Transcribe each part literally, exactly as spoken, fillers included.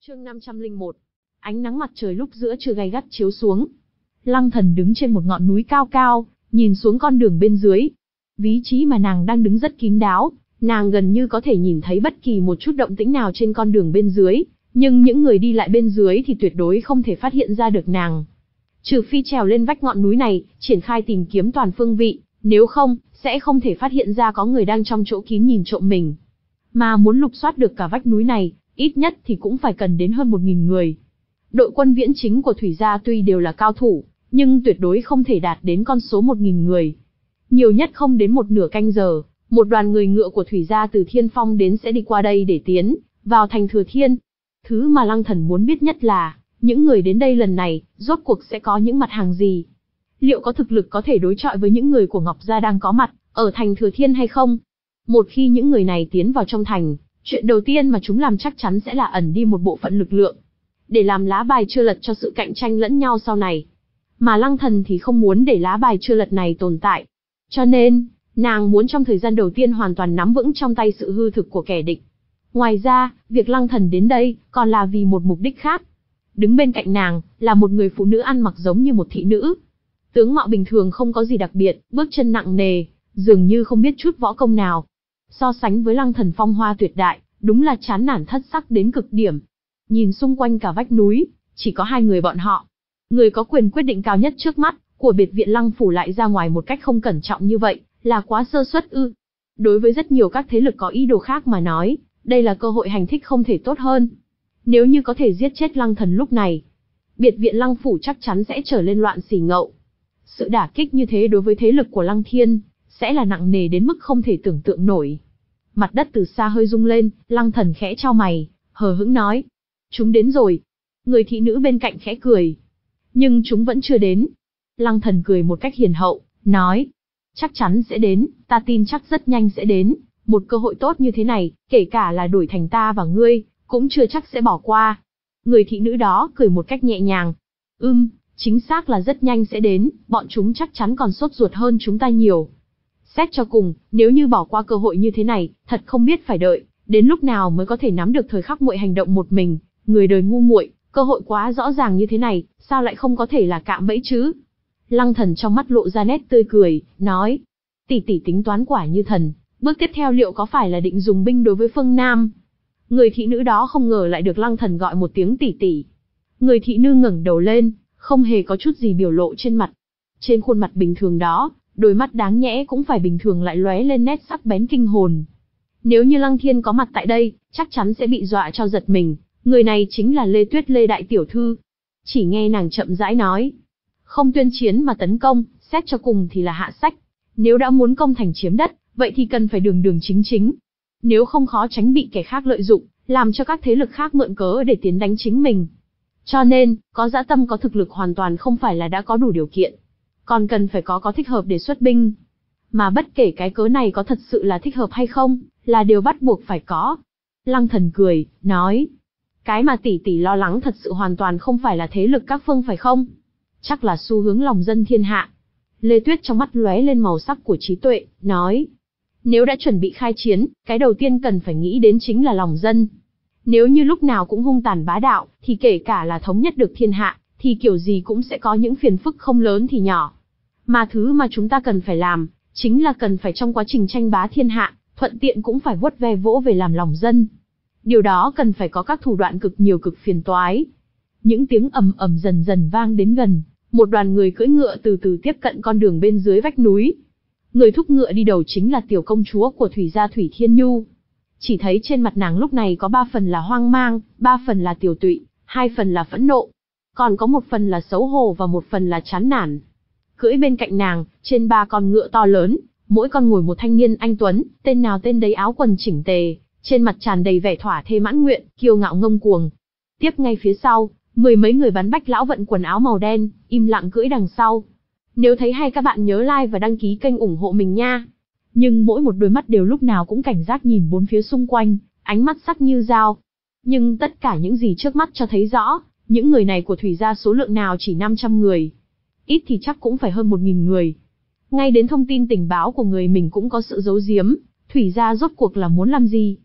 Chương năm trăm lẻ một. Ánh nắng mặt trời lúc giữa trưa gay gắt chiếu xuống. Lăng Thần đứng trên một ngọn núi cao cao, nhìn xuống con đường bên dưới. Vị trí mà nàng đang đứng rất kín đáo, nàng gần như có thể nhìn thấy bất kỳ một chút động tĩnh nào trên con đường bên dưới, nhưng những người đi lại bên dưới thì tuyệt đối không thể phát hiện ra được nàng. Trừ phi trèo lên vách ngọn núi này, triển khai tìm kiếm toàn phương vị, nếu không, sẽ không thể phát hiện ra có người đang trong chỗ kín nhìn trộm mình. Mà muốn lục soát được cả vách núi này, ít nhất thì cũng phải cần đến hơn một nghìn người. Đội quân viễn chính của Thủy gia tuy đều là cao thủ, nhưng tuyệt đối không thể đạt đến con số một nghìn người. Nhiều nhất không đến một nửa canh giờ, một đoàn người ngựa của Thủy gia từ Thiên Phong đến sẽ đi qua đây để tiến vào thành Thừa Thiên. Thứ mà Lăng Thần muốn biết nhất là, những người đến đây lần này, rốt cuộc sẽ có những mặt hàng gì? Liệu có thực lực có thể đối chọi với những người của Ngọc gia đang có mặt ở thành Thừa Thiên hay không? Một khi những người này tiến vào trong thành, chuyện đầu tiên mà chúng làm chắc chắn sẽ là ẩn đi một bộ phận lực lượng, để làm lá bài chưa lật cho sự cạnh tranh lẫn nhau sau này. Mà Lăng Thần thì không muốn để lá bài chưa lật này tồn tại. Cho nên, nàng muốn trong thời gian đầu tiên hoàn toàn nắm vững trong tay sự hư thực của kẻ địch. Ngoài ra, việc Lăng Thần đến đây, còn là vì một mục đích khác. Đứng bên cạnh nàng, là một người phụ nữ ăn mặc giống như một thị nữ. Tướng mạo bình thường không có gì đặc biệt, bước chân nặng nề, dường như không biết chút võ công nào. So sánh với Lăng Thần phong hoa tuyệt đại, đúng là chán nản thất sắc đến cực điểm. Nhìn xung quanh cả vách núi, chỉ có hai người bọn họ. Người có quyền quyết định cao nhất trước mắt, của biệt viện Lăng phủ lại ra ngoài một cách không cẩn trọng như vậy, là quá sơ suất ư. Đối với rất nhiều các thế lực có ý đồ khác mà nói, đây là cơ hội hành thích không thể tốt hơn. Nếu như có thể giết chết Lăng Thần lúc này, biệt viện Lăng phủ chắc chắn sẽ trở lên loạn xỉ ngậu. Sự đả kích như thế đối với thế lực của Lăng Thiên, sẽ là nặng nề đến mức không thể tưởng tượng nổi. Mặt đất từ xa hơi rung lên, Lăng Thần khẽ chau mày, hờ hững nói. Chúng đến rồi. Người thị nữ bên cạnh khẽ cười. Nhưng chúng vẫn chưa đến. Lăng Thần cười một cách hiền hậu, nói. Chắc chắn sẽ đến, ta tin chắc rất nhanh sẽ đến. Một cơ hội tốt như thế này, kể cả là đổi thành ta và ngươi, cũng chưa chắc sẽ bỏ qua. Người thị nữ đó cười một cách nhẹ nhàng. Ừm, chính xác là rất nhanh sẽ đến, bọn chúng chắc chắn còn sốt ruột hơn chúng ta nhiều. Xét cho cùng, nếu như bỏ qua cơ hội như thế này, thật không biết phải đợi đến lúc nào mới có thể nắm được thời khắc muội hành động một mình. Người đời ngu muội, cơ hội quá rõ ràng như thế này, sao lại không có thể là cạm bẫy chứ? Lăng Thần trong mắt lộ ra nét tươi cười, nói: tỷ tỷ tính toán quả như thần, bước tiếp theo liệu có phải là định dùng binh đối với phương Nam? Người thị nữ đó không ngờ lại được Lăng Thần gọi một tiếng tỷ tỷ. Người thị nữ ngẩng đầu lên, không hề có chút gì biểu lộ trên mặt. Trên khuôn mặt bình thường đó, đôi mắt đáng nhẽ cũng phải bình thường lại lóe lên nét sắc bén kinh hồn. Nếu như Lăng Thiên có mặt tại đây, chắc chắn sẽ bị dọa cho giật mình. Người này chính là Lê Tuyết, Lê đại tiểu thư. Chỉ nghe nàng chậm rãi nói: không tuyên chiến mà tấn công, xét cho cùng thì là hạ sách. Nếu đã muốn công thành chiếm đất, vậy thì cần phải đường đường chính chính. Nếu không khó tránh bị kẻ khác lợi dụng, làm cho các thế lực khác mượn cớ để tiến đánh chính mình. Cho nên, có dã tâm có thực lực hoàn toàn không phải là đã có đủ điều kiện. Còn cần phải có có thích hợp để xuất binh. Mà bất kể cái cớ này có thật sự là thích hợp hay không, là điều bắt buộc phải có. Lăng Thần cười, nói: cái mà tỷ tỷ lo lắng thật sự hoàn toàn không phải là thế lực các phương phải không? Chắc là xu hướng lòng dân thiên hạ. Lê Tuyết trong mắt lóe lên màu sắc của trí tuệ, nói: nếu đã chuẩn bị khai chiến, cái đầu tiên cần phải nghĩ đến chính là lòng dân. Nếu như lúc nào cũng hung tàn bá đạo, thì kể cả là thống nhất được thiên hạ, thì kiểu gì cũng sẽ có những phiền phức không lớn thì nhỏ. Mà thứ mà chúng ta cần phải làm, chính là cần phải trong quá trình tranh bá thiên hạ, thuận tiện cũng phải vuốt ve vỗ về làm lòng dân. Điều đó cần phải có các thủ đoạn cực nhiều cực phiền toái. Những tiếng ầm ầm dần dần vang đến gần, một đoàn người cưỡi ngựa từ từ tiếp cận con đường bên dưới vách núi. Người thúc ngựa đi đầu chính là tiểu công chúa của Thủy gia Thủy Thiên Nhu. Chỉ thấy trên mặt nàng lúc này có ba phần là hoang mang, ba phần là tiểu tụy, hai phần là phẫn nộ. Còn có một phần là xấu hổ và một phần là chán nản. Cưỡi bên cạnh nàng, trên ba con ngựa to lớn, mỗi con ngồi một thanh niên anh tuấn, tên nào tên đấy áo quần chỉnh tề, trên mặt tràn đầy vẻ thỏa thê mãn nguyện, kiêu ngạo ngông cuồng. Tiếp ngay phía sau, mười mấy người bán bách lão vận quần áo màu đen, im lặng cưỡi đằng sau. Nếu thấy hay các bạn nhớ like và đăng ký kênh ủng hộ mình nha. Nhưng mỗi một đôi mắt đều lúc nào cũng cảnh giác nhìn bốn phía xung quanh, ánh mắt sắc như dao. Nhưng tất cả những gì trước mắt cho thấy rõ, những người này của Thủy gia số lượng nào chỉ năm trăm người. Ít thì chắc cũng phải hơn một nghìn người. Ngay đến thông tin tình báo của người mình cũng có sự giấu giếm, Thủy gia rốt cuộc là muốn làm gì?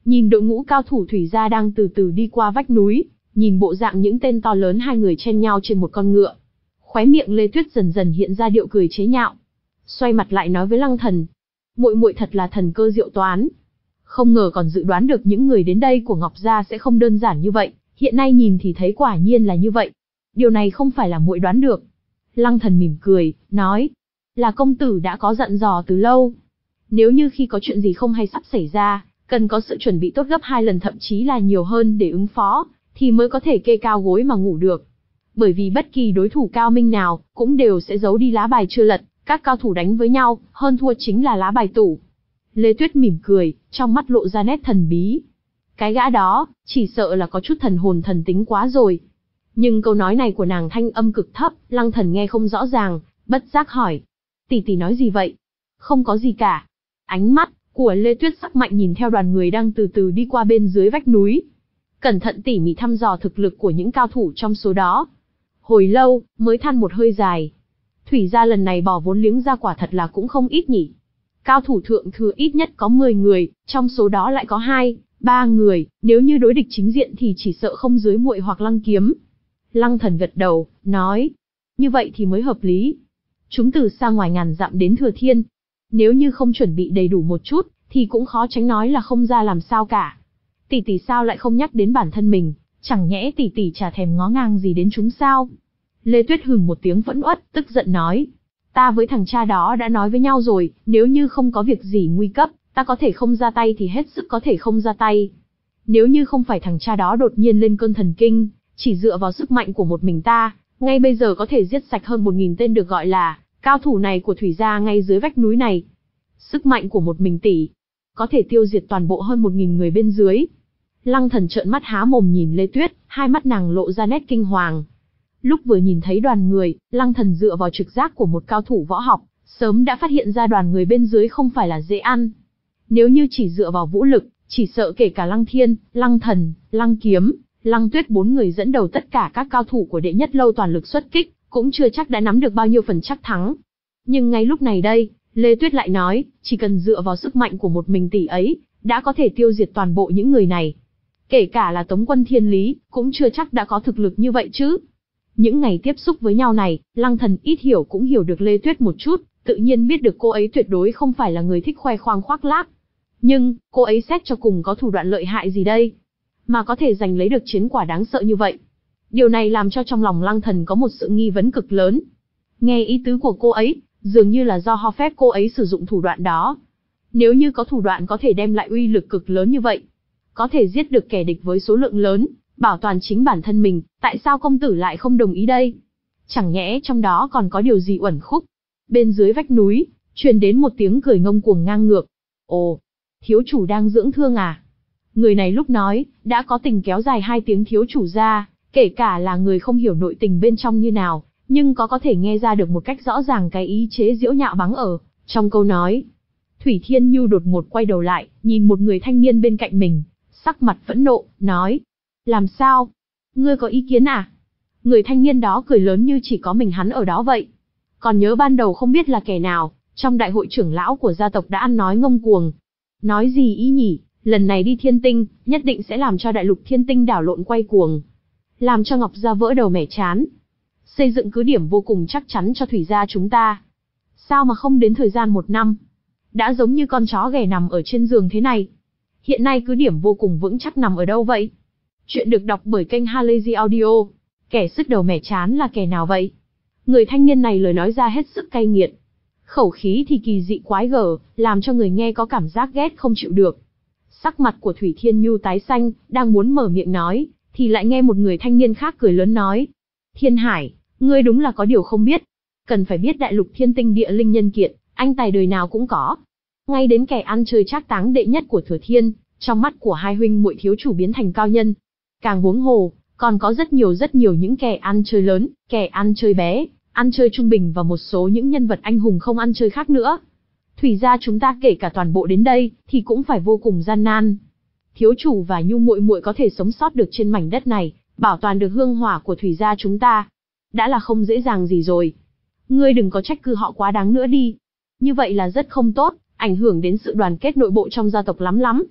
nhìn đội ngũ cao thủ Thủy gia đang từ từ đi qua vách núi, nhìn bộ dạng những tên to lớn hai người chen nhau trên một con ngựa. Khóe miệng Lê Tuyết dần dần hiện ra điệu cười chế nhạo. Xoay mặt lại nói với Lăng Thần, muội muội thật là thần cơ diệu toán. Không ngờ còn dự đoán được những người đến đây của Ngọc gia sẽ không đơn giản như vậy, hiện nay nhìn thì thấy quả nhiên là như vậy. Điều này không phải là muội đoán được. Lăng Thần mỉm cười, nói, là công tử đã có dặn dò từ lâu. Nếu như khi có chuyện gì không hay sắp xảy ra, cần có sự chuẩn bị tốt gấp hai lần thậm chí là nhiều hơn để ứng phó, thì mới có thể kê cao gối mà ngủ được. Bởi vì bất kỳ đối thủ cao minh nào, cũng đều sẽ giấu đi lá bài chưa lật, các cao thủ đánh với nhau, hơn thua chính là lá bài tủ. Lê Tuyết mỉm cười, trong mắt lộ ra nét thần bí. Cái gã đó, chỉ sợ là có chút thần hồn thần tính quá rồi. Nhưng câu nói này của nàng thanh âm cực thấp, Lăng Thần nghe không rõ ràng, bất giác hỏi. Tỷ tỷ nói gì vậy? Không có gì cả. Ánh mắt của Lê Tuyết sắc mạnh nhìn theo đoàn người đang từ từ đi qua bên dưới vách núi. Cẩn thận tỉ mỉ thăm dò thực lực của những cao thủ trong số đó. Hồi lâu, mới than một hơi dài. Thủy gia lần này bỏ vốn liếng ra quả thật là cũng không ít nhỉ. Cao thủ thượng thừa ít nhất có mười người, trong số đó lại có hai, ba người, nếu như đối địch chính diện thì chỉ sợ không dưới muội hoặc Lăng Kiếm. Lăng Thần gật đầu, nói, như vậy thì mới hợp lý. Chúng từ xa ngoài ngàn dặm đến Thừa Thiên. Nếu như không chuẩn bị đầy đủ một chút, thì cũng khó tránh nói là không ra làm sao cả. Tỷ tỷ sao lại không nhắc đến bản thân mình, chẳng nhẽ tỷ tỷ chả thèm ngó ngang gì đến chúng sao? Lê Tuyết hừ một tiếng phẫn uất, tức giận nói, ta với thằng cha đó đã nói với nhau rồi, nếu như không có việc gì nguy cấp, ta có thể không ra tay thì hết sức có thể không ra tay. Nếu như không phải thằng cha đó đột nhiên lên cơn thần kinh, chỉ dựa vào sức mạnh của một mình ta, ngay bây giờ có thể giết sạch hơn một nghìn tên được gọi là cao thủ này của Thủy gia ngay dưới vách núi này. Sức mạnh của một mình tỷ, có thể tiêu diệt toàn bộ hơn một nghìn người bên dưới. Lăng Thần trợn mắt há mồm nhìn Lê Tuyết, hai mắt nàng lộ ra nét kinh hoàng. Lúc vừa nhìn thấy đoàn người, Lăng Thần dựa vào trực giác của một cao thủ võ học, sớm đã phát hiện ra đoàn người bên dưới không phải là dễ ăn. Nếu như chỉ dựa vào vũ lực, chỉ sợ kể cả Lăng Thiên, Lăng Thần, Lăng Kiếm, Lăng Tuyết bốn người dẫn đầu tất cả các cao thủ của đệ nhất lâu toàn lực xuất kích, cũng chưa chắc đã nắm được bao nhiêu phần chắc thắng. Nhưng ngay lúc này đây, Lê Tuyết lại nói, chỉ cần dựa vào sức mạnh của một mình tỷ ấy, đã có thể tiêu diệt toàn bộ những người này. Kể cả là Tống Quân Thiên Lý, cũng chưa chắc đã có thực lực như vậy chứ. Những ngày tiếp xúc với nhau này, Lăng Thần ít hiểu cũng hiểu được Lê Tuyết một chút, tự nhiên biết được cô ấy tuyệt đối không phải là người thích khoe khoang khoác lác. Nhưng, cô ấy xét cho cùng có thủ đoạn lợi hại gì đây? Mà có thể giành lấy được chiến quả đáng sợ như vậy. Điều này làm cho trong lòng Lăng Thần có một sự nghi vấn cực lớn. Nghe ý tứ của cô ấy, dường như là do ho phép cô ấy sử dụng thủ đoạn đó. Nếu như có thủ đoạn có thể đem lại uy lực cực lớn như vậy, có thể giết được kẻ địch với số lượng lớn, bảo toàn chính bản thân mình, tại sao công tử lại không đồng ý đây? Chẳng nhẽ trong đó còn có điều gì uẩn khúc? Bên dưới vách núi, truyền đến một tiếng cười ngông cuồng ngang ngược. Ồ, thiếu chủ đang dưỡng thương à? Người này lúc nói, đã có tình kéo dài hai tiếng thiếu chủ ra, kể cả là người không hiểu nội tình bên trong như nào, nhưng có có thể nghe ra được một cách rõ ràng cái ý chế giễu nhạo báng ở trong câu nói. Thủy Thiên Nhu đột ngột quay đầu lại, nhìn một người thanh niên bên cạnh mình, sắc mặt phẫn nộ, nói, làm sao? Ngươi có ý kiến à? Người thanh niên đó cười lớn như chỉ có mình hắn ở đó vậy. Còn nhớ ban đầu không biết là kẻ nào, trong đại hội trưởng lão của gia tộc đã ăn nói ngông cuồng. Nói gì ý nhỉ, lần này đi Thiên Tinh, nhất định sẽ làm cho đại lục Thiên Tinh đảo lộn quay cuồng. Làm cho Ngọc gia vỡ đầu mẻ chán. Xây dựng cứ điểm vô cùng chắc chắn cho Thủy gia chúng ta. Sao mà không đến thời gian một năm? Đã giống như con chó ghẻ nằm ở trên giường thế này. Hiện nay cứ điểm vô cùng vững chắc nằm ở đâu vậy? Chuyện được đọc bởi kênh Halazy Audio. Kẻ sứt đầu mẻ chán là kẻ nào vậy? Người thanh niên này lời nói ra hết sức cay nghiệt. Khẩu khí thì kỳ dị quái gở, làm cho người nghe có cảm giác ghét không chịu được. Sắc mặt của Thủy Thiên Nhu tái xanh, đang muốn mở miệng nói, thì lại nghe một người thanh niên khác cười lớn nói. Thiên Hải, ngươi đúng là có điều không biết. Cần phải biết đại lục Thiên Tinh địa linh nhân kiệt, anh tài đời nào cũng có. Ngay đến kẻ ăn chơi trác táng đệ nhất của Thừa Thiên, trong mắt của hai huynh muội thiếu chủ biến thành cao nhân. Càng huống hồ, còn có rất nhiều rất nhiều những kẻ ăn chơi lớn, kẻ ăn chơi bé, ăn chơi trung bình và một số những nhân vật anh hùng không ăn chơi khác nữa. Thủy gia chúng ta kể cả toàn bộ đến đây, thì cũng phải vô cùng gian nan. Thiếu chủ và Nhu muội muội có thể sống sót được trên mảnh đất này, bảo toàn được hương hỏa của Thủy gia chúng ta, đã là không dễ dàng gì rồi. Ngươi đừng có trách cứ họ quá đáng nữa đi. Như vậy là rất không tốt, ảnh hưởng đến sự đoàn kết nội bộ trong gia tộc lắm lắm.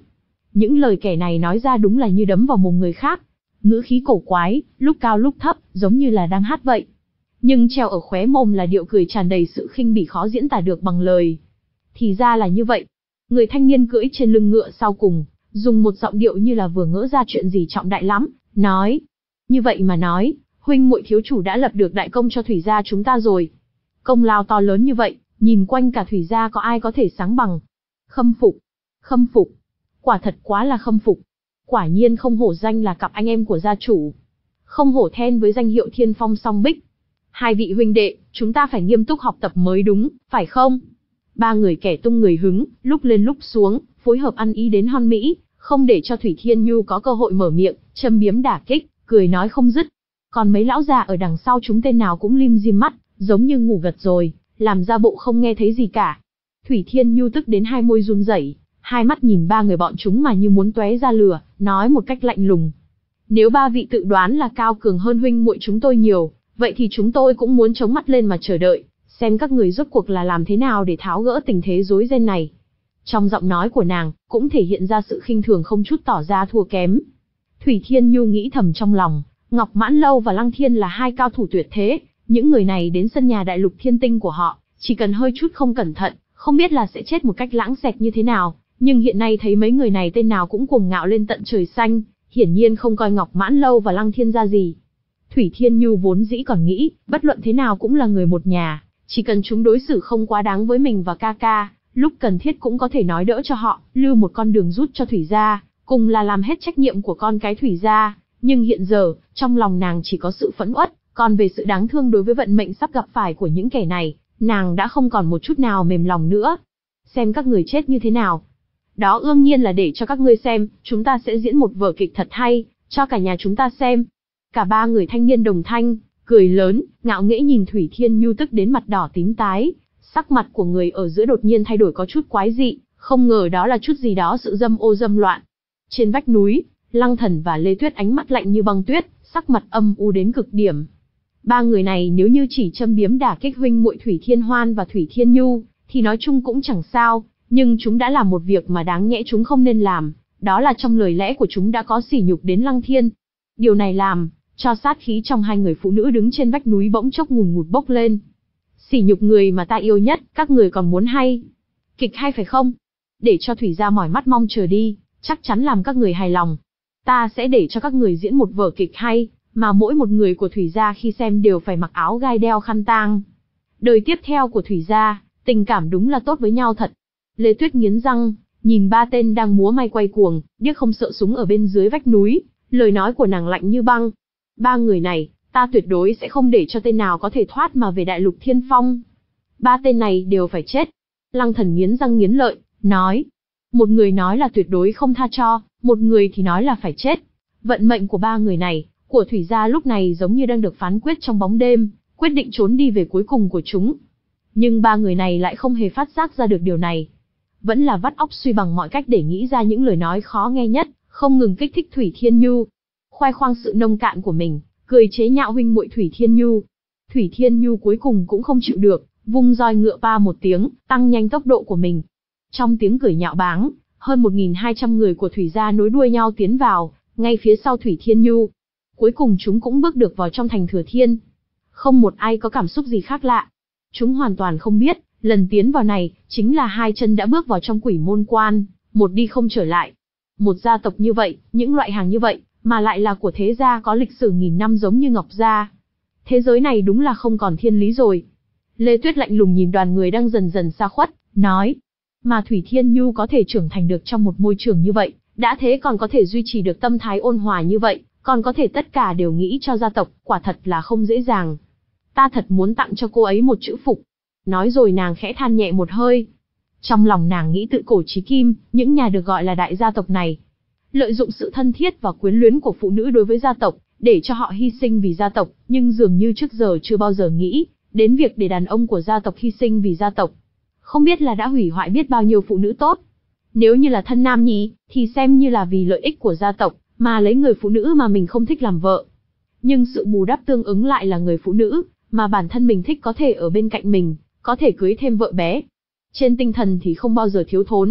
Những lời kẻ này nói ra đúng là như đấm vào mồm người khác. Ngữ khí cổ quái, lúc cao lúc thấp, giống như là đang hát vậy. Nhưng treo ở khóe mồm là điệu cười tràn đầy sự khinh bỉ khó diễn tả được bằng lời. Thì ra là như vậy. Người thanh niên cưỡi trên lưng ngựa sau cùng, dùng một giọng điệu như là vừa ngỡ ra chuyện gì trọng đại lắm, nói. Như vậy mà nói, huynh muội thiếu chủ đã lập được đại công cho Thủy gia chúng ta rồi. Công lao to lớn như vậy, nhìn quanh cả Thủy gia có ai có thể sánh bằng. Khâm phục, khâm phục, quả thật quá là khâm phục. Quả nhiên không hổ danh là cặp anh em của gia chủ. Không hổ then với danh hiệu Thiên Phong Song Bích. Hai vị huynh đệ, chúng ta phải nghiêm túc học tập mới đúng, phải không? Ba người kẻ tung người hứng, lúc lên lúc xuống, phối hợp ăn ý đến hon mỹ, không để cho Thủy Thiên Nhu có cơ hội mở miệng, châm biếm đả kích, cười nói không dứt. Còn mấy lão già ở đằng sau chúng tên nào cũng lim dim mắt, giống như ngủ gật rồi, làm ra bộ không nghe thấy gì cả. Thủy Thiên Nhu tức đến hai môi run rẩy, hai mắt nhìn ba người bọn chúng mà như muốn tóe ra lửa, nói một cách lạnh lùng. Nếu ba vị tự đoán là cao cường hơn huynh muội chúng tôi nhiều, vậy thì chúng tôi cũng muốn chống mắt lên mà chờ đợi, xem các người rốt cuộc là làm thế nào để tháo gỡ tình thế rối ren này. Trong giọng nói của nàng, cũng thể hiện ra sự khinh thường không chút tỏ ra thua kém. Thủy Thiên Nhu nghĩ thầm trong lòng, Ngọc Mãn Lâu và Lăng Thiên là hai cao thủ tuyệt thế, những người này đến sân nhà đại lục thiên tinh của họ, chỉ cần hơi chút không cẩn thận, không biết là sẽ chết một cách lãng xẹt như thế nào, nhưng hiện nay thấy mấy người này tên nào cũng cuồng ngạo lên tận trời xanh, hiển nhiên không coi Ngọc Mãn Lâu và Lăng Thiên ra gì. Thủy Thiên Nhu vốn dĩ còn nghĩ, bất luận thế nào cũng là người một nhà, chỉ cần chúng đối xử không quá đáng với mình và ca ca, lúc cần thiết cũng có thể nói đỡ cho họ, lưu một con đường rút cho Thủy gia, cùng là làm hết trách nhiệm của con cái Thủy gia. Nhưng hiện giờ, trong lòng nàng chỉ có sự phẫn uất, còn về sự đáng thương đối với vận mệnh sắp gặp phải của những kẻ này, nàng đã không còn một chút nào mềm lòng nữa. Xem các người chết như thế nào. Đó ương nhiên là để cho các ngươi xem, chúng ta sẽ diễn một vở kịch thật hay, cho cả nhà chúng ta xem. Cả ba người thanh niên đồng thanh, cười lớn, ngạo nghễ nhìn Thủy Thiên Nhu tức đến mặt đỏ tím tái, sắc mặt của người ở giữa đột nhiên thay đổi có chút quái dị, không ngờ đó là chút gì đó sự dâm ô dâm loạn. Trên vách núi, Lăng Thần và Lê Tuyết ánh mắt lạnh như băng tuyết, sắc mặt âm u đến cực điểm. Ba người này nếu như chỉ châm biếm đả kích huynh muội Thủy Thiên Hoan và Thủy Thiên Nhu, thì nói chung cũng chẳng sao, nhưng chúng đã làm một việc mà đáng nhẽ chúng không nên làm, đó là trong lời lẽ của chúng đã có sỉ nhục đến Lăng Thiên. Điều này làm cho sát khí trong hai người phụ nữ đứng trên vách núi bỗng chốc ngùn ngụt bốc lên. Sỉ nhục người mà ta yêu nhất, các người còn muốn hay? Kịch hay phải không? Để cho Thủy gia mỏi mắt mong chờ đi, chắc chắn làm các người hài lòng. Ta sẽ để cho các người diễn một vở kịch hay, mà mỗi một người của Thủy gia khi xem đều phải mặc áo gai đeo khăn tang. Đời tiếp theo của Thủy gia, tình cảm đúng là tốt với nhau thật. Lê Tuyết nghiến răng, nhìn ba tên đang múa may quay cuồng, điếc không sợ súng ở bên dưới vách núi, lời nói của nàng lạnh như băng. Ba người này, ta tuyệt đối sẽ không để cho tên nào có thể thoát mà về đại lục thiên phong. Ba tên này đều phải chết. Lăng Thần nghiến răng nghiến lợi, nói. Một người nói là tuyệt đối không tha cho, một người thì nói là phải chết. Vận mệnh của ba người này, của Thủy gia lúc này giống như đang được phán quyết trong bóng đêm, quyết định trốn đi về cuối cùng của chúng. Nhưng ba người này lại không hề phát giác ra được điều này. Vẫn là vắt óc suy bằng mọi cách để nghĩ ra những lời nói khó nghe nhất, không ngừng kích thích Thủy Thiên Nhu. Khoe khoang sự nông cạn của mình, cười chế nhạo huynh muội Thủy Thiên Nhu. Thủy Thiên Nhu cuối cùng cũng không chịu được, vung roi ngựa pa một tiếng, tăng nhanh tốc độ của mình. Trong tiếng cười nhạo báng, hơn một nghìn hai trăm người của Thủy gia nối đuôi nhau tiến vào, ngay phía sau Thủy Thiên Nhu. Cuối cùng chúng cũng bước được vào trong thành Thừa Thiên. Không một ai có cảm xúc gì khác lạ. Chúng hoàn toàn không biết, lần tiến vào này, chính là hai chân đã bước vào trong Quỷ Môn Quan, một đi không trở lại. Một gia tộc như vậy, những loại hàng như vậy, mà lại là của thế gia có lịch sử nghìn năm giống như Ngọc gia. Thế giới này đúng là không còn thiên lý rồi. Lê Tuyết lạnh lùng nhìn đoàn người đang dần dần xa khuất, nói. Mà Thủy Thiên Nhu có thể trưởng thành được trong một môi trường như vậy, đã thế còn có thể duy trì được tâm thái ôn hòa như vậy, còn có thể tất cả đều nghĩ cho gia tộc, quả thật là không dễ dàng. Ta thật muốn tặng cho cô ấy một chữ phục. Nói rồi nàng khẽ than nhẹ một hơi. Trong lòng nàng nghĩ tự cổ chí kim, những nhà được gọi là đại gia tộc này, lợi dụng sự thân thiết và quyến luyến của phụ nữ đối với gia tộc, để cho họ hy sinh vì gia tộc, nhưng dường như trước giờ chưa bao giờ nghĩ đến việc để đàn ông của gia tộc hy sinh vì gia tộc. Không biết là đã hủy hoại biết bao nhiêu phụ nữ tốt. Nếu như là thân nam nhí, thì xem như là vì lợi ích của gia tộc, mà lấy người phụ nữ mà mình không thích làm vợ. Nhưng sự bù đắp tương ứng lại là người phụ nữ, mà bản thân mình thích có thể ở bên cạnh mình, có thể cưới thêm vợ bé. Trên tinh thần thì không bao giờ thiếu thốn,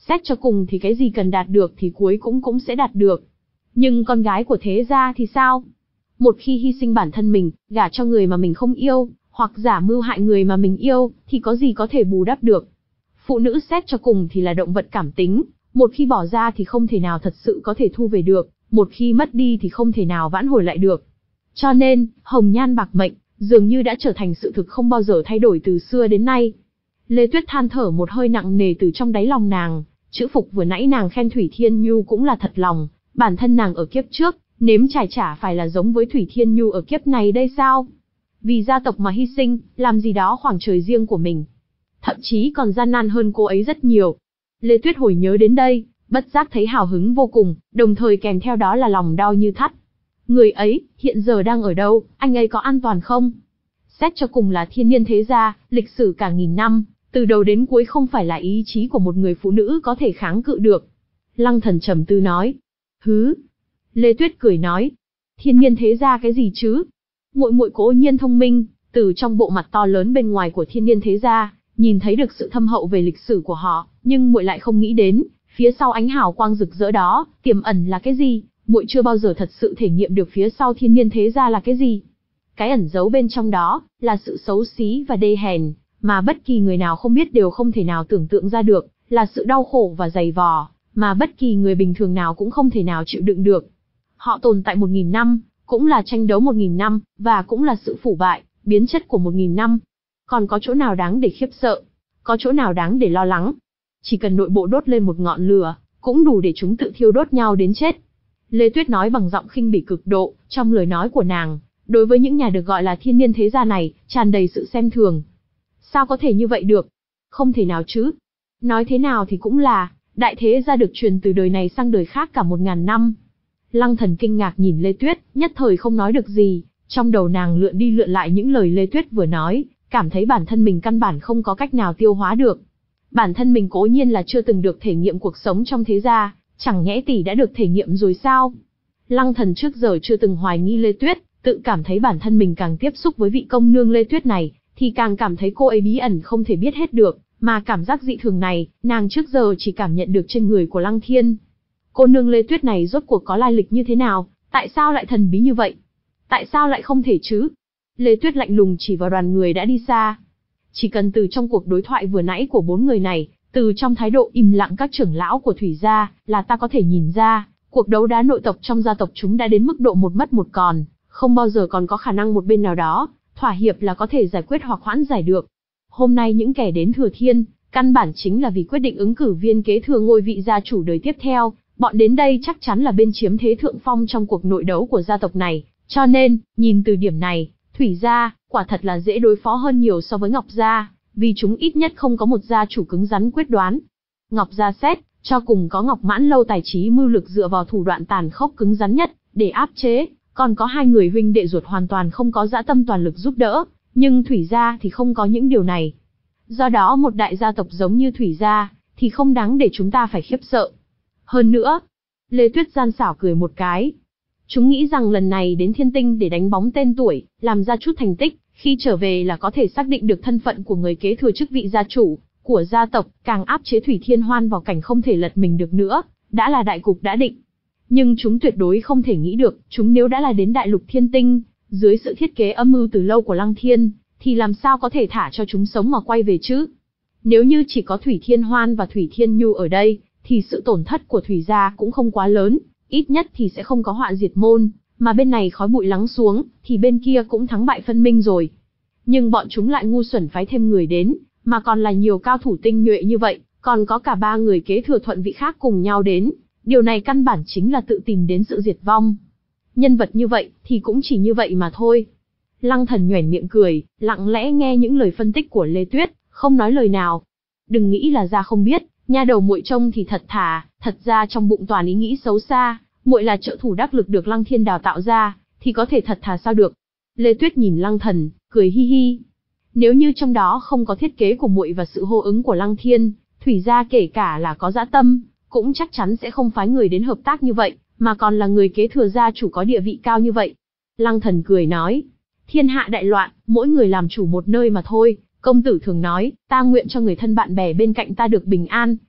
Xét cho cùng thì cái gì cần đạt được thì cuối cũng cũng sẽ đạt được. Nhưng con gái của thế gia thì sao? Một khi hy sinh bản thân mình, gả cho người mà mình không yêu, hoặc giả mưu hại người mà mình yêu, thì có gì có thể bù đắp được. Phụ nữ xét cho cùng thì là động vật cảm tính, một khi bỏ ra thì không thể nào thật sự có thể thu về được, một khi mất đi thì không thể nào vãn hồi lại được. Cho nên, hồng nhan bạc mệnh, dường như đã trở thành sự thực không bao giờ thay đổi từ xưa đến nay. Lê Tuyết than thở một hơi nặng nề từ trong đáy lòng nàng, chữ phục vừa nãy nàng khen Thủy Thiên Nhu cũng là thật lòng, bản thân nàng ở kiếp trước, nếm trải chả phải là giống với Thủy Thiên Nhu ở kiếp này đây sao? Vì gia tộc mà hy sinh, làm gì đó khoảng trời riêng của mình. Thậm chí còn gian nan hơn cô ấy rất nhiều. Lê Tuyết hồi nhớ đến đây, bất giác thấy hào hứng vô cùng, đồng thời kèm theo đó là lòng đau như thắt. Người ấy, hiện giờ đang ở đâu, anh ấy có an toàn không? Xét cho cùng là thiên niên thế gia, lịch sử cả nghìn năm, từ đầu đến cuối không phải là ý chí của một người phụ nữ có thể kháng cự được. Lăng Thần trầm tư nói. Hứ. Lê Tuyết cười nói. Thiên niên thế gia cái gì chứ? Muội muội cố nhiên thông minh, từ trong bộ mặt to lớn bên ngoài của thiên niên thế gia, nhìn thấy được sự thâm hậu về lịch sử của họ, nhưng muội lại không nghĩ đến, phía sau ánh hào quang rực rỡ đó, tiềm ẩn là cái gì? Muội chưa bao giờ thật sự thể nghiệm được phía sau thiên niên thế gia là cái gì. Cái ẩn giấu bên trong đó, là sự xấu xí và đê hèn, mà bất kỳ người nào không biết đều không thể nào tưởng tượng ra được, là sự đau khổ và dày vò, mà bất kỳ người bình thường nào cũng không thể nào chịu đựng được. Họ tồn tại một nghìn năm, cũng là tranh đấu một nghìn năm, và cũng là sự phủ bại, biến chất của một nghìn năm. Còn có chỗ nào đáng để khiếp sợ? Có chỗ nào đáng để lo lắng? Chỉ cần nội bộ đốt lên một ngọn lửa, cũng đủ để chúng tự thiêu đốt nhau đến chết. Lê Tuyết nói bằng giọng khinh bỉ cực độ, trong lời nói của nàng, đối với những nhà được gọi là thiên niên thế gia này, tràn đầy sự xem thường. Sao có thể như vậy được? Không thể nào chứ. Nói thế nào thì cũng là, đại thế gia được truyền từ đời này sang đời khác cả một ngàn năm. Lăng Thần kinh ngạc nhìn Lê Tuyết, nhất thời không nói được gì, trong đầu nàng lượn đi lượn lại những lời Lê Tuyết vừa nói, cảm thấy bản thân mình căn bản không có cách nào tiêu hóa được. Bản thân mình cố nhiên là chưa từng được thể nghiệm cuộc sống trong thế gia, chẳng nhẽ tỷ đã được thể nghiệm rồi sao? Lăng Thần trước giờ chưa từng hoài nghi Lê Tuyết, tự cảm thấy bản thân mình càng tiếp xúc với vị công nương Lê Tuyết này, thì càng cảm thấy cô ấy bí ẩn không thể biết hết được, mà cảm giác dị thường này, nàng trước giờ chỉ cảm nhận được trên người của Lăng Thiên. Cô nương Lê Tuyết này rốt cuộc có lai lịch như thế nào, tại sao lại thần bí như vậy? Tại sao lại không thể chứ? Lê Tuyết lạnh lùng chỉ vào đoàn người đã đi xa. Chỉ cần từ trong cuộc đối thoại vừa nãy của bốn người này, từ trong thái độ im lặng các trưởng lão của Thủy gia, là ta có thể nhìn ra, cuộc đấu đá nội tộc trong gia tộc chúng đã đến mức độ một mất một còn, không bao giờ còn có khả năng một bên nào đó thỏa hiệp là có thể giải quyết hoặc hoãn giải được. Hôm nay những kẻ đến Thừa Thiên, căn bản chính là vì quyết định ứng cử viên kế thừa ngôi vị gia chủ đời tiếp theo, bọn đến đây chắc chắn là bên chiếm thế thượng phong trong cuộc nội đấu của gia tộc này, cho nên, nhìn từ điểm này, Thủy gia, quả thật là dễ đối phó hơn nhiều so với Ngọc gia, vì chúng ít nhất không có một gia chủ cứng rắn quyết đoán. Ngọc gia xét, cho cùng có Ngọc Mãn Lâu tài trí mưu lực dựa vào thủ đoạn tàn khốc cứng rắn nhất, để áp chế, còn có hai người huynh đệ ruột hoàn toàn không có dã tâm toàn lực giúp đỡ, nhưng Thủy gia thì không có những điều này. Do đó một đại gia tộc giống như Thủy gia, thì không đáng để chúng ta phải khiếp sợ. Hơn nữa, Lê Tuyết gian xảo cười một cái. Chúng nghĩ rằng lần này đến Thiên Tinh để đánh bóng tên tuổi, làm ra chút thành tích, khi trở về là có thể xác định được thân phận của người kế thừa chức vị gia chủ của gia tộc, càng áp chế Thủy Thiên Hoan vào cảnh không thể lật mình được nữa, đã là đại cục đã định. Nhưng chúng tuyệt đối không thể nghĩ được, chúng nếu đã là đến đại lục Thiên Tinh, dưới sự thiết kế âm mưu từ lâu của Lăng Thiên, thì làm sao có thể thả cho chúng sống mà quay về chứ? Nếu như chỉ có Thủy Thiên Hoan và Thủy Thiên Nhu ở đây, thì sự tổn thất của Thủy gia cũng không quá lớn, ít nhất thì sẽ không có họa diệt môn, mà bên này khói bụi lắng xuống, thì bên kia cũng thắng bại phân minh rồi. Nhưng bọn chúng lại ngu xuẩn phái thêm người đến, mà còn là nhiều cao thủ tinh nhuệ như vậy, còn có cả ba người kế thừa thuận vị khác cùng nhau đến, điều này căn bản chính là tự tìm đến sự diệt vong. Nhân vật như vậy, thì cũng chỉ như vậy mà thôi. Lăng Thần nhoẻn miệng cười, lặng lẽ nghe những lời phân tích của Lê Tuyết, không nói lời nào. Đừng nghĩ là ra không biết, nha đầu muội trông thì thật thà, thật ra trong bụng toàn ý nghĩ xấu xa, muội là trợ thủ đắc lực được Lăng Thiên đào tạo ra, thì có thể thật thà sao được. Lê Tuyết nhìn Lăng Thần, cười hi hi. Nếu như trong đó không có thiết kế của muội và sự hô ứng của Lăng Thiên, Thủy gia kể cả là có dã tâm, cũng chắc chắn sẽ không phái người đến hợp tác như vậy, mà còn là người kế thừa gia chủ có địa vị cao như vậy. Lăng Thần cười nói, thiên hạ đại loạn, mỗi người làm chủ một nơi mà thôi, công tử thường nói, ta nguyện cho người thân bạn bè bên cạnh ta được bình an,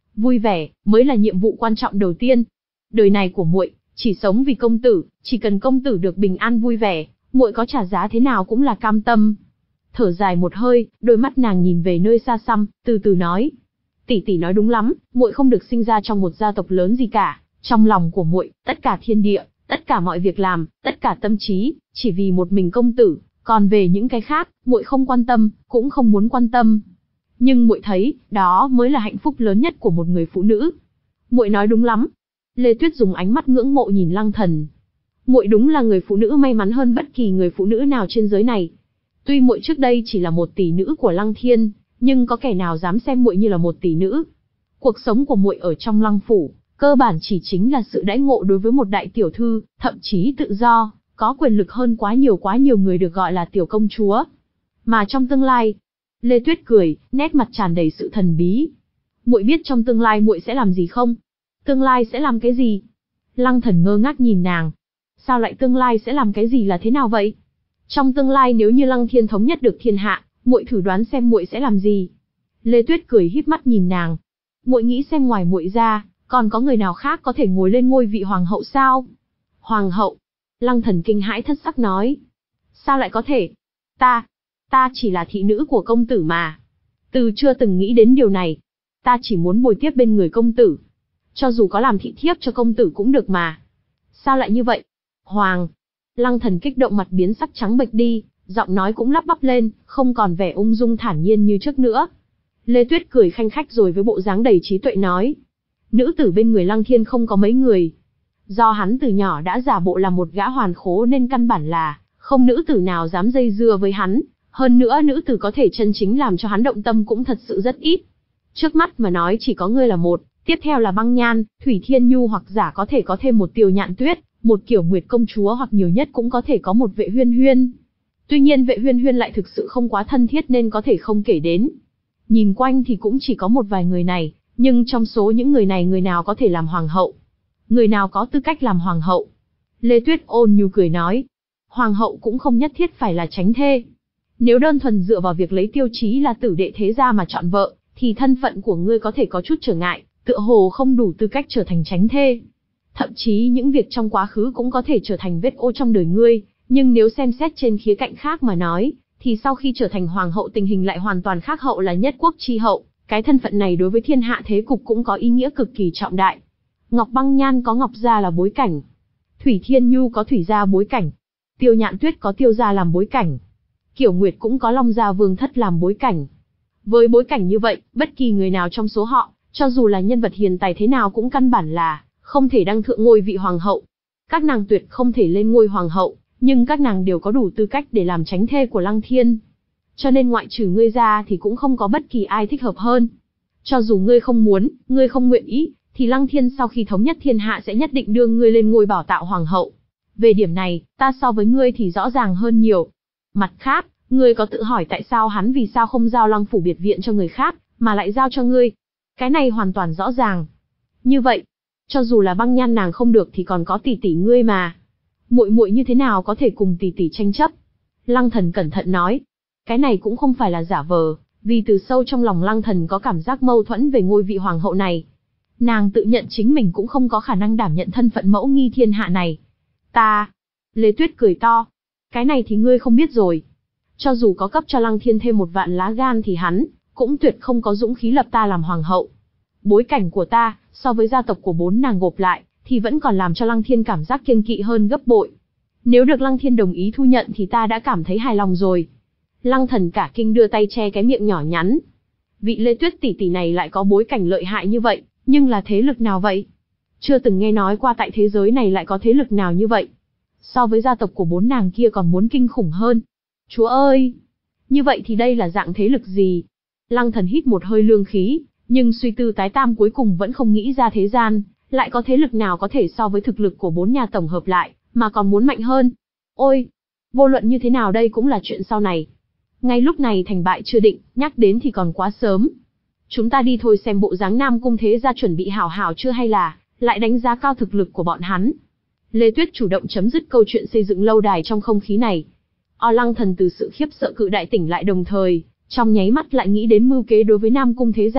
Vui vẻ mới là nhiệm vụ quan trọng đầu tiên. Đời này của muội chỉ sống vì công tử, chỉ cần công tử được bình an vui vẻ, muội có trả giá thế nào cũng là cam tâm. Thở dài một hơi, đôi mắt nàng nhìn về nơi xa xăm, từ từ nói: tỷ tỷ nói đúng lắm, muội không được sinh ra trong một gia tộc lớn gì cả, trong lòng của muội, tất cả thiên địa, tất cả mọi việc làm, tất cả tâm trí, chỉ vì một mình công tử, còn về những cái khác, muội không quan tâm, cũng không muốn quan tâm. Nhưng muội thấy, đó mới là hạnh phúc lớn nhất của một người phụ nữ. Muội nói đúng lắm. Lê Tuyết dùng ánh mắt ngưỡng mộ nhìn Lăng Thần. Muội đúng là người phụ nữ may mắn hơn bất kỳ người phụ nữ nào trên giới này. Tuy muội trước đây chỉ là một tỷ nữ của Lăng Thiên, nhưng có kẻ nào dám xem muội như là một tỷ nữ? Cuộc sống của muội ở trong Lăng phủ, cơ bản chỉ chính là sự đãi ngộ đối với một đại tiểu thư, thậm chí tự do, có quyền lực hơn quá nhiều quá nhiều người được gọi là tiểu công chúa. Mà trong tương lai, Lê Tuyết cười, nét mặt tràn đầy sự thần bí. Muội biết trong tương lai muội sẽ làm gì không? Tương lai sẽ làm cái gì? Lăng Thần ngơ ngác nhìn nàng. Sao lại tương lai sẽ làm cái gì là thế nào vậy? Trong tương lai nếu như Lăng Thiên thống nhất được thiên hạ, muội thử đoán xem muội sẽ làm gì? Lê Tuyết cười híp mắt nhìn nàng. Muội nghĩ xem ngoài muội ra, còn có người nào khác có thể ngồi lên ngôi vị hoàng hậu sao? Hoàng hậu? Lăng Thần kinh hãi thất sắc nói. Sao lại có thể? Ta, ta chỉ là thị nữ của công tử mà. Từ chưa từng nghĩ đến điều này. Ta chỉ muốn bồi tiếp bên người công tử. Cho dù có làm thị thiếp cho công tử cũng được mà. Sao lại như vậy? Hoàng! Lăng Thần kích động mặt biến sắc trắng bệch đi, giọng nói cũng lắp bắp lên, không còn vẻ ung dung thản nhiên như trước nữa. Lê Tuyết cười khanh khách rồi với bộ dáng đầy trí tuệ nói. Nữ tử bên người Lăng Thiên không có mấy người. Do hắn từ nhỏ đã giả bộ là một gã hoàn khố nên căn bản là không nữ tử nào dám dây dưa với hắn. Hơn nữa nữ tử có thể chân chính làm cho hắn động tâm cũng thật sự rất ít. Trước mắt mà nói chỉ có ngươi là một, tiếp theo là Băng Nhan, Thủy Thiên Nhu hoặc giả có thể có thêm một Tiêu Nhạn Tuyết, một Kiểu Nguyệt công chúa hoặc nhiều nhất cũng có thể có một Vệ Huyên Huyên. Tuy nhiên Vệ Huyên Huyên lại thực sự không quá thân thiết nên có thể không kể đến. Nhìn quanh thì cũng chỉ có một vài người này, nhưng trong số những người này người nào có thể làm hoàng hậu? Người nào có tư cách làm hoàng hậu? Lê Tuyết ôn nhu cười nói. Hoàng hậu cũng không nhất thiết phải là chánh thê. Nếu đơn thuần dựa vào việc lấy tiêu chí là tử đệ thế gia mà chọn vợ, thì thân phận của ngươi có thể có chút trở ngại, tựa hồ không đủ tư cách trở thành chánh thê. Thậm chí những việc trong quá khứ cũng có thể trở thành vết ô trong đời ngươi, nhưng nếu xem xét trên khía cạnh khác mà nói, thì sau khi trở thành hoàng hậu tình hình lại hoàn toàn khác. Hậu là nhất quốc chi hậu, cái thân phận này đối với thiên hạ thế cục cũng có ý nghĩa cực kỳ trọng đại. Ngọc Băng Nhan có Ngọc gia là bối cảnh, Thủy Thiên Nhu có Thủy gia bối cảnh, Tiêu Nhạn Tuyết có Tiêu gia làm bối cảnh, Kiểu Nguyệt cũng có Long gia vương thất làm bối cảnh. Với bối cảnh như vậy, bất kỳ người nào trong số họ, cho dù là nhân vật hiền tài thế nào cũng căn bản là không thể đăng thượng ngôi vị hoàng hậu. Các nàng tuyệt không thể lên ngôi hoàng hậu, nhưng các nàng đều có đủ tư cách để làm chánh thê của Lăng Thiên. Cho nên ngoại trừ ngươi ra thì cũng không có bất kỳ ai thích hợp hơn. Cho dù ngươi không muốn, ngươi không nguyện ý, thì Lăng Thiên sau khi thống nhất thiên hạ sẽ nhất định đưa ngươi lên ngôi bảo tạo hoàng hậu. Về điểm này, ta so với ngươi thì rõ ràng hơn nhiều. Mặt khác, ngươi có tự hỏi tại sao hắn vì sao không giao Lăng phủ biệt viện cho người khác, mà lại giao cho ngươi? Cái này hoàn toàn rõ ràng. Như vậy, cho dù là Băng Nhan nàng không được thì còn có tỷ tỷ ngươi mà. Muội muội như thế nào có thể cùng tỷ tỷ tranh chấp? Lăng Thần cẩn thận nói. Cái này cũng không phải là giả vờ, vì từ sâu trong lòng Lăng Thần có cảm giác mâu thuẫn về ngôi vị hoàng hậu này. Nàng tự nhận chính mình cũng không có khả năng đảm nhận thân phận mẫu nghi thiên hạ này. Ta... Lê Tuyết cười to. Cái này thì ngươi không biết rồi. Cho dù có cấp cho Lăng Thiên thêm một vạn lá gan thì hắn cũng tuyệt không có dũng khí lập ta làm hoàng hậu. Bối cảnh của ta, so với gia tộc của bốn nàng gộp lại, thì vẫn còn làm cho Lăng Thiên cảm giác kiêng kỵ hơn gấp bội. Nếu được Lăng Thiên đồng ý thu nhận thì ta đã cảm thấy hài lòng rồi. Lăng Thần cả kinh đưa tay che cái miệng nhỏ nhắn. Vị Lê Tuyết tỷ tỷ này lại có bối cảnh lợi hại như vậy, nhưng là thế lực nào vậy? Chưa từng nghe nói qua tại thế giới này lại có thế lực nào như vậy. So với gia tộc của bốn nàng kia còn muốn kinh khủng hơn. Chúa ơi! Như vậy thì đây là dạng thế lực gì? Lăng Thần hít một hơi lương khí, nhưng suy tư tái tam cuối cùng vẫn không nghĩ ra thế gian lại có thế lực nào có thể so với thực lực của bốn nhà tổng hợp lại, mà còn muốn mạnh hơn. Ôi! Vô luận như thế nào đây cũng là chuyện sau này. Ngay lúc này thành bại chưa định, nhắc đến thì còn quá sớm. Chúng ta đi thôi, xem bộ dáng Nam Cung thế gia chuẩn bị hảo hảo chưa hay là lại đánh giá cao thực lực của bọn hắn. Lê Tuyết chủ động chấm dứt câu chuyện xây dựng lâu đài trong không khí này. O Lăng Thần từ sự khiếp sợ cự đại tỉnh lại, đồng thời trong nháy mắt lại nghĩ đến mưu kế đối với Nam Cung thế gia,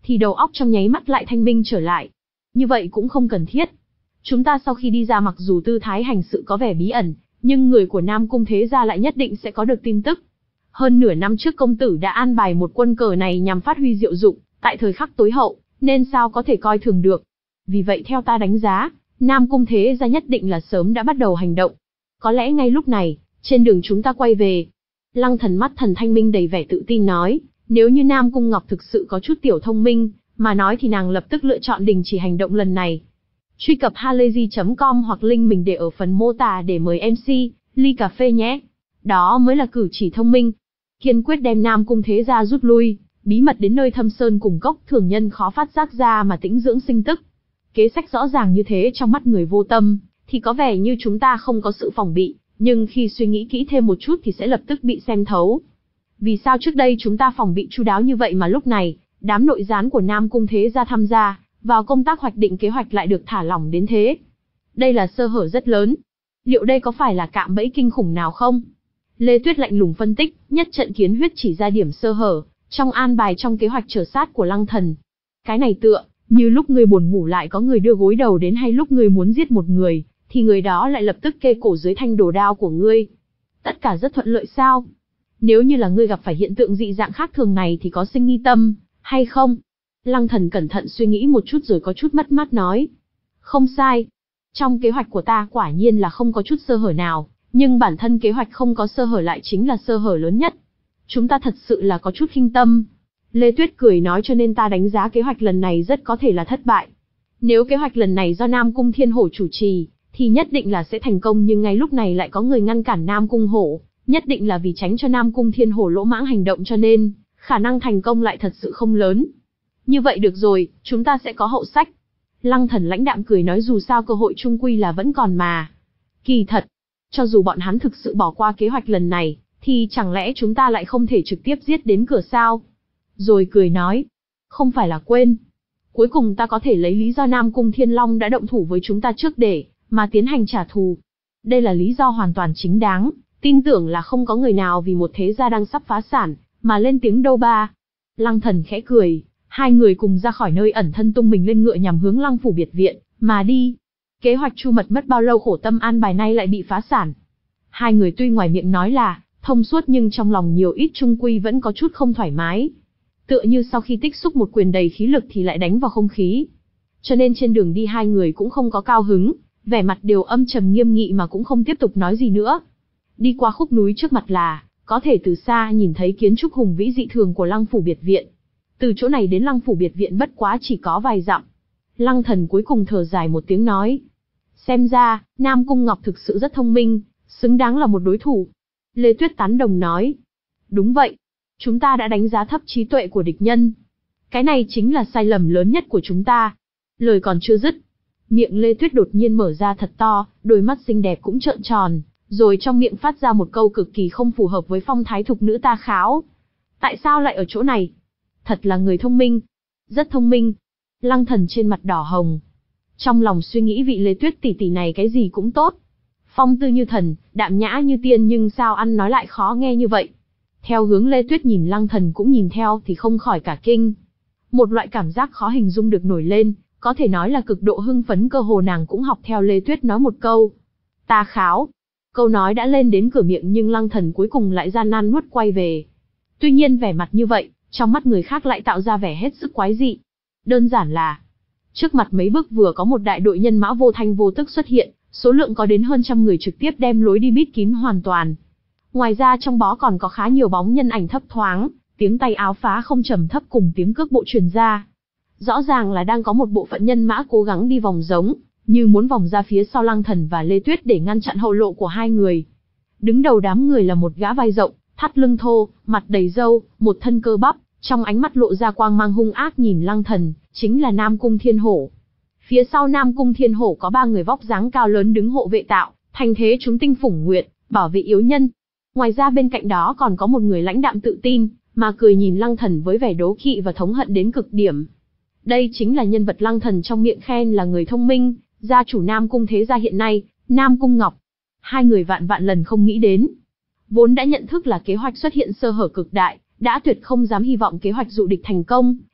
thì đầu óc trong nháy mắt lại thanh minh trở lại. Như vậy cũng không cần thiết. Chúng ta sau khi đi ra mặc dù tư thái hành sự có vẻ bí ẩn, nhưng người của Nam Cung thế gia lại nhất định sẽ có được tin tức. Hơn nửa năm trước công tử đã an bài một quân cờ này nhằm phát huy diệu dụng, tại thời khắc tối hậu, nên sao có thể coi thường được. Vì vậy theo ta đánh giá, Nam Cung thế gia nhất định là sớm đã bắt đầu hành động. Có lẽ ngay lúc này, trên đường chúng ta quay về. Lăng Thần mắt thần thanh minh đầy vẻ tự tin nói, nếu như Nam Cung Ngọc thực sự có chút tiểu thông minh, mà nói thì nàng lập tức lựa chọn đình chỉ hành động lần này. Truy cập halayzi chấm com hoặc link mình để ở phần mô tả để mời em xê, ly cà phê nhé. Đó mới là cử chỉ thông minh. Kiên quyết đem Nam Cung thế gia rút lui, bí mật đến nơi thâm sơn cùng cốc thường nhân khó phát giác ra mà tĩnh dưỡng sinh tức. Kế sách rõ ràng như thế trong mắt người vô tâm, thì có vẻ như chúng ta không có sự phòng bị, nhưng khi suy nghĩ kỹ thêm một chút thì sẽ lập tức bị xem thấu. Vì sao trước đây chúng ta phòng bị chu đáo như vậy mà lúc này, đám nội gián của Nam Cung thế gia tham gia vào công tác hoạch định kế hoạch lại được thả lỏng đến thế? Đây là sơ hở rất lớn. Liệu đây có phải là cạm bẫy kinh khủng nào không? Lê Tuyết lạnh lùng phân tích, nhất trận kiến huyết chỉ ra điểm sơ hở trong an bài trong kế hoạch trở sát của Lăng Thần. Cái này tựa như lúc người buồn ngủ lại có người đưa gối đầu đến, hay lúc người muốn giết một người, thì người đó lại lập tức kê cổ dưới thanh đồ đao của ngươi. Tất cả rất thuận lợi sao? Nếu như là ngươi gặp phải hiện tượng dị dạng khác thường này thì có sinh nghi tâm, hay không? Lăng Thần cẩn thận suy nghĩ một chút rồi có chút mất mát nói. Không sai. Trong kế hoạch của ta quả nhiên là không có chút sơ hở nào, nhưng bản thân kế hoạch không có sơ hở lại chính là sơ hở lớn nhất. Chúng ta thật sự là có chút khinh tâm. Lê Tuyết cười nói, cho nên ta đánh giá kế hoạch lần này rất có thể là thất bại. Nếu kế hoạch lần này do Nam Cung Thiên Hổ chủ trì, thì nhất định là sẽ thành công, nhưng ngay lúc này lại có người ngăn cản Nam Cung Hổ, nhất định là vì tránh cho Nam Cung Thiên Hổ lỗ mãng hành động, cho nên khả năng thành công lại thật sự không lớn. Như vậy được rồi, chúng ta sẽ có hậu sách. Lăng Thần lãnh đạm cười nói, dù sao cơ hội chung quy là vẫn còn mà. Kỳ thật, cho dù bọn hắn thực sự bỏ qua kế hoạch lần này, thì chẳng lẽ chúng ta lại không thể trực tiếp giết đến cửa sao? Rồi cười nói, không phải là quên. Cuối cùng ta có thể lấy lý do Nam Cung Thiên Long đã động thủ với chúng ta trước để mà tiến hành trả thù. Đây là lý do hoàn toàn chính đáng, tin tưởng là không có người nào vì một thế gia đang sắp phá sản mà lên tiếng đâu ba. Lăng Thần khẽ cười, hai người cùng ra khỏi nơi ẩn thân tung mình lên ngựa nhằm hướng Lăng phủ biệt viện mà đi. Kế hoạch Chu Mật mất bao lâu khổ tâm an bài nay lại bị phá sản. Hai người tuy ngoài miệng nói là thông suốt nhưng trong lòng nhiều ít chung quy vẫn có chút không thoải mái. Tựa như sau khi tích xúc một quyền đầy khí lực thì lại đánh vào không khí. Cho nên trên đường đi hai người cũng không có cao hứng, vẻ mặt đều âm trầm nghiêm nghị mà cũng không tiếp tục nói gì nữa. Đi qua khúc núi trước mặt là, có thể từ xa nhìn thấy kiến trúc hùng vĩ dị thường của Lăng phủ biệt viện. Từ chỗ này đến Lăng phủ biệt viện bất quá chỉ có vài dặm. Lăng Thần cuối cùng thở dài một tiếng nói. Xem ra, Nam Cung Ngọc thực sự rất thông minh, xứng đáng là một đối thủ. Lê Tuyết tán đồng nói. Đúng vậy. Chúng ta đã đánh giá thấp trí tuệ của địch nhân. Cái này chính là sai lầm lớn nhất của chúng ta. Lời còn chưa dứt, miệng Lê Tuyết đột nhiên mở ra thật to, đôi mắt xinh đẹp cũng trợn tròn, rồi trong miệng phát ra một câu cực kỳ không phù hợp với phong thái thục nữ ta kháo. Tại sao lại ở chỗ này? Thật là người thông minh. Rất thông minh. Lăng Thần trên mặt đỏ hồng. Trong lòng suy nghĩ vị Lê Tuyết tỷ tỷ này cái gì cũng tốt. Phong tư như thần, đạm nhã như tiên, nhưng sao ăn nói lại khó nghe như vậy. Theo hướng Lê Tuyết nhìn, Lăng Thần cũng nhìn theo thì không khỏi cả kinh. Một loại cảm giác khó hình dung được nổi lên, có thể nói là cực độ hưng phấn, cơ hồ nàng cũng học theo Lê Tuyết nói một câu. Ta kháo. Câu nói đã lên đến cửa miệng nhưng Lăng Thần cuối cùng lại gian nan nuốt quay về. Tuy nhiên vẻ mặt như vậy, trong mắt người khác lại tạo ra vẻ hết sức quái dị. Đơn giản là, trước mặt mấy bước vừa có một đại đội nhân mã vô thanh vô tức xuất hiện, số lượng có đến hơn trăm người trực tiếp đem lối đi bít kín hoàn toàn. Ngoài ra trong bó còn có khá nhiều bóng nhân ảnh thấp thoáng, tiếng tay áo phá không trầm thấp cùng tiếng cước bộ truyền ra. Rõ ràng là đang có một bộ phận nhân mã cố gắng đi vòng giống, như muốn vòng ra phía sau Lăng Thần và Lê Tuyết để ngăn chặn hậu lộ của hai người. Đứng đầu đám người là một gã vai rộng, thắt lưng thô, mặt đầy râu, một thân cơ bắp, trong ánh mắt lộ ra quang mang hung ác nhìn Lăng Thần, chính là Nam Cung Thiên Hổ. Phía sau Nam Cung Thiên Hổ có ba người vóc dáng cao lớn đứng hộ vệ tạo, thành thế chúng tinh phủng nguyệt, bảo vệ yếu nhân. Ngoài ra bên cạnh đó còn có một người lãnh đạm tự tin, mà cười nhìn Lăng Thần với vẻ đố kỵ và thống hận đến cực điểm. Đây chính là nhân vật Lăng Thần trong miệng khen là người thông minh, gia chủ Nam Cung thế gia hiện nay, Nam Cung Ngọc. Hai người vạn vạn lần không nghĩ đến. Vốn đã nhận thức là kế hoạch xuất hiện sơ hở cực đại, đã tuyệt không dám hy vọng kế hoạch dụ địch thành công,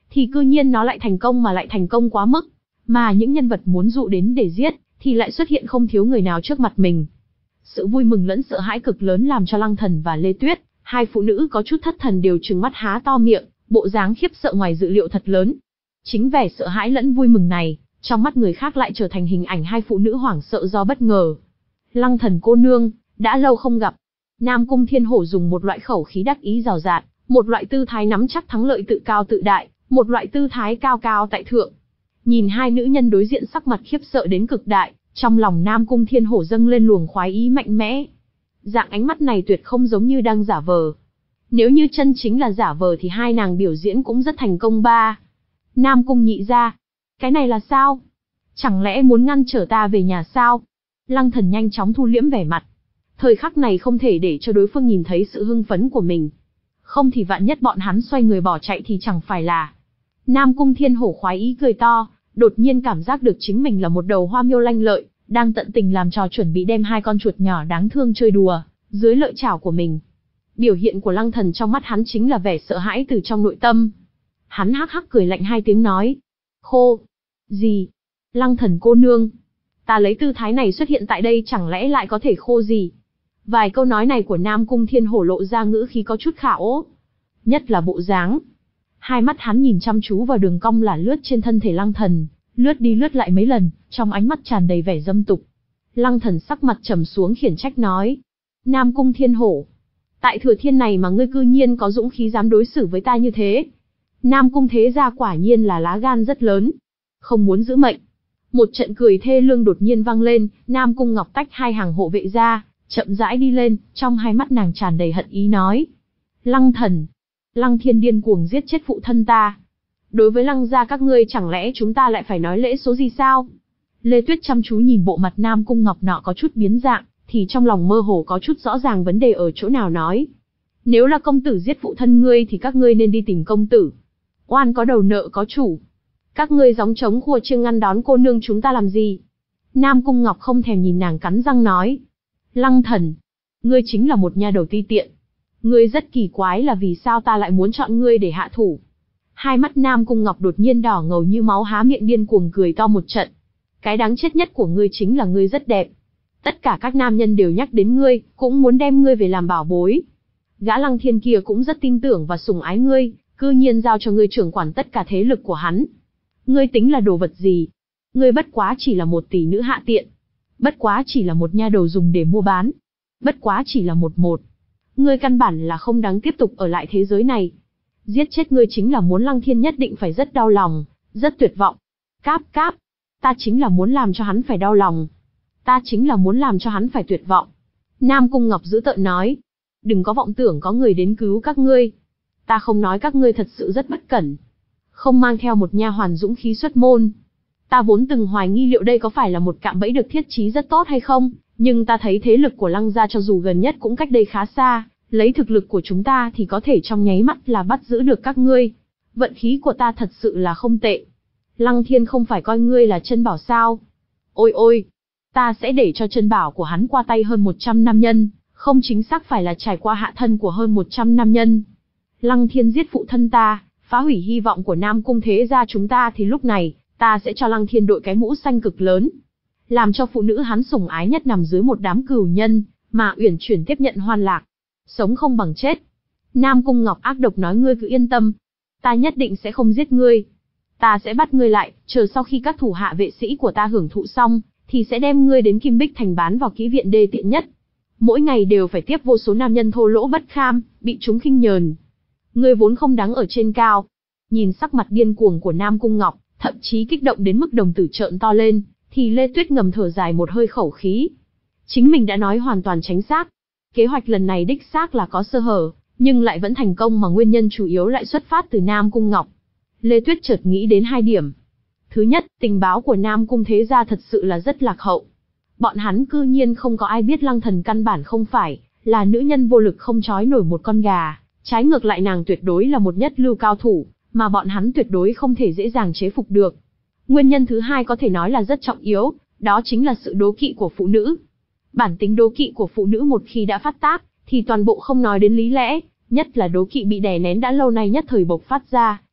thì cư nhiên nó lại thành công mà lại thành công quá mức. Mà những nhân vật muốn dụ đến để giết, thì lại xuất hiện không thiếu người nào trước mặt mình. Sự vui mừng lẫn sợ hãi cực lớn làm cho Lăng Thần và Lê Tuyết, hai phụ nữ có chút thất thần đều trừng mắt há to miệng, bộ dáng khiếp sợ ngoài dự liệu thật lớn. Chính vẻ sợ hãi lẫn vui mừng này, trong mắt người khác lại trở thành hình ảnh hai phụ nữ hoảng sợ do bất ngờ. Lăng Thần cô nương, đã lâu không gặp. Nam Cung Thiên Hổ dùng một loại khẩu khí đắc ý rào rạt, một loại tư thái nắm chắc thắng lợi tự cao tự đại, một loại tư thái cao cao tại thượng. Nhìn hai nữ nhân đối diện sắc mặt khiếp sợ đến cực đại, trong lòng Nam Cung Thiên Hổ dâng lên luồng khoái ý mạnh mẽ. Dạng ánh mắt này tuyệt không giống như đang giả vờ. Nếu như chân chính là giả vờ thì hai nàng biểu diễn cũng rất thành công ba. Nam Cung nhị gia, cái này là sao? Chẳng lẽ muốn ngăn trở ta về nhà sao? Lăng Thần nhanh chóng thu liễm vẻ mặt. Thời khắc này không thể để cho đối phương nhìn thấy sự hưng phấn của mình. Không thì vạn nhất bọn hắn xoay người bỏ chạy thì chẳng phải là. Nam Cung Thiên Hổ khoái ý cười to, đột nhiên cảm giác được chính mình là một đầu hoa miêu lanh lợi, đang tận tình làm trò chuẩn bị đem hai con chuột nhỏ đáng thương chơi đùa, dưới lợi chảo của mình. Biểu hiện của Lăng Thần trong mắt hắn chính là vẻ sợ hãi từ trong nội tâm. Hắn hắc hắc cười lạnh hai tiếng nói. Khô. Gì? Lăng Thần cô nương. Ta lấy tư thái này xuất hiện tại đây chẳng lẽ lại có thể khô gì? Vài câu nói này của Nam Cung Thiên Hổ lộ ra ngữ khí có chút khả ố. Nhất là bộ dáng. Hai mắt hắn nhìn chăm chú vào đường cong là lướt trên thân thể Lăng Thần, lướt đi lướt lại mấy lần, trong ánh mắt tràn đầy vẻ dâm tục. Lăng Thần sắc mặt trầm xuống khiển trách nói. Nam Cung Thiên Hổ. Tại Thừa Thiên này mà ngươi cư nhiên có dũng khí dám đối xử với ta như thế. Nam Cung thế gia quả nhiên là lá gan rất lớn. Không muốn giữ mệnh. Một trận cười thê lương đột nhiên vang lên, Nam Cung Ngọc tách hai hàng hộ vệ ra, chậm rãi đi lên, trong hai mắt nàng tràn đầy hận ý nói. Lăng Thần. Lăng Thiên điên cuồng giết chết phụ thân ta. Đối với Lăng gia các ngươi chẳng lẽ chúng ta lại phải nói lễ số gì sao? Lê Tuyết chăm chú nhìn bộ mặt Nam Cung Ngọc nọ có chút biến dạng, thì trong lòng mơ hồ có chút rõ ràng vấn đề ở chỗ nào nói. Nếu là công tử giết phụ thân ngươi thì các ngươi nên đi tìm công tử. Oan có đầu nợ có chủ. Các ngươi gióng trống khua chiêng ngăn đón cô nương chúng ta làm gì? Nam Cung Ngọc không thèm nhìn nàng cắn răng nói. Lăng Thần. Ngươi chính là một nha đầu ti tiện. Ngươi rất kỳ quái là vì sao ta lại muốn chọn ngươi để hạ thủ. Hai mắt Nam Cung Ngọc đột nhiên đỏ ngầu như máu há miệng điên cuồng cười to một trận. Cái đáng chết nhất của ngươi chính là ngươi rất đẹp. Tất cả các nam nhân đều nhắc đến ngươi, cũng muốn đem ngươi về làm bảo bối. Gã Lăng Thiên kia cũng rất tin tưởng và sủng ái ngươi, cư nhiên giao cho ngươi trưởng quản tất cả thế lực của hắn. Ngươi tính là đồ vật gì? Ngươi bất quá chỉ là một tỷ nữ hạ tiện. Bất quá chỉ là một nha đầu dùng để mua bán. Bất quá chỉ là một một. Ngươi căn bản là không đáng tiếp tục ở lại thế giới này. Giết chết ngươi chính là muốn Lăng Thiên nhất định phải rất đau lòng, rất tuyệt vọng. Cáp cáp. Ta chính là muốn làm cho hắn phải đau lòng. Ta chính là muốn làm cho hắn phải tuyệt vọng. Nam Cung Ngọc giữ tợn nói. Đừng có vọng tưởng có người đến cứu các ngươi. Ta không nói các ngươi thật sự rất bất cẩn. Không mang theo một nha hoàn dũng khí xuất môn. Ta vốn từng hoài nghi liệu đây có phải là một cạm bẫy được thiết trí rất tốt hay không, nhưng ta thấy thế lực của Lăng gia cho dù gần nhất cũng cách đây khá xa, lấy thực lực của chúng ta thì có thể trong nháy mắt là bắt giữ được các ngươi. Vận khí của ta thật sự là không tệ. Lăng Thiên không phải coi ngươi là chân bảo sao? Ôi ôi, ta sẽ để cho chân bảo của hắn qua tay hơn một trăm nam nhân, không chính xác phải là trải qua hạ thân của hơn một trăm nam nhân. Lăng Thiên giết phụ thân ta, phá hủy hy vọng của Nam Cung thế gia chúng ta thì lúc này, ta sẽ cho Lăng Thiên đội cái mũ xanh cực lớn. Làm cho phụ nữ hắn sủng ái nhất nằm dưới một đám cừu nhân, mà uyển chuyển tiếp nhận hoan lạc. Sống không bằng chết. Nam Cung Ngọc ác độc nói ngươi cứ yên tâm. Ta nhất định sẽ không giết ngươi. Ta sẽ bắt ngươi lại, chờ sau khi các thủ hạ vệ sĩ của ta hưởng thụ xong, thì sẽ đem ngươi đến Kim Bích Thành bán vào kỹ viện đê tiện nhất. Mỗi ngày đều phải tiếp vô số nam nhân thô lỗ bất kham, bị chúng khinh nhờn. Ngươi vốn không đáng ở trên cao. Nhìn sắc mặt điên cuồng của Nam Cung Ngọc, thậm chí kích động đến mức đồng tử trợn to lên, thì Lê Tuyết ngầm thở dài một hơi khẩu khí. Chính mình đã nói hoàn toàn chính xác. Kế hoạch lần này đích xác là có sơ hở, nhưng lại vẫn thành công mà nguyên nhân chủ yếu lại xuất phát từ Nam Cung Ngọc. Lê Tuyết chợt nghĩ đến hai điểm. Thứ nhất, tình báo của Nam Cung thế gia thật sự là rất lạc hậu. Bọn hắn cư nhiên không có ai biết Lăng Thần căn bản không phải là nữ nhân vô lực không trói nổi một con gà, trái ngược lại nàng tuyệt đối là một nhất lưu cao thủ, mà bọn hắn tuyệt đối không thể dễ dàng chế phục được. Nguyên nhân thứ hai có thể nói là rất trọng yếu, đó chính là sự đố kỵ của phụ nữ. Bản tính đố kỵ của phụ nữ một khi đã phát tác, thì toàn bộ không nói đến lý lẽ, nhất là đố kỵ bị đè nén đã lâu nay nhất thời bộc phát ra,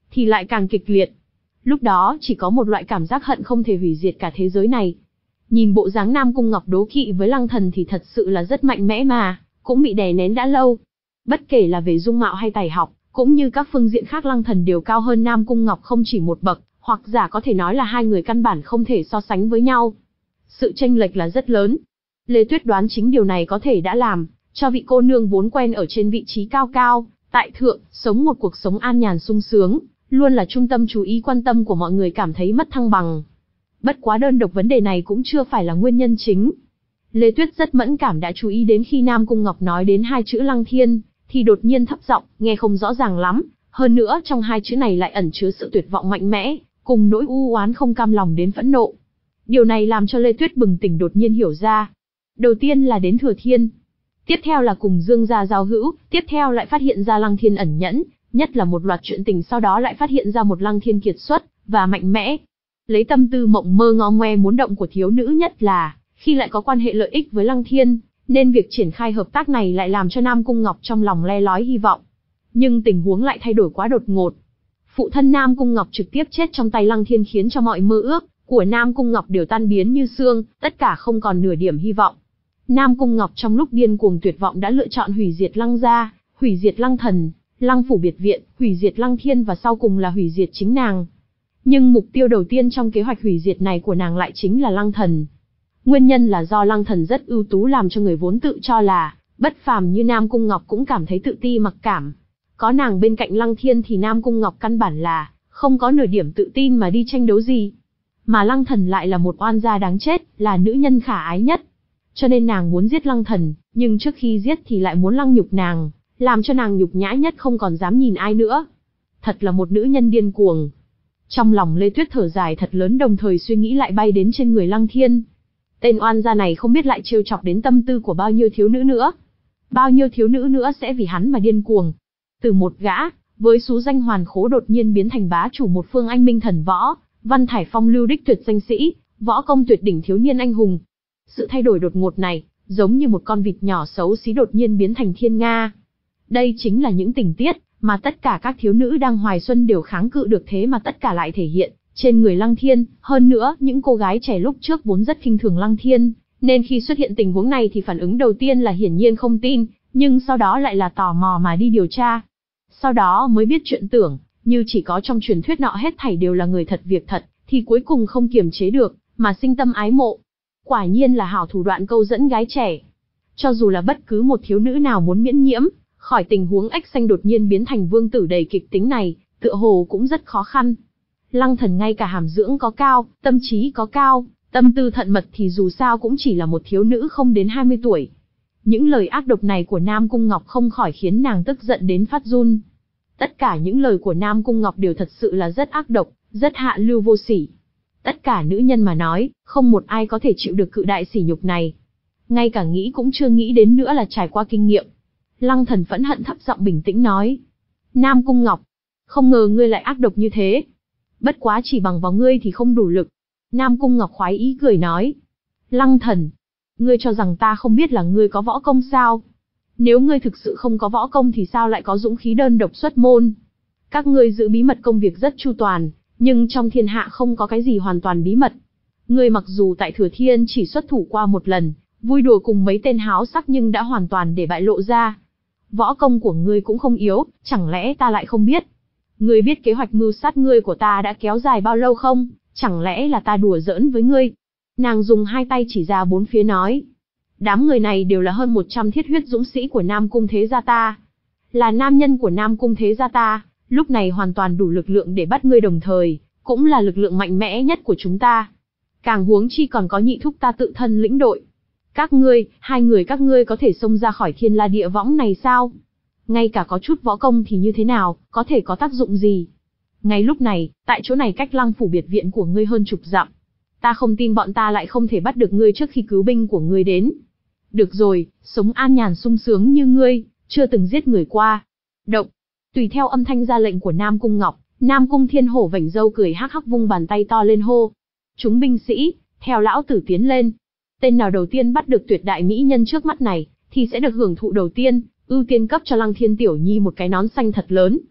thì lại càng kịch liệt. Lúc đó chỉ có một loại cảm giác hận không thể hủy diệt cả thế giới này. Nhìn bộ dáng Nam Cung Ngọc đố kỵ với Lăng Thần thì thật sự là rất mạnh mẽ mà, cũng bị đè nén đã lâu. Bất kể là về dung mạo hay tài học, cũng như các phương diện khác Lăng Thần đều cao hơn Nam Cung Ngọc không chỉ một bậc, hoặc giả có thể nói là hai người căn bản không thể so sánh với nhau. Sự chênh lệch là rất lớn. Lê Tuyết đoán chính điều này có thể đã làm cho vị cô nương vốn quen ở trên vị trí cao cao, tại thượng, sống một cuộc sống an nhàn sung sướng, luôn là trung tâm chú ý quan tâm của mọi người cảm thấy mất thăng bằng. Bất quá đơn độc vấn đề này cũng chưa phải là nguyên nhân chính. Lê Tuyết rất mẫn cảm đã chú ý đến khi Nam Cung Ngọc nói đến hai chữ Lăng Thiên, thì đột nhiên thấp giọng, nghe không rõ ràng lắm, hơn nữa trong hai chữ này lại ẩn chứa sự tuyệt vọng mạnh mẽ, cùng nỗi u oán không cam lòng đến phẫn nộ. Điều này làm cho Lê Tuyết bừng tỉnh đột nhiên hiểu ra. Đầu tiên là đến Thừa Thiên, tiếp theo là cùng Dương gia giao hữu, tiếp theo lại phát hiện ra Lăng Thiên ẩn nhẫn, nhất là một loạt chuyện tình sau đó lại phát hiện ra một Lăng Thiên kiệt xuất và mạnh mẽ. Lấy tâm tư mộng mơ ngó ngoe muốn động của thiếu nữ nhất là khi lại có quan hệ lợi ích với Lăng Thiên, nên việc triển khai hợp tác này lại làm cho Nam Cung Ngọc trong lòng le lói hy vọng. Nhưng tình huống lại thay đổi quá đột ngột. Phụ thân Nam Cung Ngọc trực tiếp chết trong tay Lăng Thiên khiến cho mọi mơ ước của Nam Cung Ngọc đều tan biến như sương, tất cả không còn nửa điểm hy vọng. Nam Cung Ngọc trong lúc điên cuồng tuyệt vọng đã lựa chọn hủy diệt Lăng gia, hủy diệt Lăng Thần, Lăng phủ biệt viện, hủy diệt Lăng Thiên và sau cùng là hủy diệt chính nàng. Nhưng mục tiêu đầu tiên trong kế hoạch hủy diệt này của nàng lại chính là Lăng Thần. Nguyên nhân là do Lăng Thần rất ưu tú làm cho người vốn tự cho là bất phàm như Nam Cung Ngọc cũng cảm thấy tự ti mặc cảm. Có nàng bên cạnh Lăng Thiên thì Nam Cung Ngọc căn bản là không có nửa điểm tự tin mà đi tranh đấu gì. Mà Lăng Thần lại là một oan gia đáng chết, là nữ nhân khả ái nhất. Cho nên nàng muốn giết Lăng Thần, nhưng trước khi giết thì lại muốn lăng nhục nàng, làm cho nàng nhục nhã nhất không còn dám nhìn ai nữa. Thật là một nữ nhân điên cuồng. Trong lòng Lê Tuyết thở dài thật lớn, đồng thời suy nghĩ lại bay đến trên người Lăng Thiên. Tên oan gia này không biết lại trêu chọc đến tâm tư của bao nhiêu thiếu nữ nữa. Bao nhiêu thiếu nữ nữa sẽ vì hắn mà điên cuồng. Từ một gã, với số danh hoàn khố đột nhiên biến thành bá chủ một phương anh minh thần võ, văn thải phong lưu đích tuyệt danh sĩ, võ công tuyệt đỉnh thiếu niên anh hùng. Sự thay đổi đột ngột này, giống như một con vịt nhỏ xấu xí đột nhiên biến thành thiên nga. Đây chính là những tình tiết mà tất cả các thiếu nữ đang hoài xuân đều kháng cự được, thế mà tất cả lại thể hiện trên người Lăng Thiên. Hơn nữa, những cô gái trẻ lúc trước vốn rất khinh thường Lăng Thiên, nên khi xuất hiện tình huống này thì phản ứng đầu tiên là hiển nhiên không tin, nhưng sau đó lại là tò mò mà đi điều tra. Sau đó mới biết chuyện tưởng, như chỉ có trong truyền thuyết nọ hết thảy đều là người thật việc thật, thì cuối cùng không kiềm chế được, mà sinh tâm ái mộ. Quả nhiên là hảo thủ đoạn câu dẫn gái trẻ. Cho dù là bất cứ một thiếu nữ nào muốn miễn nhiễm khỏi tình huống ếch xanh đột nhiên biến thành vương tử đầy kịch tính này, tựa hồ cũng rất khó khăn. Lăng Thần ngay cả hàm dưỡng có cao, tâm trí có cao, tâm tư thận mật thì dù sao cũng chỉ là một thiếu nữ không đến hai mươi tuổi. Những lời ác độc này của Nam Cung Ngọc không khỏi khiến nàng tức giận đến phát run. Tất cả những lời của Nam Cung Ngọc đều thật sự là rất ác độc, rất hạ lưu vô sỉ. Tất cả nữ nhân mà nói, không một ai có thể chịu được cự đại sỉ nhục này. Ngay cả nghĩ cũng chưa nghĩ đến nữa là trải qua kinh nghiệm. Lăng Thần phẫn hận thấp giọng bình tĩnh nói. Nam Cung Ngọc, không ngờ ngươi lại ác độc như thế. Bất quá chỉ bằng vào ngươi thì không đủ lực. Nam Cung Ngọc khoái ý cười nói. Lăng Thần, ngươi cho rằng ta không biết là ngươi có võ công sao? Nếu ngươi thực sự không có võ công thì sao lại có dũng khí đơn độc xuất môn? Các ngươi giữ bí mật công việc rất chu toàn, nhưng trong thiên hạ không có cái gì hoàn toàn bí mật. Ngươi mặc dù tại Thừa Thiên chỉ xuất thủ qua một lần, vui đùa cùng mấy tên háo sắc nhưng đã hoàn toàn để bại lộ ra. Võ công của ngươi cũng không yếu, chẳng lẽ ta lại không biết? Ngươi biết kế hoạch mưu sát ngươi của ta đã kéo dài bao lâu không? Chẳng lẽ là ta đùa giỡn với ngươi? Nàng dùng hai tay chỉ ra bốn phía nói. Đám người này đều là hơn một trăm thiết huyết dũng sĩ của Nam Cung thế gia ta. Là nam nhân của Nam Cung thế gia ta, lúc này hoàn toàn đủ lực lượng để bắt ngươi, đồng thời cũng là lực lượng mạnh mẽ nhất của chúng ta. Càng huống chi còn có nhị thúc ta tự thân lĩnh đội. Các ngươi, hai người các ngươi có thể xông ra khỏi thiên la địa võng này sao? Ngay cả có chút võ công thì như thế nào, có thể có tác dụng gì? Ngay lúc này, tại chỗ này cách Lăng phủ biệt viện của ngươi hơn chục dặm. Ta không tin bọn ta lại không thể bắt được ngươi trước khi cứu binh của ngươi đến. Được rồi, sống an nhàn sung sướng như ngươi, chưa từng giết người qua. Động. Tùy theo âm thanh ra lệnh của Nam Cung Ngọc, Nam Cung Thiên Hổ vảnh râu cười hắc hắc vung bàn tay to lên hô. Chúng binh sĩ, theo lão tử tiến lên. Tên nào đầu tiên bắt được tuyệt đại mỹ nhân trước mắt này, thì sẽ được hưởng thụ đầu tiên, ưu tiên cấp cho Lăng Thiên tiểu nhi một cái nón xanh thật lớn.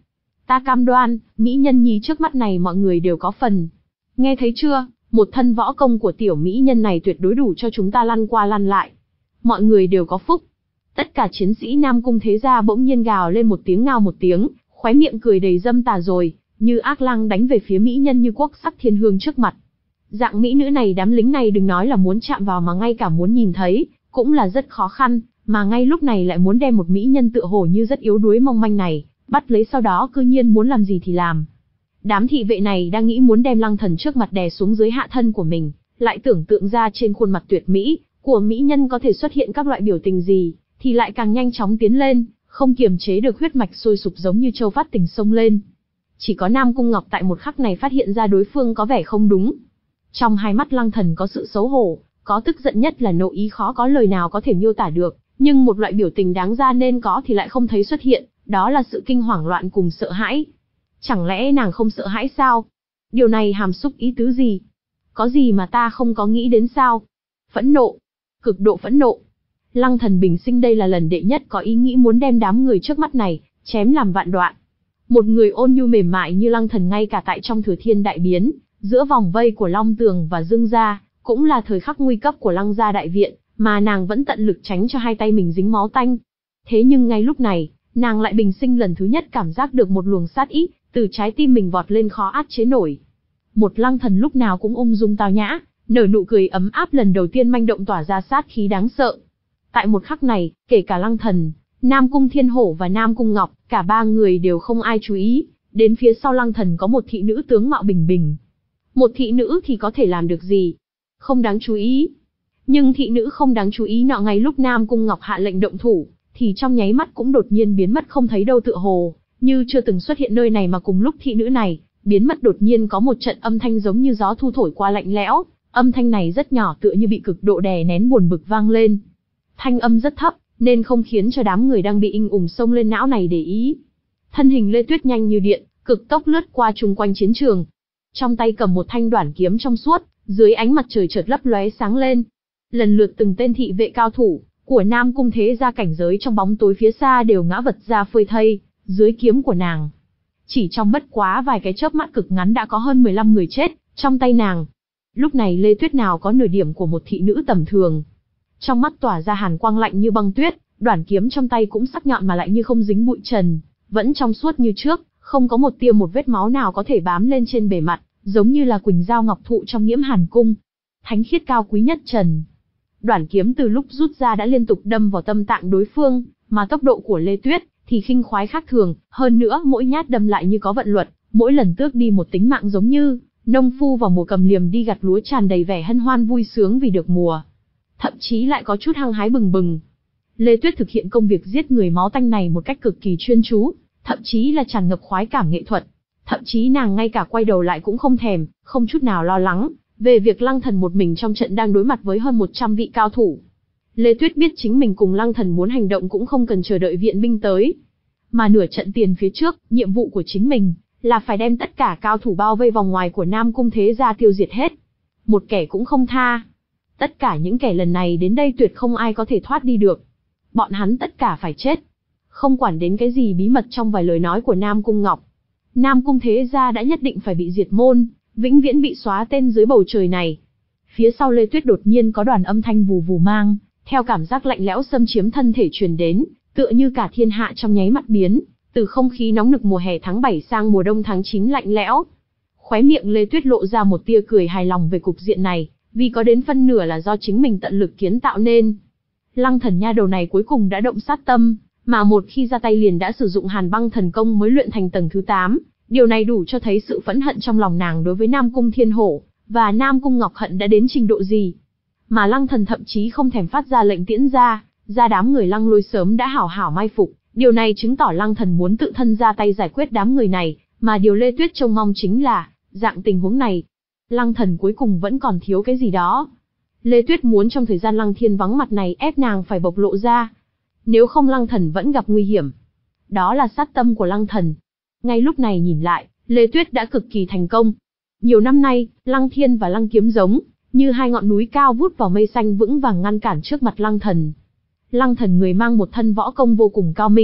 Ta cam đoan, mỹ nhân nhi trước mắt này mọi người đều có phần. Nghe thấy chưa, một thân võ công của tiểu mỹ nhân này tuyệt đối đủ cho chúng ta lăn qua lăn lại. Mọi người đều có phúc. Tất cả chiến sĩ Nam Cung thế gia bỗng nhiên gào lên một tiếng ngao một tiếng, khóe miệng cười đầy dâm tà rồi, như ác lang đánh về phía mỹ nhân như quốc sắc thiên hương trước mặt. Dạng mỹ nữ này đám lính này đừng nói là muốn chạm vào mà ngay cả muốn nhìn thấy, cũng là rất khó khăn, mà ngay lúc này lại muốn đem một mỹ nhân tựa hồ như rất yếu đuối mong manh này, bắt lấy sau đó cư nhiên muốn làm gì thì làm. Đám thị vệ này đang nghĩ muốn đem Lăng Thần trước mặt đè xuống dưới hạ thân của mình, lại tưởng tượng ra trên khuôn mặt tuyệt mỹ của mỹ nhân có thể xuất hiện các loại biểu tình gì, thì lại càng nhanh chóng tiến lên, không kiềm chế được huyết mạch sôi sục giống như châu phát tình sông lên. Chỉ có Nam Cung Ngọc tại một khắc này phát hiện ra đối phương có vẻ không đúng. Trong hai mắt Lăng Thần có sự xấu hổ, có tức giận nhất là nộ ý khó có lời nào có thể miêu tả được, nhưng một loại biểu tình đáng ra nên có thì lại không thấy xuất hiện, đó là sự kinh hoảng loạn cùng sợ hãi. Chẳng lẽ nàng không sợ hãi sao? Điều này hàm xúc ý tứ gì? Có gì mà ta không có nghĩ đến sao? Phẫn nộ, cực độ phẫn nộ. Lăng Thần bình sinh đây là lần đệ nhất có ý nghĩ muốn đem đám người trước mắt này chém làm vạn đoạn. Một người ôn nhu mềm mại như Lăng Thần ngay cả tại trong Thừa Thiên đại biến, giữa vòng vây của Long Tường và Dương gia, cũng là thời khắc nguy cấp của Lăng gia đại viện, mà nàng vẫn tận lực tránh cho hai tay mình dính máu tanh. Thế nhưng ngay lúc này, nàng lại bình sinh lần thứ nhất cảm giác được một luồng sát ý từ trái tim mình vọt lên khó át chế nổi. Một Lăng Thần lúc nào cũng ung dung tao nhã, nở nụ cười ấm áp lần đầu tiên manh động tỏa ra sát khí đáng sợ. Tại một khắc này, kể cả Lăng Thần, Nam Cung Thiên Hổ và Nam Cung Ngọc, cả ba người đều không ai chú ý, đến phía sau Lăng Thần có một thị nữ tướng mạo bình bình. Một thị nữ thì có thể làm được gì? Không đáng chú ý. Nhưng thị nữ không đáng chú ý nọ ngay lúc Nam Cung Ngọc hạ lệnh động thủ, thì trong nháy mắt cũng đột nhiên biến mất không thấy đâu tựa hồ, như chưa từng xuất hiện nơi này mà cùng lúc thị nữ này, biến mất đột nhiên có một trận âm thanh giống như gió thu thổi qua lạnh lẽo, âm thanh này rất nhỏ tựa như bị cực độ đè nén buồn bực vang lên. Thanh âm rất thấp, nên không khiến cho đám người đang bị inh ủng xông lên não này để ý. Thân hình Lê Tuyết nhanh như điện, cực tốc lướt qua chung quanh chiến trường. Trong tay cầm một thanh đoản kiếm trong suốt, dưới ánh mặt trời chợt lấp lóe sáng lên. Lần lượt từng tên thị vệ cao thủ của Nam Cung thế gia cảnh giới trong bóng tối phía xa đều ngã vật ra phơi thây dưới kiếm của nàng. Chỉ trong bất quá vài cái chớp mắt cực ngắn đã có hơn mười lăm người chết trong tay nàng. Lúc này Lê Tuyết nào có nửa điểm của một thị nữ tầm thường. Trong mắt tỏa ra hàn quang lạnh như băng tuyết, đoản kiếm trong tay cũng sắc nhọn mà lại như không dính bụi trần, vẫn trong suốt như trước, không có một tia một vết máu nào có thể bám lên trên bề mặt, giống như là quỳnh dao ngọc thụ trong Nhiễm Hàn cung. Thánh khiết cao quý nhất trần. Đoản kiếm từ lúc rút ra đã liên tục đâm vào tâm tạng đối phương, mà tốc độ của Lê Tuyết thì khinh khoái khác thường, hơn nữa mỗi nhát đâm lại như có vận luật, mỗi lần tước đi một tính mạng giống như nông phu vào mùa cầm liềm đi gặt lúa tràn đầy vẻ hân hoan vui sướng vì được mùa. Thậm chí lại có chút hăng hái bừng bừng. Lê Tuyết thực hiện công việc giết người máu tanh này một cách cực kỳ chuyên chú, thậm chí là tràn ngập khoái cảm nghệ thuật. Thậm chí nàng ngay cả quay đầu lại cũng không thèm, không chút nào lo lắng về việc Lăng Thần một mình trong trận đang đối mặt với hơn một trăm vị cao thủ. Lê Tuyết biết chính mình cùng Lăng Thần muốn hành động cũng không cần chờ đợi viện binh tới. Mà nửa trận tiền phía trước, nhiệm vụ của chính mình là phải đem tất cả cao thủ bao vây vòng ngoài của Nam Cung thế gia tiêu diệt hết. Một kẻ cũng không tha. Tất cả những kẻ lần này đến đây tuyệt không ai có thể thoát đi được. Bọn hắn tất cả phải chết. Không quản đến cái gì bí mật trong vài lời nói của Nam Cung Ngọc. Nam Cung thế gia đã nhất định phải bị diệt môn, vĩnh viễn bị xóa tên dưới bầu trời này. Phía sau Lê Tuyết đột nhiên có đoàn âm thanh vù vù mang, theo cảm giác lạnh lẽo xâm chiếm thân thể truyền đến, tựa như cả thiên hạ trong nháy mắt biến, từ không khí nóng nực mùa hè tháng bảy sang mùa đông tháng chín lạnh lẽo. Khóe miệng Lê Tuyết lộ ra một tia cười hài lòng về cục diện này, vì có đến phân nửa là do chính mình tận lực kiến tạo nên. Lăng Thần nha đầu này cuối cùng đã động sát tâm, mà một khi ra tay liền đã sử dụng Hàn Băng thần công mới luyện thành tầng thứ tám, điều này đủ cho thấy sự phẫn hận trong lòng nàng đối với Nam Cung Thiên Hổ và Nam Cung Ngọc Hận đã đến trình độ gì. Mà Lăng Thần thậm chí không thèm phát ra lệnh tiễn ra, ra đám người Lăng Lôi sớm đã hảo hảo mai phục, điều này chứng tỏ Lăng Thần muốn tự thân ra tay giải quyết đám người này, mà điều Lê Tuyết trông mong chính là, dạng tình huống này, Lăng Thần cuối cùng vẫn còn thiếu cái gì đó. Lê Tuyết muốn trong thời gian Lăng Thiên vắng mặt này ép nàng phải bộc lộ ra. Nếu không Lăng Thần vẫn gặp nguy hiểm. Đó là sát tâm của Lăng Thần. Ngay lúc này nhìn lại, Lê Tuyết đã cực kỳ thành công. Nhiều năm nay, Lăng Thiên và Lăng Kiếm giống như hai ngọn núi cao vút vào mây xanh vững vàng ngăn cản trước mặt Lăng Thần. Lăng Thần người mang một thân võ công vô cùng cao minh,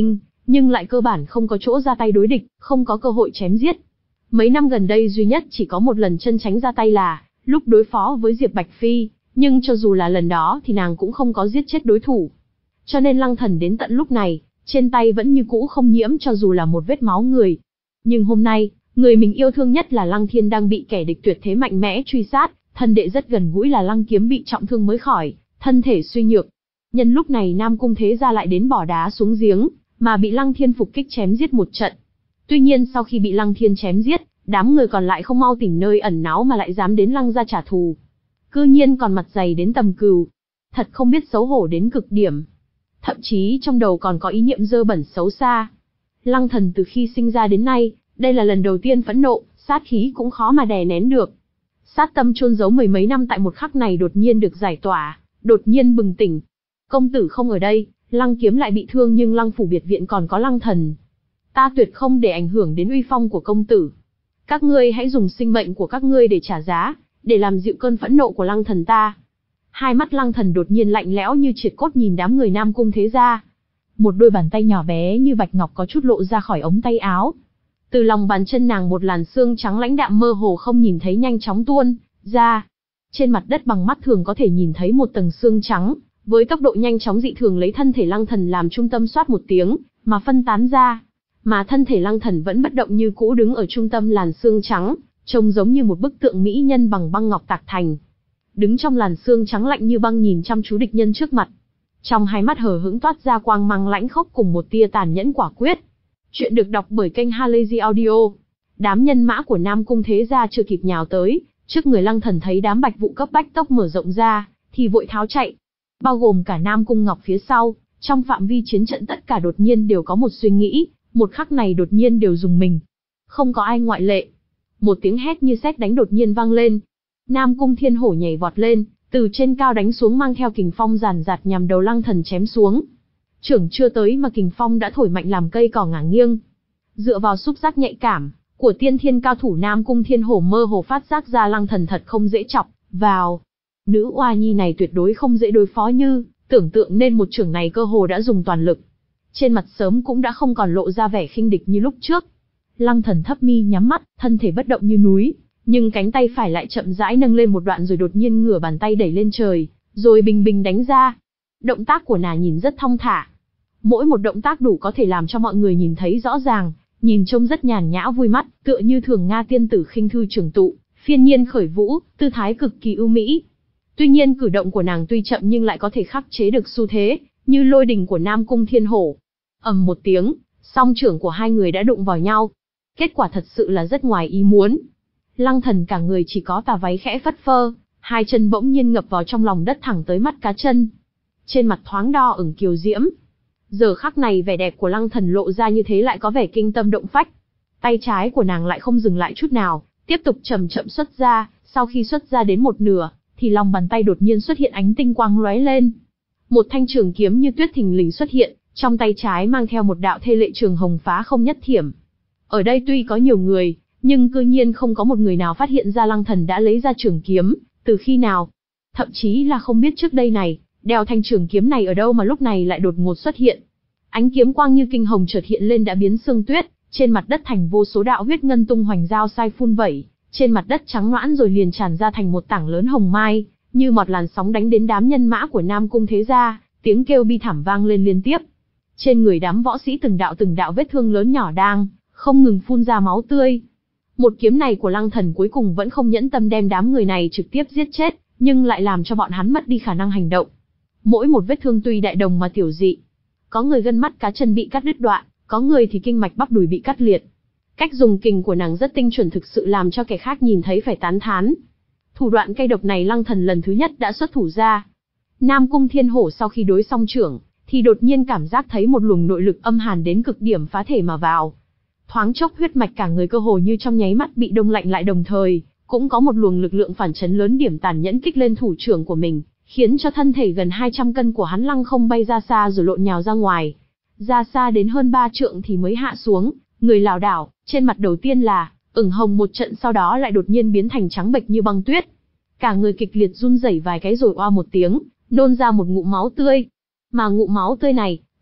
nhưng lại cơ bản không có chỗ ra tay đối địch, không có cơ hội chém giết. Mấy năm gần đây duy nhất chỉ có một lần chân tránh ra tay là lúc đối phó với Diệp Bạch Phi, nhưng cho dù là lần đó thì nàng cũng không có giết chết đối thủ. Cho nên Lăng Thần đến tận lúc này, trên tay vẫn như cũ không nhiễm cho dù là một vết máu người. Nhưng hôm nay, người mình yêu thương nhất là Lăng Thiên đang bị kẻ địch tuyệt thế mạnh mẽ truy sát, thân đệ rất gần gũi là Lăng Kiếm bị trọng thương mới khỏi, thân thể suy nhược. Nhân lúc này Nam Cung Thế Gia lại đến bỏ đá xuống giếng, mà bị Lăng Thiên phục kích chém giết một trận. Tuy nhiên sau khi bị Lăng Thiên chém giết, đám người còn lại không mau tìm nơi ẩn náu mà lại dám đến Lăng gia trả thù. Cư nhiên còn mặt dày đến tầm cừu. Thật không biết xấu hổ đến cực điểm. Thậm chí trong đầu còn có ý niệm dơ bẩn xấu xa. Lăng Thần từ khi sinh ra đến nay, đây là lần đầu tiên phẫn nộ, sát khí cũng khó mà đè nén được. Sát tâm chôn giấu mười mấy năm tại một khắc này đột nhiên được giải tỏa, đột nhiên bừng tỉnh. Công tử không ở đây, Lăng Kiếm lại bị thương nhưng Lăng phủ biệt viện còn có Lăng Thần. Ta tuyệt không để ảnh hưởng đến uy phong của công tử. Các ngươi hãy dùng sinh mệnh của các ngươi để trả giá, để làm dịu cơn phẫn nộ của Lăng Thần ta. Hai mắt Lăng Thần đột nhiên lạnh lẽo như triệt cốt nhìn đám người Nam Cung Thế Gia. Một đôi bàn tay nhỏ bé như bạch ngọc có chút lộ ra khỏi ống tay áo. Từ lòng bàn chân nàng một làn xương trắng lãnh đạm mơ hồ không nhìn thấy nhanh chóng tuôn ra. Trên mặt đất bằng mắt thường có thể nhìn thấy một tầng xương trắng, với tốc độ nhanh chóng dị thường lấy thân thể Lăng Thần làm trung tâm xoát một tiếng, mà phân tán ra. Mà thân thể Lăng Thần vẫn bất động như cũ đứng ở trung tâm làn xương trắng, trông giống như một bức tượng mỹ nhân bằng băng ngọc tạc thành. Đứng trong làn xương trắng lạnh như băng nhìn chăm chú địch nhân trước mặt. Trong hai mắt hờ hững toát ra quang mang lãnh khốc cùng một tia tàn nhẫn quả quyết. Chuyện được đọc bởi kênh Halazy Audio. Đám nhân mã của Nam Cung Thế Gia chưa kịp nhào tới, trước người Lăng Thần thấy đám bạch vụ cấp bách tốc mở rộng ra, thì vội tháo chạy. Bao gồm cả Nam Cung Ngọc phía sau, trong phạm vi chiến trận tất cả đột nhiên đều có một suy nghĩ, một khắc này đột nhiên đều dùng mình. Không có ai ngoại lệ. Một tiếng hét như sét đánh đột nhiên vang lên. Nam Cung Thiên Hổ nhảy vọt lên, từ trên cao đánh xuống mang theo kình phong giàn giạt nhằm đầu Lăng Thần chém xuống. Trưởng chưa tới mà kình phong đã thổi mạnh làm cây cỏ ngả nghiêng. Dựa vào xúc giác nhạy cảm của tiên thiên cao thủ Nam Cung Thiên Hổ mơ hồ phát giác ra Lăng Thần thật không dễ chọc vào. Nữ oa nhi này tuyệt đối không dễ đối phó như tưởng tượng nên một trưởng này cơ hồ đã dùng toàn lực. Trên mặt sớm cũng đã không còn lộ ra vẻ khinh địch như lúc trước. Lăng Thần thấp mi nhắm mắt, thân thể bất động như núi, nhưng cánh tay phải lại chậm rãi nâng lên một đoạn rồi đột nhiên ngửa bàn tay đẩy lên trời, rồi bình bình đánh ra. Động tác của nàng nhìn rất thong thả. Mỗi một động tác đủ có thể làm cho mọi người nhìn thấy rõ ràng, nhìn trông rất nhàn nhã vui mắt, tựa như thường Nga tiên tử khinh thư trường tụ, phiên nhiên khởi vũ, tư thái cực kỳ ưu mỹ. Tuy nhiên cử động của nàng tuy chậm nhưng lại có thể khắc chế được xu thế, như lôi đình của Nam Cung Thiên Hổ. Ầm một tiếng, song trưởng của hai người đã đụng vào nhau. Kết quả thật sự là rất ngoài ý muốn. Lăng Thần cả người chỉ có tà váy khẽ phất phơ, hai chân bỗng nhiên ngập vào trong lòng đất thẳng tới mắt cá chân. Trên mặt thoáng đo ửng kiều diễm. Giờ khắc này vẻ đẹp của Lăng Thần lộ ra như thế lại có vẻ kinh tâm động phách. Tay trái của nàng lại không dừng lại chút nào, tiếp tục chậm chậm xuất ra, sau khi xuất ra đến một nửa, thì lòng bàn tay đột nhiên xuất hiện ánh tinh quang lóe lên. Một thanh trường kiếm như tuyết thình lình xuất hiện, trong tay trái mang theo một đạo thê lệ trường hồng phá không nhất thiểm. Ở đây tuy có nhiều người, nhưng cư nhiên không có một người nào phát hiện ra Lăng Thần đã lấy ra trường kiếm, từ khi nào. Thậm chí là không biết trước đây này, đeo thanh trường kiếm này ở đâu mà lúc này lại đột ngột xuất hiện. Ánh kiếm quang như kinh hồng chợt hiện lên đã biến sương tuyết, trên mặt đất thành vô số đạo huyết ngân tung hoành dao sai phun vẩy, trên mặt đất trắng loãng rồi liền tràn ra thành một tảng lớn hồng mai, như một làn sóng đánh đến đám nhân mã của Nam Cung Thế Gia, tiếng kêu bi thảm vang lên liên tiếp. Trên người đám võ sĩ từng đạo từng đạo vết thương lớn nhỏ đang không ngừng phun ra máu tươi. Một kiếm này của Lăng Thần cuối cùng vẫn không nhẫn tâm đem đám người này trực tiếp giết chết, nhưng lại làm cho bọn hắn mất đi khả năng hành động. Mỗi một vết thương tuy đại đồng mà tiểu dị. Có người gân mắt cá chân bị cắt đứt đoạn, có người thì kinh mạch bắp đùi bị cắt liệt. Cách dùng kình của nàng rất tinh chuẩn thực sự làm cho kẻ khác nhìn thấy phải tán thán. Thủ đoạn cay độc này Lăng Thần lần thứ nhất đã xuất thủ ra. Nam Cung Thiên Hổ sau khi đối song trưởng, thì đột nhiên cảm giác thấy một luồng nội lực âm hàn đến cực điểm phá thể mà vào. Thoáng chốc huyết mạch cả người cơ hồ như trong nháy mắt bị đông lạnh lại, đồng thời cũng có một luồng lực lượng phản chấn lớn điểm tàn nhẫn kích lên thủ trưởng của mình, khiến cho thân thể gần hai trăm cân của hắn lăng không bay ra xa rồi lộn nhào ra ngoài. Ra xa đến hơn ba trượng thì mới hạ xuống, người lảo đảo, trên mặt đầu tiên là ửng hồng một trận, sau đó lại đột nhiên biến thành trắng bệch như băng tuyết. Cả người kịch liệt run rẩy vài cái rồi oa một tiếng, nôn ra một ngụm máu tươi. Mà ngụm máu tươi này,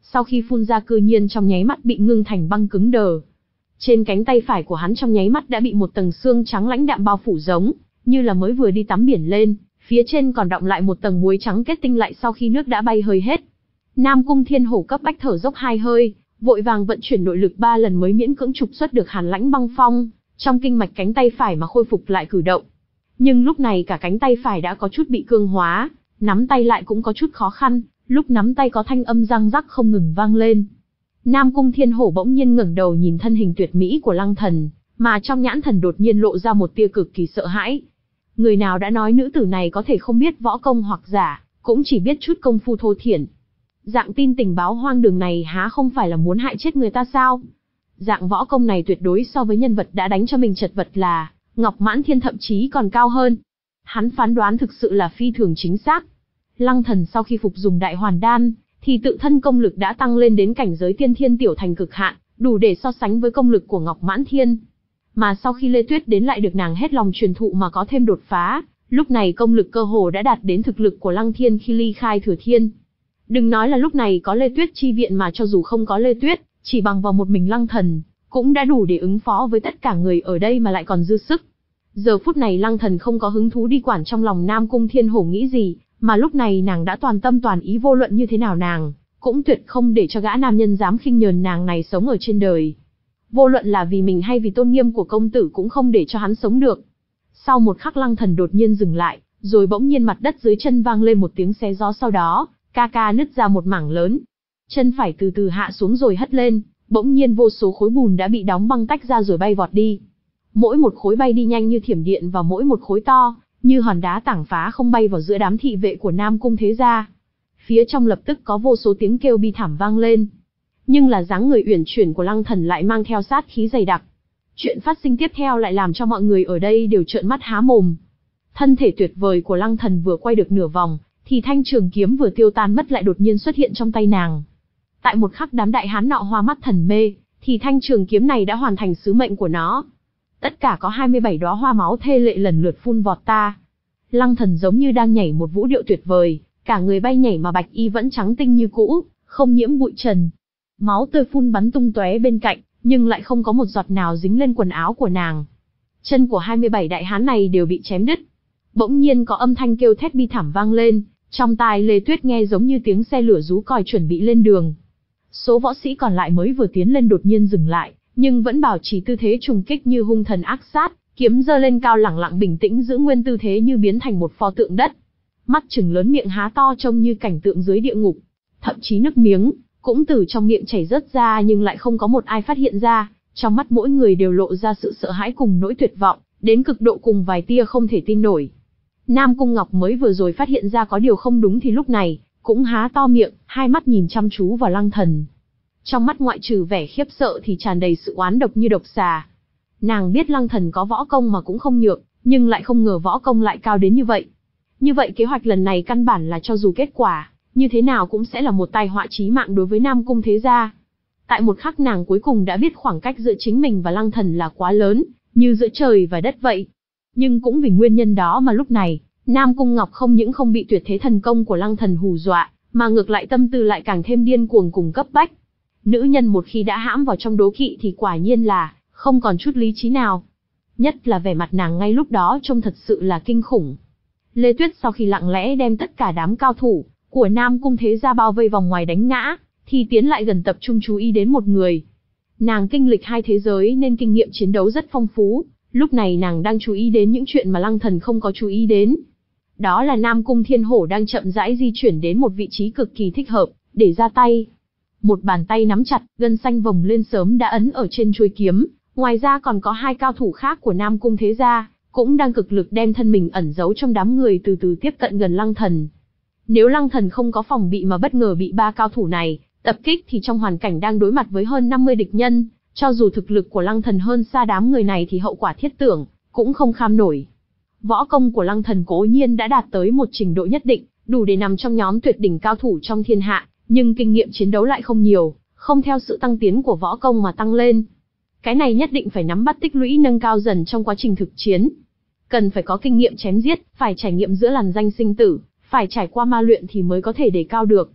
sau khi phun ra cư nhiên trong nháy mắt bị ngưng thành băng cứng đờ. Trên cánh tay phải của hắn trong nháy mắt đã bị một tầng xương trắng lãnh đạm bao phủ giống như là mới vừa đi tắm biển lên, phía trên còn đọng lại một tầng muối trắng kết tinh lại sau khi nước đã bay hơi hết. Nam Cung Thiên Hổ cấp bách thở dốc hai hơi, vội vàng vận chuyển nội lực ba lần mới miễn cưỡng trục xuất được hàn lãnh băng phong, trong kinh mạch cánh tay phải mà khôi phục lại cử động. Nhưng lúc này cả cánh tay phải đã có chút bị cương hóa, nắm tay lại cũng có chút khó khăn, lúc nắm tay có thanh âm răng rắc không ngừng vang lên. Nam Cung Thiên Hổ bỗng nhiên ngẩng đầu nhìn thân hình tuyệt mỹ của Lăng Thần, mà trong nhãn thần đột nhiên lộ ra một tia cực kỳ sợ hãi. Người nào đã nói nữ tử này có thể không biết võ công hoặc giả, cũng chỉ biết chút công phu thô thiển. Dạng tin tình báo hoang đường này há không phải là muốn hại chết người ta sao? Dạng võ công này tuyệt đối so với nhân vật đã đánh cho mình chật vật là Ngọc Mãn Thiên thậm chí còn cao hơn. Hắn phán đoán thực sự là phi thường chính xác. Lăng Thần sau khi phục dùng đại hoàn đan, thì tự thân công lực đã tăng lên đến cảnh giới tiên thiên tiểu thành cực hạn, đủ để so sánh với công lực của Ngọc Mãn Thiên. Mà sau khi Lê Tuyết đến lại được nàng hết lòng truyền thụ mà có thêm đột phá, lúc này công lực cơ hồ đã đạt đến thực lực của Lăng Thiên khi ly khai Thừa Thiên. Đừng nói là lúc này có Lê Tuyết chi viện, mà cho dù không có Lê Tuyết, chỉ bằng vào một mình Lăng Thần, cũng đã đủ để ứng phó với tất cả người ở đây mà lại còn dư sức. Giờ phút này Lăng Thần không có hứng thú đi quản trong lòng Nam Cung Thiên Hổ nghĩ gì, mà lúc này nàng đã toàn tâm toàn ý, vô luận như thế nào nàng cũng tuyệt không để cho gã nam nhân dám khinh nhờn nàng này sống ở trên đời. Vô luận là vì mình hay vì tôn nghiêm của công tử cũng không để cho hắn sống được. Sau một khắc Lăng Thần đột nhiên dừng lại, rồi bỗng nhiên mặt đất dưới chân vang lên một tiếng xé gió, sau đó, ca ca nứt ra một mảng lớn. Chân phải từ từ hạ xuống rồi hất lên, bỗng nhiên vô số khối bùn đã bị đóng băng tách ra rồi bay vọt đi. Mỗi một khối bay đi nhanh như thiểm điện, và mỗi một khối to như hòn đá tảng phá không bay vào giữa đám thị vệ của Nam Cung thế gia. Phía trong lập tức có vô số tiếng kêu bi thảm vang lên. Nhưng là dáng người uyển chuyển của Lăng Thần lại mang theo sát khí dày đặc. Chuyện phát sinh tiếp theo lại làm cho mọi người ở đây đều trợn mắt há mồm. Thân thể tuyệt vời của Lăng Thần vừa quay được nửa vòng, thì thanh trường kiếm vừa tiêu tan mất lại đột nhiên xuất hiện trong tay nàng. Tại một khắc đám đại hán nọ hoa mắt thần mê, thì thanh trường kiếm này đã hoàn thành sứ mệnh của nó. Tất cả có hai mươi bảy đóa hoa máu thê lệ lần lượt phun vọt ta. Lăng Thần giống như đang nhảy một vũ điệu tuyệt vời, cả người bay nhảy mà bạch y vẫn trắng tinh như cũ, không nhiễm bụi trần. Máu tươi phun bắn tung tóe bên cạnh, nhưng lại không có một giọt nào dính lên quần áo của nàng. Chân của hai mươi bảy đại hán này đều bị chém đứt. Bỗng nhiên có âm thanh kêu thét bi thảm vang lên, trong tai Lê Tuyết nghe giống như tiếng xe lửa rú còi chuẩn bị lên đường. Số võ sĩ còn lại mới vừa tiến lên đột nhiên dừng lại, nhưng vẫn bảo trì tư thế trùng kích như hung thần ác sát, kiếm giơ lên cao lẳng lặng bình tĩnh giữ nguyên tư thế như biến thành một pho tượng đất. Mắt trừng lớn, miệng há to trông như cảnh tượng dưới địa ngục. Thậm chí nước miếng cũng từ trong miệng chảy rớt ra, nhưng lại không có một ai phát hiện ra. Trong mắt mỗi người đều lộ ra sự sợ hãi cùng nỗi tuyệt vọng, đến cực độ cùng vài tia không thể tin nổi. Nam Cung Ngọc mới vừa rồi phát hiện ra có điều không đúng thì lúc này cũng há to miệng, hai mắt nhìn chăm chú vào Lăng Thần. Trong mắt ngoại trừ vẻ khiếp sợ thì tràn đầy sự oán độc như độc xà. Nàng biết Lăng Thần có võ công mà cũng không nhược, nhưng lại không ngờ võ công lại cao đến như vậy. Như vậy kế hoạch lần này căn bản là cho dù kết quả như thế nào cũng sẽ là một tai họa chí mạng đối với Nam Cung thế gia. Tại một khắc nàng cuối cùng đã biết khoảng cách giữa chính mình và Lăng Thần là quá lớn, như giữa trời và đất vậy. Nhưng cũng vì nguyên nhân đó mà lúc này, Nam Cung Ngọc không những không bị tuyệt thế thần công của Lăng Thần hù dọa, mà ngược lại tâm tư lại càng thêm điên cuồng cùng cấp bách. Nữ nhân một khi đã hãm vào trong đố kỵ thì quả nhiên là không còn chút lý trí nào. Nhất là vẻ mặt nàng ngay lúc đó trông thật sự là kinh khủng. Lê Tuyết sau khi lặng lẽ đem tất cả đám cao thủ của Nam Cung thế gia bao vây vòng ngoài đánh ngã, thì tiến lại gần tập trung chú ý đến một người. Nàng kinh lịch hai thế giới nên kinh nghiệm chiến đấu rất phong phú, lúc này nàng đang chú ý đến những chuyện mà Lăng Thần không có chú ý đến. Đó là Nam Cung Thiên Hổ đang chậm rãi di chuyển đến một vị trí cực kỳ thích hợp để ra tay. Một bàn tay nắm chặt, gân xanh vòng lên sớm đã ấn ở trên chuôi kiếm, ngoài ra còn có hai cao thủ khác của Nam Cung thế gia, cũng đang cực lực đem thân mình ẩn giấu trong đám người từ từ tiếp cận gần Lăng Thần. Nếu Lăng Thần không có phòng bị mà bất ngờ bị ba cao thủ này tập kích thì trong hoàn cảnh đang đối mặt với hơn năm mươi địch nhân, cho dù thực lực của Lăng Thần hơn xa đám người này thì hậu quả thiết tưởng cũng không kham nổi. Võ công của Lăng Thần cố nhiên đã đạt tới một trình độ nhất định, đủ để nằm trong nhóm tuyệt đỉnh cao thủ trong thiên hạ, nhưng kinh nghiệm chiến đấu lại không nhiều, không theo sự tăng tiến của võ công mà tăng lên. Cái này nhất định phải nắm bắt tích lũy nâng cao dần trong quá trình thực chiến. Cần phải có kinh nghiệm chém giết, phải trải nghiệm giữa làn danh sinh tử, phải trải qua ma luyện thì mới có thể đề cao được.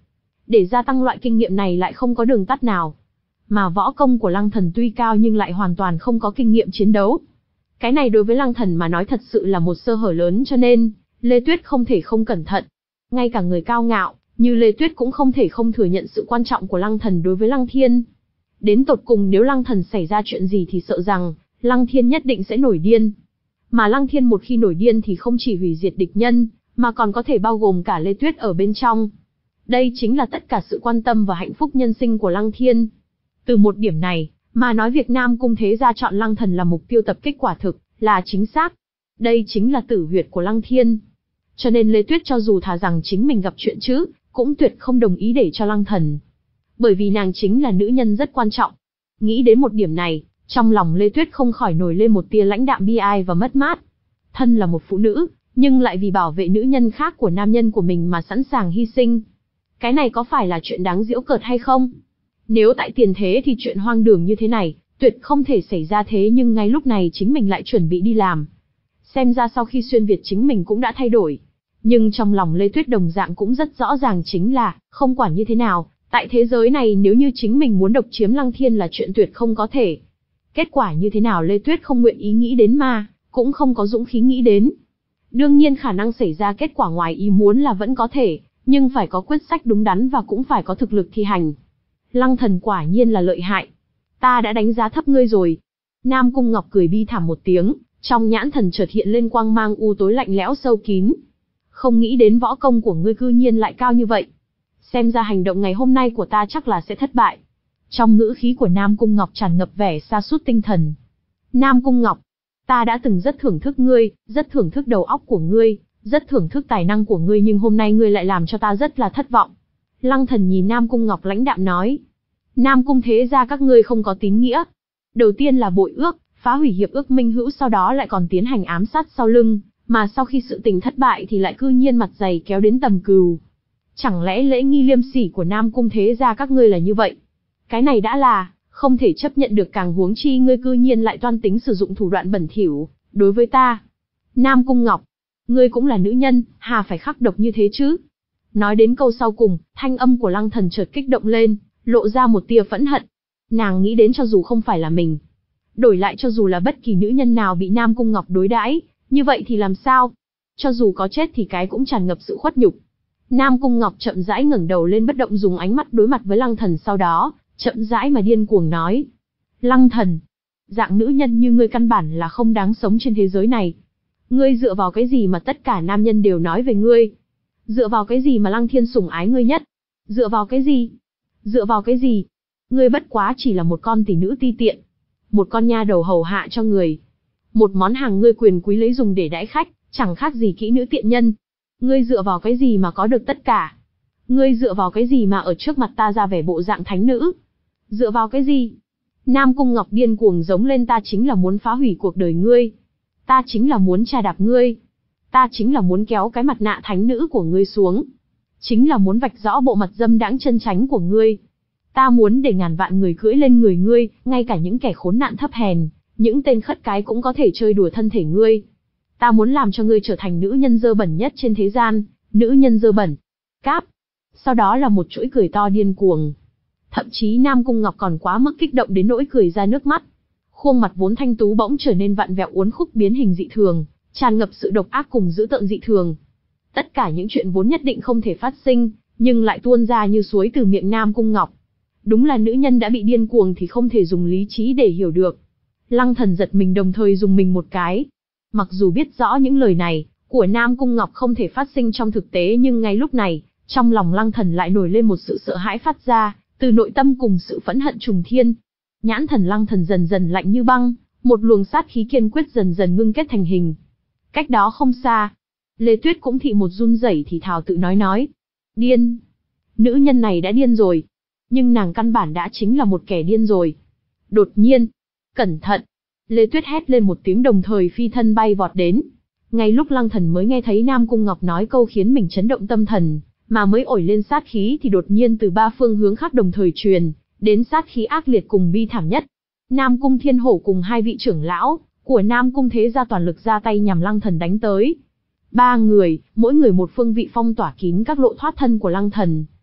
Để gia tăng loại kinh nghiệm này lại không có đường tắt nào. Mà võ công của Lăng Thần tuy cao nhưng lại hoàn toàn không có kinh nghiệm chiến đấu. Cái này đối với Lăng Thần mà nói thật sự là một sơ hở lớn, cho nên Lê Tuyết không thể không cẩn thận. Ngay cả người cao ngạo như Lê Tuyết cũng không thể không thừa nhận sự quan trọng của Lăng Thần đối với Lăng Thiên. Đến tột cùng nếu Lăng Thần xảy ra chuyện gì thì sợ rằng Lăng Thiên nhất định sẽ nổi điên. Mà Lăng Thiên một khi nổi điên thì không chỉ hủy diệt địch nhân, mà còn có thể bao gồm cả Lê Tuyết ở bên trong. Đây chính là tất cả sự quan tâm và hạnh phúc nhân sinh của Lăng Thiên. Từ một điểm này, mà nói việc Nam Cung Thế Gia chọn Lăng Thần là mục tiêu tập kích quả thực, là chính xác. Đây chính là tử huyệt của Lăng Thiên. Cho nên Lê Tuyết cho dù thà rằng chính mình gặp chuyện chứ, cũng tuyệt không đồng ý để cho Lăng Thần. Bởi vì nàng chính là nữ nhân rất quan trọng. Nghĩ đến một điểm này, trong lòng Lê Tuyết không khỏi nổi lên một tia lãnh đạm bi ai và mất mát. Thân là một phụ nữ, nhưng lại vì bảo vệ nữ nhân khác của nam nhân của mình mà sẵn sàng hy sinh. Cái này có phải là chuyện đáng giễu cợt hay không? Nếu tại tiền thế thì chuyện hoang đường như thế này, tuyệt không thể xảy ra, thế nhưng ngay lúc này chính mình lại chuẩn bị đi làm. Xem ra sau khi xuyên Việt chính mình cũng đã thay đổi. Nhưng trong lòng Lê Tuyết đồng dạng cũng rất rõ ràng, chính là, không quản như thế nào, tại thế giới này nếu như chính mình muốn độc chiếm Lăng Thiên là chuyện tuyệt không có thể. Kết quả như thế nào Lê Tuyết không nguyện ý nghĩ đến mà, cũng không có dũng khí nghĩ đến. Đương nhiên khả năng xảy ra kết quả ngoài ý muốn là vẫn có thể, nhưng phải có quyết sách đúng đắn và cũng phải có thực lực thi hành. Lăng Thần quả nhiên là lợi hại. Ta đã đánh giá thấp ngươi rồi. Nam Cung Ngọc cười bi thảm một tiếng, trong nhãn thần chợt hiện lên quang mang u tối lạnh lẽo sâu kín. Không nghĩ đến võ công của ngươi cư nhiên lại cao như vậy. Xem ra hành động ngày hôm nay của ta chắc là sẽ thất bại. Trong ngữ khí của Nam Cung Ngọc tràn ngập vẻ sa sút tinh thần. Nam Cung Ngọc, ta đã từng rất thưởng thức ngươi, rất thưởng thức đầu óc của ngươi, rất thưởng thức tài năng của ngươi, nhưng hôm nay ngươi lại làm cho ta rất là thất vọng. Lăng Thần nhìn Nam Cung Ngọc lãnh đạm nói. Nam Cung Thế Gia các ngươi không có tín nghĩa. Đầu tiên là bội ước, phá hủy hiệp ước minh hữu, sau đó lại còn tiến hành ám sát sau lưng, mà sau khi sự tình thất bại thì lại cư nhiên mặt dày kéo đến tầm cừu. Chẳng lẽ lễ nghi liêm sỉ của Nam Cung Thế Gia các ngươi là như vậy? Cái này đã là không thể chấp nhận được, càng huống chi ngươi cư nhiên lại toan tính sử dụng thủ đoạn bẩn thỉu đối với ta. Nam Cung Ngọc, ngươi cũng là nữ nhân, hà phải khắc độc như thế chứ? Nói đến câu sau cùng, thanh âm của Lăng Thần chợt kích động lên, lộ ra một tia phẫn hận. Nàng nghĩ đến cho dù không phải là mình, đổi lại cho dù là bất kỳ nữ nhân nào bị Nam Cung Ngọc đối đãi như vậy thì làm sao? Cho dù có chết thì cái cũng tràn ngập sự khuất nhục. Nam Cung Ngọc chậm rãi ngẩng đầu lên, bất động dùng ánh mắt đối mặt với Lăng Thần, sau đó chậm rãi mà điên cuồng nói: Lăng Thần, dạng nữ nhân như ngươi căn bản là không đáng sống trên thế giới này. Ngươi dựa vào cái gì mà tất cả nam nhân đều nói về ngươi? Dựa vào cái gì mà Lăng Thiên sủng ái ngươi nhất? Dựa vào cái gì? Dựa vào cái gì? Ngươi bất quá chỉ là một con tỷ nữ ti tiện, một con nha đầu hầu hạ cho người, một món hàng ngươi quyền quý lấy dùng để đãi khách, chẳng khác gì kỹ nữ tiện nhân. Ngươi dựa vào cái gì mà có được tất cả? Ngươi dựa vào cái gì mà ở trước mặt ta ra vẻ bộ dạng thánh nữ? Dựa vào cái gì? Nam Cung Ngọc điên cuồng giống lên: ta chính là muốn phá hủy cuộc đời ngươi, ta chính là muốn chà đạp ngươi, ta chính là muốn kéo cái mặt nạ thánh nữ của ngươi xuống, chính là muốn vạch rõ bộ mặt dâm đãng chân chánh của ngươi. Ta muốn để ngàn vạn người cưỡi lên người ngươi, ngay cả những kẻ khốn nạn thấp hèn, những tên khất cái cũng có thể chơi đùa thân thể ngươi. Ta muốn làm cho ngươi trở thành nữ nhân dơ bẩn nhất trên thế gian, nữ nhân dơ bẩn. Cáp. Sau đó là một chuỗi cười to điên cuồng. Thậm chí Nam Cung Ngọc còn quá mức kích động đến nỗi cười ra nước mắt. Khuôn mặt vốn thanh tú bỗng trở nên vặn vẹo uốn khúc, biến hình dị thường, tràn ngập sự độc ác cùng dữ tợn dị thường. Tất cả những chuyện vốn nhất định không thể phát sinh, nhưng lại tuôn ra như suối từ miệng Nam Cung Ngọc. Đúng là nữ nhân đã bị điên cuồng thì không thể dùng lý trí để hiểu được. Lăng Thần giật mình, đồng thời dùng mình một cái. Mặc dù biết rõ những lời này của Nam Cung Ngọc không thể phát sinh trong thực tế, nhưng ngay lúc này, trong lòng Lăng Thần lại nổi lên một sự sợ hãi phát ra từ nội tâm cùng sự phẫn hận trùng thiên. Nhãn thần Lăng Thần dần dần lạnh như băng, một luồng sát khí kiên quyết dần dần ngưng kết thành hình. Cách đó không xa, Lê Tuyết cũng thị một run rẩy thì thào tự nói nói: điên, nữ nhân này đã điên rồi. Nhưng nàng căn bản đã chính là một kẻ điên rồi. Đột nhiên, cẩn thận! Lê Tuyết hét lên một tiếng, đồng thời phi thân bay vọt đến. Ngay lúc Lăng Thần mới nghe thấy Nam Cung Ngọc nói câu khiến mình chấn động tâm thần, mà mới ổi lên sát khí, thì đột nhiên từ ba phương hướng khác đồng thời truyền đến sát khí ác liệt cùng bi thảm nhất. Nam Cung Thiên Hổ cùng hai vị trưởng lão của Nam Cung Thế Gia toàn lực ra tay nhằm Lăng Thần đánh tới. Ba người, mỗi người một phương vị, phong tỏa kín các lộ thoát thân của Lăng Thần.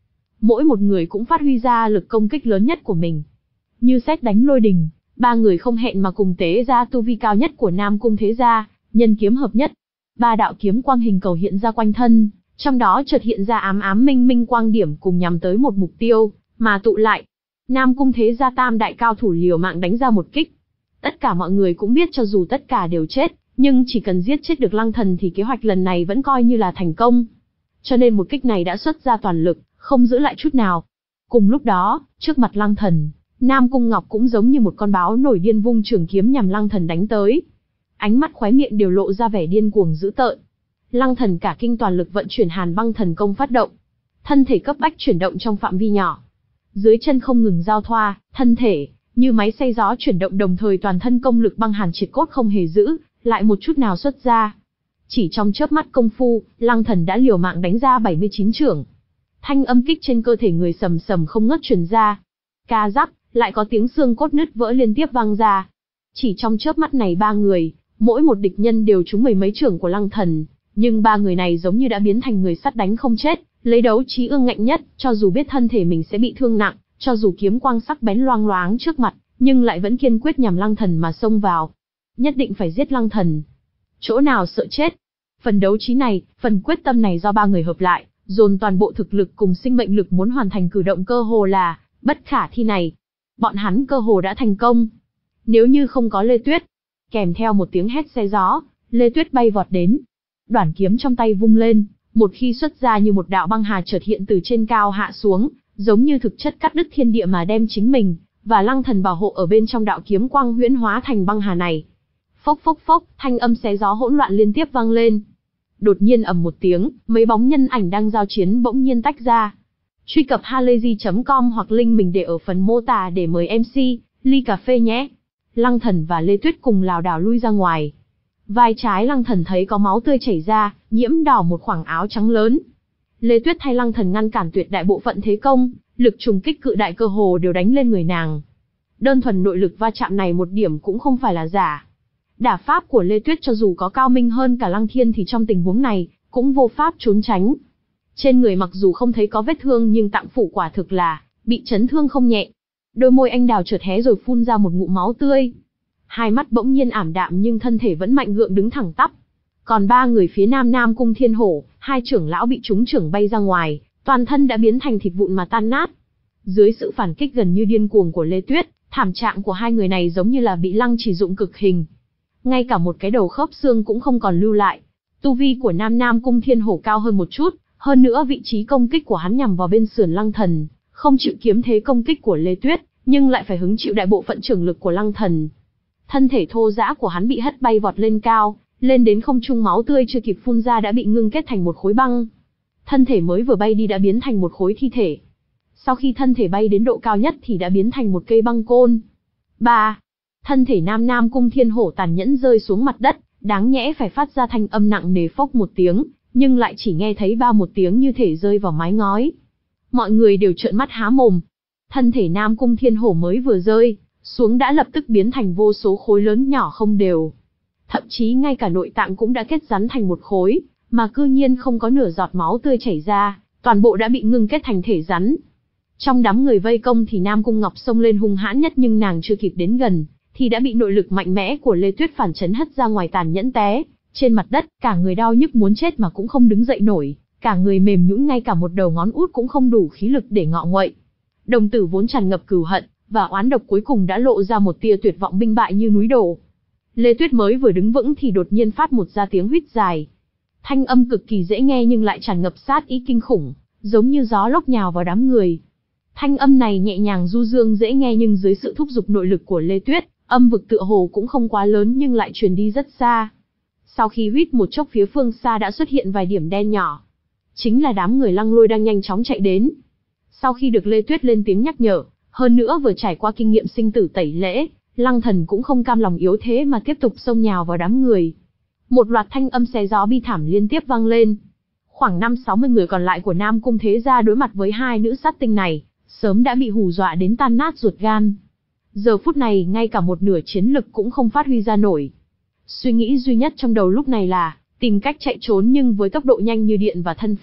mỗi một người cũng phát huy ra lực công kích lớn nhất của mình. Như sét đánh lôi đình, ba người không hẹn mà cùng tế ra tu vi cao nhất của Nam Cung Thế Gia, nhân kiếm hợp nhất. Ba đạo kiếm quang hình cầu hiện ra quanh thân, trong đó chợt hiện ra ám ám minh minh quang điểm cùng nhắm tới một mục tiêu, mà tụ lại. Nam Cung Thế Gia tam đại cao thủ liều mạng đánh ra một kích. Tất cả mọi người cũng biết cho dù tất cả đều chết, nhưng chỉ cần giết chết được Lăng Thần thì kế hoạch lần này vẫn coi như là thành công. Cho nên một kích này đã xuất ra toàn lực, không giữ lại chút nào. Cùng lúc đó, trước mặt Lăng Thần, Nam Cung Ngọc cũng giống như một con báo nổi điên vung trường kiếm nhằm Lăng Thần đánh tới. Ánh mắt khóe miệng đều lộ ra vẻ điên cuồng dữ tợn. Lăng Thần cả kinh toàn lực vận chuyển Hàn Băng Thần Công phát động. Thân thể cấp bách chuyển động trong phạm vi nhỏ. Dưới chân không ngừng giao thoa, thân thể như máy xay gió chuyển động đồng thời toàn thân công lực băng hàn triệt cốt không hề giữ lại một chút nào xuất ra. Chỉ trong chớp mắt công phu, Lăng Thần đã liều mạng đánh ra bảy mươi chín chưởng. Thanh âm kích trên cơ thể người sầm sầm không ngớt truyền ra. Ca rắc, lại có tiếng xương cốt nứt vỡ liên tiếp vang ra. Chỉ trong chớp mắt này ba người, mỗi một địch nhân đều trúng mười mấy chưởng của Lăng Thần, nhưng ba người này giống như đã biến thành người sắt đánh không chết, lấy đấu trí ương ngạnh nhất, cho dù biết thân thể mình sẽ bị thương nặng, cho dù kiếm quang sắc bén loang loáng trước mặt, nhưng lại vẫn kiên quyết nhằm Lăng Thần mà xông vào. Nhất định phải giết Lăng Thần. Chỗ nào sợ chết. Phần đấu trí này, phần quyết tâm này do ba người hợp lại, dồn toàn bộ thực lực cùng sinh mệnh lực muốn hoàn thành cử động cơ hồ là bất khả thi này. Bọn hắn cơ hồ đã thành công. Nếu như không có Lê Tuyết, kèm theo một tiếng hét xé gió, Lê Tuyết bay vọt đến. Đoản kiếm trong tay vung lên, một khi xuất ra như một đạo băng hà chợt hiện từ trên cao hạ xuống, giống như thực chất cắt đứt thiên địa mà đem chính mình và Lăng Thần bảo hộ ở bên trong đạo kiếm quang huyễn hóa thành băng hà này. Phốc phốc phốc, thanh âm xé gió hỗn loạn liên tiếp vang lên. Đột nhiên ầm một tiếng, mấy bóng nhân ảnh đang giao chiến bỗng nhiên tách ra. Truy cập halayzi chấm com hoặc link mình để ở phần mô tả để mời em xê, ly cà phê nhé. Lăng Thần và Lê Tuyết cùng lảo đảo lui ra ngoài. Vai trái Lăng Thần thấy có máu tươi chảy ra, nhiễm đỏ một khoảng áo trắng lớn. Lê Tuyết thay Lăng Thần ngăn cản tuyệt đại bộ phận thế công, lực trùng kích cự đại cơ hồ đều đánh lên người nàng. Đơn thuần nội lực va chạm này một điểm cũng không phải là giả. Đả pháp của Lê Tuyết cho dù có cao minh hơn cả Lăng Thiên thì trong tình huống này, cũng vô pháp trốn tránh. Trên người mặc dù không thấy có vết thương nhưng tạng phủ quả thực là bị chấn thương không nhẹ. Đôi môi anh đào chợt hé rồi phun ra một ngụm máu tươi. Hai mắt bỗng nhiên ảm đạm nhưng thân thể vẫn mạnh gượng đứng thẳng tắp. Còn ba người phía nam Nam Cung Thiên Hổ, hai trưởng lão bị trúng trưởng bay ra ngoài, toàn thân đã biến thành thịt vụn mà tan nát. Dưới sự phản kích gần như điên cuồng của Lê Tuyết, thảm trạng của hai người này giống như là bị Lăng Chỉ dụng cực hình. Ngay cả một cái đầu khớp xương cũng không còn lưu lại. Tu vi của Nam Nam Cung Thiên Hổ cao hơn một chút, hơn nữa vị trí công kích của hắn nhằm vào bên sườn Lăng Thần, không chịu kiếm thế công kích của Lê Tuyết, nhưng lại phải hứng chịu đại bộ phận trưởng lực của Lăng Thần. Thân thể thô rã của hắn bị hất bay vọt lên cao, lên đến không trung máu tươi chưa kịp phun ra đã bị ngưng kết thành một khối băng. Thân thể mới vừa bay đi đã biến thành một khối thi thể. Sau khi thân thể bay đến độ cao nhất thì đã biến thành một cây băng côn. ba. Thân thể Nam Nam Cung Thiên Hổ tàn nhẫn rơi xuống mặt đất, đáng nhẽ phải phát ra thanh âm nặng nề phốc một tiếng, nhưng lại chỉ nghe thấy ba một tiếng như thể rơi vào mái ngói. Mọi người đều trợn mắt há mồm. Thân thể Nam Cung Thiên Hổ mới vừa rơi xuống đã lập tức biến thành vô số khối lớn nhỏ không đều. Thậm chí ngay cả nội tạng cũng đã kết rắn thành một khối, mà cư nhiên không có nửa giọt máu tươi chảy ra, toàn bộ đã bị ngưng kết thành thể rắn. Trong đám người vây công thì Nam Cung Ngọc xông lên hung hãn nhất nhưng nàng chưa kịp đến gần, thì đã bị nội lực mạnh mẽ của Lê Tuyết phản chấn hất ra ngoài tàn nhẫn té trên mặt đất, cả người đau nhức muốn chết mà cũng không đứng dậy nổi, cả người mềm nhũn ngay cả một đầu ngón út cũng không đủ khí lực để ngọ nguậy. Đồng tử vốn tràn ngập cừu hận và oán độc cuối cùng đã lộ ra một tia tuyệt vọng binh bại như núi đổ. Lê Tuyết mới vừa đứng vững thì đột nhiên phát một ra tiếng huýt dài. Thanh âm cực kỳ dễ nghe nhưng lại tràn ngập sát ý kinh khủng, giống như gió lốc nhào vào đám người. Thanh âm này nhẹ nhàng du dương dễ nghe nhưng dưới sự thúc giục nội lực của Lê Tuyết, âm vực tựa hồ cũng không quá lớn nhưng lại truyền đi rất xa. Sau khi huýt một chốc phía phương xa đã xuất hiện vài điểm đen nhỏ. Chính là đám người Lăng Lôi đang nhanh chóng chạy đến. Sau khi được Lê Tuyết lên tiếng nhắc nhở, hơn nữa vừa trải qua kinh nghiệm sinh tử tẩy lễ, Lăng Thần cũng không cam lòng yếu thế mà tiếp tục xông nhào vào đám người. Một loạt thanh âm xé gió bi thảm liên tiếp vang lên. Khoảng năm sáu mươi người còn lại của Nam Cung Thế Gia đối mặt với hai nữ sát tinh này, sớm đã bị hù dọa đến tan nát ruột gan. Giờ phút này ngay cả một nửa chiến lực cũng không phát huy ra nổi. Suy nghĩ duy nhất trong đầu lúc này là tìm cách chạy trốn nhưng với tốc độ nhanh như điện và thân pháp,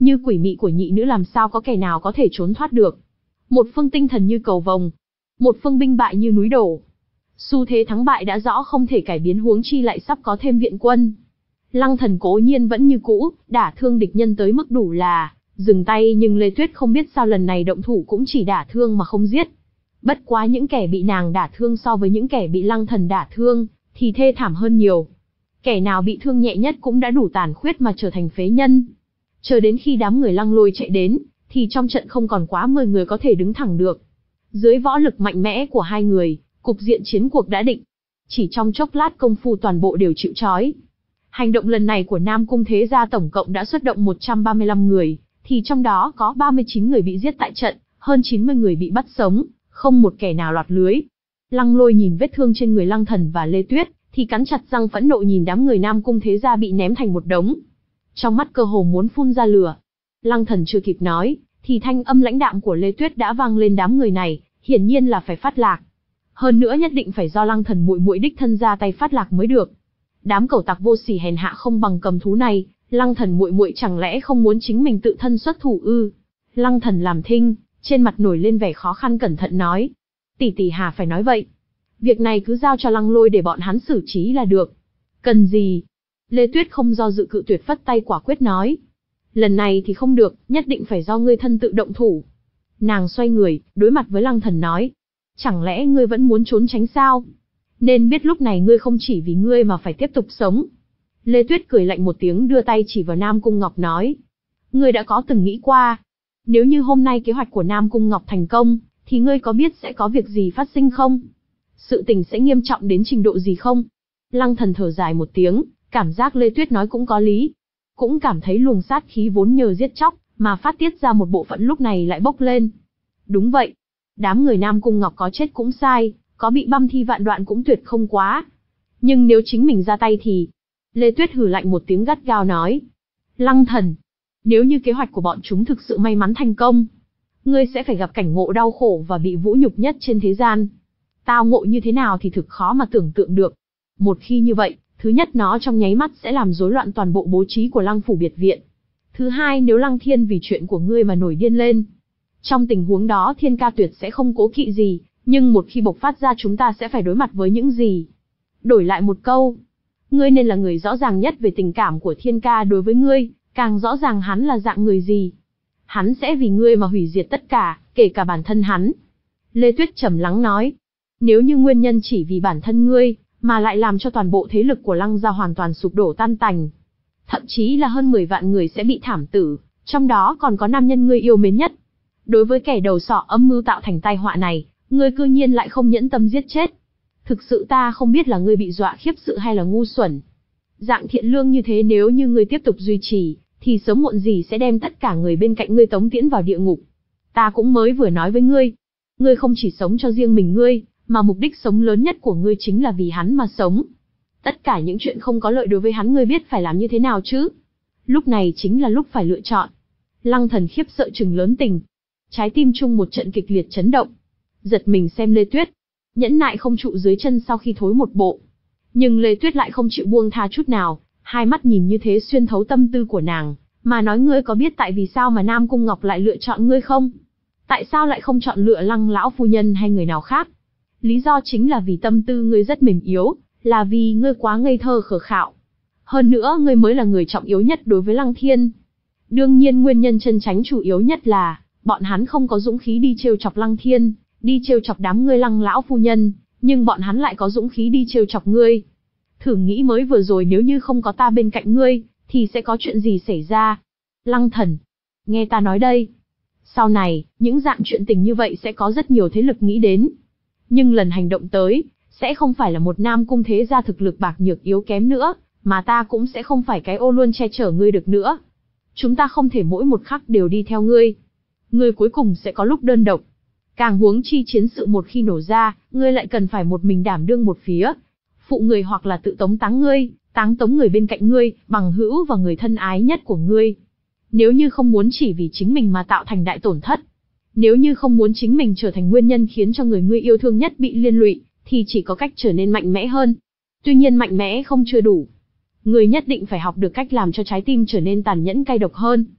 như quỷ mị của nhị nữ làm sao có kẻ nào có thể trốn thoát được. Một phương tinh thần như cầu vồng, một phương binh bại như núi đổ. Xu thế thắng bại đã rõ không thể cải biến, huống chi lại sắp có thêm viện quân. Lăng Thần cố nhiên vẫn như cũ, đả thương địch nhân tới mức đủ là dừng tay, nhưng Lê Tuyết không biết sao lần này động thủ cũng chỉ đả thương mà không giết. Bất quá những kẻ bị nàng đả thương so với những kẻ bị Lăng Thần đả thương thì thê thảm hơn nhiều. Kẻ nào bị thương nhẹ nhất cũng đã đủ tàn khuyết mà trở thành phế nhân. Chờ đến khi đám người Lăng Lôi chạy đến, thì trong trận không còn quá mười người có thể đứng thẳng được. Dưới võ lực mạnh mẽ của hai người, cục diện chiến cuộc đã định. Chỉ trong chốc lát công phu toàn bộ đều chịu trói. Hành động lần này của Nam Cung Thế Gia tổng cộng đã xuất động một trăm ba mươi lăm người, thì trong đó có ba mươi chín người bị giết tại trận, hơn chín mươi người bị bắt sống, không một kẻ nào lọt lưới. Lăng Lôi nhìn vết thương trên người Lăng Thần và Lê Tuyết, thì cắn chặt răng phẫn nộ nhìn đám người Nam Cung Thế Gia bị ném thành một đống. Trong mắt cơ hồ muốn phun ra lửa. Lăng Thần chưa kịp nói, thì thanh âm lãnh đạm của Lê Tuyết đã vang lên, đám người này, hiển nhiên là phải phát lạc. Hơn nữa nhất định phải do Lăng Thần muội muội đích thân ra tay phát lạc mới được. Đám cẩu tặc vô sỉ hèn hạ không bằng cầm thú này, Lăng Thần muội muội chẳng lẽ không muốn chính mình tự thân xuất thủ ư? Lăng Thần làm thinh, trên mặt nổi lên vẻ khó khăn cẩn thận nói. Tỷ tỷ hà phải nói vậy. Việc này cứ giao cho Lăng Lôi để bọn hắn xử trí là được. Cần gì? Lê Tuyết không do dự cự tuyệt, phất tay quả quyết nói. Lần này thì không được, nhất định phải do ngươi thân tự động thủ. Nàng xoay người, đối mặt với Lăng Thần nói. Chẳng lẽ ngươi vẫn muốn trốn tránh sao? Nên biết lúc này ngươi không chỉ vì ngươi mà phải tiếp tục sống. Lê Tuyết cười lạnh một tiếng, đưa tay chỉ vào Nam Cung Ngọc nói. Ngươi đã có từng nghĩ qua, nếu như hôm nay kế hoạch của Nam Cung Ngọc thành công, thì ngươi có biết sẽ có việc gì phát sinh không? Sự tình sẽ nghiêm trọng đến trình độ gì không? Lăng Thần thở dài một tiếng, cảm giác Lê Tuyết nói cũng có lý. Cũng cảm thấy luồng sát khí vốn nhờ giết chóc, mà phát tiết ra một bộ phận lúc này lại bốc lên. Đúng vậy. Đám người Nam Cung Ngọc có chết cũng sai, có bị băm thi vạn đoạn cũng tuyệt không quá. Nhưng nếu chính mình ra tay thì... Lê Tuyết hừ lạnh một tiếng gắt gao nói. Lăng Thần, nếu như kế hoạch của bọn chúng thực sự may mắn thành công, ngươi sẽ phải gặp cảnh ngộ đau khổ và bị vũ nhục nhất trên thế gian. Tao ngộ như thế nào thì thực khó mà tưởng tượng được. Một khi như vậy, thứ nhất nó trong nháy mắt sẽ làm rối loạn toàn bộ bố trí của Lăng phủ biệt viện. Thứ hai, nếu Lăng Thiên vì chuyện của ngươi mà nổi điên lên, trong tình huống đó Thiên Ca tuyệt sẽ không cố kỵ gì, nhưng một khi bộc phát ra chúng ta sẽ phải đối mặt với những gì. Đổi lại một câu, ngươi nên là người rõ ràng nhất về tình cảm của Thiên Ca đối với ngươi, càng rõ ràng hắn là dạng người gì. Hắn sẽ vì ngươi mà hủy diệt tất cả, kể cả bản thân hắn. Lê Tuyết trầm lắng nói, nếu như nguyên nhân chỉ vì bản thân ngươi, mà lại làm cho toàn bộ thế lực của Lăng gia hoàn toàn sụp đổ tan tành. Thậm chí là hơn mười vạn người sẽ bị thảm tử, trong đó còn có nam nhân ngươi yêu mến nhất. Đối với kẻ đầu sọ âm mưu tạo thành tai họa này, ngươi cư nhiên lại không nhẫn tâm giết chết. Thực sự ta không biết là ngươi bị dọa khiếp sự hay là ngu xuẩn. Dạng thiện lương như thế nếu như ngươi tiếp tục duy trì, thì sớm muộn gì sẽ đem tất cả người bên cạnh ngươi tống tiễn vào địa ngục. Ta cũng mới vừa nói với ngươi, ngươi không chỉ sống cho riêng mình ngươi, mà mục đích sống lớn nhất của ngươi chính là vì hắn mà sống. Tất cả những chuyện không có lợi đối với hắn ngươi biết phải làm như thế nào chứ? Lúc này chính là lúc phải lựa chọn. Lăng Thần khiếp sợ trừng lớn tình. Trái tim chung một trận kịch liệt chấn động. Giật mình xem Lê Tuyết. Nhẫn nại không trụ dưới chân sau khi thối một bộ. Nhưng Lê Tuyết lại không chịu buông tha chút nào, hai mắt nhìn như thế xuyên thấu tâm tư của nàng, mà nói ngươi có biết tại vì sao mà Nam Cung Ngọc lại lựa chọn ngươi không? Tại sao lại không chọn lựa Lăng lão phu nhân hay người nào khác? Lý do chính là vì tâm tư ngươi rất mềm yếu, là vì ngươi quá ngây thơ khờ khạo. Hơn nữa ngươi mới là người trọng yếu nhất đối với Lăng Thiên. Đương nhiên nguyên nhân chân chánh chủ yếu nhất là, bọn hắn không có dũng khí đi trêu chọc Lăng Thiên, đi trêu chọc đám ngươi Lăng lão phu nhân, nhưng bọn hắn lại có dũng khí đi trêu chọc ngươi. Thử nghĩ mới vừa rồi nếu như không có ta bên cạnh ngươi, thì sẽ có chuyện gì xảy ra? Lăng Thần, nghe ta nói đây. Sau này, những dạng chuyện tình như vậy sẽ có rất nhiều thế lực nghĩ đến. Nhưng lần hành động tới, sẽ không phải là một Nam Cung thế gia thực lực bạc nhược yếu kém nữa, mà ta cũng sẽ không phải cái ô luôn che chở ngươi được nữa. Chúng ta không thể mỗi một khắc đều đi theo ngươi. Ngươi cuối cùng sẽ có lúc đơn độc. Càng huống chi chiến sự một khi nổ ra, ngươi lại cần phải một mình đảm đương một phía. Phụ người hoặc là tự tống táng ngươi, táng tống người bên cạnh ngươi, bằng hữu và người thân ái nhất của ngươi. Nếu như không muốn chỉ vì chính mình mà tạo thành đại tổn thất, nếu như không muốn chính mình trở thành nguyên nhân khiến cho người ngươi yêu thương nhất bị liên lụy, thì chỉ có cách trở nên mạnh mẽ hơn. Tuy nhiên mạnh mẽ không chưa đủ. Ngươi nhất định phải học được cách làm cho trái tim trở nên tàn nhẫn cay độc hơn.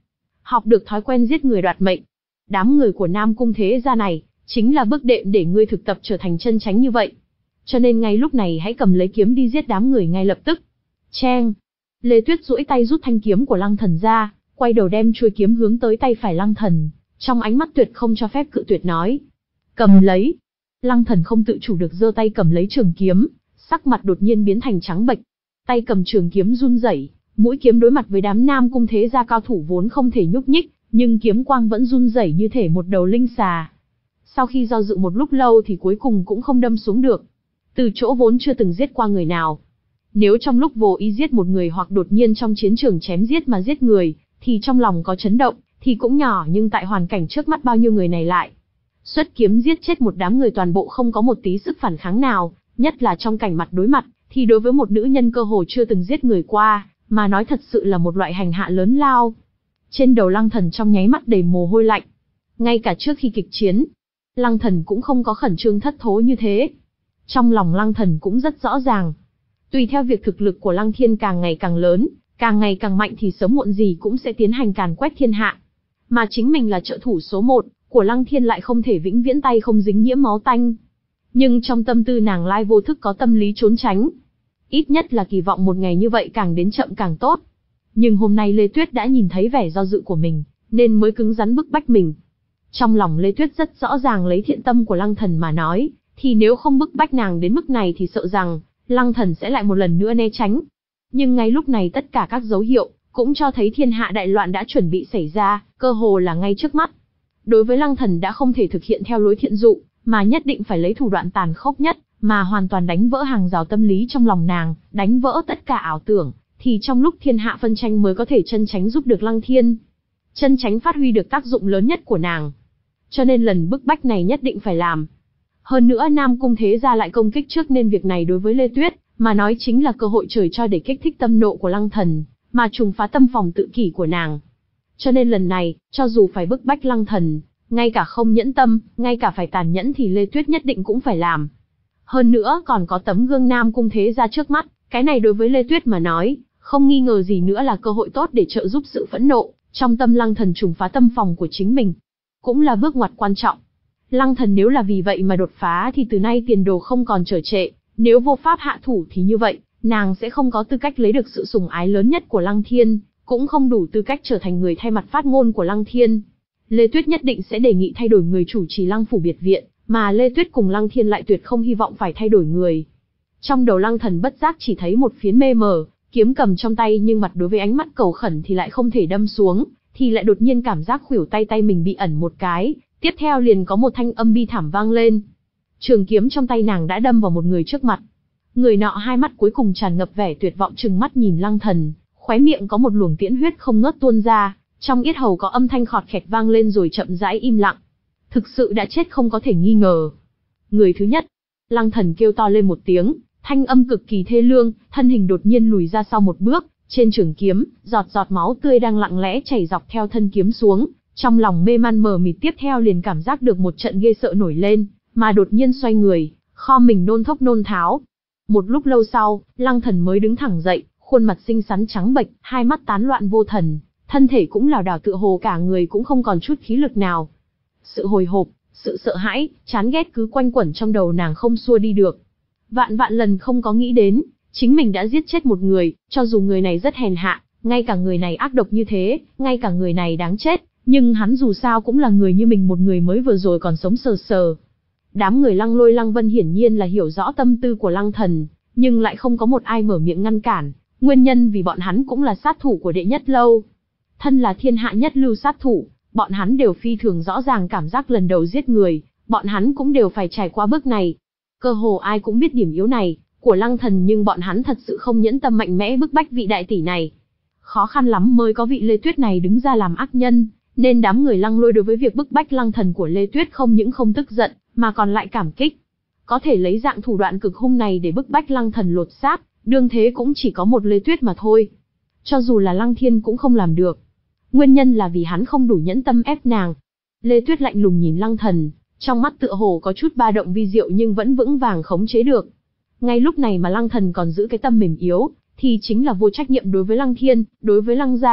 học được thói quen giết người đoạt mệnh. Đám người của Nam Cung Thế Gia này, chính là bước đệm để ngươi thực tập trở thành chân chánh như vậy. Cho nên ngay lúc này hãy cầm lấy kiếm đi giết đám người ngay lập tức. Cheng! Lê Tuyết duỗi tay rút thanh kiếm của Lăng Thần ra, quay đầu đem chuôi kiếm hướng tới tay phải Lăng Thần, trong ánh mắt tuyệt không cho phép cự tuyệt nói. Cầm lấy! Lăng Thần không tự chủ được giơ tay cầm lấy trường kiếm, sắc mặt đột nhiên biến thành trắng bệch. Tay cầm trường kiếm run rẩy, mũi kiếm đối mặt với đám Nam Cung Thế Gia cao thủ vốn không thể nhúc nhích, nhưng kiếm quang vẫn run rẩy như thể một đầu linh xà. Sau khi do dự một lúc lâu thì cuối cùng cũng không đâm xuống được. Từ chỗ vốn chưa từng giết qua người nào. Nếu trong lúc vô ý giết một người hoặc đột nhiên trong chiến trường chém giết mà giết người, thì trong lòng có chấn động, thì cũng nhỏ, nhưng tại hoàn cảnh trước mắt bao nhiêu người này lại xuất kiếm giết chết một đám người toàn bộ không có một tí sức phản kháng nào, nhất là trong cảnh mặt đối mặt, thì đối với một nữ nhân cơ hồ chưa từng giết người qua, mà nói thật sự là một loại hành hạ lớn lao. Trên đầu Lăng Thần trong nháy mắt đầy mồ hôi lạnh. Ngay cả trước khi kịch chiến, Lăng Thần cũng không có khẩn trương thất thố như thế. Trong lòng Lăng Thần cũng rất rõ ràng. Tùy theo việc thực lực của Lăng Thiên càng ngày càng lớn, càng ngày càng mạnh thì sớm muộn gì cũng sẽ tiến hành càn quét thiên hạ. Mà chính mình là trợ thủ số một của Lăng Thiên lại không thể vĩnh viễn tay không dính nhiễm máu tanh. Nhưng trong tâm tư nàng lai vô thức có tâm lý trốn tránh. Ít nhất là kỳ vọng một ngày như vậy càng đến chậm càng tốt. Nhưng hôm nay Lê Tuyết đã nhìn thấy vẻ do dự của mình, nên mới cứng rắn bức bách mình. Trong lòng Lê Tuyết rất rõ ràng lấy thiện tâm của Lăng Thần mà nói, thì nếu không bức bách nàng đến mức này thì sợ rằng Lăng Thần sẽ lại một lần nữa né tránh. Nhưng ngay lúc này tất cả các dấu hiệu cũng cho thấy thiên hạ đại loạn đã chuẩn bị xảy ra, cơ hồ là ngay trước mắt. Đối với Lăng Thần đã không thể thực hiện theo lối thiện dụ, mà nhất định phải lấy thủ đoạn tàn khốc nhất, mà hoàn toàn đánh vỡ hàng rào tâm lý trong lòng nàng, đánh vỡ tất cả ảo tưởng, thì trong lúc thiên hạ phân tranh mới có thể chân chánh giúp được Lăng Thiên. Chân chánh phát huy được tác dụng lớn nhất của nàng. Cho nên lần bức bách này nhất định phải làm. Hơn nữa Nam Cung Thế Gia lại công kích trước nên việc này đối với Lê Tuyết, mà nói chính là cơ hội trời cho để kích thích tâm nộ của Lăng Thần, mà trùng phá tâm phòng tự kỷ của nàng. Cho nên lần này, cho dù phải bức bách Lăng Thần, ngay cả không nhẫn tâm, ngay cả phải tàn nhẫn thì Lê Tuyết nhất định cũng phải làm. Hơn nữa còn có tấm gương Nam Cung Thế Gia trước mắt, cái này đối với Lê Tuyết mà nói, không nghi ngờ gì nữa là cơ hội tốt để trợ giúp sự phẫn nộ trong tâm Lăng Thần trùng phá tâm phòng của chính mình. Cũng là bước ngoặt quan trọng. Lăng Thần nếu là vì vậy mà đột phá thì từ nay tiền đồ không còn trở trệ, nếu vô pháp hạ thủ thì như vậy, nàng sẽ không có tư cách lấy được sự sủng ái lớn nhất của Lăng Thiên, cũng không đủ tư cách trở thành người thay mặt phát ngôn của Lăng Thiên. Lê Tuyết nhất định sẽ đề nghị thay đổi người chủ trì Lăng phủ biệt viện, mà Lê Tuyết cùng Lăng Thiên lại tuyệt không hy vọng phải thay đổi người. Trong đầu Lăng Thần bất giác chỉ thấy một phiến mê mờ, kiếm cầm trong tay nhưng mặt đối với ánh mắt cầu khẩn thì lại không thể đâm xuống, thì lại đột nhiên cảm giác khuỷu tay tay mình bị ẩn một cái, tiếp theo liền có một thanh âm bi thảm vang lên. Trường kiếm trong tay nàng đã đâm vào một người trước mặt. Người nọ hai mắt cuối cùng tràn ngập vẻ tuyệt vọng trừng mắt nhìn Lăng Thần, khóe miệng có một luồng tiễn huyết không ngớt tuôn ra, trong yết hầu có âm thanh khọt khẹt vang lên rồi chậm rãi im lặng. Thực sự đã chết không có thể nghi ngờ. Người thứ nhất. Lăng Thần kêu to lên một tiếng, thanh âm cực kỳ thê lương, thân hình đột nhiên lùi ra sau một bước, trên trường kiếm, giọt giọt máu tươi đang lặng lẽ chảy dọc theo thân kiếm xuống, trong lòng mê man mờ mịt tiếp theo liền cảm giác được một trận ghê sợ nổi lên, mà đột nhiên xoay người, kho mình nôn thốc nôn tháo. Một lúc lâu sau, Lăng Thần mới đứng thẳng dậy, khuôn mặt xinh xắn trắng bệch, hai mắt tán loạn vô thần, thân thể cũng lảo đảo tựa hồ cả người cũng không còn chút khí lực nào. Sự hồi hộp, sự sợ hãi, chán ghét cứ quanh quẩn trong đầu nàng không xua đi được. Vạn vạn lần không có nghĩ đến, chính mình đã giết chết một người, cho dù người này rất hèn hạ, ngay cả người này ác độc như thế, ngay cả người này đáng chết, nhưng hắn dù sao cũng là người như mình, một người mới vừa rồi còn sống sờ sờ. Đám người Lăng Lôi Lăng Vân hiển nhiên là hiểu rõ tâm tư của Lăng Thần, nhưng lại không có một ai mở miệng ngăn cản, nguyên nhân vì bọn hắn cũng là sát thủ của đệ nhất lâu. Thân là thiên hạ nhất lưu sát thủ, bọn hắn đều phi thường rõ ràng cảm giác lần đầu giết người, bọn hắn cũng đều phải trải qua bước này. Cơ hồ ai cũng biết điểm yếu này của Lăng Thần, nhưng bọn hắn thật sự không nhẫn tâm mạnh mẽ bức bách vị đại tỷ này. Khó khăn lắm mới có vị Lê Tuyết này đứng ra làm ác nhân, nên đám người Lăng Lôi đối với việc bức bách Lăng Thần của Lê Tuyết không những không tức giận, mà còn lại cảm kích. Có thể lấy dạng thủ đoạn cực hung này để bức bách Lăng Thần lột xác, đương thế cũng chỉ có một Lê Tuyết mà thôi. Cho dù là Lăng Thiên cũng không làm được. Nguyên nhân là vì hắn không đủ nhẫn tâm ép nàng. Lê Tuyết lạnh lùng nhìn Lăng Thần, trong mắt tựa hồ có chút ba động vi diệu nhưng vẫn vững vàng khống chế được. Ngay lúc này mà Lăng Thần còn giữ cái tâm mềm yếu, thì chính là vô trách nhiệm đối với Lăng Thiên, đối với Lăng gia,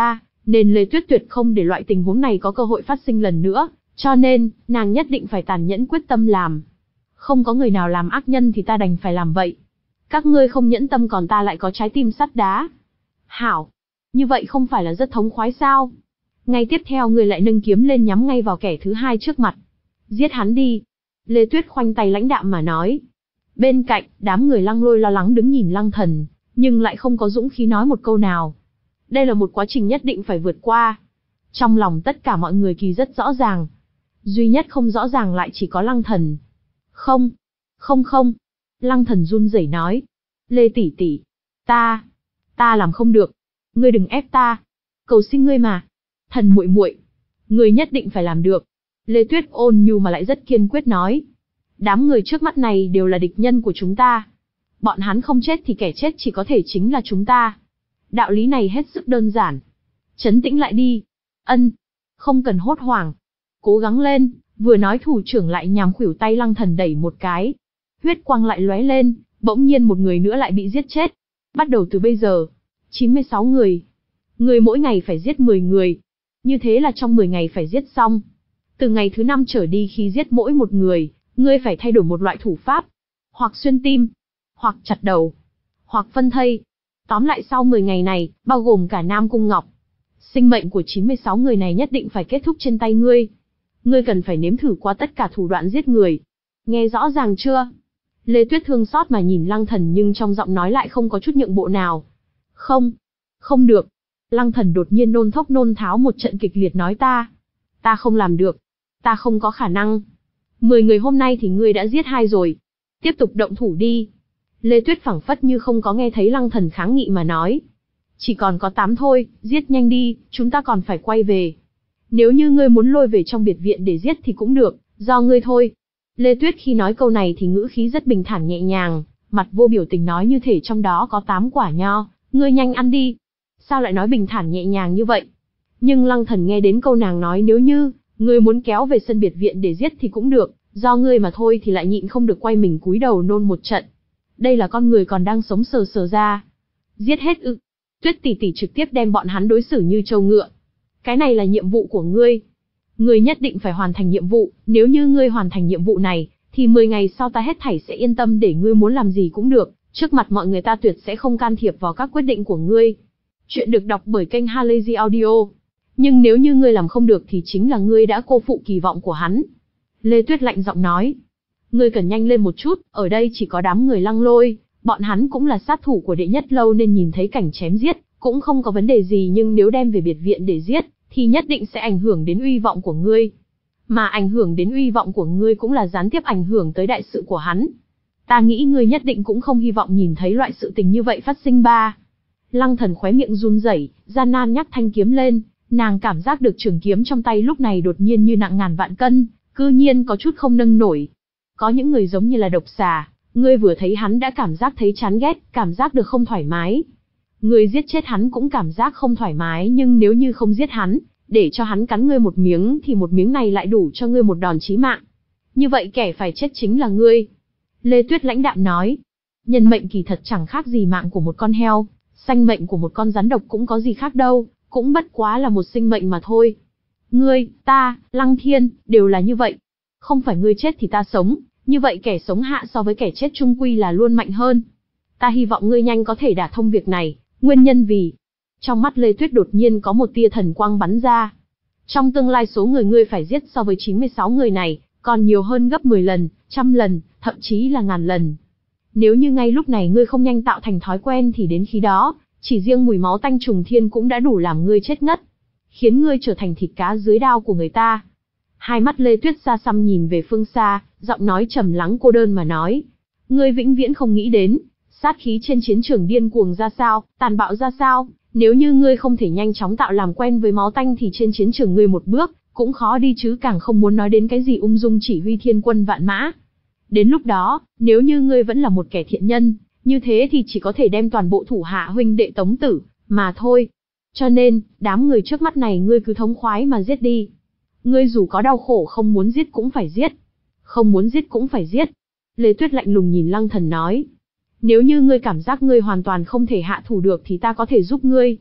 nên Lê Tuyết tuyệt không để loại tình huống này có cơ hội phát sinh lần nữa, cho nên, nàng nhất định phải tàn nhẫn quyết tâm làm. Không có người nào làm ác nhân thì ta đành phải làm vậy. Các ngươi không nhẫn tâm còn ta lại có trái tim sắt đá. Hảo, như vậy không phải là rất thống khoái sao? Ngay tiếp theo người lại nâng kiếm lên nhắm ngay vào kẻ thứ hai trước mặt. Giết hắn đi. Lê Tuyết khoanh tay lãnh đạm mà nói. Bên cạnh, đám người Lăng Lôi lo lắng đứng nhìn Lăng Thần, nhưng lại không có dũng khí nói một câu nào. Đây là một quá trình nhất định phải vượt qua. Trong lòng tất cả mọi người kỳ rất rõ ràng. Duy nhất không rõ ràng lại chỉ có Lăng Thần. Không, không không. Lăng Thần run rẩy nói. Lê tỷ tỷ, ta, ta làm không được. Ngươi đừng ép ta. Cầu xin ngươi mà. Thần muội muội, ngươi nhất định phải làm được. Lê Tuyết ôn nhu mà lại rất kiên quyết nói. Đám người trước mắt này đều là địch nhân của chúng ta. Bọn hắn không chết thì kẻ chết chỉ có thể chính là chúng ta. Đạo lý này hết sức đơn giản. Trấn tĩnh lại đi. Ân, không cần hốt hoảng. Cố gắng lên. Vừa nói thủ trưởng lại nhằm khuỷu tay Lăng Thần đẩy một cái. Huyết quang lại lóe lên, bỗng nhiên một người nữa lại bị giết chết. Bắt đầu từ bây giờ, chín mươi sáu người. Người mỗi ngày phải giết mười người. Như thế là trong mười ngày phải giết xong. Từ ngày thứ năm trở đi khi giết mỗi một người, ngươi phải thay đổi một loại thủ pháp. Hoặc xuyên tim, hoặc chặt đầu, hoặc phân thây. Tóm lại sau mười ngày này, bao gồm cả Nam Cung Ngọc. Sinh mệnh của chín mươi sáu người này nhất định phải kết thúc trên tay ngươi. Ngươi cần phải nếm thử qua tất cả thủ đoạn giết người. Nghe rõ ràng chưa? Lê Tuyết thương xót mà nhìn Lăng Thần nhưng trong giọng nói lại không có chút nhượng bộ nào. Không, không được. Lăng Thần đột nhiên nôn thốc nôn tháo một trận kịch liệt nói ta. Ta không làm được. Ta không có khả năng. Mười người hôm nay thì ngươi đã giết hai rồi. Tiếp tục động thủ đi. Lê Tuyết phảng phất như không có nghe thấy Lăng Thần kháng nghị mà nói. Chỉ còn có tám thôi, giết nhanh đi, chúng ta còn phải quay về. Nếu như ngươi muốn lôi về trong biệt viện để giết thì cũng được, do ngươi thôi. Lê Tuyết khi nói câu này thì ngữ khí rất bình thản nhẹ nhàng, mặt vô biểu tình nói như thể trong đó có tám quả nho, ngươi nhanh ăn đi. Sao lại nói bình thản nhẹ nhàng như vậy? Nhưng Lăng Thần nghe đến câu nàng nói nếu như, ngươi muốn kéo về sân biệt viện để giết thì cũng được, do ngươi mà thôi thì lại nhịn không được quay mình cúi đầu nôn một trận. Đây là con người còn đang sống sờ sờ ra. Giết hết ư? Tuyết tỷ tỷ trực tiếp đem bọn hắn đối xử như trâu ngựa. Cái này là nhiệm vụ của ngươi. Ngươi nhất định phải hoàn thành nhiệm vụ, nếu như ngươi hoàn thành nhiệm vụ này, thì mười ngày sau ta hết thảy sẽ yên tâm để ngươi muốn làm gì cũng được, trước mặt mọi người ta tuyệt sẽ không can thiệp vào các quyết định của ngươi. Chuyện được đọc bởi kênh Halazy Audio. Nhưng nếu như ngươi làm không được thì chính là ngươi đã cô phụ kỳ vọng của hắn. Lê Tuyết lạnh giọng nói. Ngươi cần nhanh lên một chút, ở đây chỉ có đám người Lăng Lôi, bọn hắn cũng là sát thủ của đệ nhất lâu nên nhìn thấy cảnh chém giết, cũng không có vấn đề gì nhưng nếu đem về biệt viện để giết, thì nhất định sẽ ảnh hưởng đến uy vọng của ngươi. Mà ảnh hưởng đến uy vọng của ngươi cũng là gián tiếp ảnh hưởng tới đại sự của hắn. Ta nghĩ ngươi nhất định cũng không hy vọng nhìn thấy loại sự tình như vậy phát sinh ba. Lăng Thần khóe miệng run rẩy, gian nan nhắc thanh kiếm lên, nàng cảm giác được trường kiếm trong tay lúc này đột nhiên như nặng ngàn vạn cân, cư nhiên có chút không nâng nổi. Có những người giống như là độc xà, ngươi vừa thấy hắn đã cảm giác thấy chán ghét, cảm giác được không thoải mái. Ngươi giết chết hắn cũng cảm giác không thoải mái nhưng nếu như không giết hắn, để cho hắn cắn ngươi một miếng thì một miếng này lại đủ cho ngươi một đòn chí mạng. Như vậy kẻ phải chết chính là ngươi. Lê Tuyết lãnh đạm nói. Nhân mệnh kỳ thật chẳng khác gì mạng của một con heo, sanh mệnh của một con rắn độc cũng có gì khác đâu, cũng bất quá là một sinh mệnh mà thôi. Ngươi, ta, Lăng Thiên, đều là như vậy. Không phải ngươi chết thì ta sống, như vậy kẻ sống hạ so với kẻ chết chung quy là luôn mạnh hơn. Ta hy vọng ngươi nhanh có thể đả thông việc này, nguyên nhân vì... Trong mắt Lê Tuyết đột nhiên có một tia thần quang bắn ra. Trong tương lai số người ngươi phải giết so với chín mươi sáu người này, còn nhiều hơn gấp mười lần, trăm lần, thậm chí là ngàn lần. Nếu như ngay lúc này ngươi không nhanh tạo thành thói quen thì đến khi đó, chỉ riêng mùi máu tanh trùng thiên cũng đã đủ làm ngươi chết ngất, khiến ngươi trở thành thịt cá dưới đao của người ta. Hai mắt Lê Tuyết xa xăm nhìn về phương xa, giọng nói trầm lắng cô đơn mà nói. Ngươi vĩnh viễn không nghĩ đến, sát khí trên chiến trường điên cuồng ra sao, tàn bạo ra sao, nếu như ngươi không thể nhanh chóng tạo làm quen với máu tanh thì trên chiến trường ngươi một bước, cũng khó đi chứ càng không muốn nói đến cái gì ung dung chỉ huy thiên quân vạn mã. Đến lúc đó, nếu như ngươi vẫn là một kẻ thiện nhân, như thế thì chỉ có thể đem toàn bộ thủ hạ huynh đệ tống tử, mà thôi. Cho nên, đám người trước mắt này ngươi cứ thống khoái mà giết đi. Ngươi dù có đau khổ không muốn giết cũng phải giết. Không muốn giết cũng phải giết. Lê Tuyết lạnh lùng nhìn Lăng Thần nói. Nếu như ngươi cảm giác ngươi hoàn toàn không thể hạ thủ được thì ta có thể giúp ngươi.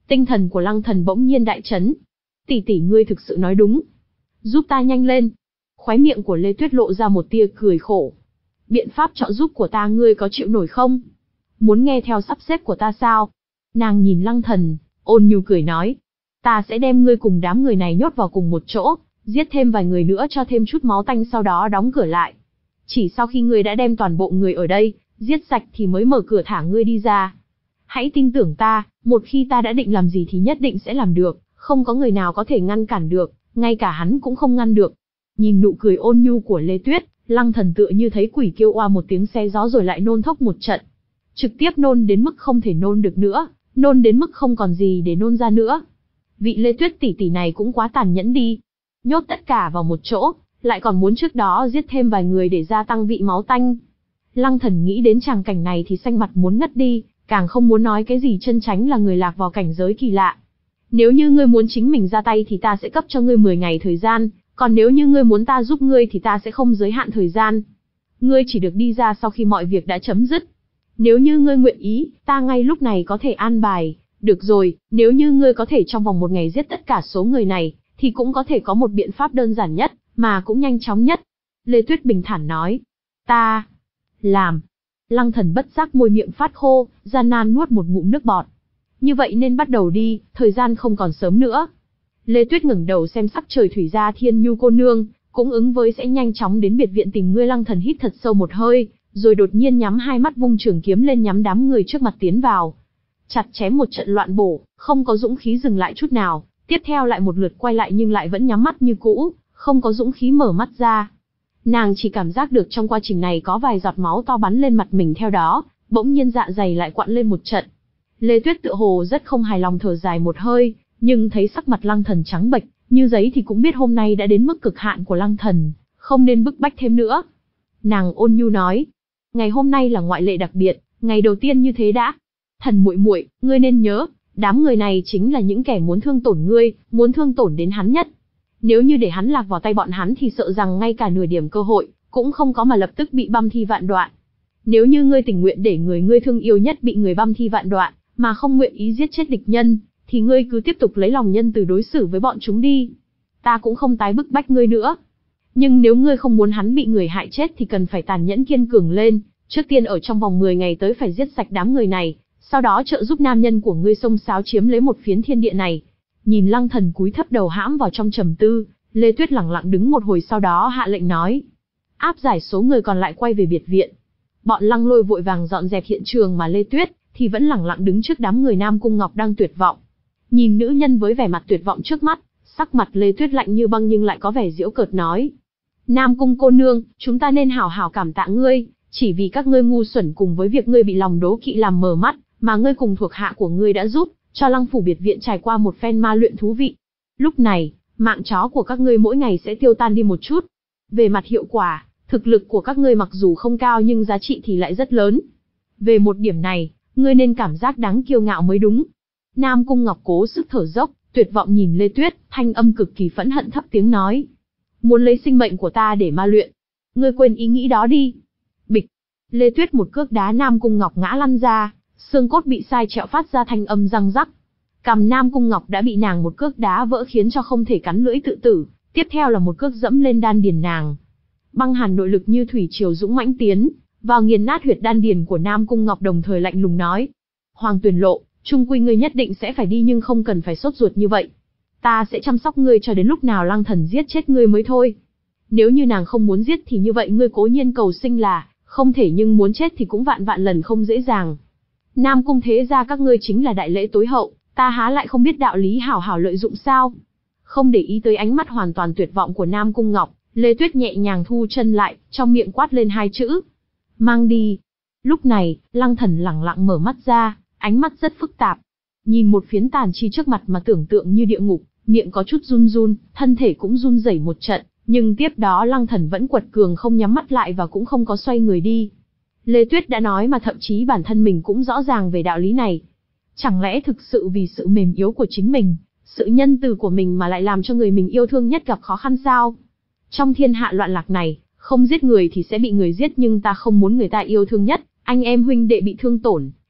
Tinh thần của Lăng Thần bỗng nhiên đại chấn. Tỷ tỷ ngươi thực sự nói đúng. Giúp ta nhanh lên. Khóe miệng của Lê Tuyết lộ ra một tia cười khổ. Biện pháp trợ giúp của ta ngươi có chịu nổi không? Muốn nghe theo sắp xếp của ta sao? Nàng nhìn Lăng Thần, ôn nhu cười nói. Ta sẽ đem ngươi cùng đám người này nhốt vào cùng một chỗ, giết thêm vài người nữa cho thêm chút máu tanh, sau đó đóng cửa lại. Chỉ sau khi ngươi đã đem toàn bộ người ở đây giết sạch thì mới mở cửa thả ngươi đi ra. Hãy tin tưởng ta, một khi ta đã định làm gì thì nhất định sẽ làm được, không có người nào có thể ngăn cản được, ngay cả hắn cũng không ngăn được. Nhìn nụ cười ôn nhu của Lê Tuyết, Lăng Thần tựa như thấy quỷ kêu oa một tiếng xe gió rồi lại nôn thốc một trận. Trực tiếp nôn đến mức không thể nôn được nữa, nôn đến mức không còn gì để nôn ra nữa. Vị Lê Tuyết tỷ tỷ này cũng quá tàn nhẫn đi. Nhốt tất cả vào một chỗ, lại còn muốn trước đó giết thêm vài người để gia tăng vị máu tanh. Lăng Thần nghĩ đến tràng cảnh này thì xanh mặt muốn ngất đi, càng không muốn nói cái gì chân tránh là người lạc vào cảnh giới kỳ lạ. Nếu như ngươi muốn chính mình ra tay thì ta sẽ cấp cho ngươi mười ngày thời gian, còn nếu như ngươi muốn ta giúp ngươi thì ta sẽ không giới hạn thời gian. Ngươi chỉ được đi ra sau khi mọi việc đã chấm dứt. Nếu như ngươi nguyện ý, ta ngay lúc này có thể an bài. Được rồi, nếu như ngươi có thể trong vòng một ngày giết tất cả số người này, thì cũng có thể có một biện pháp đơn giản nhất, mà cũng nhanh chóng nhất. Lê Tuyết bình thản nói. Ta... làm. Lăng Thần bất giác môi miệng phát khô, gian nan nuốt một ngụm nước bọt. Như vậy nên bắt đầu đi, thời gian không còn sớm nữa. Lê Tuyết ngẩng đầu xem sắc trời thủy ra Thiên Nhu cô nương, cũng ứng với sẽ nhanh chóng đến biệt viện tìm ngươi. Lăng Thần hít thật sâu một hơi, rồi đột nhiên nhắm hai mắt vung trường kiếm lên nhắm đám người trước mặt tiến vào. Chặt chém một trận loạn bổ, không có dũng khí dừng lại chút nào, tiếp theo lại một lượt quay lại nhưng lại vẫn nhắm mắt như cũ, không có dũng khí mở mắt ra. Nàng chỉ cảm giác được trong quá trình này có vài giọt máu to bắn lên mặt mình, theo đó, bỗng nhiên dạ dày lại quặn lên một trận. Lê Tuyết tựa hồ rất không hài lòng thở dài một hơi, nhưng thấy sắc mặt Lăng Thần trắng bệch như giấy thì cũng biết hôm nay đã đến mức cực hạn của Lăng Thần, không nên bức bách thêm nữa. Nàng ôn nhu nói, ngày hôm nay là ngoại lệ đặc biệt, ngày đầu tiên như thế đã. Thần muội muội, ngươi nên nhớ, đám người này chính là những kẻ muốn thương tổn ngươi, muốn thương tổn đến hắn nhất. Nếu như để hắn lạc vào tay bọn hắn thì sợ rằng ngay cả nửa điểm cơ hội cũng không có mà lập tức bị băm thi vạn đoạn. Nếu như ngươi tình nguyện để người ngươi thương yêu nhất bị người băm thi vạn đoạn, mà không nguyện ý giết chết địch nhân, thì ngươi cứ tiếp tục lấy lòng nhân từ đối xử với bọn chúng đi. Ta cũng không tái bức bách ngươi nữa. Nhưng nếu ngươi không muốn hắn bị người hại chết thì cần phải tàn nhẫn kiên cường lên, trước tiên ở trong vòng mười ngày tới phải giết sạch đám người này, sau đó trợ giúp nam nhân của ngươi xông xáo chiếm lấy một phiến thiên địa này. Nhìn Lăng Thần cúi thấp đầu hãm vào trong trầm tư, Lê Tuyết lẳng lặng đứng một hồi sau đó hạ lệnh nói. Áp giải số người còn lại quay về biệt viện. Bọn Lăng Lôi vội vàng dọn dẹp hiện trường mà Lê Tuyết thì vẫn lẳng lặng đứng trước đám người Nam Cung Ngọc đang tuyệt vọng. Nhìn nữ nhân với vẻ mặt tuyệt vọng trước mắt, sắc mặt Lê Tuyết lạnh như băng nhưng lại có vẻ giễu cợt nói. Nam Cung cô nương, chúng ta nên hảo hảo cảm tạ ngươi, chỉ vì các ngươi ngu xuẩn cùng với việc ngươi bị lòng đố kỵ làm mờ mắt, mà ngươi cùng thuộc hạ của ngươi đã giúp cho Lăng phủ biệt viện trải qua một phen ma luyện thú vị. Lúc này, mạng chó của các ngươi mỗi ngày sẽ tiêu tan đi một chút. Về mặt hiệu quả, thực lực của các ngươi mặc dù không cao nhưng giá trị thì lại rất lớn. Về một điểm này, ngươi nên cảm giác đáng kiêu ngạo mới đúng. Nam Cung Ngọc cố sức thở dốc, tuyệt vọng nhìn Lê Tuyết, thanh âm cực kỳ phẫn hận thấp tiếng nói. Muốn lấy sinh mệnh của ta để ma luyện. Ngươi quên ý nghĩ đó đi. Bịch. Lê Tuyết một cước đá Nam Cung Ngọc ngã lăn ra, xương cốt bị sai trẹo phát ra thanh âm răng rắc. Cằm Nam Cung Ngọc đã bị nàng một cước đá vỡ khiến cho không thể cắn lưỡi tự tử, tiếp theo là một cước dẫm lên đan điền nàng. Băng hàn nội lực như thủy triều dũng mãnh tiến vào nghiền nát huyệt đan điền của Nam Cung Ngọc, đồng thời lạnh lùng nói. Hoàng Tuyền Lộ, chung quy ngươi nhất định sẽ phải đi nhưng không cần phải sốt ruột như vậy. Ta sẽ chăm sóc ngươi cho đến lúc nào Lăng Thần giết chết ngươi mới thôi. Nếu như nàng không muốn giết thì như vậy ngươi cố nhiên cầu sinh là không thể, nhưng muốn chết thì cũng vạn vạn lần không dễ dàng. Nam Cung thế gia các ngươi chính là đại lễ tối hậu, ta há lại không biết đạo lý hảo hảo lợi dụng sao? Không để ý tới ánh mắt hoàn toàn tuyệt vọng của Nam Cung Ngọc, Lê Tuyết nhẹ nhàng thu chân lại, trong miệng quát lên hai chữ. Mang đi. Lúc này, Lăng Thần lẳng lặng mở mắt ra, ánh mắt rất phức tạp. Nhìn một phiến tàn chi trước mặt mà tưởng tượng như địa ngục, miệng có chút run run, thân thể cũng run rẩy một trận, nhưng tiếp đó Lăng Thần vẫn quật cường không nhắm mắt lại và cũng không có xoay người đi. Lê Tuyết đã nói mà thậm chí bản thân mình cũng rõ ràng về đạo lý này. Chẳng lẽ thực sự vì sự mềm yếu của chính mình, sự nhân từ của mình mà lại làm cho người mình yêu thương nhất gặp khó khăn sao? Trong thiên hạ loạn lạc này, không giết người thì sẽ bị người giết, nhưng ta không muốn người ta yêu thương nhất, anh em huynh đệ bị thương tổn.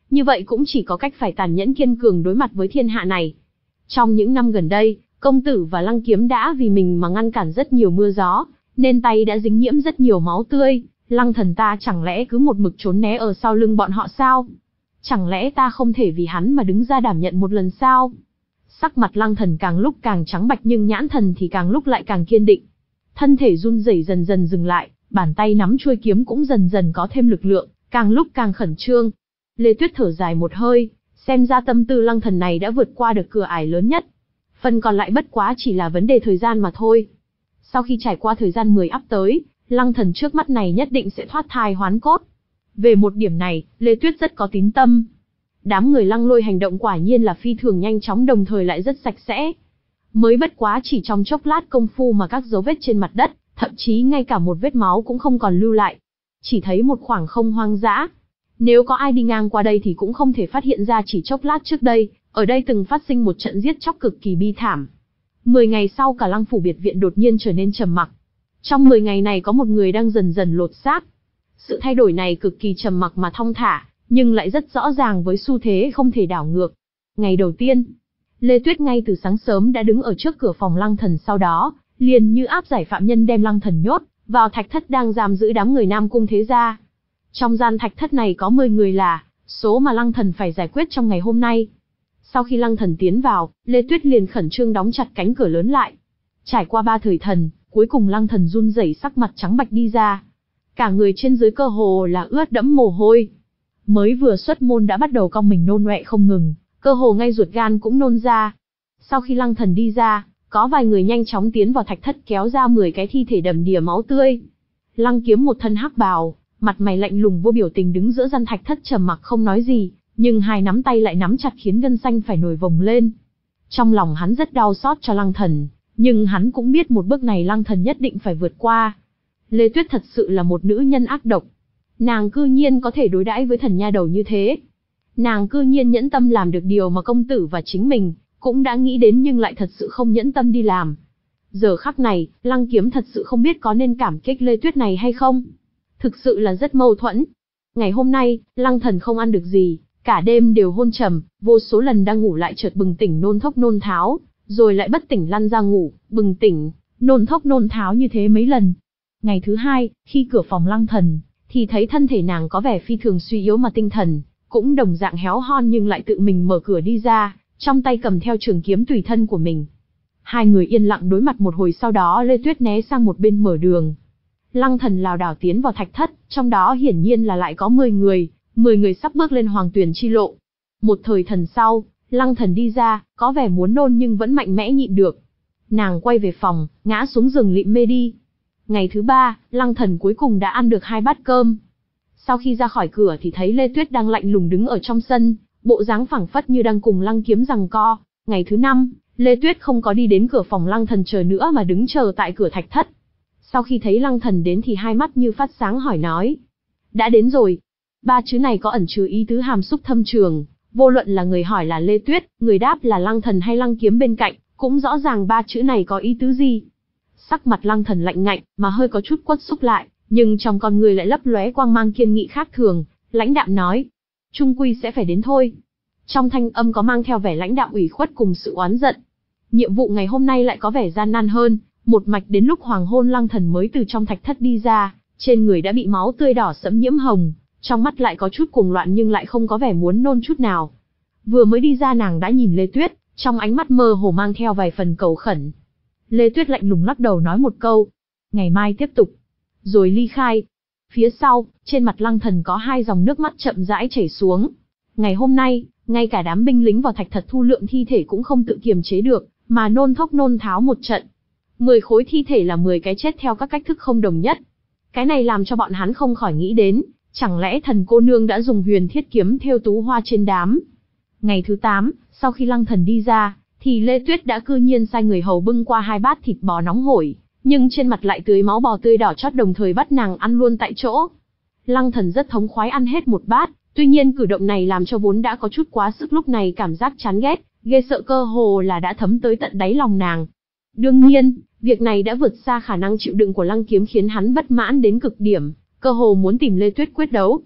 như vậy cũng chỉ có cách phải tàn nhẫn kiên cường đối mặt với thiên hạ này. Trong những năm gần đây, công tử và Lăng Kiếm đã vì mình mà ngăn cản rất nhiều mưa gió, nên tay đã dính nhiễm rất nhiều máu tươi. Lăng Thần ta chẳng lẽ cứ một mực trốn né ở sau lưng bọn họ sao? Chẳng lẽ ta không thể vì hắn mà đứng ra đảm nhận một lần sao? Sắc mặt Lăng Thần càng lúc càng trắng bạch nhưng nhãn thần thì càng lúc lại càng kiên định. Thân thể run rẩy dần dần dừng lại, bàn tay nắm chuôi kiếm cũng dần dần có thêm lực lượng, càng lúc càng khẩn trương. Lê Tuyết thở dài một hơi, xem ra tâm tư Lăng Thần này đã vượt qua được cửa ải lớn nhất. Phần còn lại bất quá chỉ là vấn đề thời gian mà thôi. Sau khi trải qua thời gian mười ắp tới, Lăng Thần trước mắt này nhất định sẽ thoát thai hoán cốt. Về một điểm này, Lê Tuyết rất có tín tâm. Đám người Lăng Lôi hành động quả nhiên là phi thường nhanh chóng đồng thời lại rất sạch sẽ. Mới bất quá chỉ trong chốc lát công phu mà các dấu vết trên mặt đất, thậm chí ngay cả một vết máu cũng không còn lưu lại. Chỉ thấy một khoảng không hoang dã. Nếu có ai đi ngang qua đây thì cũng không thể phát hiện ra chỉ chốc lát trước đây, ở đây từng phát sinh một trận giết chóc cực kỳ bi thảm. Mười ngày sau cả Lăng phủ biệt viện đột nhiên trở nên trầm mặc. Trong mười ngày này có một người đang dần dần lột xác. Sự thay đổi này cực kỳ trầm mặc mà thong thả, nhưng lại rất rõ ràng với xu thế không thể đảo ngược. Ngày đầu tiên, Lê Tuyết ngay từ sáng sớm đã đứng ở trước cửa phòng Lăng Thần, sau đó, liền như áp giải phạm nhân đem Lăng Thần nhốt vào thạch thất đang giam giữ đám người Nam Cung thế gia. Trong gian thạch thất này có mười người là số mà Lăng Thần phải giải quyết trong ngày hôm nay. Sau khi Lăng Thần tiến vào, Lê Tuyết liền khẩn trương đóng chặt cánh cửa lớn lại. Trải qua ba thời thần, cuối cùng Lăng Thần run rẩy sắc mặt trắng bạch đi ra. Cả người trên dưới cơ hồ là ướt đẫm mồ hôi. Mới vừa xuất môn đã bắt đầu cong mình nôn ọe không ngừng, cơ hồ ngay ruột gan cũng nôn ra. Sau khi Lăng Thần đi ra, có vài người nhanh chóng tiến vào thạch thất kéo ra mười cái thi thể đầm đìa máu tươi. Lăng Kiếm một thân hắc bào, mặt mày lạnh lùng vô biểu tình đứng giữa gian thạch thất trầm mặc không nói gì, nhưng hai nắm tay lại nắm chặt khiến gân xanh phải nổi vồng lên. Trong lòng hắn rất đau xót cho Lăng Thần, nhưng hắn cũng biết một bước này Lăng Thần nhất định phải vượt qua. Lê Tuyết thật sự là một nữ nhân ác độc. Nàng cư nhiên có thể đối đãi với thần nha đầu như thế. Nàng cư nhiên nhẫn tâm làm được điều mà công tử và chính mình cũng đã nghĩ đến nhưng lại thật sự không nhẫn tâm đi làm. Giờ khắc này, Lăng Kiếm thật sự không biết có nên cảm kích Lê Tuyết này hay không. Thực sự là rất mâu thuẫn. Ngày hôm nay, Lăng Thần không ăn được gì, cả đêm đều hôn trầm, vô số lần đang ngủ lại chợt bừng tỉnh nôn thốc nôn tháo, rồi lại bất tỉnh lăn ra ngủ, bừng tỉnh, nôn thốc nôn tháo như thế mấy lần. Ngày thứ hai, khi cửa phòng Lăng Thần, thì thấy thân thể nàng có vẻ phi thường suy yếu mà tinh thần cũng đồng dạng héo hon nhưng lại tự mình mở cửa đi ra, trong tay cầm theo trường kiếm tùy thân của mình. Hai người yên lặng đối mặt một hồi, sau đó Lê Tuyết né sang một bên mở đường. Lăng Thần lảo đảo tiến vào thạch thất, trong đó hiển nhiên là lại có mười người, mười người sắp bước lên hoàng tuyển chi lộ. Một thời thần sau, Lăng Thần đi ra, có vẻ muốn nôn nhưng vẫn mạnh mẽ nhịn được. Nàng quay về phòng, ngã xuống giường lịm mê đi. Ngày thứ ba, Lăng Thần cuối cùng đã ăn được hai bát cơm. Sau khi ra khỏi cửa thì thấy Lê Tuyết đang lạnh lùng đứng ở trong sân, bộ dáng phảng phất như đang cùng Lăng Kiếm giằng co. Ngày thứ năm, Lê Tuyết không có đi đến cửa phòng Lăng Thần chờ nữa mà đứng chờ tại cửa thạch thất. Sau khi thấy Lăng Thần đến thì hai mắt như phát sáng hỏi nói: đã đến rồi. Ba chữ này có ẩn chứa ý tứ hàm xúc thâm trường, vô luận là người hỏi là Lê Tuyết, người đáp là Lăng Thần hay Lăng Kiếm bên cạnh, cũng rõ ràng ba chữ này có ý tứ gì. Sắc mặt Lăng Thần lạnh ngạnh, mà hơi có chút quất xúc lại, nhưng trong con người lại lấp lóe quang mang kiên nghị khác thường, lãnh đạm nói: trung quy sẽ phải đến thôi. Trong thanh âm có mang theo vẻ lãnh đạm ủy khuất cùng sự oán giận. Nhiệm vụ ngày hôm nay lại có vẻ gian nan hơn, một mạch đến lúc hoàng hôn Lăng Thần mới từ trong thạch thất đi ra, trên người đã bị máu tươi đỏ sẫm nhiễm hồng, trong mắt lại có chút cuồng loạn nhưng lại không có vẻ muốn nôn chút nào. Vừa mới đi ra nàng đã nhìn Lê Tuyết, trong ánh mắt mơ hồ mang theo vài phần cầu khẩn. Lê Tuyết lạnh lùng lắc đầu nói một câu: ngày mai tiếp tục, rồi ly khai. Phía sau, trên mặt Lăng Thần có hai dòng nước mắt chậm rãi chảy xuống. Ngày hôm nay, ngay cả đám binh lính vào thạch thất thu lượm thi thể cũng không tự kiềm chế được, mà nôn thốc nôn tháo một trận. Mười khối thi thể là mười cái chết theo các cách thức không đồng nhất. Cái này làm cho bọn hắn không khỏi nghĩ đến, chẳng lẽ thần cô nương đã dùng huyền thiết kiếm thêu tú hoa trên đám. Ngày thứ tám, sau khi Lăng Thần đi ra, thì Lê Tuyết đã cư nhiên sai người hầu bưng qua hai bát thịt bò nóng hổi, nhưng trên mặt lại tưới máu bò tươi đỏ chót, đồng thời bắt nàng ăn luôn tại chỗ. Lăng Thần rất thống khoái ăn hết một bát, tuy nhiên cử động này làm cho vốn đã có chút quá sức lúc này cảm giác chán ghét, ghê sợ cơ hồ là đã thấm tới tận đáy lòng nàng. Đương nhiên, việc này đã vượt xa khả năng chịu đựng của Lăng Kiếm khiến hắn bất mãn đến cực điểm, cơ hồ muốn tìm Lê Tuyết quyết đấu.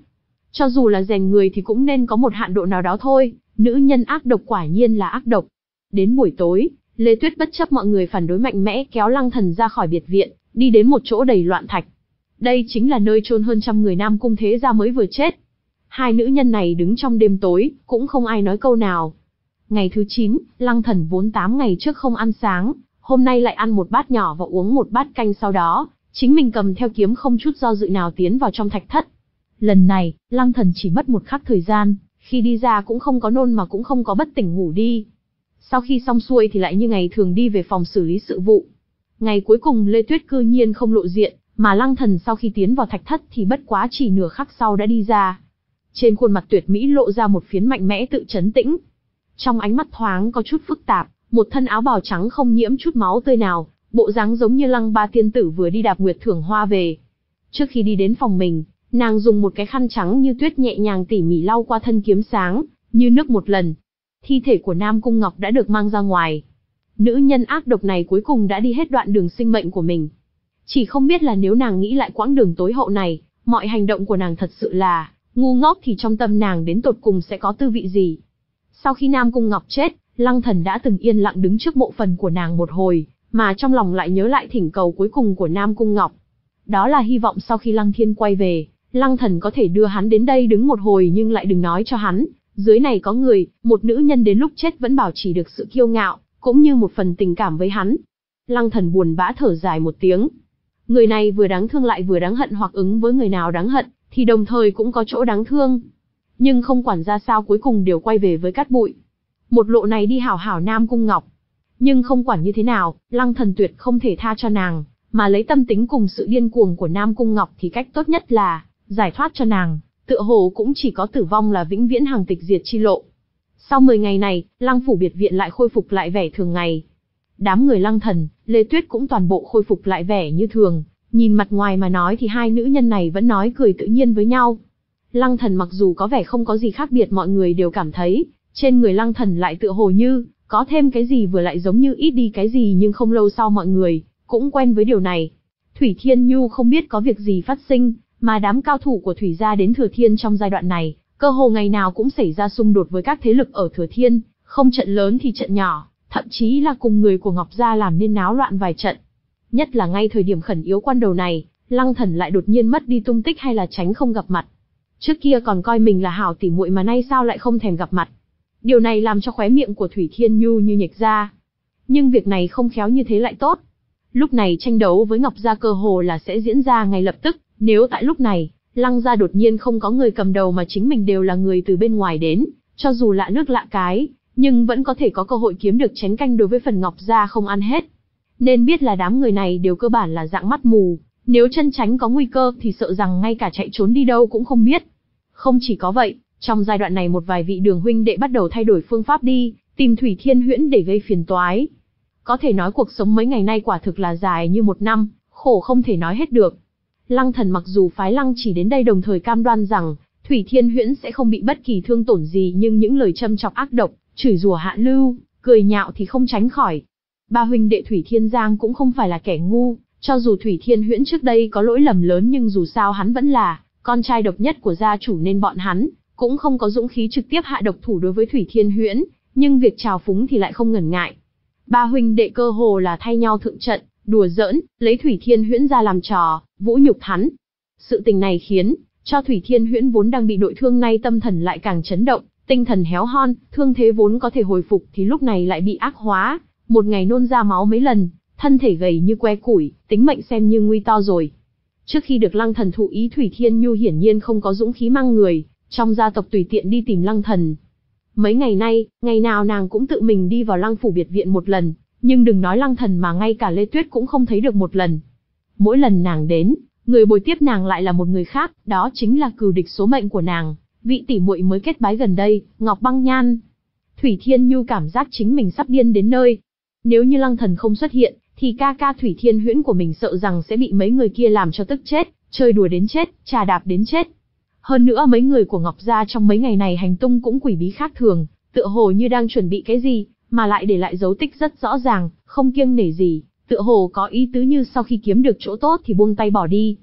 Cho dù là rèn người thì cũng nên có một hạn độ nào đó thôi, nữ nhân ác độc quả nhiên là ác độc. Đến buổi tối, Lê Tuyết bất chấp mọi người phản đối mạnh mẽ kéo Lăng Thần ra khỏi biệt viện, đi đến một chỗ đầy loạn thạch. Đây chính là nơi chôn hơn trăm người Nam Cung thế gia mới vừa chết. Hai nữ nhân này đứng trong đêm tối, cũng không ai nói câu nào. Ngày thứ chín, Lăng Thần vốn tám ngày trước không ăn sáng, hôm nay lại ăn một bát nhỏ và uống một bát canh, sau đó, chính mình cầm theo kiếm không chút do dự nào tiến vào trong thạch thất. Lần này, Lăng Thần chỉ mất một khắc thời gian, khi đi ra cũng không có nôn mà cũng không có bất tỉnh ngủ đi. Sau khi xong xuôi thì lại như ngày thường đi về phòng xử lý sự vụ. Ngày cuối cùng Lê Tuyết cư nhiên không lộ diện, mà Lăng Thần sau khi tiến vào thạch thất thì bất quá chỉ nửa khắc sau đã đi ra. Trên khuôn mặt tuyệt mỹ lộ ra một phiến mạnh mẽ tự trấn tĩnh. Trong ánh mắt thoáng có chút phức tạp, một thân áo bào trắng không nhiễm chút máu tươi nào, bộ dáng giống như Lăng Ba tiên tử vừa đi đạp nguyệt thưởng hoa về. Trước khi đi đến phòng mình, nàng dùng một cái khăn trắng như tuyết nhẹ nhàng tỉ mỉ lau qua thân kiếm sáng, như nước một lần. Thi thể của Nam Cung Ngọc đã được mang ra ngoài. Nữ nhân ác độc này cuối cùng đã đi hết đoạn đường sinh mệnh của mình. Chỉ không biết là nếu nàng nghĩ lại quãng đường tối hậu này, mọi hành động của nàng thật sự là ngu ngốc thì trong tâm nàng đến tột cùng sẽ có tư vị gì. Sau khi Nam Cung Ngọc chết, Lăng Thần đã từng yên lặng đứng trước mộ phần của nàng một hồi, mà trong lòng lại nhớ lại thỉnh cầu cuối cùng của Nam Cung Ngọc. Đó là hy vọng sau khi Lăng Thiên quay về, Lăng Thần có thể đưa hắn đến đây đứng một hồi, nhưng lại đừng nói cho hắn, dưới này có người, một nữ nhân đến lúc chết vẫn bảo trì được sự kiêu ngạo, cũng như một phần tình cảm với hắn. Lăng Thần buồn bã thở dài một tiếng. Người này vừa đáng thương lại vừa đáng hận, hoặc ứng với người nào đáng hận, thì đồng thời cũng có chỗ đáng thương. Nhưng không quản ra sao cuối cùng đều quay về với cát bụi. Một lộ này đi hảo hảo Nam Cung Ngọc. Nhưng không quản như thế nào, Lăng Thần tuyệt không thể tha cho nàng, mà lấy tâm tính cùng sự điên cuồng của Nam Cung Ngọc thì cách tốt nhất là giải thoát cho nàng, tựa hồ cũng chỉ có tử vong là vĩnh viễn hàng tịch diệt chi lộ. Sau mười ngày này, Lăng phủ biệt viện lại khôi phục lại vẻ thường ngày. Đám người Lăng Thần, Lê Tuyết cũng toàn bộ khôi phục lại vẻ như thường, nhìn mặt ngoài mà nói thì hai nữ nhân này vẫn nói cười tự nhiên với nhau. Lăng Thần mặc dù có vẻ không có gì khác biệt, mọi người đều cảm thấy, trên người Lăng Thần lại tựa hồ như có thêm cái gì vừa lại giống như ít đi cái gì, nhưng không lâu sau mọi người cũng quen với điều này. Thủy Thiên Nhu không biết có việc gì phát sinh, mà đám cao thủ của Thủy gia đến Thừa Thiên trong giai đoạn này, cơ hồ ngày nào cũng xảy ra xung đột với các thế lực ở Thừa Thiên, không trận lớn thì trận nhỏ, thậm chí là cùng người của Ngọc gia làm nên náo loạn vài trận. Nhất là ngay thời điểm khẩn yếu quan đầu này, Lăng Thần lại đột nhiên mất đi tung tích hay là tránh không gặp mặt. Trước kia còn coi mình là hảo tỉ muội mà nay sao lại không thèm gặp mặt. Điều này làm cho khóe miệng của Thủy Thiên Nhu như nhếch ra. Nhưng việc này không khéo như thế lại tốt. Lúc này tranh đấu với Ngọc gia cơ hồ là sẽ diễn ra ngay lập tức, nếu tại lúc này, Lăng gia đột nhiên không có người cầm đầu mà chính mình đều là người từ bên ngoài đến, cho dù lạ nước lạ cái, nhưng vẫn có thể có cơ hội kiếm được chén canh đối với phần Ngọc gia không ăn hết. Nên biết là đám người này đều cơ bản là dạng mắt mù, nếu chân tránh có nguy cơ thì sợ rằng ngay cả chạy trốn đi đâu cũng không biết. Không chỉ có vậy, trong giai đoạn này một vài vị Đường huynh đệ bắt đầu thay đổi phương pháp đi, tìm Thủy Thiên Huyễn để gây phiền toái. Có thể nói cuộc sống mấy ngày nay quả thực là dài như một năm, khổ không thể nói hết được. Lăng Thần mặc dù phái Lăng Chỉ đến đây đồng thời cam đoan rằng Thủy Thiên Huyễn sẽ không bị bất kỳ thương tổn gì, nhưng những lời châm chọc ác độc, chửi rủa hạ lưu, cười nhạo thì không tránh khỏi. Ba huynh đệ Thủy Thiên Giang cũng không phải là kẻ ngu, cho dù Thủy Thiên Huyễn trước đây có lỗi lầm lớn nhưng dù sao hắn vẫn là con trai độc nhất của gia chủ nên bọn hắn cũng không có dũng khí trực tiếp hạ độc thủ đối với Thủy Thiên Huyễn, nhưng việc trào phúng thì lại không ngần ngại. Ba huynh đệ cơ hồ là thay nhau thượng trận, đùa giỡn, lấy Thủy Thiên Huyễn ra làm trò, vũ nhục hắn. Sự tình này khiến cho Thủy Thiên Huyễn vốn đang bị nội thương nay tâm thần lại càng chấn động, tinh thần héo hon, thương thế vốn có thể hồi phục thì lúc này lại bị ác hóa, một ngày nôn ra máu mấy lần, thân thể gầy như que củi, tính mệnh xem như nguy to rồi. Trước khi được Lăng Thần thụ ý, Thủy Thiên Nhu hiển nhiên không có dũng khí mang người trong gia tộc tùy tiện đi tìm Lăng Thần. Mấy ngày nay, ngày nào nàng cũng tự mình đi vào Lăng phủ biệt viện một lần, nhưng đừng nói Lăng Thần mà ngay cả Lê Tuyết cũng không thấy được một lần. Mỗi lần nàng đến, người bồi tiếp nàng lại là một người khác, đó chính là cừu địch số mệnh của nàng, vị tỷ muội mới kết bái gần đây, Ngọc Băng Nhan. Thủy Thiên Nhu cảm giác chính mình sắp điên đến nơi. Nếu như Lăng Thần không xuất hiện, thì ca ca Thủy Thiên Huyễn của mình sợ rằng sẽ bị mấy người kia làm cho tức chết, chơi đùa đến chết, trà đạp đến chết. Hơn nữa mấy người của Ngọc gia trong mấy ngày này hành tung cũng quỷ bí khác thường, tựa hồ như đang chuẩn bị cái gì, mà lại để lại dấu tích rất rõ ràng, không kiêng nể gì, tựa hồ có ý tứ như sau khi kiếm được chỗ tốt thì buông tay bỏ đi.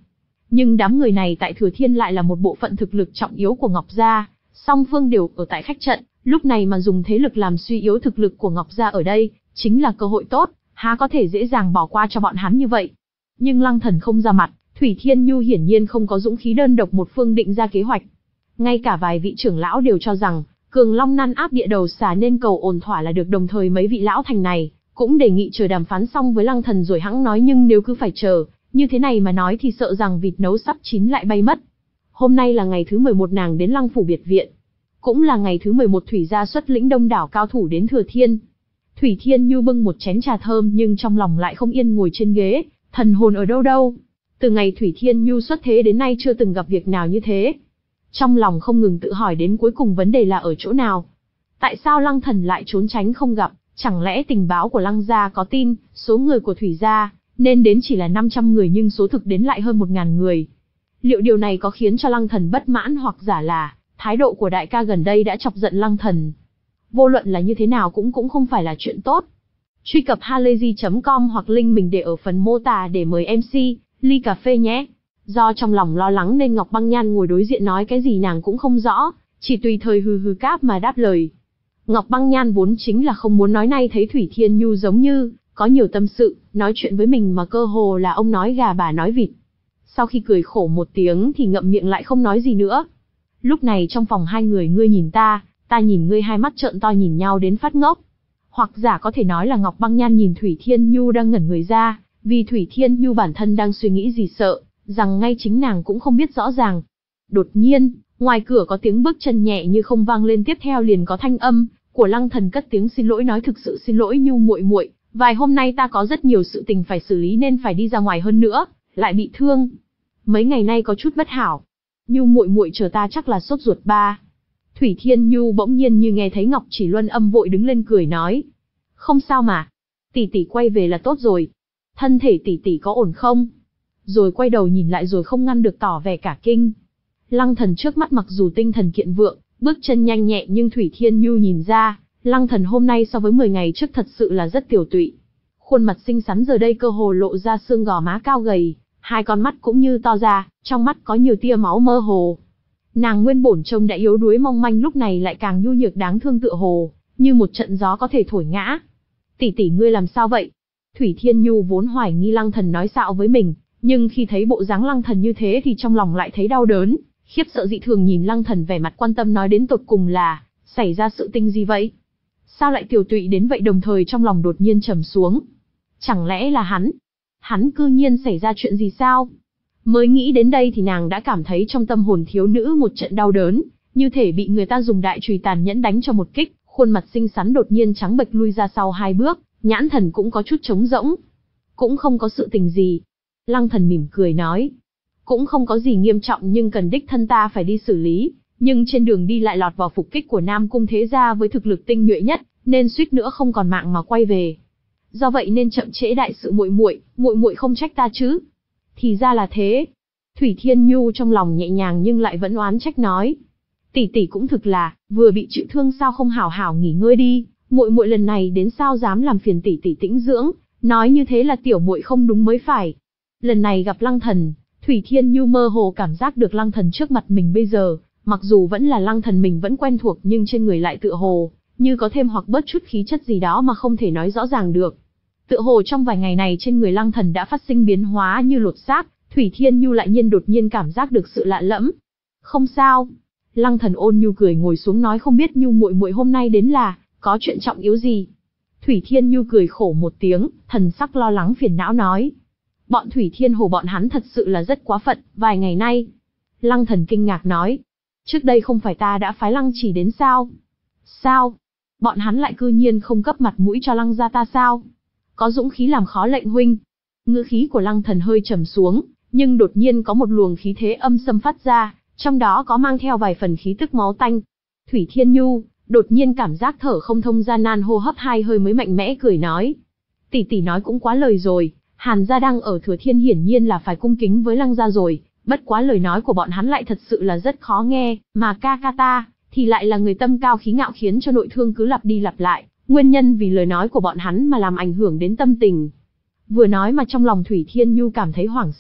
Nhưng đám người này tại Thừa Thiên lại là một bộ phận thực lực trọng yếu của Ngọc Gia, song phương đều ở tại khách trận, lúc này mà dùng thế lực làm suy yếu thực lực của Ngọc Gia ở đây, chính là cơ hội tốt, há có thể dễ dàng bỏ qua cho bọn hắn như vậy. Nhưng Lăng Thần không ra mặt, Thủy Thiên Nhu hiển nhiên không có dũng khí đơn độc một phương định ra kế hoạch. Ngay cả vài vị trưởng lão đều cho rằng, Cường Long năn áp địa đầu xà nên cầu ổn thỏa là được, đồng thời mấy vị lão thành này cũng đề nghị chờ đàm phán xong với Lăng Thần rồi hẵng nói, nhưng nếu cứ phải chờ, như thế này mà nói thì sợ rằng vịt nấu sắp chín lại bay mất. Hôm nay là ngày thứ mười một nàng đến Lăng phủ biệt viện, cũng là ngày thứ mười một Thủy gia xuất lĩnh đông đảo cao thủ đến Thừa Thiên. Thủy Thiên Nhu bưng một chén trà thơm nhưng trong lòng lại không yên ngồi trên ghế, thần hồn ở đâu đâu. Từ ngày Thủy Thiên Nhu xuất thế đến nay chưa từng gặp việc nào như thế. Trong lòng không ngừng tự hỏi đến cuối cùng vấn đề là ở chỗ nào. Tại sao Lăng Thần lại trốn tránh không gặp, chẳng lẽ tình báo của Lăng gia có tin, số người của Thủy gia nên đến chỉ là năm trăm người nhưng số thực đến lại hơn một nghìn người. Liệu điều này có khiến cho Lăng Thần bất mãn, hoặc giả là thái độ của đại ca gần đây đã chọc giận Lăng Thần? Vô luận là như thế nào cũng cũng không phải là chuyện tốt. Truy cập halayzi chấm com hoặc link mình để ở phần mô tả để mời em xê, ly cà phê nhé. Do trong lòng lo lắng nên Ngọc Băng Nhan ngồi đối diện nói cái gì nàng cũng không rõ, chỉ tùy thời hừ hừ cáp mà đáp lời. Ngọc Băng Nhan vốn chính là không muốn nói, nay thấy Thủy Thiên Nhu giống như có nhiều tâm sự, nói chuyện với mình mà cơ hồ là ông nói gà bà nói vịt. Sau khi cười khổ một tiếng thì ngậm miệng lại không nói gì nữa. Lúc này trong phòng hai người, ngươi nhìn ta, ta nhìn ngươi, hai mắt trợn to nhìn nhau đến phát ngốc. Hoặc giả có thể nói là Ngọc Băng Nhan nhìn Thủy Thiên Nhu đang ngẩn người ra, vì Thủy Thiên Nhu bản thân đang suy nghĩ gì sợ, rằng ngay chính nàng cũng không biết rõ ràng. Đột nhiên, ngoài cửa có tiếng bước chân nhẹ như không vang lên, tiếp theo liền có thanh âm của Lăng Thần cất tiếng xin lỗi, nói thực sự xin lỗi Nhu muội muội, vài hôm nay ta có rất nhiều sự tình phải xử lý nên phải đi ra ngoài, hơn nữa lại bị thương. Mấy ngày nay có chút bất hảo. Nhu muội muội chờ ta chắc là sốt ruột ba. Thủy Thiên Nhu bỗng nhiên như nghe thấy Ngọc Chỉ Luân âm, vội đứng lên cười nói. Không sao mà. Tỷ tỷ quay về là tốt rồi. Thân thể tỷ tỷ có ổn không? Rồi quay đầu nhìn lại rồi không ngăn được tỏ vẻ cả kinh. Lăng Thần trước mắt mặc dù tinh thần kiện vượng, bước chân nhanh nhẹ, nhưng Thủy Thiên Nhu nhìn ra, Lăng Thần hôm nay so với mười ngày trước thật sự là rất tiểu tụy. Khuôn mặt xinh xắn giờ đây cơ hồ lộ ra xương gò má cao gầy, hai con mắt cũng như to ra, trong mắt có nhiều tia máu mơ hồ. Nàng nguyên bổn trông đã yếu đuối mong manh, lúc này lại càng nhu nhược đáng thương, tựa hồ như một trận gió có thể thổi ngã. Tỷ tỷ ngươi làm sao vậy? Thủy Thiên Nhu vốn hoài nghi Lăng Thần nói xạo với mình, nhưng khi thấy bộ dáng Lăng Thần như thế thì trong lòng lại thấy đau đớn, khiếp sợ dị thường, nhìn Lăng Thần vẻ mặt quan tâm nói đến tột cùng là xảy ra sự tình gì vậy? Sao lại tiểu tụy đến vậy? Đồng thời trong lòng đột nhiên trầm xuống. Chẳng lẽ là hắn? Hắn cư nhiên xảy ra chuyện gì sao? Mới nghĩ đến đây thì nàng đã cảm thấy trong tâm hồn thiếu nữ một trận đau đớn, như thể bị người ta dùng đại chùy tàn nhẫn đánh cho một kích, khuôn mặt xinh xắn đột nhiên trắng bệch lui ra sau hai bước, nhãn thần cũng có chút trống rỗng. Cũng không có sự tình gì. Lăng Thần mỉm cười nói. Cũng không có gì nghiêm trọng nhưng cần đích thân ta phải đi xử lý, nhưng trên đường đi lại lọt vào phục kích của Nam Cung thế gia với thực lực tinh nhuệ nhất, nên suýt nữa không còn mạng mà quay về. Do vậy nên chậm trễ đại sự muội muội, muội muội không trách ta chứ? Thì ra là thế. Thủy Thiên Nhu trong lòng nhẹ nhàng nhưng lại vẫn oán trách nói. Tỷ tỷ cũng thực là, vừa bị chịu thương sao không hảo hảo nghỉ ngơi đi, muội muội lần này đến sao dám làm phiền tỷ tỷ tĩnh dưỡng, nói như thế là tiểu muội không đúng mới phải. Lần này gặp Lăng Thần, Thủy Thiên Nhu mơ hồ cảm giác được Lăng Thần trước mặt mình bây giờ, mặc dù vẫn là Lăng Thần mình vẫn quen thuộc nhưng trên người lại tựa hồ như có thêm hoặc bớt chút khí chất gì đó mà không thể nói rõ ràng được. Tựa hồ trong vài ngày này trên người Lăng Thần đã phát sinh biến hóa như lột xác, Thủy Thiên Nhu lại nhiên đột nhiên cảm giác được sự lạ lẫm. Không sao. Lăng Thần ôn nhu cười ngồi xuống nói, không biết Nhu muội muội hôm nay đến là có chuyện trọng yếu gì? Thủy Thiên Nhu cười khổ một tiếng, thần sắc lo lắng phiền não nói. Bọn Thủy Thiên Hồ bọn hắn thật sự là rất quá phận, vài ngày nay. Lăng Thần kinh ngạc nói. Trước đây không phải ta đã phái Lăng Chỉ đến sao? Sao? Bọn hắn lại cư nhiên không cấp mặt mũi cho Lăng gia ta sao? Có dũng khí làm khó lệnh huynh. Ngữ khí của Lăng Thần hơi trầm xuống, nhưng đột nhiên có một luồng khí thế âm xâm phát ra, trong đó có mang theo vài phần khí tức máu tanh. Thủy Thiên Nhu đột nhiên cảm giác thở không thông, gian nan hô hấp hai hơi mới mạnh mẽ cười nói. Tỷ tỷ nói cũng quá lời rồi, Hàn gia đang ở Thừa Thiên hiển nhiên là phải cung kính với Lăng gia rồi, bất quá lời nói của bọn hắn lại thật sự là rất khó nghe, mà ca ca ta thì lại là người tâm cao khí ngạo, khiến cho nội thương cứ lặp đi lặp lại, nguyên nhân vì lời nói của bọn hắn mà làm ảnh hưởng đến tâm tình. Vừa nói mà trong lòng Thủy Thiên Nhu cảm thấy hoảng sợ,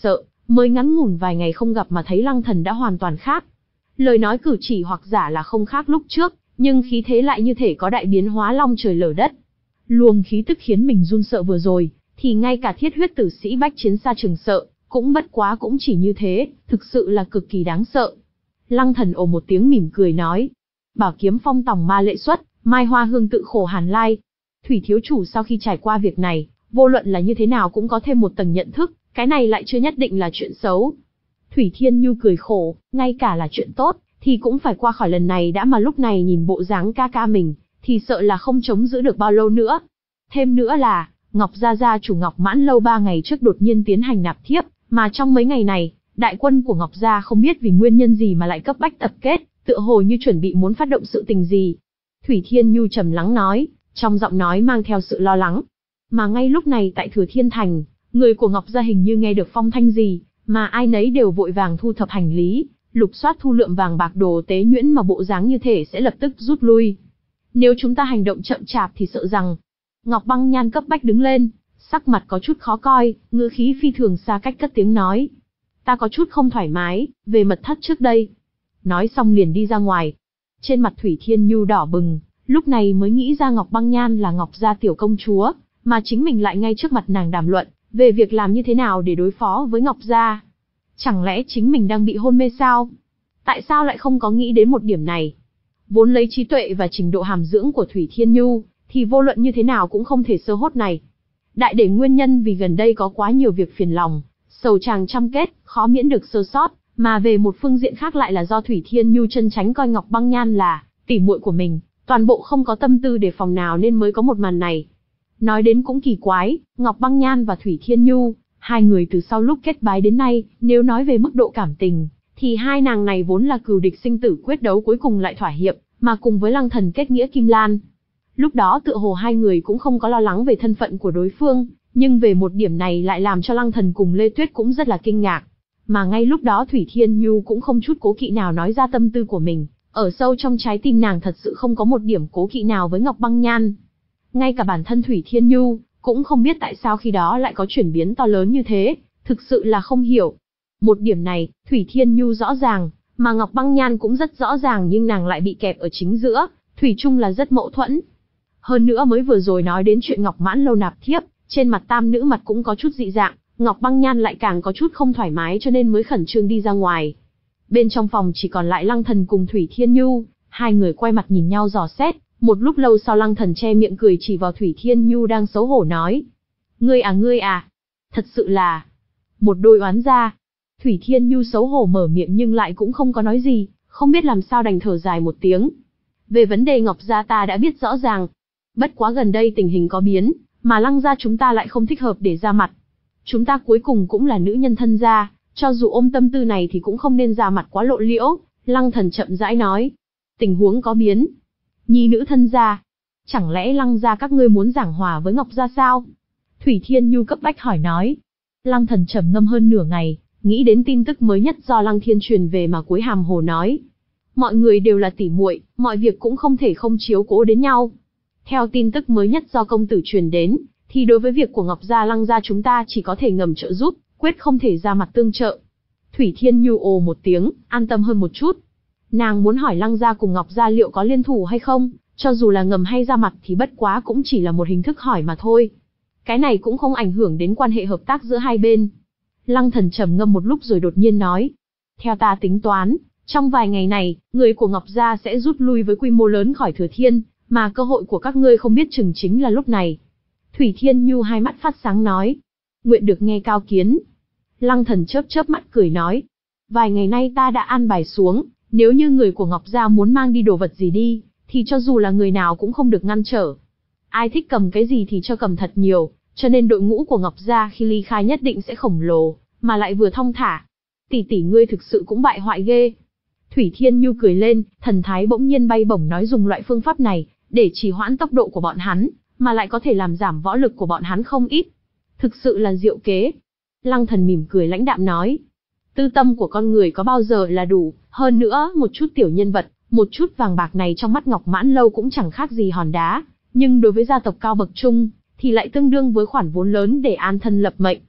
Mới ngắn ngủn vài ngày không gặp mà thấy Lăng Thần đã hoàn toàn khác. Lời nói cử chỉ hoặc giả là không khác lúc trước, nhưng khí thế lại như thể có đại biến hóa long trời lở đất. Luồng khí tức khiến mình run sợ vừa rồi, thì ngay cả thiết huyết tử sĩ bách chiến xa trường sợ, cũng bất quá cũng chỉ như thế, thực sự là cực kỳ đáng sợ. Lăng Thần ồ một tiếng mỉm cười nói, bảo kiếm phong tòng ma lệ xuất, mai hoa hương tự khổ hàn lai. Thủy thiếu chủ sau khi trải qua việc này, vô luận là như thế nào cũng có thêm một tầng nhận thức, cái này lại chưa nhất định là chuyện xấu. Thủy Thiên Nhu cười khổ, ngay cả là chuyện tốt, thì cũng phải qua khỏi lần này đã, mà lúc này nhìn bộ dáng ca ca mình, thì sợ là không chống giữ được bao lâu nữa. Thêm nữa là, Ngọc Gia Gia chủ Ngọc Mãn Lâu ba ngày trước đột nhiên tiến hành nạp thiếp, mà trong mấy ngày này, đại quân của Ngọc Gia không biết vì nguyên nhân gì mà lại cấp bách tập kết, tựa hồ như chuẩn bị muốn phát động sự tình gì. Thủy Thiên Nhu trầm lắng nói, trong giọng nói mang theo sự lo lắng. Mà ngay lúc này tại Thừa Thiên Thành, người của Ngọc Gia hình như nghe được phong thanh gì, mà ai nấy đều vội vàng thu thập hành lý, lục soát thu lượm vàng bạc đồ tế nhuyễn, mà bộ dáng như thể sẽ lập tức rút lui. Nếu chúng ta hành động chậm chạp thì sợ rằng... Ngọc Băng Nhan cấp bách đứng lên, sắc mặt có chút khó coi, ngữ khí phi thường xa cách cất tiếng nói. Ta có chút không thoải mái, về mật thất trước đây. Nói xong liền đi ra ngoài. Trên mặt Thủy Thiên Nhu đỏ bừng, lúc này mới nghĩ ra Ngọc Băng Nhan là Ngọc Gia tiểu công chúa, mà chính mình lại ngay trước mặt nàng đàm luận, về việc làm như thế nào để đối phó với Ngọc Gia. Chẳng lẽ chính mình đang bị hôn mê sao? Tại sao lại không có nghĩ đến một điểm này? Vốn lấy trí tuệ và trình độ hàm dưỡng của Thủy Thiên Nhu, thì vô luận như thế nào cũng không thể sơ hốt này. Đại để nguyên nhân vì gần đây có quá nhiều việc phiền lòng, sầu chàng trăm kết, khó miễn được sơ sót, mà về một phương diện khác lại là do Thủy Thiên Nhu chân tránh coi Ngọc Băng Nhan là tỉ muội của mình, toàn bộ không có tâm tư đề phòng nào nên mới có một màn này. Nói đến cũng kỳ quái, Ngọc Băng Nhan và Thủy Thiên Nhu, hai người từ sau lúc kết bái đến nay, nếu nói về mức độ cảm tình, thì hai nàng này vốn là cừu địch sinh tử quyết đấu cuối cùng lại thỏa hiệp, mà cùng với Lăng Thần kết nghĩa Kim Lan. Lúc đó tựa hồ hai người cũng không có lo lắng về thân phận của đối phương, nhưng về một điểm này lại làm cho Lăng Thần cùng Lê Tuyết cũng rất là kinh ngạc. Mà ngay lúc đó Thủy Thiên Nhu cũng không chút cố kỵ nào nói ra tâm tư của mình, ở sâu trong trái tim nàng thật sự không có một điểm cố kỵ nào với Ngọc Băng Nhan. Ngay cả bản thân Thủy Thiên Nhu cũng không biết tại sao khi đó lại có chuyển biến to lớn như thế, thực sự là không hiểu. Một điểm này, Thủy Thiên Nhu rõ ràng, mà Ngọc Băng Nhan cũng rất rõ ràng, nhưng nàng lại bị kẹp ở chính giữa, thủy chung là rất mâu thuẫn. Hơn nữa mới vừa rồi nói đến chuyện Ngọc Mãn Lâu nạp thiếp, trên mặt tam nữ mặt cũng có chút dị dạng, Ngọc Băng Nhan lại càng có chút không thoải mái cho nên mới khẩn trương đi ra ngoài. Bên trong phòng chỉ còn lại Lăng Thần cùng Thủy Thiên Nhu, hai người quay mặt nhìn nhau dò xét, một lúc lâu sau Lăng Thần che miệng cười chỉ vào Thủy Thiên Nhu đang xấu hổ nói. Ngươi à ngươi à, thật sự là một đôi oán gia. Thủy Thiên Nhu xấu hổ mở miệng nhưng lại cũng không có nói gì, không biết làm sao đành thở dài một tiếng. Về vấn đề Ngọc Gia ta đã biết rõ ràng. Bất quá gần đây tình hình có biến, mà Lăng gia chúng ta lại không thích hợp để ra mặt. Chúng ta cuối cùng cũng là nữ nhân thân gia, cho dù ôm tâm tư này thì cũng không nên ra mặt quá lộ liễu. Lăng Thần chậm rãi nói. Tình huống có biến. Nhi nữ thân gia. Chẳng lẽ Lăng gia các ngươi muốn giảng hòa với Ngọc gia sao? Thủy Thiên Nhu cấp bách hỏi nói. Lăng Thần trầm ngâm hơn nửa ngày, nghĩ đến tin tức mới nhất do Lăng Thiên truyền về mà cúi hàm hồ nói. Mọi người đều là tỉ muội, mọi việc cũng không thể không chiếu cố đến nhau. Theo tin tức mới nhất do công tử truyền đến, thì đối với việc của Ngọc gia Lăng gia chúng ta chỉ có thể ngầm trợ giúp, quyết không thể ra mặt tương trợ. Thủy Thiên Nhu ồ một tiếng, an tâm hơn một chút. Nàng muốn hỏi Lăng gia cùng Ngọc gia liệu có liên thủ hay không, cho dù là ngầm hay ra mặt thì bất quá cũng chỉ là một hình thức hỏi mà thôi. Cái này cũng không ảnh hưởng đến quan hệ hợp tác giữa hai bên. Lăng Thần trầm ngâm một lúc rồi đột nhiên nói. Theo ta tính toán, trong vài ngày này, người của Ngọc gia sẽ rút lui với quy mô lớn khỏi Thừa Thiên, mà cơ hội của các ngươi không biết chừng chính là lúc này. Thủy Thiên Nhu hai mắt phát sáng nói. Nguyện được nghe cao kiến. Lăng Thần chớp chớp mắt cười nói. Vài ngày nay ta đã an bài xuống, nếu như người của Ngọc gia muốn mang đi đồ vật gì đi, thì cho dù là người nào cũng không được ngăn trở. Ai thích cầm cái gì thì cho cầm thật nhiều, cho nên đội ngũ của Ngọc gia khi ly khai nhất định sẽ khổng lồ, mà lại vừa thong thả. Tỷ tỷ ngươi thực sự cũng bại hoại ghê. Thủy Thiên Nhu cười lên, thần thái bỗng nhiên bay bổng nói dùng loại phương pháp này, để trì hoãn tốc độ của bọn hắn, mà lại có thể làm giảm võ lực của bọn hắn không ít. Thực sự là diệu kế. Lăng Thần mỉm cười lãnh đạm nói. Tư tâm của con người có bao giờ là đủ, hơn nữa, một chút tiểu nhân vật, một chút vàng bạc này trong mắt Ngọc Mãn Lâu cũng chẳng khác gì hòn đá, nhưng đối với gia tộc cao bậc trung, thì lại tương đương với khoản vốn lớn để an thân lập mệnh.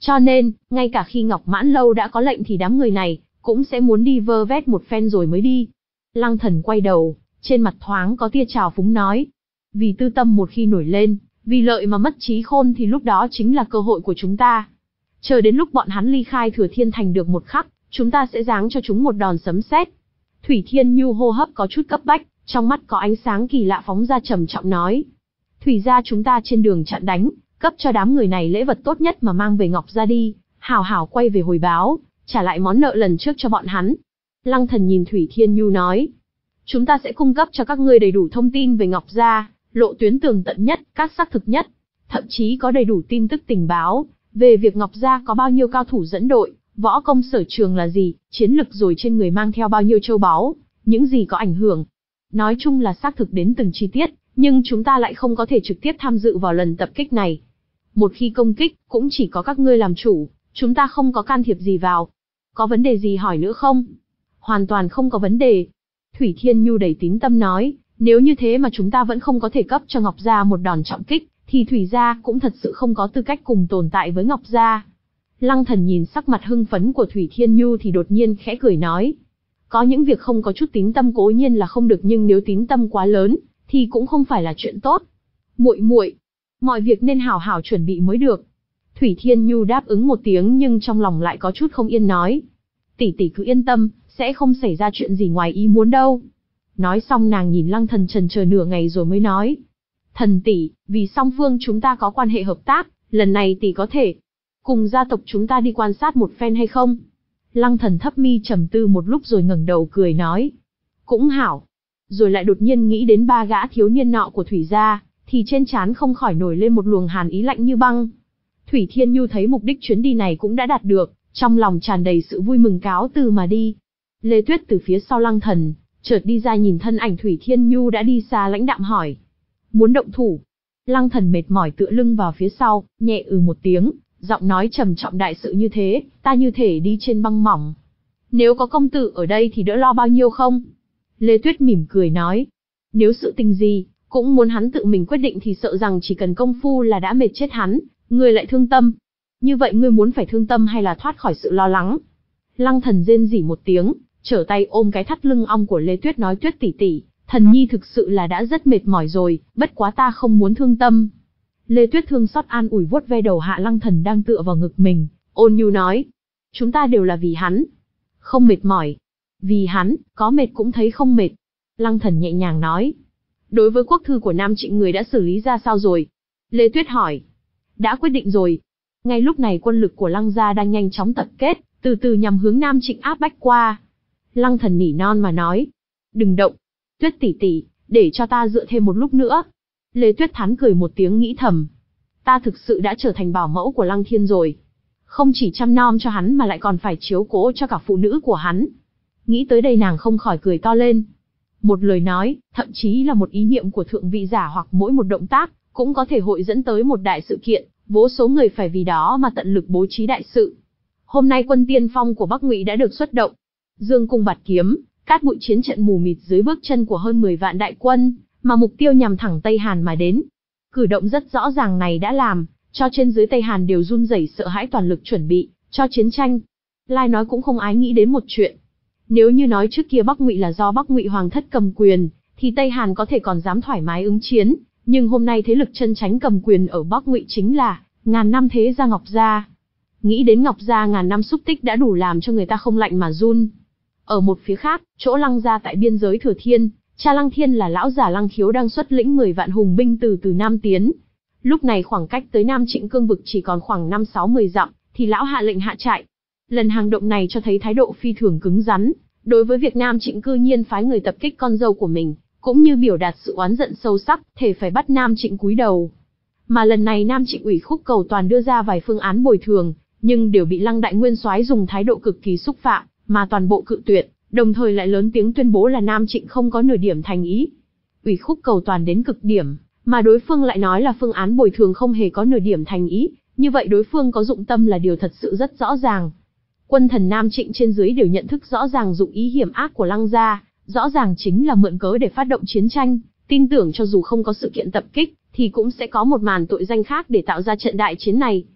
Cho nên, ngay cả khi Ngọc Mãn Lâu đã có lệnh thì đám người này cũng sẽ muốn đi vơ vét một phen rồi mới đi. Lăng Thần quay đầu, trên mặt thoáng có tia trào phúng nói. Vì tư tâm một khi nổi lên, vì lợi mà mất trí khôn thì lúc đó chính là cơ hội của chúng ta. Chờ đến lúc bọn hắn ly khai Thừa Thiên Thành được một khắc, chúng ta sẽ giáng cho chúng một đòn sấm sét. Thủy Thiên Nhu hô hấp có chút cấp bách, trong mắt có ánh sáng kỳ lạ phóng ra, trầm trọng nói. Thủy gia chúng ta trên đường chặn đánh, cấp cho đám người này lễ vật tốt nhất mà mang về Ngọc gia đi, hảo hảo quay về hồi báo, trả lại món nợ lần trước cho bọn hắn. Lăng Thần nhìn Thủy Thiên Nhu nói. Chúng ta sẽ cung cấp cho các ngươi đầy đủ thông tin về Ngọc gia, lộ tuyến tường tận nhất, các xác thực nhất, thậm chí có đầy đủ tin tức tình báo về việc Ngọc gia có bao nhiêu cao thủ dẫn đội, võ công sở trường là gì, chiến lực rồi trên người mang theo bao nhiêu châu báu, những gì có ảnh hưởng. Nói chung là xác thực đến từng chi tiết, nhưng chúng ta lại không có thể trực tiếp tham dự vào lần tập kích này. Một khi công kích, cũng chỉ có các ngươi làm chủ, chúng ta không có can thiệp gì vào. Có vấn đề gì hỏi nữa không? Hoàn toàn không có vấn đề. Thủy Thiên Nhu đầy tín tâm nói, nếu như thế mà chúng ta vẫn không có thể cấp cho Ngọc gia một đòn trọng kích, thì Thủy gia cũng thật sự không có tư cách cùng tồn tại với Ngọc gia. Lăng Thần nhìn sắc mặt hưng phấn của Thủy Thiên Nhu thì đột nhiên khẽ cười nói. Có những việc không có chút tín tâm cố nhiên là không được, nhưng nếu tín tâm quá lớn, thì cũng không phải là chuyện tốt. Muội muội, mọi việc nên hảo hảo chuẩn bị mới được. Thủy Thiên Nhu đáp ứng một tiếng nhưng trong lòng lại có chút không yên nói. Tỷ tỷ cứ yên tâm, sẽ không xảy ra chuyện gì ngoài ý muốn đâu. Nói xong nàng nhìn Lăng Thần chần chờ nửa ngày rồi mới nói. Thần tỷ, vì song phương chúng ta có quan hệ hợp tác, lần này tỷ có thể cùng gia tộc chúng ta đi quan sát một phen hay không? Lăng Thần thấp mi trầm tư một lúc rồi ngẩng đầu cười nói. Cũng hảo. Rồi lại đột nhiên nghĩ đến ba gã thiếu niên nọ của Thủy gia, thì trên trán không khỏi nổi lên một luồng hàn ý lạnh như băng. Thủy Thiên Nhu thấy mục đích chuyến đi này cũng đã đạt được, trong lòng tràn đầy sự vui mừng cáo từ mà đi. Lê Tuyết từ phía sau Lăng Thần, chợt đi ra nhìn thân ảnh Thủy Thiên Nhu đã đi xa lãnh đạm hỏi. Muốn động thủ? Lăng Thần mệt mỏi tựa lưng vào phía sau, nhẹ ừ một tiếng, giọng nói trầm trọng, đại sự như thế, ta như thể đi trên băng mỏng. Nếu có công tử ở đây thì đỡ lo bao nhiêu không? Lê Tuyết mỉm cười nói. Nếu sự tình gì, cũng muốn hắn tự mình quyết định thì sợ rằng chỉ cần công phu là đã mệt chết hắn, ngươi lại thương tâm. Như vậy ngươi muốn phải thương tâm hay là thoát khỏi sự lo lắng? Lăng Thần rên rỉ một tiếng, trở tay ôm cái thắt lưng ong của Lê Tuyết nói, Tuyết tỷ tỷ, thần nhi thực sự là đã rất mệt mỏi rồi, bất quá ta không muốn thương tâm. Lê Tuyết thương xót an ủi vuốt ve đầu hạ Lăng Thần đang tựa vào ngực mình, ôn nhu nói, chúng ta đều là vì hắn, không mệt mỏi. Vì hắn, có mệt cũng thấy không mệt. Lăng Thần nhẹ nhàng nói. Đối với quốc thư của Nam Trịnh người đã xử lý ra sao rồi? Lê Tuyết hỏi. Đã quyết định rồi. Ngay lúc này quân lực của Lăng gia đang nhanh chóng tập kết, từ từ nhằm hướng Nam Trịnh áp bách qua. Lăng Thần nỉ non mà nói. Đừng động. Tuyết tỷ tỷ, để cho ta dựa thêm một lúc nữa. Lê Tuyết thán cười một tiếng nghĩ thầm. Ta thực sự đã trở thành bảo mẫu của Lăng Thiên rồi. Không chỉ chăm nom cho hắn mà lại còn phải chiếu cố cho cả phụ nữ của hắn. Nghĩ tới đây nàng không khỏi cười to lên. Một lời nói, thậm chí là một ý niệm của thượng vị giả hoặc mỗi một động tác, cũng có thể hội dẫn tới một đại sự kiện, vô số người phải vì đó mà tận lực bố trí đại sự. Hôm nay quân tiên phong của Bắc Ngụy đã được xuất động. Dương cung bạt kiếm, cát bụi chiến trận mù mịt dưới bước chân của hơn mười vạn đại quân, mà mục tiêu nhằm thẳng Tây Hàn mà đến. Cử động rất rõ ràng này đã làm cho trên dưới Tây Hàn đều run rẩy sợ hãi, toàn lực chuẩn bị cho chiến tranh. Lai nói cũng không ai nghĩ đến một chuyện. Nếu như nói trước kia Bắc Ngụy là do Bắc Ngụy hoàng thất cầm quyền, thì Tây Hàn có thể còn dám thoải mái ứng chiến, nhưng hôm nay thế lực chân chánh cầm quyền ở Bắc Ngụy chính là ngàn năm thế gia Ngọc gia. Nghĩ đến Ngọc gia ngàn năm xúc tích đã đủ làm cho người ta không lạnh mà run. Ở một phía khác, chỗ Lăng gia tại biên giới Thừa Thiên, cha Lăng Thiên là lão già Lăng Khiếu đang xuất lĩnh mười vạn hùng binh từ từ Nam tiến. Lúc này khoảng cách tới Nam Trịnh cương vực chỉ còn khoảng năm sáu mươi dặm, thì lão hạ lệnh hạ trại. Lần hành động này cho thấy thái độ phi thường cứng rắn, đối với việc Nam Trịnh cư nhiên phái người tập kích con dâu của mình, cũng như biểu đạt sự oán giận sâu sắc, thể phải bắt Nam Trịnh cúi đầu. Mà lần này Nam Trịnh ủy khúc cầu toàn đưa ra vài phương án bồi thường, nhưng đều bị Lăng Đại Nguyên soái dùng thái độ cực kỳ xúc phạm, mà toàn bộ cự tuyệt, đồng thời lại lớn tiếng tuyên bố là Nam Trịnh không có nửa điểm thành ý. Ủy khúc cầu toàn đến cực điểm, mà đối phương lại nói là phương án bồi thường không hề có nửa điểm thành ý, như vậy đối phương có dụng tâm là điều thật sự rất rõ ràng. Quân thần Nam Trịnh trên dưới đều nhận thức rõ ràng dụng ý hiểm ác của Lăng gia, rõ ràng chính là mượn cớ để phát động chiến tranh, tin tưởng cho dù không có sự kiện tập kích, thì cũng sẽ có một màn tội danh khác để tạo ra trận đại chiến này.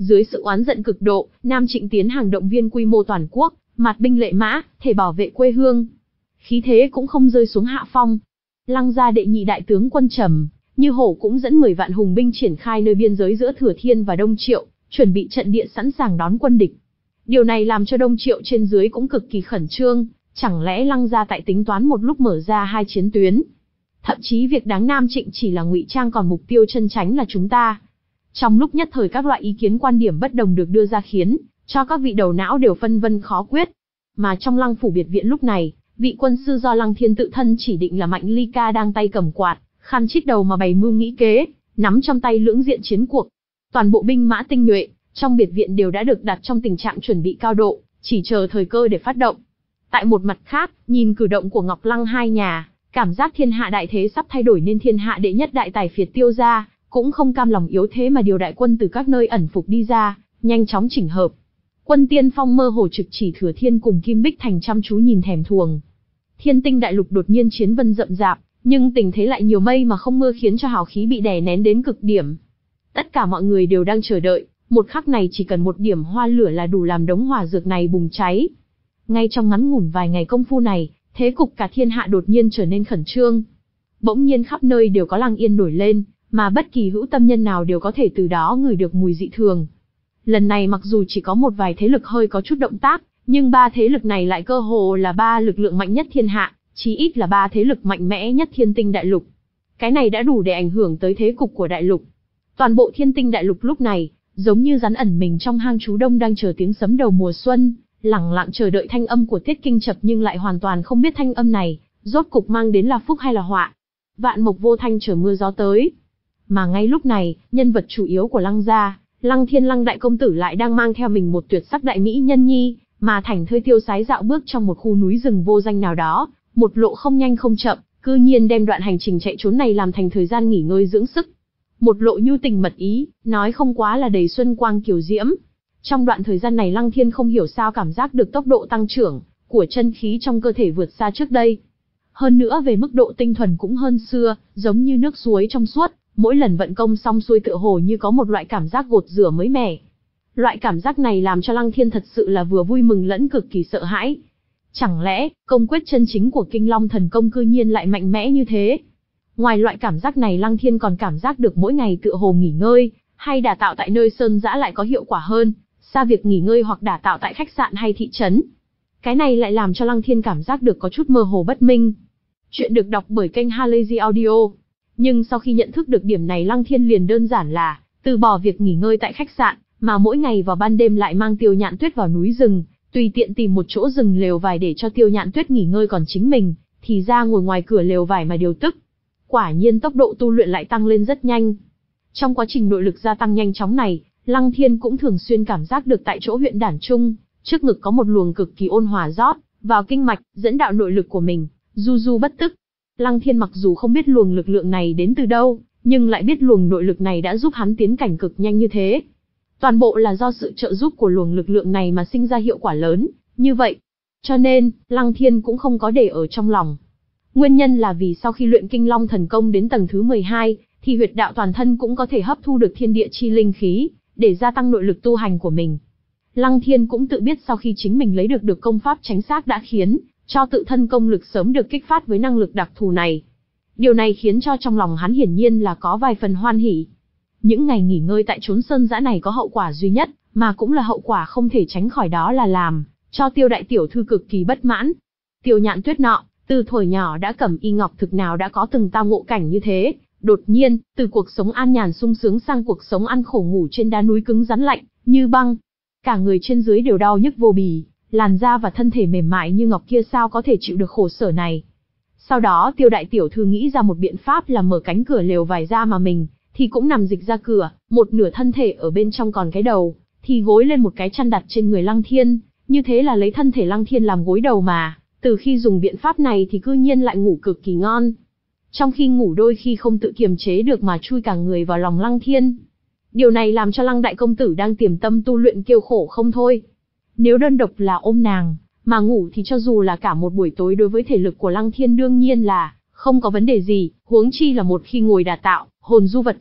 Dưới sự oán giận cực độ, Nam Trịnh tiến hàng động viên quy mô toàn quốc, mặt binh lệ mã, thể bảo vệ quê hương. Khí thế cũng không rơi xuống hạ phong. Lăng gia đệ nhị đại tướng Quân Trầm, Như Hổ cũng dẫn mười vạn hùng binh triển khai nơi biên giới giữa Thừa Thiên và Đông Triệu, chuẩn bị trận địa sẵn sàng đón quân địch. Điều này làm cho Đông Triệu trên dưới cũng cực kỳ khẩn trương, chẳng lẽ Lăng gia tại tính toán một lúc mở ra hai chiến tuyến? Thậm chí việc đáng Nam Trịnh chỉ là ngụy trang còn mục tiêu chân chánh là chúng ta. Trong lúc nhất thời các loại ý kiến quan điểm bất đồng được đưa ra khiến cho các vị đầu não đều phân vân khó quyết. Mà trong Lăng phủ biệt viện lúc này, vị quân sư do Lăng Thiên tự thân chỉ định là Mạnh Ly Ca đang tay cầm quạt, khăn chít đầu mà bày mưu nghĩ kế, nắm trong tay lưỡng diện chiến cuộc. Toàn bộ binh mã tinh nhuệ trong biệt viện đều đã được đặt trong tình trạng chuẩn bị cao độ, chỉ chờ thời cơ để phát động. Tại một mặt khác, nhìn cử động của Ngọc Lăng hai nhà, cảm giác thiên hạ đại thế sắp thay đổi nên thiên hạ đệ nhất đại tài phiệt Tiêu gia cũng không cam lòng yếu thế mà điều đại quân từ các nơi ẩn phục đi ra, nhanh chóng chỉnh hợp. Quân tiên phong mơ hồ trực chỉ Thừa Thiên cùng Kim Bích Thành chăm chú nhìn thèm thuồng. Thiên Tinh đại lục đột nhiên chiến vân rậm rạp, nhưng tình thế lại nhiều mây mà không mưa khiến cho hào khí bị đè nén đến cực điểm. Tất cả mọi người đều đang chờ đợi, một khắc này chỉ cần một điểm hoa lửa là đủ làm đống hỏa dược này bùng cháy. Ngay trong ngắn ngủn vài ngày công phu này, thế cục cả thiên hạ đột nhiên trở nên khẩn trương. Bỗng nhiên khắp nơi đều có lăng yên nổi lên, mà bất kỳ hữu tâm nhân nào đều có thể từ đó ngửi được mùi dị thường. Lần này mặc dù chỉ có một vài thế lực hơi có chút động tác, nhưng ba thế lực này lại cơ hồ là ba lực lượng mạnh nhất thiên hạ, chí ít là ba thế lực mạnh mẽ nhất Thiên Tinh đại lục. Cái này đã đủ để ảnh hưởng tới thế cục của đại lục. Toàn bộ Thiên Tinh đại lục lúc này, giống như rắn ẩn mình trong hang trú đông đang chờ tiếng sấm đầu mùa xuân, lẳng lặng chờ đợi thanh âm của Tiết Kinh Chập nhưng lại hoàn toàn không biết thanh âm này, rốt cục mang đến là phúc hay là họa. Vạn mộc vô thanh chờ mưa gió tới. Mà ngay lúc này, nhân vật chủ yếu của Lăng gia, Lăng Thiên Lăng đại công tử lại đang mang theo mình một tuyệt sắc đại mỹ nhân nhi, mà thảnh thơi tiêu sái dạo bước trong một khu núi rừng vô danh nào đó, một lộ không nhanh không chậm, cư nhiên đem đoạn hành trình chạy trốn này làm thành thời gian nghỉ ngơi dưỡng sức. Một lộ nhu tình mật ý, nói không quá là đầy xuân quang kiều diễm. Trong đoạn thời gian này Lăng Thiên không hiểu sao cảm giác được tốc độ tăng trưởng của chân khí trong cơ thể vượt xa trước đây. Hơn nữa về mức độ tinh thuần cũng hơn xưa, giống như nước suối trong suốt, mỗi lần vận công xong xuôi tựa hồ như có một loại cảm giác gột rửa mới mẻ. Loại cảm giác này làm cho Lăng Thiên thật sự là vừa vui mừng lẫn cực kỳ sợ hãi. Chẳng lẽ, công quyết chân chính của Kinh Long thần công cư nhiên lại mạnh mẽ như thế? Ngoài loại cảm giác này Lăng Thiên còn cảm giác được mỗi ngày tựa hồ nghỉ ngơi, hay đả tạo tại nơi sơn dã lại có hiệu quả hơn, xa việc nghỉ ngơi hoặc đả tạo tại khách sạn hay thị trấn. Cái này lại làm cho Lăng Thiên cảm giác được có chút mơ hồ bất minh. Chuyện được đọc bởi kênh Halazy Audio. Nhưng sau khi nhận thức được điểm này Lăng Thiên liền đơn giản là từ bỏ việc nghỉ ngơi tại khách sạn, mà mỗi ngày vào ban đêm lại mang Tiêu Nhạn Tuyết vào núi rừng, tùy tiện tìm một chỗ rừng lều vải để cho Tiêu Nhạn Tuyết nghỉ ngơi, còn chính mình thì ra ngồi ngoài cửa lều vải mà điều tức. Quả nhiên tốc độ tu luyện lại tăng lên rất nhanh. Trong quá trình nội lực gia tăng nhanh chóng này, Lăng Thiên cũng thường xuyên cảm giác được tại chỗ huyện đản trung, trước ngực có một luồng cực kỳ ôn hòa rót vào kinh mạch, dẫn đạo nội lực của mình, du du bất tức. Lăng Thiên mặc dù không biết luồng lực lượng này đến từ đâu, nhưng lại biết luồng nội lực này đã giúp hắn tiến cảnh cực nhanh như thế. Toàn bộ là do sự trợ giúp của luồng lực lượng này mà sinh ra hiệu quả lớn như vậy. Cho nên, Lăng Thiên cũng không có để ở trong lòng. Nguyên nhân là vì sau khi luyện Kinh Long thần công đến tầng thứ mười hai, thì huyệt đạo toàn thân cũng có thể hấp thu được thiên địa chi linh khí, để gia tăng nội lực tu hành của mình. Lăng Thiên cũng tự biết sau khi chính mình lấy được được công pháp tránh xác đã khiến cho tự thân công lực sớm được kích phát với năng lực đặc thù này. Điều này khiến cho trong lòng hắn hiển nhiên là có vài phần hoan hỉ. Những ngày nghỉ ngơi tại chốn sơn dã này có hậu quả duy nhất, mà cũng là hậu quả không thể tránh khỏi, đó là làm cho Tiêu đại tiểu thư cực kỳ bất mãn. Tiêu Nhạn Tuyết nọ, từ thuở nhỏ đã cẩm y ngọc thực nào đã có từng tao ngộ cảnh như thế, đột nhiên, từ cuộc sống an nhàn sung sướng sang cuộc sống ăn khổ ngủ trên đá núi cứng rắn lạnh như băng. Cả người trên dưới đều đau nhức vô bì, làn da và thân thể mềm mại như ngọc kia sao có thể chịu được khổ sở này. Sau đó Tiêu đại tiểu thư nghĩ ra một biện pháp là mở cánh cửa lều vải ra, mà mình thì cũng nằm dịch ra cửa, một nửa thân thể ở bên trong, còn cái đầu thì gối lên một cái chăn đặt trên người Lăng Thiên, như thế là lấy thân thể Lăng Thiên làm gối đầu mà. Từ khi dùng biện pháp này thì cư nhiên lại ngủ cực kỳ ngon. Trong khi ngủ đôi khi không tự kiềm chế được mà chui cả người vào lòng Lăng Thiên. Điều này làm cho Lăng đại công tử đang tiềm tâm tu luyện kêu khổ không thôi. Nếu đơn độc là ôm nàng mà ngủ thì cho dù là cả một buổi tối đối với thể lực của Lăng Thiên đương nhiên là không có vấn đề gì, huống chi là một khi ngồi đả tạo, hồn du vật ngoại,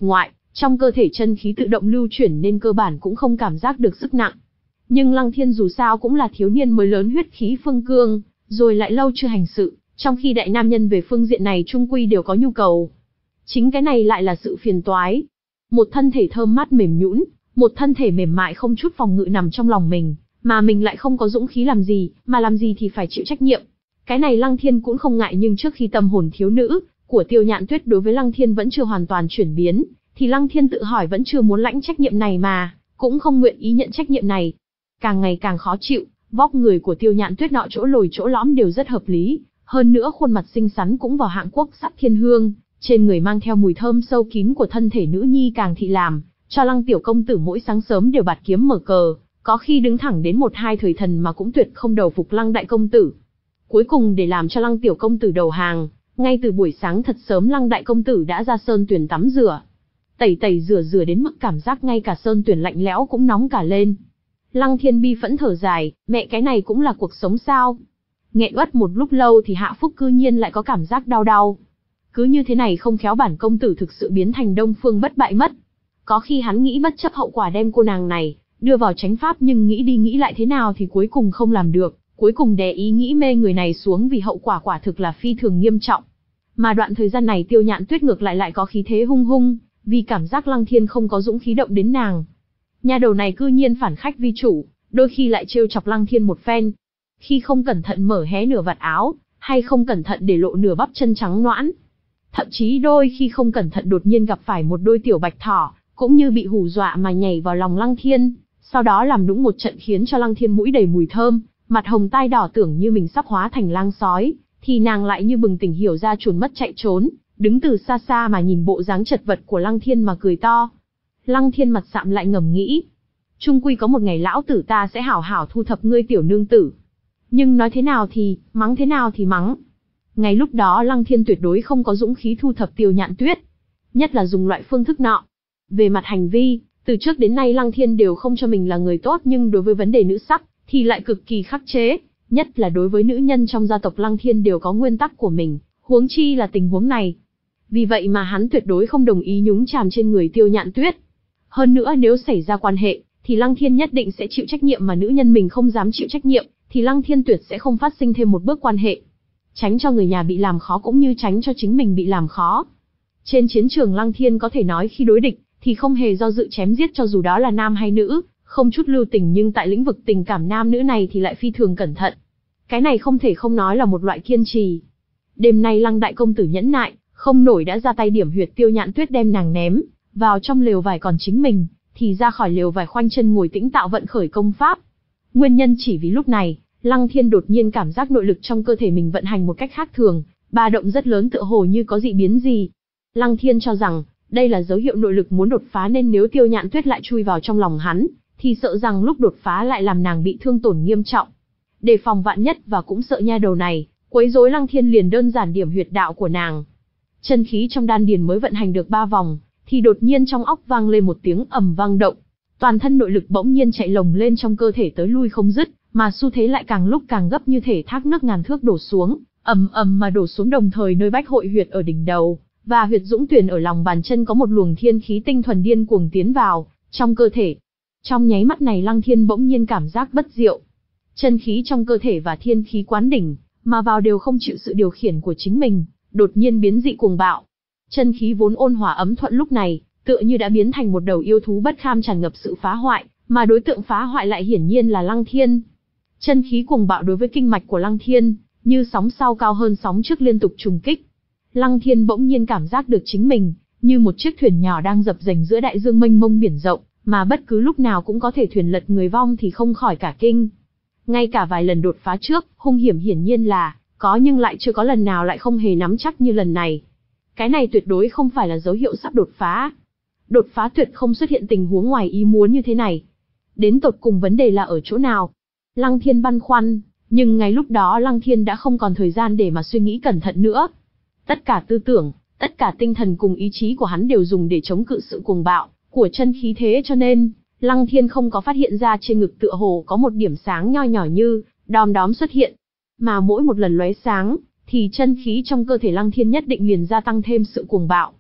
Trong cơ thể chân khí tự động lưu chuyển nên cơ bản cũng không cảm giác được sức nặng. Nhưng Lăng Thiên dù sao cũng là thiếu niên mới lớn huyết khí phương cương, rồi lại lâu chưa hành sự, trong khi đại nam nhân về phương diện này chung quy đều có nhu cầu. Chính cái này lại là sự phiền toái. Một thân thể thơm mát mềm nhũn, một thân thể mềm mại không chút phòng ngự nằm trong lòng mình, mà mình lại không có dũng khí làm gì, mà làm gì thì phải chịu trách nhiệm. Cái này Lăng Thiên cũng không ngại, nhưng trước khi tâm hồn thiếu nữ của Tiêu Nhạn Tuyết đối với Lăng Thiên vẫn chưa hoàn toàn chuyển biến, thì Lăng Thiên tự hỏi vẫn chưa muốn lãnh trách nhiệm này mà, cũng không nguyện ý nhận trách nhiệm này. Càng ngày càng khó chịu, vóc người của Tiêu Nhạn Tuyết nọ chỗ lồi chỗ lõm đều rất hợp lý, hơn nữa khuôn mặt xinh xắn cũng vào hạng quốc sắc thiên hương, trên người mang theo mùi thơm sâu kín của thân thể nữ nhi càng thị làm cho Lăng tiểu công tử mỗi sáng sớm đều bạt kiếm mở cờ, có khi đứng thẳng đến một hai thời thần mà cũng tuyệt không đầu phục Lăng đại công tử. Cuối cùng để làm cho Lăng tiểu công tử đầu hàng, ngay từ buổi sáng thật sớm Lăng đại công tử đã ra sơn tuyển tắm rửa. Tẩy tẩy rửa rửa đến mức cảm giác ngay cả sơn tuyển lạnh lẽo cũng nóng cả lên. Lăng Thiên bi phẫn thở dài, mẹ cái này cũng là cuộc sống sao? Nghẹn uất một lúc lâu thì Hạ Phúc cư nhiên lại có cảm giác đau đau. Cứ như thế này không khéo bản công tử thực sự biến thành Đông Phương bất bại mất. Có khi hắn nghĩ bất chấp hậu quả đem cô nàng này đưa vào chánh pháp, nhưng nghĩ đi nghĩ lại thế nào thì cuối cùng không làm được, cuối cùng đè ý nghĩ mê người này xuống vì hậu quả quả thực là phi thường nghiêm trọng. Mà đoạn thời gian này Tiêu Nhạn Tuyết ngược lại lại có khí thế hung hung, vì cảm giác Lăng Thiên không có dũng khí động đến nàng. Nhà đầu này cư nhiên phản khách vi chủ, đôi khi lại trêu chọc Lăng Thiên một phen. Khi không cẩn thận mở hé nửa vạt áo, hay không cẩn thận để lộ nửa bắp chân trắng nõn. Thậm chí đôi khi không cẩn thận đột nhiên gặp phải một đôi tiểu bạch thỏ, cũng như bị hù dọa mà nhảy vào lòng Lăng Thiên, sau đó làm đúng một trận khiến cho Lăng Thiên mũi đầy mùi thơm, mặt hồng tai đỏ tưởng như mình sắp hóa thành lang sói, thì nàng lại như bừng tỉnh hiểu ra chuồn mất chạy trốn, đứng từ xa xa mà nhìn bộ dáng chật vật của Lăng Thiên mà cười to. Lăng Thiên mặt sạm lại ngầm nghĩ, chung quy có một ngày lão tử ta sẽ hảo hảo thu thập ngươi tiểu nương tử. Nhưng nói thế nào thì, mắng thế nào thì mắng. Ngay lúc đó Lăng Thiên tuyệt đối không có dũng khí thu thập Tiêu Nhạn Tuyết, nhất là dùng loại phương thức nọ. Về mặt hành vi, từ trước đến nay Lăng Thiên đều không cho mình là người tốt, nhưng đối với vấn đề nữ sắc thì lại cực kỳ khắc chế, nhất là đối với nữ nhân trong gia tộc Lăng Thiên đều có nguyên tắc của mình, huống chi là tình huống này. Vì vậy mà hắn tuyệt đối không đồng ý nhúng chàm trên người Tiêu Nhạn Tuyết. Hơn nữa nếu xảy ra quan hệ, thì Lăng Thiên nhất định sẽ chịu trách nhiệm, mà nữ nhân mình không dám chịu trách nhiệm, thì Lăng Thiên tuyệt sẽ không phát sinh thêm một bước quan hệ. Tránh cho người nhà bị làm khó cũng như tránh cho chính mình bị làm khó. Trên chiến trường Lăng Thiên có thể nói khi đối địch, thì không hề do dự chém giết cho dù đó là nam hay nữ, không chút lưu tình, nhưng tại lĩnh vực tình cảm nam nữ này thì lại phi thường cẩn thận. Cái này không thể không nói là một loại kiên trì. Đêm nay Lăng đại công tử nhẫn nại, không nổi đã ra tay điểm huyệt Tiêu Nhạn Tuyết, đem nàng ném vào trong lều vải, còn chính mình thì ra khỏi lều vải khoanh chân ngồi tĩnh tạo vận khởi công pháp. Nguyên nhân chỉ vì lúc này, Lăng Thiên đột nhiên cảm giác nội lực trong cơ thể mình vận hành một cách khác thường, ba động rất lớn, tựa hồ như có dị biến gì. Lăng Thiên cho rằng đây là dấu hiệu nội lực muốn đột phá, nên nếu Tiêu Nhạn Tuyết lại chui vào trong lòng hắn, thì sợ rằng lúc đột phá lại làm nàng bị thương tổn nghiêm trọng. Đề phòng vạn nhất, và cũng sợ nha đầu này quấy rối Lăng Thiên liền đơn giản điểm huyệt đạo của nàng. Chân khí trong đan điền mới vận hành được ba vòng, thì đột nhiên trong óc vang lên một tiếng ầm vang động. Toàn thân nội lực bỗng nhiên chạy lồng lên trong cơ thể tới lui không dứt, mà xu thế lại càng lúc càng gấp, như thể thác nước ngàn thước đổ xuống, ầm ầm mà đổ xuống, đồng thời nơi bách hội huyệt ở đỉnh đầu và huyệt dũng tuyển ở lòng bàn chân có một luồng thiên khí tinh thuần điên cuồng tiến vào trong cơ thể. Trong nháy mắt này Lăng Thiên bỗng nhiên cảm giác bất diệu. Chân khí trong cơ thể và thiên khí quán đỉnh mà vào đều không chịu sự điều khiển của chính mình, đột nhiên biến dị cuồng bạo. Chân khí vốn ôn hòa ấm thuận lúc này tựa như đã biến thành một đầu yêu thú bất kham tràn ngập sự phá hoại, mà đối tượng phá hoại lại hiển nhiên là Lăng Thiên. Chân khí cuồng bạo đối với kinh mạch của Lăng Thiên, như sóng sau cao hơn sóng trước liên tục trùng kích. Lăng Thiên bỗng nhiên cảm giác được chính mình như một chiếc thuyền nhỏ đang dập dềnh giữa đại dương mênh mông biển rộng, mà bất cứ lúc nào cũng có thể thuyền lật người vong thì không khỏi cả kinh. Ngay cả vài lần đột phá trước, hung hiểm hiển nhiên là có, nhưng lại chưa có lần nào lại không hề nắm chắc như lần này. Cái này tuyệt đối không phải là dấu hiệu sắp đột phá. Đột phá tuyệt không xuất hiện tình huống ngoài ý muốn như thế này. Đến tột cùng vấn đề là ở chỗ nào? Lăng Thiên băn khoăn, nhưng ngay lúc đó Lăng Thiên đã không còn thời gian để mà suy nghĩ cẩn thận nữa. Tất cả tư tưởng, tất cả tinh thần cùng ý chí của hắn đều dùng để chống cự sự cuồng bạo của chân khí, thế cho nên Lăng Thiên không có phát hiện ra trên ngực tựa hồ có một điểm sáng nho nhỏ như đom đóm xuất hiện. Mà mỗi một lần lóe sáng, thì chân khí trong cơ thể Lăng Thiên nhất định liền gia tăng thêm sự cuồng bạo.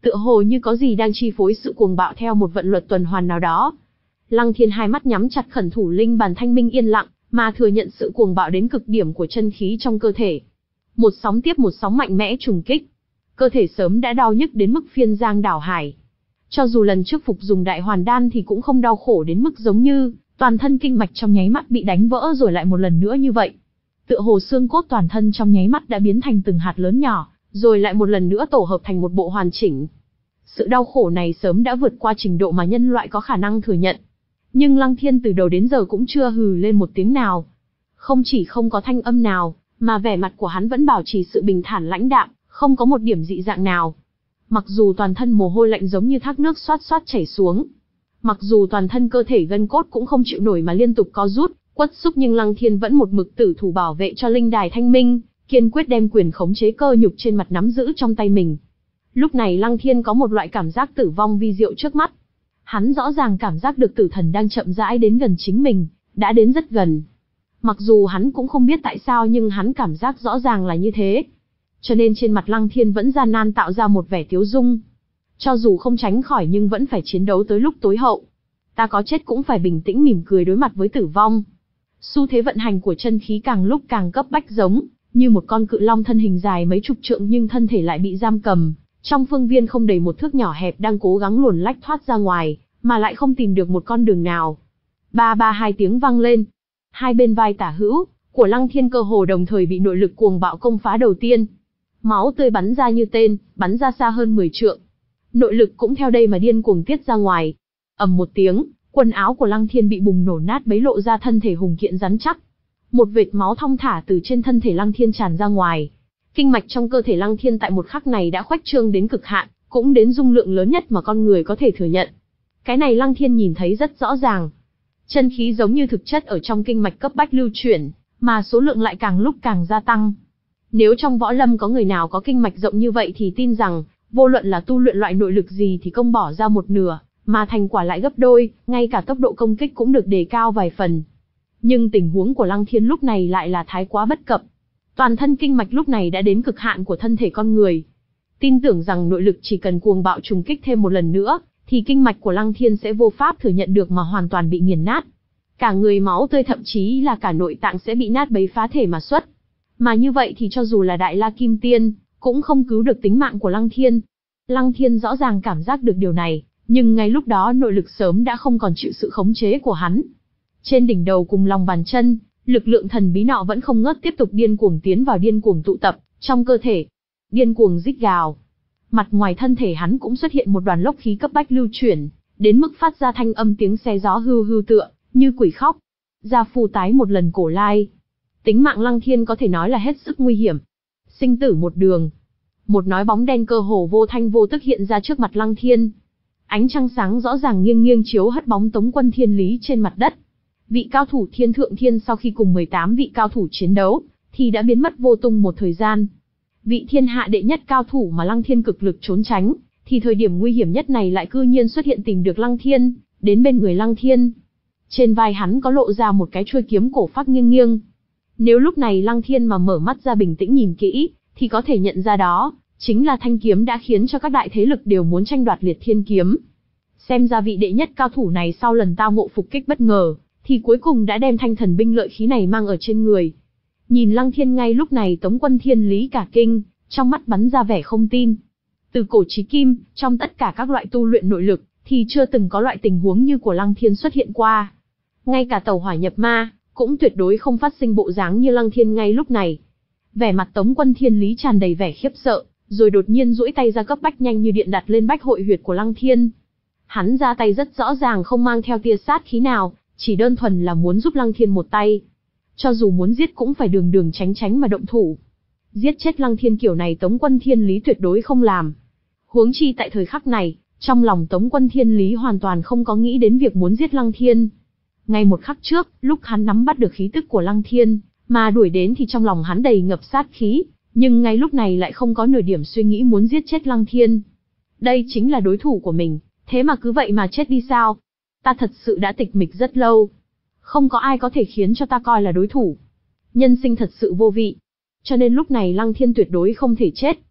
tựa hồ như có gì đang chi phối sự cuồng bạo theo một vận luật tuần hoàn nào đó. Lăng Thiên hai mắt nhắm chặt khẩn thủ linh bàn thanh minh yên lặng, mà thừa nhận sự cuồng bạo đến cực điểm của chân khí trong cơ thể. Một sóng tiếp một sóng mạnh mẽ trùng kích. Cơ thể sớm đã đau nhức đến mức phiên giang đảo hải. Cho dù lần trước phục dùng đại hoàn đan thì cũng không đau khổ đến mức giống như toàn thân kinh mạch trong nháy mắt bị đánh vỡ rồi lại một lần nữa như vậy. Tựa hồ xương cốt toàn thân trong nháy mắt đã biến thành từng hạt lớn nhỏ, rồi lại một lần nữa tổ hợp thành một bộ hoàn chỉnh. Sự đau khổ này sớm đã vượt qua trình độ mà nhân loại có khả năng thừa nhận. Nhưng Lăng Thiên từ đầu đến giờ cũng chưa hừ lên một tiếng nào. Không chỉ không có thanh âm nào, mà vẻ mặt của hắn vẫn bảo trì sự bình thản lãnh đạm, không có một điểm dị dạng nào. Mặc dù toàn thân mồ hôi lạnh giống như thác nước xoát xoát chảy xuống. Mặc dù toàn thân cơ thể gân cốt cũng không chịu nổi mà liên tục co rút, quất xúc, nhưng Lăng Thiên vẫn một mực tử thủ bảo vệ cho linh đài thanh minh, kiên quyết đem quyền khống chế cơ nhục trên mặt nắm giữ trong tay mình. Lúc này Lăng Thiên có một loại cảm giác tử vong vi diệu trước mắt. Hắn rõ ràng cảm giác được tử thần đang chậm rãi đến gần chính mình, đã đến rất gần. Mặc dù hắn cũng không biết tại sao nhưng hắn cảm giác rõ ràng là như thế. Cho nên trên mặt Lăng Thiên vẫn gian nan tạo ra một vẻ tiếu dung. Cho dù không tránh khỏi nhưng vẫn phải chiến đấu tới lúc tối hậu. Ta có chết cũng phải bình tĩnh mỉm cười đối mặt với tử vong. Xu thế vận hành của chân khí càng lúc càng cấp bách, giống như một con cự long thân hình dài mấy chục trượng nhưng thân thể lại bị giam cầm. Trong phương viên không đầy một thước nhỏ hẹp đang cố gắng luồn lách thoát ra ngoài, mà lại không tìm được một con đường nào. Ba ba hai tiếng vang lên. Hai bên vai tả hữu của Lăng Thiên cơ hồ đồng thời bị nội lực cuồng bạo công phá đầu tiên. Máu tươi bắn ra như tên, bắn ra xa hơn mười trượng. Nội lực cũng theo đây mà điên cuồng tiết ra ngoài. Ầm một tiếng, quần áo của Lăng Thiên bị bùng nổ nát bấy, lộ ra thân thể hùng kiện rắn chắc. Một vệt máu thong thả từ trên thân thể Lăng Thiên tràn ra ngoài. Kinh mạch trong cơ thể Lăng Thiên tại một khắc này đã khuếch trương đến cực hạn, cũng đến dung lượng lớn nhất mà con người có thể thừa nhận. Cái này Lăng Thiên nhìn thấy rất rõ ràng. Chân khí giống như thực chất ở trong kinh mạch cấp bách lưu chuyển, mà số lượng lại càng lúc càng gia tăng. Nếu trong võ lâm có người nào có kinh mạch rộng như vậy thì tin rằng, vô luận là tu luyện loại nội lực gì thì công bỏ ra một nửa, mà thành quả lại gấp đôi, ngay cả tốc độ công kích cũng được đề cao vài phần. Nhưng tình huống của Lăng Thiên lúc này lại là thái quá bất cập. Toàn thân kinh mạch lúc này đã đến cực hạn của thân thể con người. Tin tưởng rằng nội lực chỉ cần cuồng bạo trùng kích thêm một lần nữa, thì kinh mạch của Lăng Thiên sẽ vô pháp thừa nhận được mà hoàn toàn bị nghiền nát. Cả người máu tươi, thậm chí là cả nội tạng sẽ bị nát bấy phá thể mà xuất. Mà như vậy thì cho dù là Đại La Kim Tiên, cũng không cứu được tính mạng của Lăng Thiên. Lăng Thiên rõ ràng cảm giác được điều này, nhưng ngay lúc đó nội lực sớm đã không còn chịu sự khống chế của hắn. Trên đỉnh đầu cùng lòng bàn chân, lực lượng thần bí nọ vẫn không ngớt tiếp tục điên cuồng tiến vào, điên cuồng tụ tập trong cơ thể, điên cuồng rít gào. Mặt ngoài thân thể hắn cũng xuất hiện một đoàn lốc khí cấp bách lưu chuyển, đến mức phát ra thanh âm tiếng xe gió hưu hưu tựa như quỷ khóc. Gia Phu tái một lần cổ lai. Tính mạng Lăng Thiên có thể nói là hết sức nguy hiểm. Sinh tử một đường. Một nói bóng đen cơ hồ vô thanh vô tức hiện ra trước mặt Lăng Thiên. Ánh trăng sáng rõ ràng nghiêng nghiêng chiếu hất bóng Tống Quân Thiên Lý trên mặt đất. Vị cao thủ Thiên Thượng Thiên sau khi cùng mười tám vị cao thủ chiến đấu, thì đã biến mất vô tung một thời gian. Vị thiên hạ đệ nhất cao thủ mà Lăng Thiên cực lực trốn tránh, thì thời điểm nguy hiểm nhất này lại cư nhiên xuất hiện tìm được Lăng Thiên, đến bên người Lăng Thiên. Trên vai hắn có lộ ra một cái chuôi kiếm cổ phác nghiêng nghiêng. Nếu lúc này Lăng Thiên mà mở mắt ra bình tĩnh nhìn kỹ, thì có thể nhận ra đó chính là thanh kiếm đã khiến cho các đại thế lực đều muốn tranh đoạt Liệt Thiên kiếm. Xem ra vị đệ nhất cao thủ này sau lần tao ngộ phục kích bất ngờ, thì cuối cùng đã đem thanh thần binh lợi khí này mang ở trên người. Nhìn Lăng Thiên ngay lúc này, Tống Quân Thiên Lý cả kinh, trong mắt bắn ra vẻ không tin. Từ cổ chí kim, trong tất cả các loại tu luyện nội lực, thì chưa từng có loại tình huống như của Lăng Thiên xuất hiện qua. Ngay cả tẩu hỏa nhập ma, cũng tuyệt đối không phát sinh bộ dáng như Lăng Thiên ngay lúc này. Vẻ mặt Tống Quân Thiên Lý tràn đầy vẻ khiếp sợ, rồi đột nhiên duỗi tay ra cấp bách nhanh như điện đặt lên bách hội huyệt của Lăng Thiên. Hắn ra tay rất rõ ràng không mang theo tia sát khí nào, chỉ đơn thuần là muốn giúp Lăng Thiên một tay. Cho dù muốn giết cũng phải đường đường tránh tránh mà động thủ. Giết chết Lăng Thiên kiểu này Tống Quân Thiên Lý tuyệt đối không làm. Huống chi tại thời khắc này, trong lòng Tống Quân Thiên Lý hoàn toàn không có nghĩ đến việc muốn giết Lăng Thiên. Ngay một khắc trước, lúc hắn nắm bắt được khí tức của Lăng Thiên, mà đuổi đến thì trong lòng hắn đầy ngập sát khí, nhưng ngay lúc này lại không có nửa điểm suy nghĩ muốn giết chết Lăng Thiên. Đây chính là đối thủ của mình, thế mà cứ vậy mà chết đi sao? Ta thật sự đã tịch mịch rất lâu. Không có ai có thể khiến cho ta coi là đối thủ. Nhân sinh thật sự vô vị. Cho nên lúc này Lăng Thiên tuyệt đối không thể chết.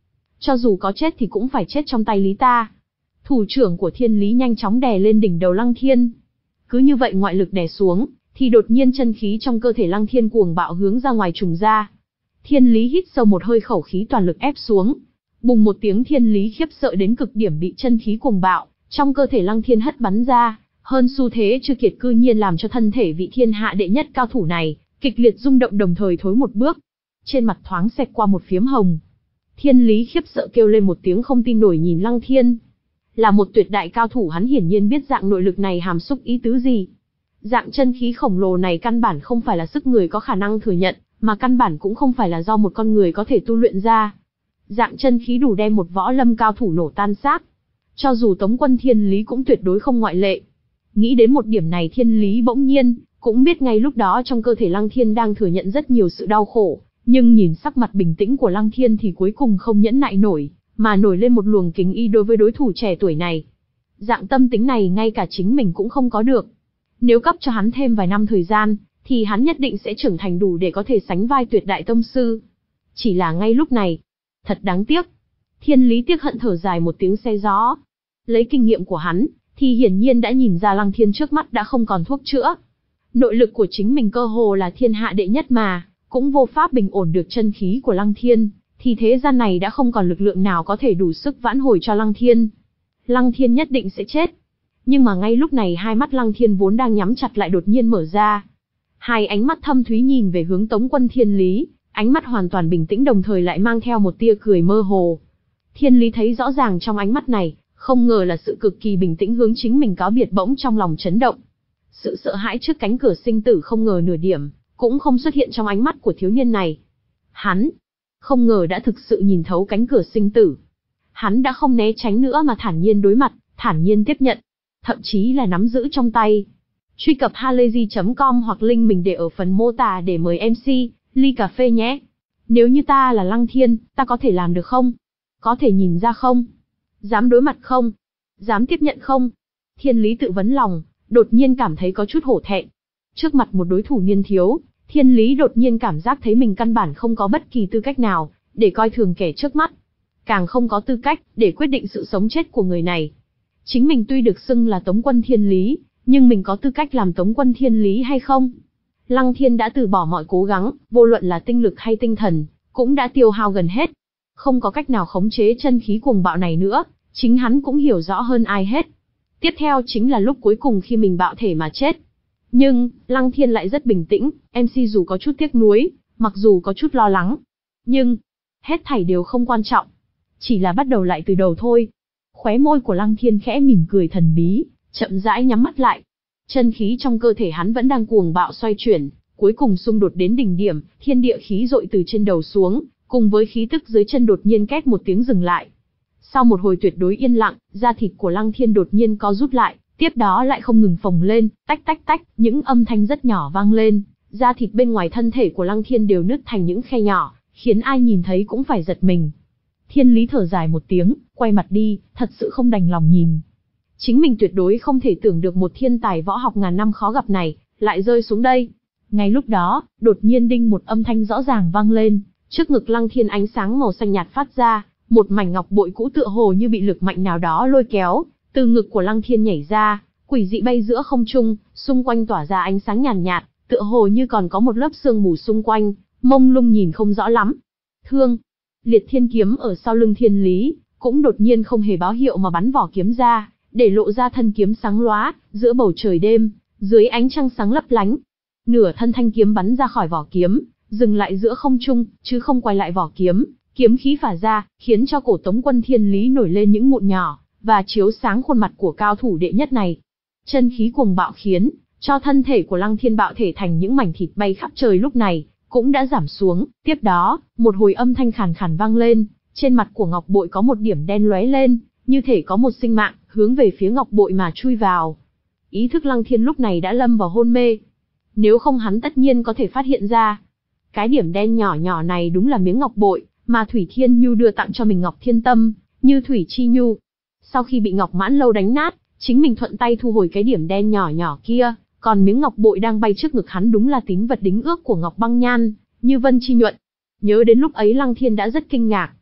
cho dù có chết thì cũng phải chết trong tay Lý ta. Thủ trưởng của Thiên Lý nhanh chóng đè lên đỉnh đầu Lăng Thiên. Cứ như vậy ngoại lực đè xuống, thì đột nhiên chân khí trong cơ thể Lăng Thiên cuồng bạo hướng ra ngoài trùng ra. Thiên Lý hít sâu một hơi, khẩu khí toàn lực ép xuống. Bùng một tiếng, Thiên Lý khiếp sợ đến cực điểm bị chân khí cuồng bạo trong cơ thể Lăng Thiên hất bắn ra, hơn xu thế chưa kiệt cư nhiên làm cho thân thể vị thiên hạ đệ nhất cao thủ này kịch liệt rung động, đồng thời thối một bước. Trên mặt thoáng xẹt qua một phiếm hồng. Thiên Lý khiếp sợ kêu lên một tiếng không tin nổi nhìn Lăng Thiên. Là một tuyệt đại cao thủ, hắn hiển nhiên biết dạng nội lực này hàm xúc ý tứ gì. Dạng chân khí khổng lồ này căn bản không phải là sức người có khả năng thừa nhận, mà căn bản cũng không phải là do một con người có thể tu luyện ra. Dạng chân khí đủ đem một võ lâm cao thủ nổ tan xác. Cho dù Tống Quân Thiên Lý cũng tuyệt đối không ngoại lệ. Nghĩ đến một điểm này, Thiên Lý bỗng nhiên cũng biết ngay lúc đó trong cơ thể Lăng Thiên đang thừa nhận rất nhiều sự đau khổ, nhưng nhìn sắc mặt bình tĩnh của Lăng Thiên thì cuối cùng không nhẫn nại nổi, mà nổi lên một luồng kính y đối với đối thủ trẻ tuổi này. Dạng tâm tính này ngay cả chính mình cũng không có được. Nếu cấp cho hắn thêm vài năm thời gian, thì hắn nhất định sẽ trưởng thành đủ để có thể sánh vai tuyệt đại tông sư. Chỉ là ngay lúc này, thật đáng tiếc. Thiên Lý tiếc hận thở dài một tiếng xe gió. Lấy kinh nghiệm của hắn, thì hiển nhiên đã nhìn ra Lăng Thiên trước mắt đã không còn thuốc chữa. Nội lực của chính mình cơ hồ là thiên hạ đệ nhất mà, cũng vô pháp bình ổn được chân khí của Lăng Thiên, thì thế gian này đã không còn lực lượng nào có thể đủ sức vãn hồi cho Lăng Thiên. Lăng Thiên nhất định sẽ chết. Nhưng mà ngay lúc này hai mắt Lăng Thiên vốn đang nhắm chặt lại đột nhiên mở ra. Hai ánh mắt thâm thúy nhìn về hướng Tống Quân Thiên Lý, ánh mắt hoàn toàn bình tĩnh đồng thời lại mang theo một tia cười mơ hồ. Thiên Lý thấy rõ ràng trong ánh mắt này, không ngờ là sự cực kỳ bình tĩnh hướng chính mình cáo biệt, bỗng trong lòng chấn động. Sự sợ hãi trước cánh cửa sinh tử không ngờ nửa điểm cũng không xuất hiện trong ánh mắt của thiếu niên này. Hắn không ngờ đã thực sự nhìn thấu cánh cửa sinh tử. Hắn đã không né tránh nữa mà thản nhiên đối mặt, thản nhiên tiếp nhận, thậm chí là nắm giữ trong tay. Truy cập halayzi chấm com hoặc link mình để ở phần mô tả để mời em xê ly cà phê nhé. Nếu như ta là Lăng Thiên, ta có thể làm được không? Có thể nhìn ra không? Dám đối mặt không? Dám tiếp nhận không? Thiên Lý tự vấn lòng, đột nhiên cảm thấy có chút hổ thẹn. Trước mặt một đối thủ niên thiếu, Thiên Lý đột nhiên cảm giác thấy mình căn bản không có bất kỳ tư cách nào để coi thường kẻ trước mắt, càng không có tư cách để quyết định sự sống chết của người này. Chính mình tuy được xưng là Tống Quân Thiên Lý, nhưng mình có tư cách làm Tống Quân Thiên Lý hay không? Lăng Thiên đã từ bỏ mọi cố gắng, vô luận là tinh lực hay tinh thần, cũng đã tiêu hao gần hết. Không có cách nào khống chế chân khí cuồng bạo này nữa, chính hắn cũng hiểu rõ hơn ai hết. Tiếp theo chính là lúc cuối cùng khi mình bạo thể mà chết. Nhưng, Lăng Thiên lại rất bình tĩnh, em xê dù có chút tiếc nuối, mặc dù có chút lo lắng. Nhưng, hết thảy đều không quan trọng. Chỉ là bắt đầu lại từ đầu thôi. Khóe môi của Lăng Thiên khẽ mỉm cười thần bí, chậm rãi nhắm mắt lại. Chân khí trong cơ thể hắn vẫn đang cuồng bạo xoay chuyển, cuối cùng xung đột đến đỉnh điểm, thiên địa khí dội từ trên đầu xuống, cùng với khí tức dưới chân đột nhiên két một tiếng dừng lại. Sau một hồi tuyệt đối yên lặng, da thịt của Lăng Thiên đột nhiên co rút lại, tiếp đó lại không ngừng phồng lên, tách tách tách, những âm thanh rất nhỏ vang lên, da thịt bên ngoài thân thể của Lăng Thiên đều nứt thành những khe nhỏ, khiến ai nhìn thấy cũng phải giật mình. Thiên Lý thở dài một tiếng, quay mặt đi, thật sự không đành lòng nhìn. Chính mình tuyệt đối không thể tưởng được một thiên tài võ học ngàn năm khó gặp này, lại rơi xuống đây. Ngay lúc đó, đột nhiên đinh một âm thanh rõ ràng vang lên, trước ngực Lăng Thiên ánh sáng màu xanh nhạt phát ra, một mảnh ngọc bội cũ tựa hồ như bị lực mạnh nào đó lôi kéo, từ ngực của Lăng Thiên nhảy ra, quỷ dị bay giữa không trung, xung quanh tỏa ra ánh sáng nhàn nhạt, tựa hồ như còn có một lớp sương mù xung quanh, mông lung nhìn không rõ lắm. Thương, Liệt Thiên kiếm ở sau lưng Thiên Lý, cũng đột nhiên không hề báo hiệu mà bắn vỏ kiếm ra, để lộ ra thân kiếm sáng lóa, giữa bầu trời đêm, dưới ánh trăng sáng lấp lánh. Nửa thân thanh kiếm bắn ra khỏi vỏ kiếm, dừng lại giữa không trung, chứ không quay lại vỏ kiếm, kiếm khí phả ra, khiến cho cổ Tống Quân Thiên Lý nổi lên những mụn nhỏ, và chiếu sáng khuôn mặt của cao thủ đệ nhất này. Chân khí cuồng bạo khiến cho thân thể của Lăng Thiên bạo thể thành những mảnh thịt bay khắp trời lúc này cũng đã giảm xuống. Tiếp đó, một hồi âm thanh khàn khàn vang lên, trên mặt của ngọc bội có một điểm đen lóe lên, như thể có một sinh mạng hướng về phía ngọc bội mà chui vào. Ý thức Lăng Thiên lúc này đã lâm vào hôn mê. Nếu không hắn tất nhiên có thể phát hiện ra, cái điểm đen nhỏ nhỏ này đúng là miếng ngọc bội mà Thủy Thiên Nhu đưa tặng cho mình Ngọc Thiên Tâm, như Thủy Chi Nhu. Sau khi bị Ngọc Mãn Lâu đánh nát, chính mình thuận tay thu hồi cái điểm đen nhỏ nhỏ kia, còn miếng ngọc bội đang bay trước ngực hắn đúng là tín vật đính ước của Ngọc Băng Nhan, như Vân Chi Nhuận. Nhớ đến lúc ấy Lăng Thiên đã rất kinh ngạc.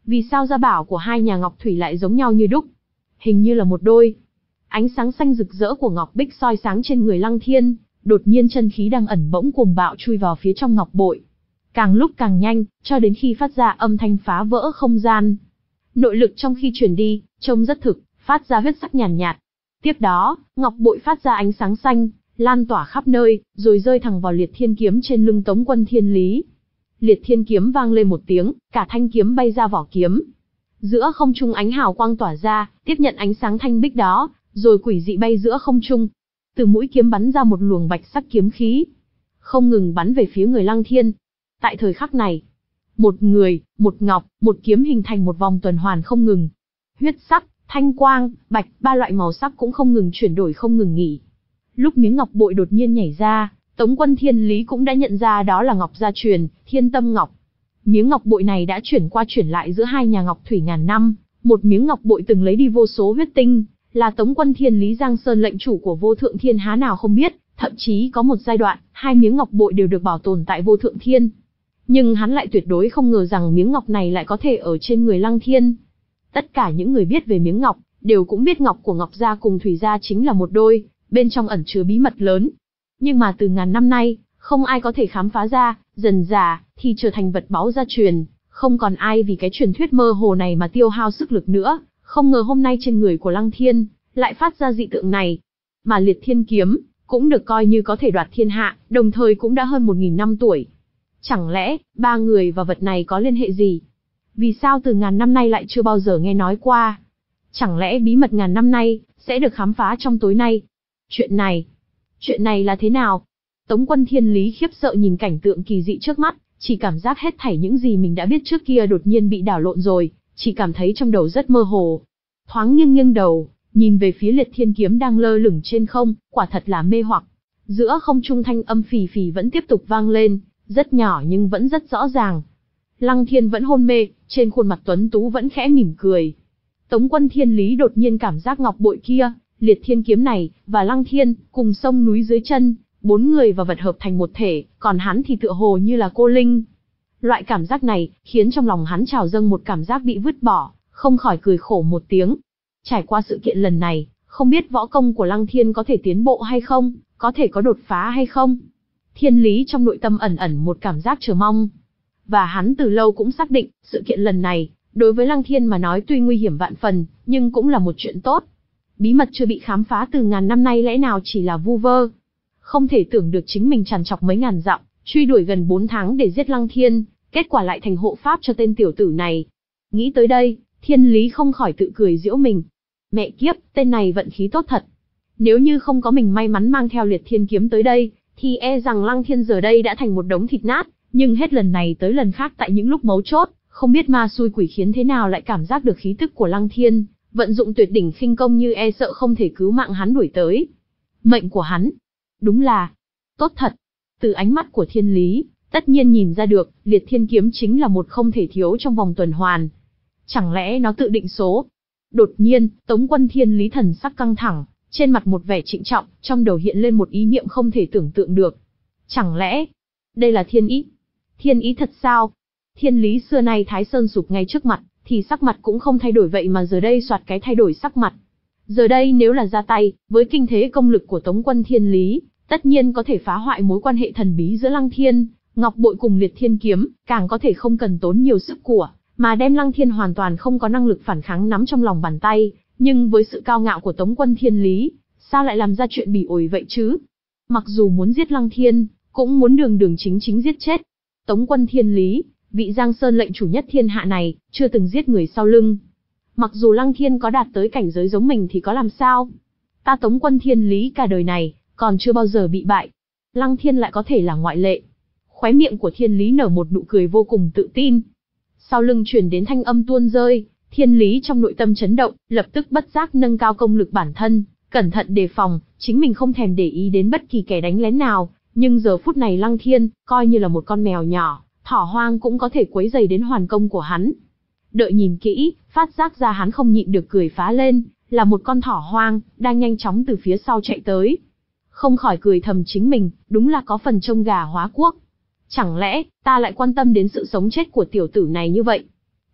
Vì sao gia bảo của hai nhà ngọc thủy lại giống nhau như đúc? Hình như là một đôi. Ánh sáng xanh rực rỡ của ngọc bích soi sáng trên người Lăng Thiên, đột nhiên chân khí đang ẩn bỗng cuồng bạo chui vào phía trong ngọc bội. Càng lúc càng nhanh, cho đến khi phát ra âm thanh phá vỡ không gian. Nội lực trong khi truyền đi, trông rất thực, phát ra huyết sắc nhàn nhạt, nhạt. Tiếp đó, ngọc bội phát ra ánh sáng xanh, lan tỏa khắp nơi, rồi rơi thẳng vào liệt thiên kiếm trên lưng Tống Quân Thiên Lý. Liệt thiên kiếm vang lên một tiếng, cả thanh kiếm bay ra vỏ kiếm. Giữa không trung ánh hào quang tỏa ra, tiếp nhận ánh sáng thanh bích đó, rồi quỷ dị bay giữa không trung. Từ mũi kiếm bắn ra một luồng bạch sắc kiếm khí, không ngừng bắn về phía người Lăng Thiên. Tại thời khắc này, một người, một ngọc, một kiếm hình thành một vòng tuần hoàn không ngừng. Huyết sắc, thanh quang, bạch, ba loại màu sắc cũng không ngừng chuyển đổi không ngừng nghỉ. Lúc miếng ngọc bội đột nhiên nhảy ra, Tống Quân Thiên Lý cũng đã nhận ra đó là ngọc gia truyền, Thiên Tâm Ngọc. Miếng ngọc bội này đã chuyển qua chuyển lại giữa hai nhà ngọc thủy ngàn năm, một miếng ngọc bội từng lấy đi vô số huyết tinh, là Tống Quân Thiên Lý Giang Sơn lệnh chủ của Vô Thượng Thiên há nào không biết, thậm chí có một giai đoạn, hai miếng ngọc bội đều được bảo tồn tại Vô Thượng Thiên. Nhưng hắn lại tuyệt đối không ngờ rằng miếng ngọc này lại có thể ở trên người Lăng Thiên. Tất cả những người biết về miếng ngọc, đều cũng biết ngọc của Ngọc gia cùng Thủy gia chính là một đôi, bên trong ẩn chứa bí mật lớn. Nhưng mà từ ngàn năm nay, không ai có thể khám phá ra, dần dà, thì trở thành vật báu gia truyền, không còn ai vì cái truyền thuyết mơ hồ này mà tiêu hao sức lực nữa. Không ngờ hôm nay trên người của Lăng Thiên, lại phát ra dị tượng này. Mà liệt thiên kiếm, cũng được coi như có thể đoạt thiên hạ, đồng thời cũng đã hơn một nghìn năm tuổi. Chẳng lẽ, ba người và vật này có liên hệ gì? Vì sao từ ngàn năm nay lại chưa bao giờ nghe nói qua? Chẳng lẽ bí mật ngàn năm nay, sẽ được khám phá trong tối nay? Chuyện này, chuyện này là thế nào? Tống Quân Thiên Lý khiếp sợ nhìn cảnh tượng kỳ dị trước mắt, chỉ cảm giác hết thảy những gì mình đã biết trước kia đột nhiên bị đảo lộn rồi, chỉ cảm thấy trong đầu rất mơ hồ. Thoáng nghiêng nghiêng đầu, nhìn về phía liệt thiên kiếm đang lơ lửng trên không, quả thật là mê hoặc. Giữa không trung thanh âm phì phì vẫn tiếp tục vang lên, rất nhỏ nhưng vẫn rất rõ ràng. Lăng Thiên vẫn hôn mê, trên khuôn mặt tuấn tú vẫn khẽ mỉm cười. Tống Quân Thiên Lý đột nhiên cảm giác ngọc bội kia, liệt thiên kiếm này, và Lăng Thiên, cùng sông núi dưới chân, bốn người và vật hợp thành một thể, còn hắn thì tựa hồ như là cô linh. Loại cảm giác này, khiến trong lòng hắn trào dâng một cảm giác bị vứt bỏ, không khỏi cười khổ một tiếng. Trải qua sự kiện lần này, không biết võ công của Lăng Thiên có thể tiến bộ hay không, có thể có đột phá hay không. Thiên Lý trong nội tâm ẩn ẩn một cảm giác chờ mong. Và hắn từ lâu cũng xác định, sự kiện lần này, đối với Lăng Thiên mà nói tuy nguy hiểm vạn phần, nhưng cũng là một chuyện tốt. Bí mật chưa bị khám phá từ ngàn năm nay lẽ nào chỉ là vu vơ. Không thể tưởng được chính mình trằn trọc mấy ngàn dặm, truy đuổi gần bốn tháng để giết Lăng Thiên, kết quả lại thành hộ pháp cho tên tiểu tử này. Nghĩ tới đây, Thiên Lý không khỏi tự cười giễu mình. Mẹ kiếp, tên này vận khí tốt thật. Nếu như không có mình may mắn mang theo liệt thiên kiếm tới đây, thì e rằng Lăng Thiên giờ đây đã thành một đống thịt nát, nhưng hết lần này tới lần khác tại những lúc mấu chốt, không biết ma xui quỷ khiến thế nào lại cảm giác được khí tức của Lăng Thiên, vận dụng tuyệt đỉnh khinh công như e sợ không thể cứu mạng hắn đuổi tới. Mệnh của hắn, đúng là tốt thật. Từ ánh mắt của Thiên Lý, tất nhiên nhìn ra được, liệt thiên kiếm chính là một không thể thiếu trong vòng tuần hoàn. Chẳng lẽ nó tự định số? Đột nhiên, Tống Quân Thiên Lý thần sắc căng thẳng, trên mặt một vẻ trịnh trọng, trong đầu hiện lên một ý niệm không thể tưởng tượng được. Chẳng lẽ, đây là thiên ý? Thiên ý thật sao? Thiên Lý xưa nay Thái Sơn sụp ngay trước mặt, thì sắc mặt cũng không thay đổi vậy mà giờ đây soạt cái thay đổi sắc mặt. Giờ đây nếu là ra tay, với kinh thế công lực của Tống Quân Thiên Lý, tất nhiên có thể phá hoại mối quan hệ thần bí giữa Lăng Thiên, Ngọc Bội cùng liệt thiên kiếm, càng có thể không cần tốn nhiều sức của, mà đem Lăng Thiên hoàn toàn không có năng lực phản kháng nắm trong lòng bàn tay. Nhưng với sự cao ngạo của Tống Quân Thiên Lý, sao lại làm ra chuyện bỉ ổi vậy chứ? Mặc dù muốn giết Lăng Thiên, cũng muốn đường đường chính chính giết chết. Tống Quân Thiên Lý, vị Giang Sơn lệnh chủ nhất thiên hạ này, chưa từng giết người sau lưng. Mặc dù Lăng Thiên có đạt tới cảnh giới giống mình thì có làm sao? Ta Tống Quân Thiên Lý cả đời này, còn chưa bao giờ bị bại. Lăng Thiên lại có thể là ngoại lệ. Khóe miệng của Thiên Lý nở một nụ cười vô cùng tự tin. Sau lưng truyền đến thanh âm tuôn rơi, Thiên Lý trong nội tâm chấn động, lập tức bất giác nâng cao công lực bản thân, cẩn thận đề phòng, chính mình không thèm để ý đến bất kỳ kẻ đánh lén nào, nhưng giờ phút này Lăng Thiên, coi như là một con mèo nhỏ, thỏ hoang cũng có thể quấy rầy đến hoàn công của hắn. Đợi nhìn kỹ, phát giác ra hắn không nhịn được cười phá lên, là một con thỏ hoang, đang nhanh chóng từ phía sau chạy tới. Không khỏi cười thầm chính mình, đúng là có phần trông gà hóa quốc. Chẳng lẽ, ta lại quan tâm đến sự sống chết của tiểu tử này như vậy?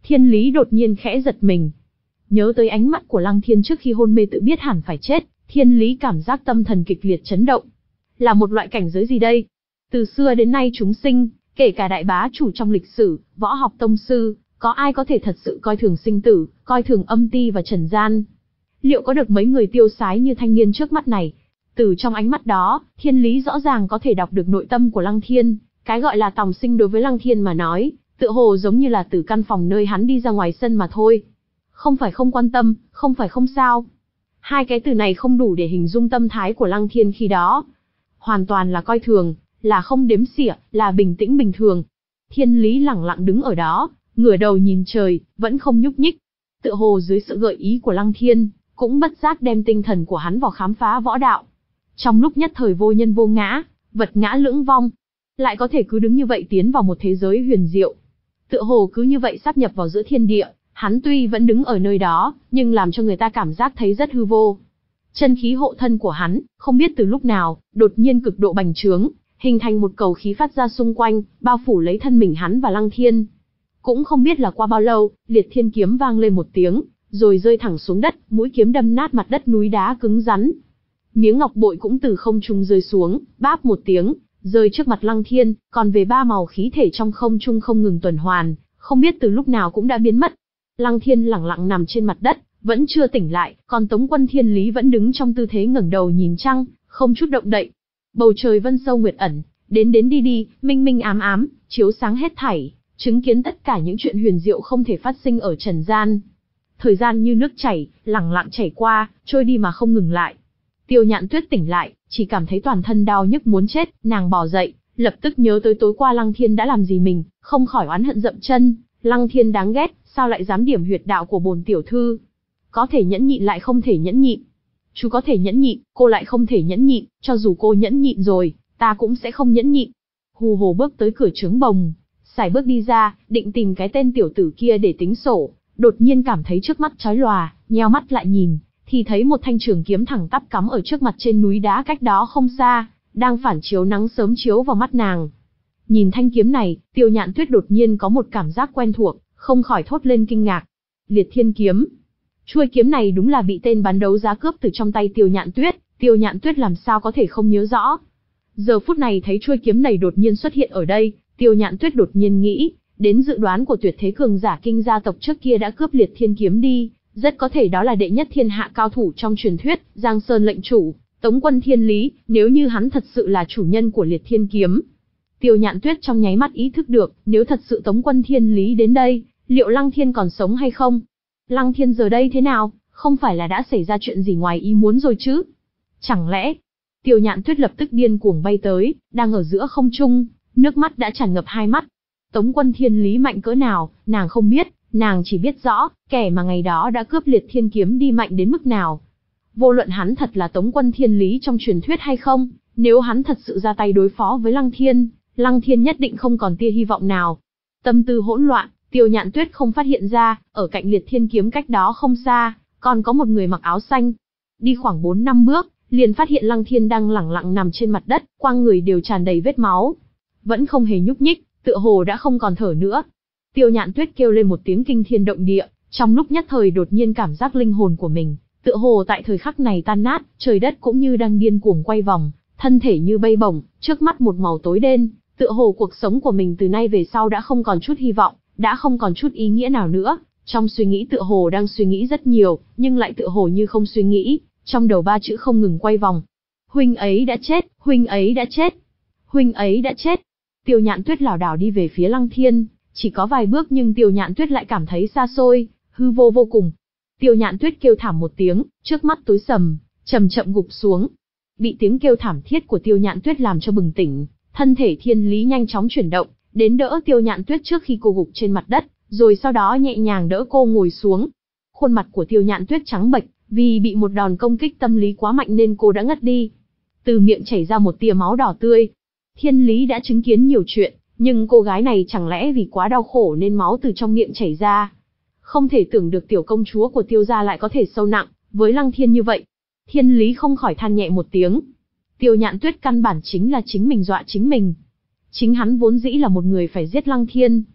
Thiên Lý đột nhiên khẽ giật mình. Nhớ tới ánh mắt của Lăng Thiên trước khi hôn mê tự biết hẳn phải chết, Thiên Lý cảm giác tâm thần kịch liệt chấn động. Là một loại cảnh giới gì đây? Từ xưa đến nay chúng sinh, kể cả đại bá chủ trong lịch sử, võ học tông sư, có ai có thể thật sự coi thường sinh tử, coi thường âm ti và trần gian? Liệu có được mấy người tiêu sái như thanh niên trước mắt này? Từ trong ánh mắt đó, Thiên Lý rõ ràng có thể đọc được nội tâm của Lăng Thiên. Cái gọi là tòng sinh đối với Lăng Thiên mà nói, tựa hồ giống như là từ căn phòng nơi hắn đi ra ngoài sân mà thôi. Không phải không quan tâm, không phải không sao. Hai cái từ này không đủ để hình dung tâm thái của Lăng Thiên khi đó. Hoàn toàn là coi thường, là không đếm xỉa, là bình tĩnh bình thường. Thiên Lý lẳng lặng đứng ở đó, ngửa đầu nhìn trời, vẫn không nhúc nhích. Tựa hồ dưới sự gợi ý của Lăng Thiên, cũng bất giác đem tinh thần của hắn vào khám phá võ đạo. Trong lúc nhất thời vô nhân vô ngã, vật ngã lưỡng vong, lại có thể cứ đứng như vậy tiến vào một thế giới huyền diệu. Tựa hồ cứ như vậy sáp nhập vào giữa thiên địa, hắn tuy vẫn đứng ở nơi đó, nhưng làm cho người ta cảm giác thấy rất hư vô. Chân khí hộ thân của hắn, không biết từ lúc nào, đột nhiên cực độ bành trướng, hình thành một cầu khí phát ra xung quanh, bao phủ lấy thân mình hắn và Lăng Thiên. Cũng không biết là qua bao lâu, liệt thiên kiếm vang lên một tiếng, rồi rơi thẳng xuống đất, mũi kiếm đâm nát mặt đất núi đá cứng rắn. Miếng ngọc bội cũng từ không trung rơi xuống, báp một tiếng, rơi trước mặt Lăng Thiên, còn về ba màu khí thể trong không trung không ngừng tuần hoàn, không biết từ lúc nào cũng đã biến mất. Lăng Thiên lẳng lặng nằm trên mặt đất, vẫn chưa tỉnh lại, còn Tống Quân Thiên Lý vẫn đứng trong tư thế ngẩng đầu nhìn trăng, không chút động đậy. Bầu trời vân sâu nguyệt ẩn, đến đến đi đi, minh minh ám ám, chiếu sáng hết thảy, chứng kiến tất cả những chuyện huyền diệu không thể phát sinh ở trần gian. Thời gian như nước chảy, lẳng lặng chảy qua, trôi đi mà không ngừng lại. Tiêu Nhạn Tuyết tỉnh lại, chỉ cảm thấy toàn thân đau nhức muốn chết, nàng bò dậy, lập tức nhớ tới tối qua Lăng Thiên đã làm gì mình, không khỏi oán hận dậm chân. Lăng Thiên đáng ghét, sao lại dám điểm huyệt đạo của bổn tiểu thư? Có thể nhẫn nhịn lại không thể nhẫn nhịn. Chú có thể nhẫn nhịn, cô lại không thể nhẫn nhịn, cho dù cô nhẫn nhịn rồi, ta cũng sẽ không nhẫn nhịn. Hù hồ bước tới cửa trướng bồng, sải bước đi ra, định tìm cái tên tiểu tử kia để tính sổ, đột nhiên cảm thấy trước mắt chói lòa, nheo mắt lại nhìn, thì thấy một thanh trường kiếm thẳng tắp cắm ở trước mặt trên núi đá cách đó không xa, đang phản chiếu nắng sớm chiếu vào mắt nàng. Nhìn thanh kiếm này, Tiêu Nhạn Tuyết đột nhiên có một cảm giác quen thuộc, không khỏi thốt lên kinh ngạc. Liệt Thiên Kiếm. Chuôi kiếm này đúng là bị tên bán đấu giá cướp từ trong tay Tiêu Nhạn Tuyết, Tiêu Nhạn Tuyết làm sao có thể không nhớ rõ. Giờ phút này thấy chuôi kiếm này đột nhiên xuất hiện ở đây, Tiêu Nhạn Tuyết đột nhiên nghĩ, đến dự đoán của tuyệt thế cường giả kinh gia tộc trước kia đã cướp Liệt Thiên Kiếm đi, rất có thể đó là đệ nhất thiên hạ cao thủ trong truyền thuyết, Giang Sơn lệnh chủ, Tống Quân Thiên Lý, nếu như hắn thật sự là chủ nhân của Liệt Thiên Kiếm. Tiêu Nhạn Tuyết trong nháy mắt ý thức được, nếu thật sự Tống Quân Thiên Lý đến đây, liệu Lăng Thiên còn sống hay không? Lăng Thiên giờ đây thế nào, không phải là đã xảy ra chuyện gì ngoài ý muốn rồi chứ? Chẳng lẽ... Tiêu Nhạn Tuyết lập tức điên cuồng bay tới, đang ở giữa không trung, nước mắt đã tràn ngập hai mắt. Tống Quân Thiên Lý mạnh cỡ nào, nàng không biết, nàng chỉ biết rõ, kẻ mà ngày đó đã cướp Liệt Thiên Kiếm đi mạnh đến mức nào. Vô luận hắn thật là Tống Quân Thiên Lý trong truyền thuyết hay không, nếu hắn thật sự ra tay đối phó với Lăng Thiên, Lăng Thiên nhất định không còn tia hy vọng nào. Tâm tư hỗn loạn, Tiêu Nhạn Tuyết không phát hiện ra, ở cạnh Liệt Thiên Kiếm cách đó không xa, còn có một người mặc áo xanh. Đi khoảng bốn năm bước, liền phát hiện Lăng Thiên đang lẳng lặng nằm trên mặt đất, quanh người đều tràn đầy vết máu. Vẫn không hề nhúc nhích, tựa hồ đã không còn thở nữa. Tiêu Nhạn Tuyết kêu lên một tiếng kinh thiên động địa, trong lúc nhất thời đột nhiên cảm giác linh hồn của mình, tựa hồ tại thời khắc này tan nát, trời đất cũng như đang điên cuồng quay vòng, thân thể như bay bổng, trước mắt một màu tối đen, tựa hồ cuộc sống của mình từ nay về sau đã không còn chút hy vọng, đã không còn chút ý nghĩa nào nữa. Trong suy nghĩ tựa hồ đang suy nghĩ rất nhiều, nhưng lại tựa hồ như không suy nghĩ, trong đầu ba chữ không ngừng quay vòng. Huynh ấy đã chết, huynh ấy đã chết, huynh ấy đã chết. Tiêu Nhạn Tuyết lảo đảo đi về phía Lăng Thiên, chỉ có vài bước nhưng Tiêu Nhạn Tuyết lại cảm thấy xa xôi, hư vô vô cùng. Tiêu Nhạn Tuyết kêu thảm một tiếng, trước mắt tối sầm, chậm chậm gục xuống. Bị tiếng kêu thảm thiết của Tiêu Nhạn Tuyết làm cho bừng tỉnh, thân thể Thiên Lý nhanh chóng chuyển động, đến đỡ Tiêu Nhạn Tuyết trước khi cô gục trên mặt đất, rồi sau đó nhẹ nhàng đỡ cô ngồi xuống. Khuôn mặt của Tiêu Nhạn Tuyết trắng bệch, vì bị một đòn công kích tâm lý quá mạnh nên cô đã ngất đi. Từ miệng chảy ra một tia máu đỏ tươi. Thiên Lý đã chứng kiến nhiều chuyện, nhưng cô gái này chẳng lẽ vì quá đau khổ nên máu từ trong miệng chảy ra. Không thể tưởng được tiểu công chúa của Tiêu gia lại có thể sâu nặng với Lăng Thiên như vậy. Thiên Lý không khỏi than nhẹ một tiếng. Tiêu Nhạn Tuyết căn bản chính là chính mình dọa chính mình. Chính hắn vốn dĩ là một người phải giết Lăng Thiên.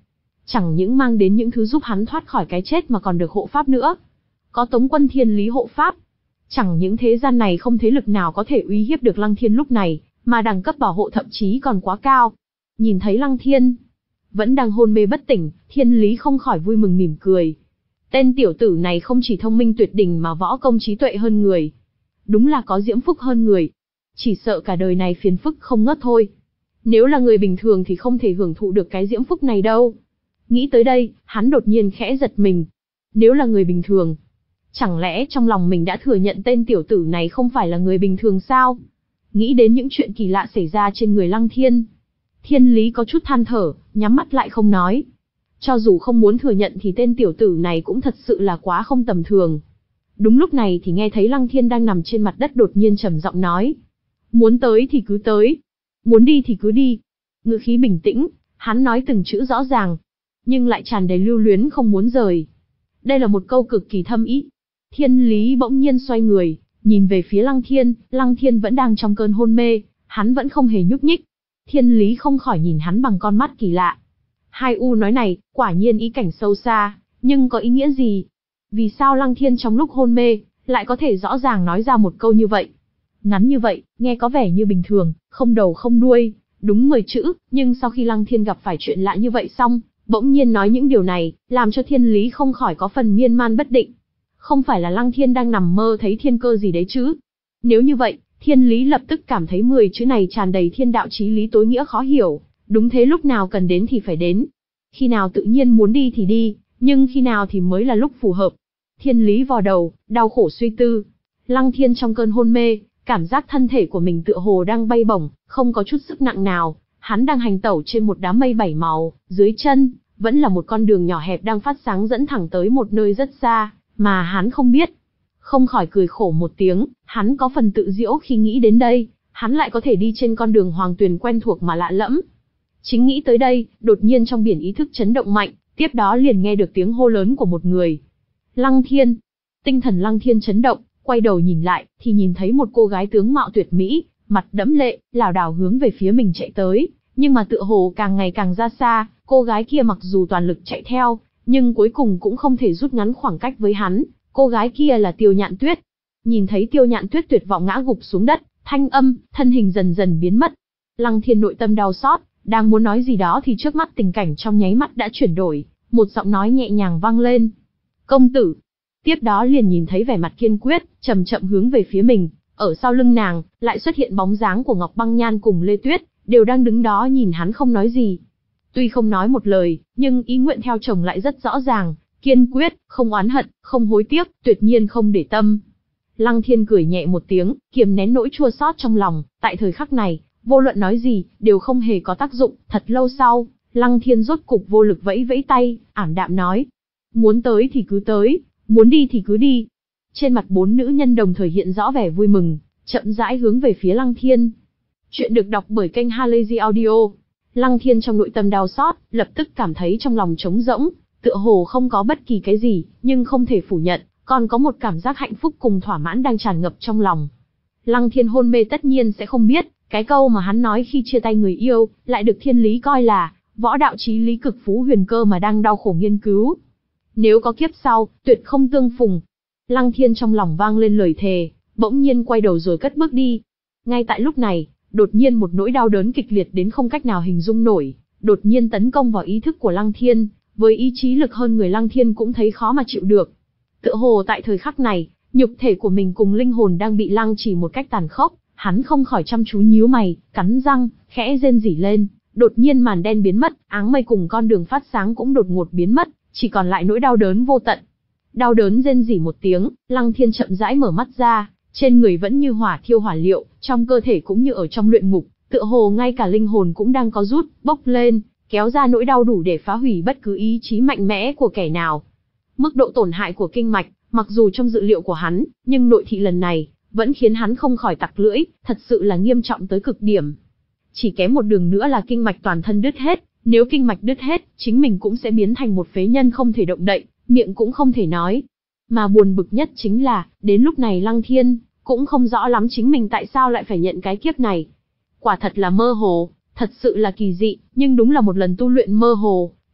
Chẳng những mang đến những thứ giúp hắn thoát khỏi cái chết mà còn được hộ pháp nữa. Có Tống Quân Thiên Lý hộ pháp. Chẳng những thế gian này không thế lực nào có thể uy hiếp được Lăng Thiên lúc này, mà đẳng cấp bảo hộ thậm chí còn quá cao. Nhìn thấy Lăng Thiên vẫn đang hôn mê bất tỉnh, Thiên Lý không khỏi vui mừng mỉm cười. Tên tiểu tử này không chỉ thông minh tuyệt đỉnh mà võ công trí tuệ hơn người. Đúng là có diễm phúc hơn người. Chỉ sợ cả đời này phiền phức không ngớt thôi. Nếu là người bình thường thì không thể hưởng thụ được cái diễm phúc này đâu. Nghĩ tới đây, hắn đột nhiên khẽ giật mình. Nếu là người bình thường, chẳng lẽ trong lòng mình đã thừa nhận tên tiểu tử này không phải là người bình thường sao? Nghĩ đến những chuyện kỳ lạ xảy ra trên người Lăng Thiên, Thiên Lý có chút than thở, nhắm mắt lại không nói. Cho dù không muốn thừa nhận thì tên tiểu tử này cũng thật sự là quá không tầm thường. Đúng lúc này thì nghe thấy Lăng Thiên đang nằm trên mặt đất đột nhiên trầm giọng nói. Muốn tới thì cứ tới. Muốn đi thì cứ đi. Ngữ khí bình tĩnh, hắn nói từng chữ rõ ràng. Nhưng lại tràn đầy lưu luyến không muốn rời. Đây là một câu cực kỳ thâm ý. Thiên Lý bỗng nhiên xoay người, nhìn về phía Lăng Thiên. Lăng Thiên vẫn đang trong cơn hôn mê, hắn vẫn không hề nhúc nhích. Thiên Lý không khỏi nhìn hắn bằng con mắt kỳ lạ. Hai u nói này, quả nhiên ý cảnh sâu xa, nhưng có ý nghĩa gì? Vì sao Lăng Thiên trong lúc hôn mê, lại có thể rõ ràng nói ra một câu như vậy? Ngắn như vậy, nghe có vẻ như bình thường, không đầu không đuôi, đúng mười chữ, nhưng sau khi Lăng Thiên gặp phải chuyện lạ như vậy xong, bỗng nhiên nói những điều này, làm cho Thiên Lý không khỏi có phần miên man bất định. Không phải là Lăng Thiên đang nằm mơ thấy thiên cơ gì đấy chứ? Nếu như vậy, Thiên Lý lập tức cảm thấy mười chữ này tràn đầy thiên đạo chí lý tối nghĩa khó hiểu. Đúng thế, lúc nào cần đến thì phải đến. Khi nào tự nhiên muốn đi thì đi, nhưng khi nào thì mới là lúc phù hợp. Thiên Lý vò đầu, đau khổ suy tư. Lăng Thiên trong cơn hôn mê, cảm giác thân thể của mình tựa hồ đang bay bổng, không có chút sức nặng nào. Hắn đang hành tẩu trên một đám mây bảy màu, dưới chân, vẫn là một con đường nhỏ hẹp đang phát sáng dẫn thẳng tới một nơi rất xa, mà hắn không biết. Không khỏi cười khổ một tiếng, hắn có phần tự giễu khi nghĩ đến đây, hắn lại có thể đi trên con đường hoàng tuyền quen thuộc mà lạ lẫm. Chính nghĩ tới đây, đột nhiên trong biển ý thức chấn động mạnh, tiếp đó liền nghe được tiếng hô lớn của một người. Lăng Thiên! Tinh thần Lăng Thiên chấn động, quay đầu nhìn lại, thì nhìn thấy một cô gái tướng mạo tuyệt mỹ, mặt đẫm lệ, lảo đảo hướng về phía mình chạy tới, nhưng mà tựa hồ càng ngày càng ra xa, cô gái kia mặc dù toàn lực chạy theo, nhưng cuối cùng cũng không thể rút ngắn khoảng cách với hắn. Cô gái kia là Tiêu Nhạn Tuyết. Nhìn thấy Tiêu Nhạn Tuyết tuyệt vọng ngã gục xuống đất, thanh âm, thân hình dần dần biến mất. Lăng Thiên nội tâm đau xót, đang muốn nói gì đó thì trước mắt tình cảnh trong nháy mắt đã chuyển đổi, một giọng nói nhẹ nhàng vang lên. Công tử! Tiếp đó liền nhìn thấy vẻ mặt kiên quyết, chậm chậm hướng về phía mình, ở sau lưng nàng, lại xuất hiện bóng dáng của Ngọc Băng Nhan cùng Lê Tuyết, đều đang đứng đó nhìn hắn không nói gì. Tuy không nói một lời, nhưng ý nguyện theo chồng lại rất rõ ràng, kiên quyết, không oán hận, không hối tiếc, tuyệt nhiên không để tâm. Lăng Thiên cười nhẹ một tiếng, kiềm nén nỗi chua xót trong lòng, tại thời khắc này, vô luận nói gì, đều không hề có tác dụng. Thật lâu sau, Lăng Thiên rốt cục vô lực vẫy vẫy tay, ảm đạm nói. Muốn tới thì cứ tới, muốn đi thì cứ đi. Trên mặt bốn nữ nhân đồng thời hiện rõ vẻ vui mừng, chậm rãi hướng về phía Lăng Thiên. Chuyện được đọc bởi kênh Halazy Audio. Lăng Thiên trong nội tâm đau xót, lập tức cảm thấy trong lòng trống rỗng, tựa hồ không có bất kỳ cái gì, nhưng không thể phủ nhận, còn có một cảm giác hạnh phúc cùng thỏa mãn đang tràn ngập trong lòng. Lăng Thiên hôn mê tất nhiên sẽ không biết, cái câu mà hắn nói khi chia tay người yêu, lại được Thiên Lý coi là võ đạo chí lý cực phú huyền cơ mà đang đau khổ nghiên cứu. Nếu có kiếp sau, tuyệt không tương phùng. Lăng Thiên trong lòng vang lên lời thề, bỗng nhiên quay đầu rồi cất bước đi. Ngay tại lúc này, đột nhiên một nỗi đau đớn kịch liệt đến không cách nào hình dung nổi, đột nhiên tấn công vào ý thức của Lăng Thiên, với ý chí lực hơn người Lăng Thiên cũng thấy khó mà chịu được. Tựa hồ tại thời khắc này, nhục thể của mình cùng linh hồn đang bị lăng trì một cách tàn khốc, hắn không khỏi chăm chú nhíu mày, cắn răng, khẽ rên rỉ lên, đột nhiên màn đen biến mất, áng mây cùng con đường phát sáng cũng đột ngột biến mất, chỉ còn lại nỗi đau đớn vô tận. Đau đớn rên rỉ một tiếng, Lăng Thiên chậm rãi mở mắt ra, trên người vẫn như hỏa thiêu hỏa liệu, trong cơ thể cũng như ở trong luyện ngục, tựa hồ ngay cả linh hồn cũng đang có rút, bốc lên, kéo ra nỗi đau đủ để phá hủy bất cứ ý chí mạnh mẽ của kẻ nào. Mức độ tổn hại của kinh mạch, mặc dù trong dự liệu của hắn, nhưng nội thị lần này, vẫn khiến hắn không khỏi tặc lưỡi, thật sự là nghiêm trọng tới cực điểm. Chỉ kém một đường nữa là kinh mạch toàn thân đứt hết, nếu kinh mạch đứt hết, chính mình cũng sẽ biến thành một phế nhân không thể động đậy, miệng cũng không thể nói. Mà buồn bực nhất chính là, đến lúc này Lăng Thiên, cũng không rõ lắm chính mình tại sao lại phải nhận cái kiếp này. Quả thật là mơ hồ, thật sự là kỳ dị, nhưng đúng là một lần tu luyện mơ hồ,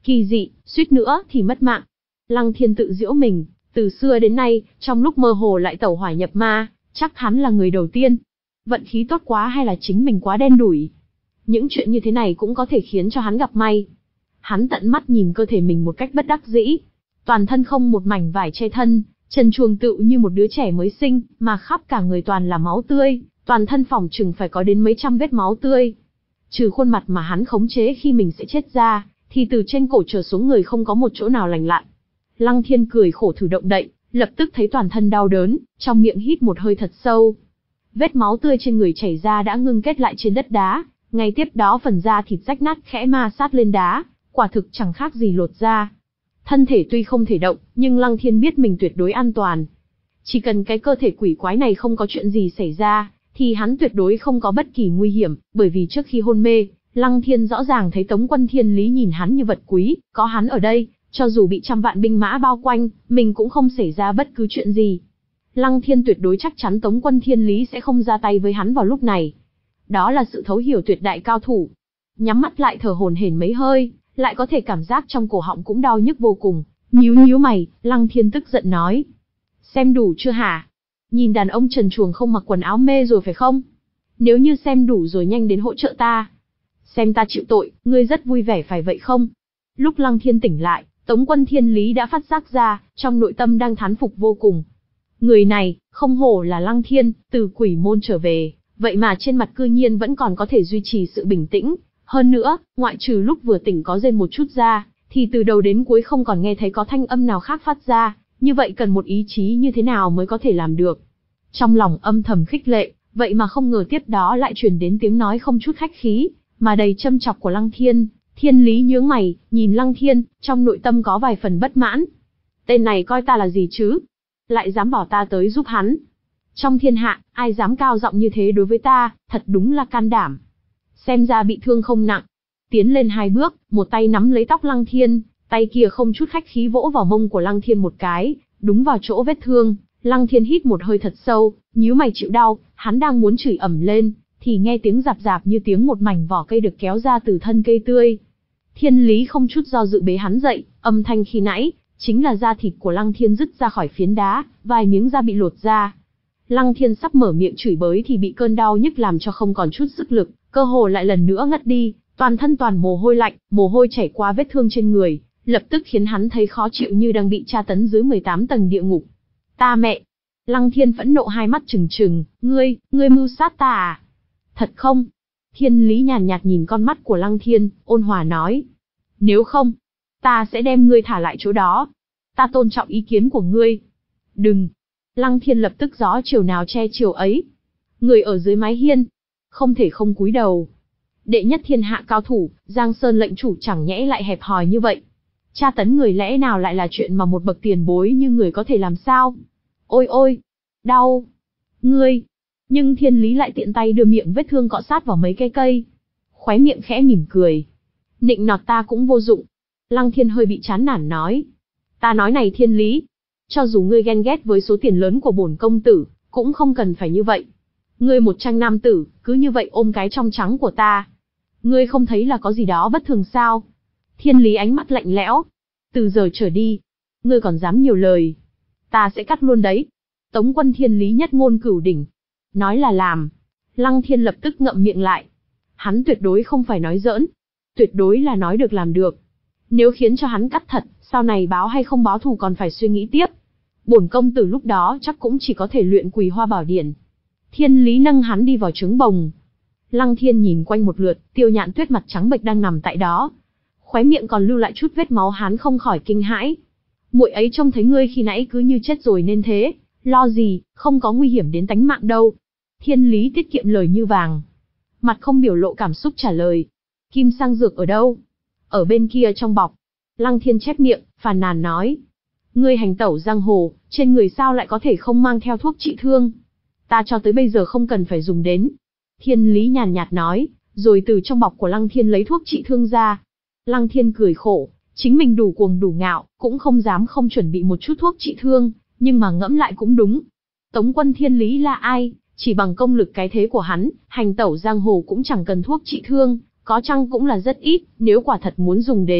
Kỳ dị, suýt nữa thì mất mạng. Lăng Thiên tự giễu mình, từ xưa đến nay, trong lúc mơ hồ lại tẩu hỏa nhập ma, chắc hắn là người đầu tiên. Vận khí tốt quá hay là chính mình quá đen đủi? Những chuyện như thế này cũng có thể khiến cho hắn gặp may. Hắn tận mắt nhìn cơ thể mình một cách bất đắc dĩ. Toàn thân không một mảnh vải che thân, trần truồng tựu như một đứa trẻ mới sinh, mà khắp cả người toàn là máu tươi, toàn thân phỏng chừng phải có đến mấy trăm vết máu tươi. Trừ khuôn mặt mà hắn khống chế khi mình sẽ chết ra, thì từ trên cổ trở xuống người không có một chỗ nào lành lặn. Lăng Thiên cười khổ thử động đậy, lập tức thấy toàn thân đau đớn, trong miệng hít một hơi thật sâu. Vết máu tươi trên người chảy ra đã ngưng kết lại trên đất đá, ngay tiếp đó phần da thịt rách nát khẽ ma sát lên đá, quả thực chẳng khác gì lột da. Thân thể tuy không thể động, nhưng Lăng Thiên biết mình tuyệt đối an toàn. Chỉ cần cái cơ thể quỷ quái này không có chuyện gì xảy ra, thì hắn tuyệt đối không có bất kỳ nguy hiểm, bởi vì trước khi hôn mê, Lăng Thiên rõ ràng thấy Tống Quân Thiên Lý nhìn hắn như vật quý, có hắn ở đây, cho dù bị trăm vạn binh mã bao quanh, mình cũng không xảy ra bất cứ chuyện gì. Lăng Thiên tuyệt đối chắc chắn Tống Quân Thiên Lý sẽ không ra tay với hắn vào lúc này. Đó là sự thấu hiểu tuyệt đại cao thủ. Nhắm mắt lại thở hổn hển mấy hơi, lại có thể cảm giác trong cổ họng cũng đau nhức vô cùng. Nhíu nhíu mày, Lăng Thiên tức giận nói: xem đủ chưa hả? Nhìn đàn ông trần truồng không mặc quần áo mê rồi phải không? Nếu như xem đủ rồi nhanh đến hỗ trợ ta. Xem ta chịu tội, ngươi rất vui vẻ phải vậy không? Lúc Lăng Thiên tỉnh lại, Tống Quân Thiên Lý đã phát giác ra, trong nội tâm đang thán phục vô cùng. Người này, không hổ là Lăng Thiên, từ quỷ môn trở về, vậy mà trên mặt cư nhiên vẫn còn có thể duy trì sự bình tĩnh. Hơn nữa, ngoại trừ lúc vừa tỉnh có rên một chút ra, thì từ đầu đến cuối không còn nghe thấy có thanh âm nào khác phát ra, như vậy cần một ý chí như thế nào mới có thể làm được. Trong lòng âm thầm khích lệ, vậy mà không ngờ tiếp đó lại truyền đến tiếng nói không chút khách khí, mà đầy châm chọc của Lăng Thiên. Thiên Lý nhướng mày, nhìn Lăng Thiên, trong nội tâm có vài phần bất mãn. Tên này coi ta là gì chứ? Lại dám bảo ta tới giúp hắn. Trong thiên hạ, ai dám cao giọng như thế đối với ta, thật đúng là can đảm. Xem ra bị thương không nặng. Tiến lên hai bước, một tay nắm lấy tóc Lăng Thiên, tay kia không chút khách khí vỗ vào mông của Lăng Thiên một cái, đúng vào chỗ vết thương. Lăng Thiên hít một hơi thật sâu, nhíu mày chịu đau, hắn đang muốn chửi ầm lên, thì nghe tiếng rạp rạp như tiếng một mảnh vỏ cây được kéo ra từ thân cây tươi. Thiên Lý không chút do dự bế hắn dậy, âm thanh khi nãy, chính là da thịt của Lăng Thiên rứt ra khỏi phiến đá, vài miếng da bị lột ra. Lăng Thiên sắp mở miệng chửi bới thì bị cơn đau nhức làm cho không còn chút sức lực, cơ hồ lại lần nữa ngất đi, toàn thân toàn mồ hôi lạnh, mồ hôi chảy qua vết thương trên người, lập tức khiến hắn thấy khó chịu như đang bị tra tấn dưới mười tám tầng địa ngục. Ta mẹ! Lăng Thiên phẫn nộ hai mắt trừng trừng, ngươi, ngươi mưu sát ta à? Thật không? Thiên Lý nhàn nhạt nhìn con mắt của Lăng Thiên, ôn hòa nói. Nếu không, ta sẽ đem ngươi thả lại chỗ đó. Ta tôn trọng ý kiến của ngươi. Đừng! Lăng Thiên lập tức gió chiều nào che chiều ấy. Người ở dưới mái hiên, không thể không cúi đầu. Đệ nhất thiên hạ cao thủ, Giang Sơn lệnh chủ chẳng nhẽ lại hẹp hòi như vậy. Tra tấn người lẽ nào lại là chuyện mà một bậc tiền bối như người có thể làm sao? Ôi ôi! Đau! Ngươi! Nhưng Thiên Lý lại tiện tay đưa miệng vết thương cọ sát vào mấy cây cây. Khóe miệng khẽ mỉm cười. Nịnh nọt ta cũng vô dụng. Lăng Thiên hơi bị chán nản nói. Ta nói này Thiên Lý, cho dù ngươi ghen ghét với số tiền lớn của bổn công tử, cũng không cần phải như vậy. Ngươi một trang nam tử, cứ như vậy ôm cái trong trắng của ta. Ngươi không thấy là có gì đó bất thường sao? Thiên Lý ánh mắt lạnh lẽo. Từ giờ trở đi, ngươi còn dám nhiều lời, ta sẽ cắt luôn đấy. Tống Quân Thiên Lý nhất ngôn cửu đỉnh. Nói là làm. Lăng Thiên lập tức ngậm miệng lại. Hắn tuyệt đối không phải nói giỡn. Tuyệt đối là nói được làm được. Nếu khiến cho hắn cắt thật, sau này báo hay không báo thù còn phải suy nghĩ tiếp. Bổn công tử lúc đó chắc cũng chỉ có thể luyện Quỳ Hoa Bảo Điển. Thiên Lý nâng hắn đi vào trướng bồng. Lăng Thiên nhìn quanh một lượt, Tiêu Nhạn Tuyết mặt trắng bệch đang nằm tại đó. Khóe miệng còn lưu lại chút vết máu, hắn không khỏi kinh hãi. Muội ấy trông thấy ngươi khi nãy cứ như chết rồi nên thế, lo gì, không có nguy hiểm đến tánh mạng đâu. Thiên Lý tiết kiệm lời như vàng. Mặt không biểu lộ cảm xúc trả lời. Kim sang dược ở đâu? Ở bên kia trong bọc. Lăng Thiên chép miệng, phàn nàn nói. Ngươi hành tẩu giang hồ, trên người sao lại có thể không mang theo thuốc trị thương? Ta cho tới bây giờ không cần phải dùng đến. Thiên Lý nhàn nhạt nói, rồi từ trong bọc của Lăng Thiên lấy thuốc trị thương ra. Lăng Thiên cười khổ, chính mình đủ cuồng đủ ngạo, cũng không dám không chuẩn bị một chút thuốc trị thương, nhưng mà ngẫm lại cũng đúng. Tống Quân Thiên Lý là ai? Chỉ bằng công lực cái thế của hắn, hành tẩu giang hồ cũng chẳng cần thuốc trị thương, có chăng cũng là rất ít, nếu quả thật muốn dùng đến,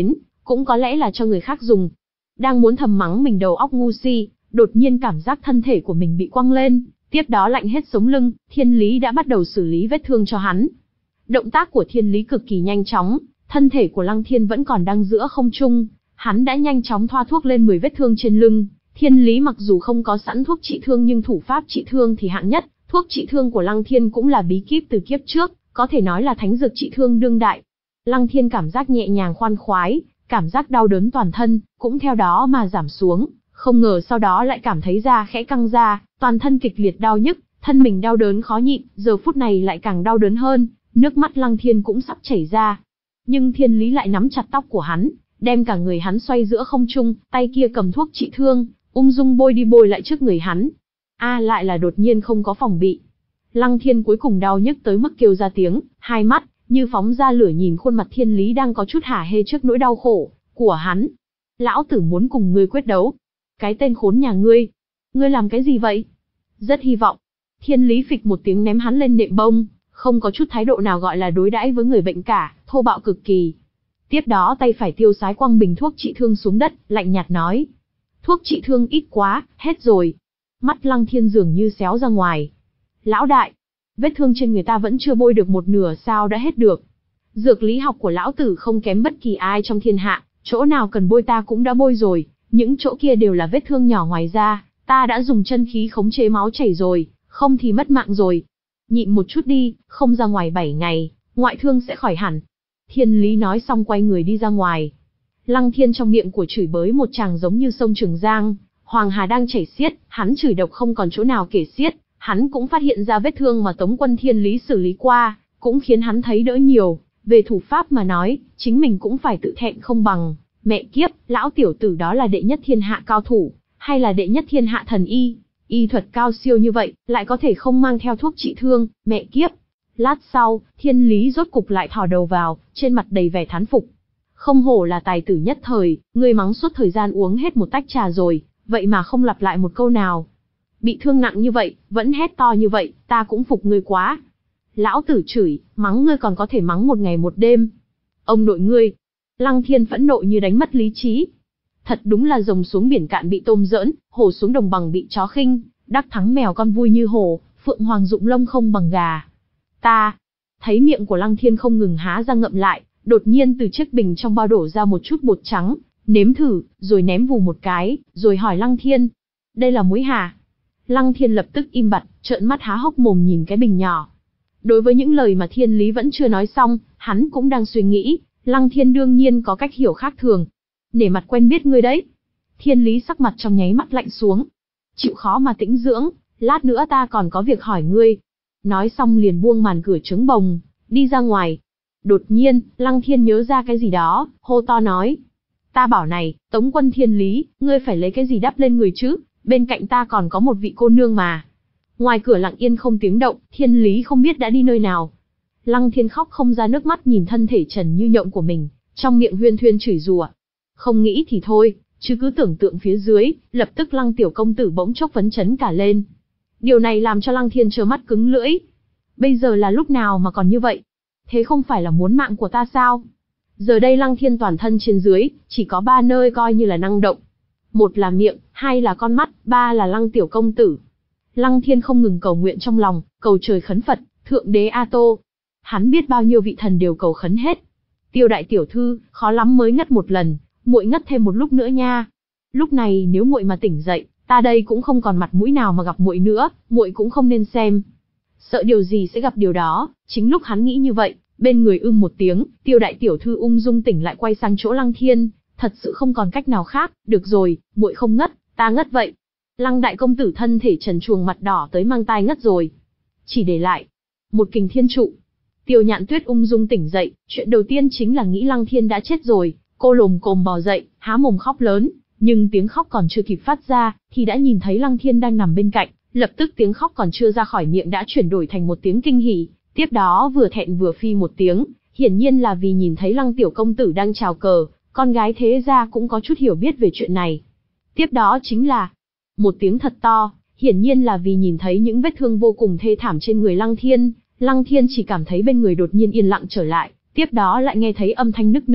cũng có lẽ là cho người khác dùng. Đang muốn thầm mắng mình đầu óc ngu si, đột nhiên cảm giác thân thể của mình bị quăng lên, tiếp đó lạnh hết sống lưng, Thiên Lý đã bắt đầu xử lý vết thương cho hắn. Động tác của Thiên Lý cực kỳ nhanh chóng, thân thể của Lăng Thiên vẫn còn đang giữa không trung, hắn đã nhanh chóng thoa thuốc lên mười vết thương trên lưng. Thiên Lý mặc dù không có sẵn thuốc trị thương nhưng thủ pháp trị thương thì hạng nhất, thuốc trị thương của Lăng Thiên cũng là bí kíp từ kiếp trước, có thể nói là thánh dược trị thương đương đại. Lăng Thiên cảm giác nhẹ nhàng khoan khoái, cảm giác đau đớn toàn thân cũng theo đó mà giảm xuống, không ngờ sau đó lại cảm thấy da khẽ căng ra, toàn thân kịch liệt đau nhức, thân mình đau đớn khó nhịn, giờ phút này lại càng đau đớn hơn, nước mắt Lăng Thiên cũng sắp chảy ra. Nhưng Thiên Lý lại nắm chặt tóc của hắn, đem cả người hắn xoay giữa không trung, tay kia cầm thuốc trị thương, ung dung bôi đi bôi lại trước người hắn. A lại là đột nhiên không có phòng bị. Lăng Thiên cuối cùng đau nhức tới mức kêu ra tiếng, hai mắt như phóng ra lửa nhìn khuôn mặt Thiên Lý đang có chút hả hê trước nỗi đau khổ của hắn. Lão tử muốn cùng ngươi quyết đấu. Cái tên khốn nhà ngươi, ngươi làm cái gì vậy? Rất hy vọng. Thiên Lý phịch một tiếng ném hắn lên nệm bông, không có chút thái độ nào gọi là đối đãi với người bệnh cả, thô bạo cực kỳ. Tiếp đó tay phải tiêu sái quăng bình thuốc trị thương xuống đất, lạnh nhạt nói: thuốc trị thương ít quá, hết rồi. Mắt Lăng Thiên dường như xéo ra ngoài. Lão đại, vết thương trên người ta vẫn chưa bôi được một nửa sao đã hết được? Dược lý học của lão tử không kém bất kỳ ai trong thiên hạ, chỗ nào cần bôi ta cũng đã bôi rồi, những chỗ kia đều là vết thương nhỏ ngoài da, ta đã dùng chân khí khống chế máu chảy rồi, không thì mất mạng rồi. Nhịn một chút đi, không ra ngoài bảy ngày, ngoại thương sẽ khỏi hẳn. Thiên Lý nói xong quay người đi ra ngoài. Lăng Thiên trong miệng của chửi bới một tràng giống như sông Trường Giang, Hoàng Hà đang chảy xiết, hắn chửi độc không còn chỗ nào kể xiết, hắn cũng phát hiện ra vết thương mà Tống quân Thiên Lý xử lý qua, cũng khiến hắn thấy đỡ nhiều, về thủ pháp mà nói, chính mình cũng phải tự thẹn không bằng. Mẹ kiếp, lão tiểu tử đó là đệ nhất thiên hạ cao thủ, hay là đệ nhất thiên hạ thần y, y thuật cao siêu như vậy, lại có thể không mang theo thuốc trị thương, mẹ kiếp. Lát sau, Thiên Lý rốt cục lại thò đầu vào, trên mặt đầy vẻ thán phục. Không hổ là tài tử nhất thời, ngươi mắng suốt thời gian uống hết một tách trà rồi, vậy mà không lặp lại một câu nào. Bị thương nặng như vậy, vẫn hét to như vậy, ta cũng phục ngươi quá. Lão tử chửi, mắng ngươi còn có thể mắng một ngày một đêm. Ông nội ngươi. Lăng Thiên phẫn nộ như đánh mất lý trí. Thật đúng là rồng xuống biển cạn bị tôm giỡn, hổ xuống đồng bằng bị chó khinh, đắc thắng mèo con vui như hổ, phượng hoàng rụng lông không bằng gà. Ta, thấy miệng của Lăng Thiên không ngừng há ra ngậm lại, đột nhiên từ chiếc bình trong bao đổ ra một chút bột trắng, nếm thử, rồi ném vù một cái, rồi hỏi Lăng Thiên. Đây là muối hả? Lăng Thiên lập tức im bặt, trợn mắt há hốc mồm nhìn cái bình nhỏ. Đối với những lời mà Thiên Lý vẫn chưa nói xong, hắn cũng đang suy nghĩ, Lăng Thiên đương nhiên có cách hiểu khác thường. Nể mặt quen biết ngươi đấy. Thiên Lý sắc mặt trong nháy mắt lạnh xuống. Chịu khó mà tĩnh dưỡng, lát nữa ta còn có việc hỏi ngươi. Nói xong liền buông màn cửa trứng bồng, đi ra ngoài. Đột nhiên, Lăng Thiên nhớ ra cái gì đó, hô to nói. Ta bảo này, Tống quân Thiên Lý, ngươi phải lấy cái gì đắp lên người chứ, bên cạnh ta còn có một vị cô nương mà. Ngoài cửa lặng yên không tiếng động, Thiên Lý không biết đã đi nơi nào. Lăng Thiên khóc không ra nước mắt nhìn thân thể trần như nhộng của mình, trong miệng huyên thuyên chửi rủa. Không nghĩ thì thôi, chứ cứ tưởng tượng phía dưới, lập tức Lăng tiểu công tử bỗng chốc phấn chấn cả lên. Điều này làm cho Lăng Thiên trơ mắt cứng lưỡi. Bây giờ là lúc nào mà còn như vậy? Thế không phải là muốn mạng của ta sao? Giờ đây Lăng Thiên toàn thân trên dưới, chỉ có ba nơi coi như là năng động. Một là miệng, hai là con mắt, ba là Lăng tiểu công tử. Lăng Thiên không ngừng cầu nguyện trong lòng, cầu trời khấn Phật, thượng đế A Tô. Hắn biết bao nhiêu vị thần đều cầu khấn hết. Tiêu đại tiểu thư, khó lắm mới ngất một lần, muội ngất thêm một lúc nữa nha. Lúc này nếu muội mà tỉnh dậy, ta đây cũng không còn mặt mũi nào mà gặp muội nữa, muội cũng không nên xem. Sợ điều gì sẽ gặp điều đó, chính lúc hắn nghĩ như vậy, bên người ưm một tiếng, Tiêu đại tiểu thư ung dung tỉnh lại quay sang chỗ Lăng Thiên, thật sự không còn cách nào khác, được rồi, muội không ngất, ta ngất vậy. Lăng đại công tử thân thể trần truồng mặt đỏ tới mang tai ngất rồi. Chỉ để lại một kình thiên trụ. Tiêu Nhạn Tuyết ung dung tỉnh dậy, chuyện đầu tiên chính là nghĩ Lăng Thiên đã chết rồi, cô lồm cồm bò dậy, há mồm khóc lớn, nhưng tiếng khóc còn chưa kịp phát ra, thì đã nhìn thấy Lăng Thiên đang nằm bên cạnh, lập tức tiếng khóc còn chưa ra khỏi miệng đã chuyển đổi thành một tiếng kinh hỉ, tiếp đó vừa thẹn vừa phi một tiếng, hiển nhiên là vì nhìn thấy Lăng tiểu công tử đang chào cờ, con gái thế gia cũng có chút hiểu biết về chuyện này. Tiếp đó chính là một tiếng thật to, hiển nhiên là vì nhìn thấy những vết thương vô cùng thê thảm trên người Lăng Thiên. Lăng Thiên chỉ cảm thấy bên người đột nhiên yên lặng trở lại, tiếp đó lại nghe thấy âm thanh nức nở,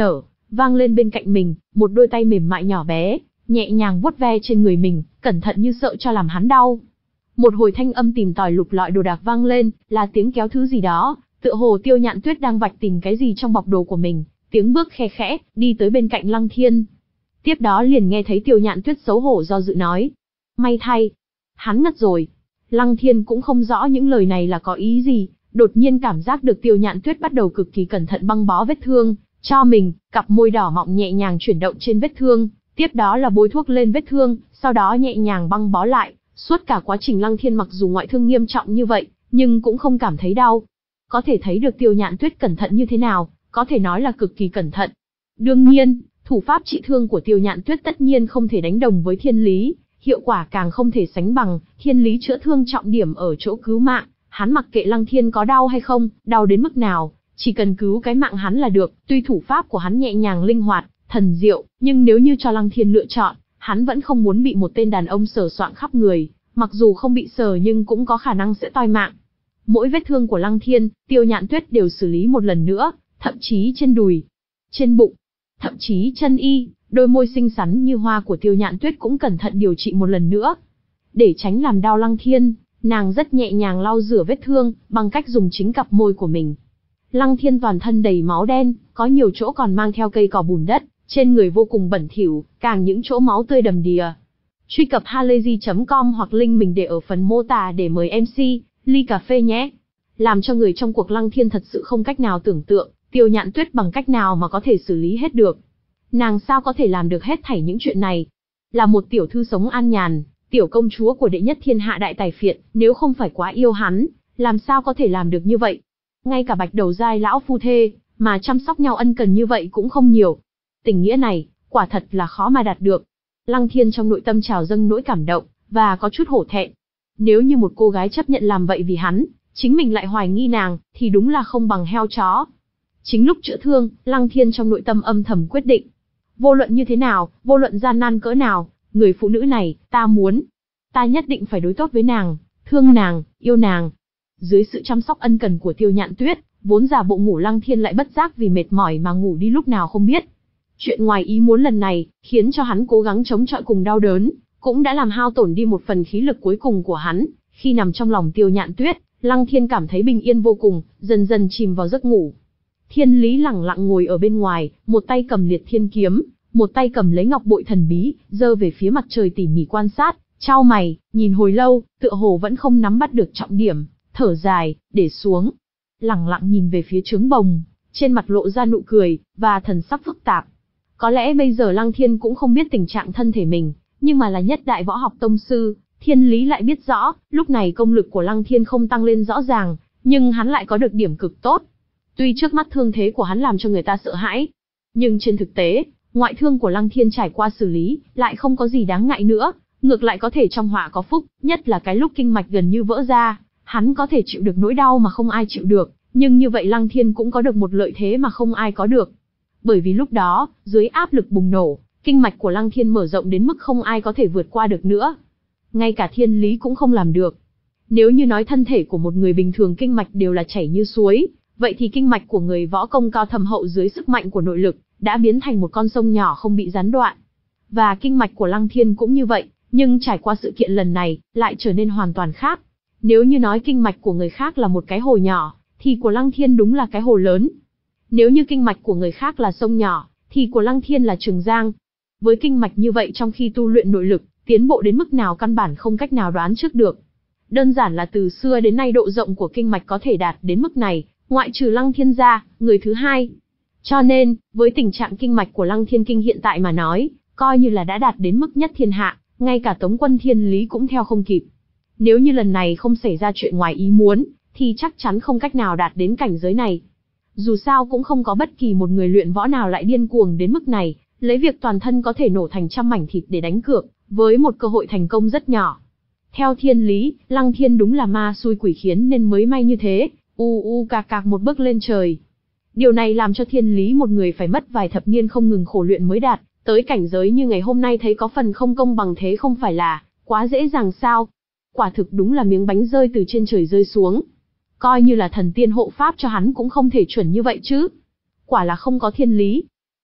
vang lên bên cạnh mình, một đôi tay mềm mại nhỏ bé, nhẹ nhàng vuốt ve trên người mình, cẩn thận như sợ cho làm hắn đau. Một hồi thanh âm tìm tòi lục lọi đồ đạc vang lên, là tiếng kéo thứ gì đó, tựa hồ Tiêu Nhạn Tuyết đang vạch tìm cái gì trong bọc đồ của mình, tiếng bước khe khẽ, đi tới bên cạnh Lăng Thiên. Tiếp đó liền nghe thấy Tiêu Nhạn Tuyết xấu hổ do dự nói. May thay, hắn ngất rồi. Lăng Thiên cũng không rõ những lời này là có ý gì, đột nhiên cảm giác được Tiêu Nhạn Tuyết bắt đầu cực kỳ cẩn thận băng bó vết thương cho mình, cặp môi đỏ mọng nhẹ nhàng chuyển động trên vết thương, tiếp đó là bôi thuốc lên vết thương, sau đó nhẹ nhàng băng bó lại. Suốt cả quá trình Lăng Thiên mặc dù ngoại thương nghiêm trọng như vậy, nhưng cũng không cảm thấy đau. Có thể thấy được Tiêu Nhạn Tuyết cẩn thận như thế nào, có thể nói là cực kỳ cẩn thận. Đương nhiên, thủ pháp trị thương của Tiêu Nhạn Tuyết tất nhiên không thể đánh đồng với Thiên Lý, hiệu quả càng không thể sánh bằng. Thiên Lý chữa thương trọng điểm ở chỗ cứu mạng, hắn mặc kệ Lăng Thiên có đau hay không, đau đến mức nào, chỉ cần cứu cái mạng hắn là được. Tuy thủ pháp của hắn nhẹ nhàng linh hoạt, thần diệu, nhưng nếu như cho Lăng Thiên lựa chọn, hắn vẫn không muốn bị một tên đàn ông sờ soạng khắp người, mặc dù không bị sờ nhưng cũng có khả năng sẽ toi mạng. Mỗi vết thương của Lăng Thiên, Tiêu Nhạn Tuyết đều xử lý một lần nữa, thậm chí trên đùi, trên bụng, thậm chí chân y, đôi môi xinh xắn như hoa của Tiêu Nhạn Tuyết cũng cẩn thận điều trị một lần nữa. Để tránh làm đau Lăng Thiên, nàng rất nhẹ nhàng lau rửa vết thương, bằng cách dùng chính cặp môi của mình. Lăng Thiên toàn thân đầy máu đen, có nhiều chỗ còn mang theo cây cỏ bùn đất, trên người vô cùng bẩn thỉu, càng những chỗ máu tươi đầm đìa. Truy cập halayzi chấm com hoặc link mình để ở phần mô tả để mời em xê, ly cà phê nhé. Làm cho người trong cuộc Lăng Thiên thật sự không cách nào tưởng tượng, Tiêu Nhạn Tuyết bằng cách nào mà có thể xử lý hết được. Nàng sao có thể làm được hết thảy những chuyện này? Là một tiểu thư sống an nhàn, tiểu công chúa của đệ nhất thiên hạ đại tài phiệt, nếu không phải quá yêu hắn, làm sao có thể làm được như vậy? Ngay cả bạch đầu giai lão phu thê, mà chăm sóc nhau ân cần như vậy cũng không nhiều. Tình nghĩa này, quả thật là khó mà đạt được. Lăng Thiên trong nội tâm trào dâng nỗi cảm động, và có chút hổ thẹn. Nếu như một cô gái chấp nhận làm vậy vì hắn, chính mình lại hoài nghi nàng, thì đúng là không bằng heo chó. Chính lúc chữa thương, Lăng Thiên trong nội tâm âm thầm quyết định. Vô luận như thế nào, vô luận gian nan cỡ nào, người phụ nữ này, ta muốn. Ta nhất định phải đối tốt với nàng, thương nàng, yêu nàng. Dưới sự chăm sóc ân cần của Tiêu Nhạn Tuyết, vốn giả bộ ngủ Lăng Thiên lại bất giác vì mệt mỏi mà ngủ đi lúc nào không biết. Chuyện ngoài ý muốn lần này, khiến cho hắn cố gắng chống chọi cùng đau đớn, cũng đã làm hao tổn đi một phần khí lực cuối cùng của hắn. Khi nằm trong lòng Tiêu Nhạn Tuyết, Lăng Thiên cảm thấy bình yên vô cùng, dần dần chìm vào giấc ngủ. Thiên Lý lẳng lặng ngồi ở bên ngoài, một tay cầm liệt thiên kiếm, một tay cầm lấy ngọc bội thần bí, giơ về phía mặt trời tỉ mỉ quan sát, chau mày, nhìn hồi lâu, tựa hồ vẫn không nắm bắt được trọng điểm, thở dài, để xuống. Lẳng lặng nhìn về phía trướng bồng, trên mặt lộ ra nụ cười, và thần sắc phức tạp. Có lẽ bây giờ Lăng Thiên cũng không biết tình trạng thân thể mình, nhưng mà là nhất đại võ học tông sư, Thiên Lý lại biết rõ, lúc này công lực của Lăng Thiên không tăng lên rõ ràng, nhưng hắn lại có được điểm cực tốt. Tuy trước mắt thương thế của hắn làm cho người ta sợ hãi, nhưng trên thực tế, ngoại thương của Lăng Thiên trải qua xử lý, lại không có gì đáng ngại nữa, ngược lại có thể trong họa có phúc, nhất là cái lúc kinh mạch gần như vỡ ra, hắn có thể chịu được nỗi đau mà không ai chịu được, nhưng như vậy Lăng Thiên cũng có được một lợi thế mà không ai có được. Bởi vì lúc đó, dưới áp lực bùng nổ, kinh mạch của Lăng Thiên mở rộng đến mức không ai có thể vượt qua được nữa. Ngay cả Thiên Lý cũng không làm được. Nếu như nói thân thể của một người bình thường kinh mạch đều là chảy như suối, vậy thì kinh mạch của người võ công cao thâm hậu dưới sức mạnh của nội lực, đã biến thành một con sông nhỏ không bị gián đoạn. Và kinh mạch của Lăng Thiên cũng như vậy, nhưng trải qua sự kiện lần này, lại trở nên hoàn toàn khác. Nếu như nói kinh mạch của người khác là một cái hồ nhỏ, thì của Lăng Thiên đúng là cái hồ lớn. Nếu như kinh mạch của người khác là sông nhỏ, thì của Lăng Thiên là Trường Giang. Với kinh mạch như vậy trong khi tu luyện nội lực, tiến bộ đến mức nào căn bản không cách nào đoán trước được. Đơn giản là từ xưa đến nay độ rộng của kinh mạch có thể đạt đến mức này, ngoại trừ Lăng Thiên ra, người thứ hai. Cho nên, với tình trạng kinh mạch của Lăng Thiên Kinh hiện tại mà nói, coi như là đã đạt đến mức nhất thiên hạ, ngay cả Tống quân Thiên Lý cũng theo không kịp. Nếu như lần này không xảy ra chuyện ngoài ý muốn, thì chắc chắn không cách nào đạt đến cảnh giới này. Dù sao cũng không có bất kỳ một người luyện võ nào lại điên cuồng đến mức này, lấy việc toàn thân có thể nổ thành trăm mảnh thịt để đánh cược, với một cơ hội thành công rất nhỏ. Theo Thiên Lý, Lăng Thiên đúng là ma xui quỷ khiến nên mới may như thế, u u cạc cạc một bước lên trời. Điều này làm cho Thiên Lý một người phải mất vài thập niên không ngừng khổ luyện mới đạt tới cảnh giới như ngày hôm nay thấy có phần không công bằng thế không phải là quá dễ dàng sao? Quả thực đúng là miếng bánh rơi từ trên trời rơi xuống. Coi như là thần tiên hộ pháp cho hắn cũng không thể chuẩn như vậy chứ. Quả là không có Thiên Lý.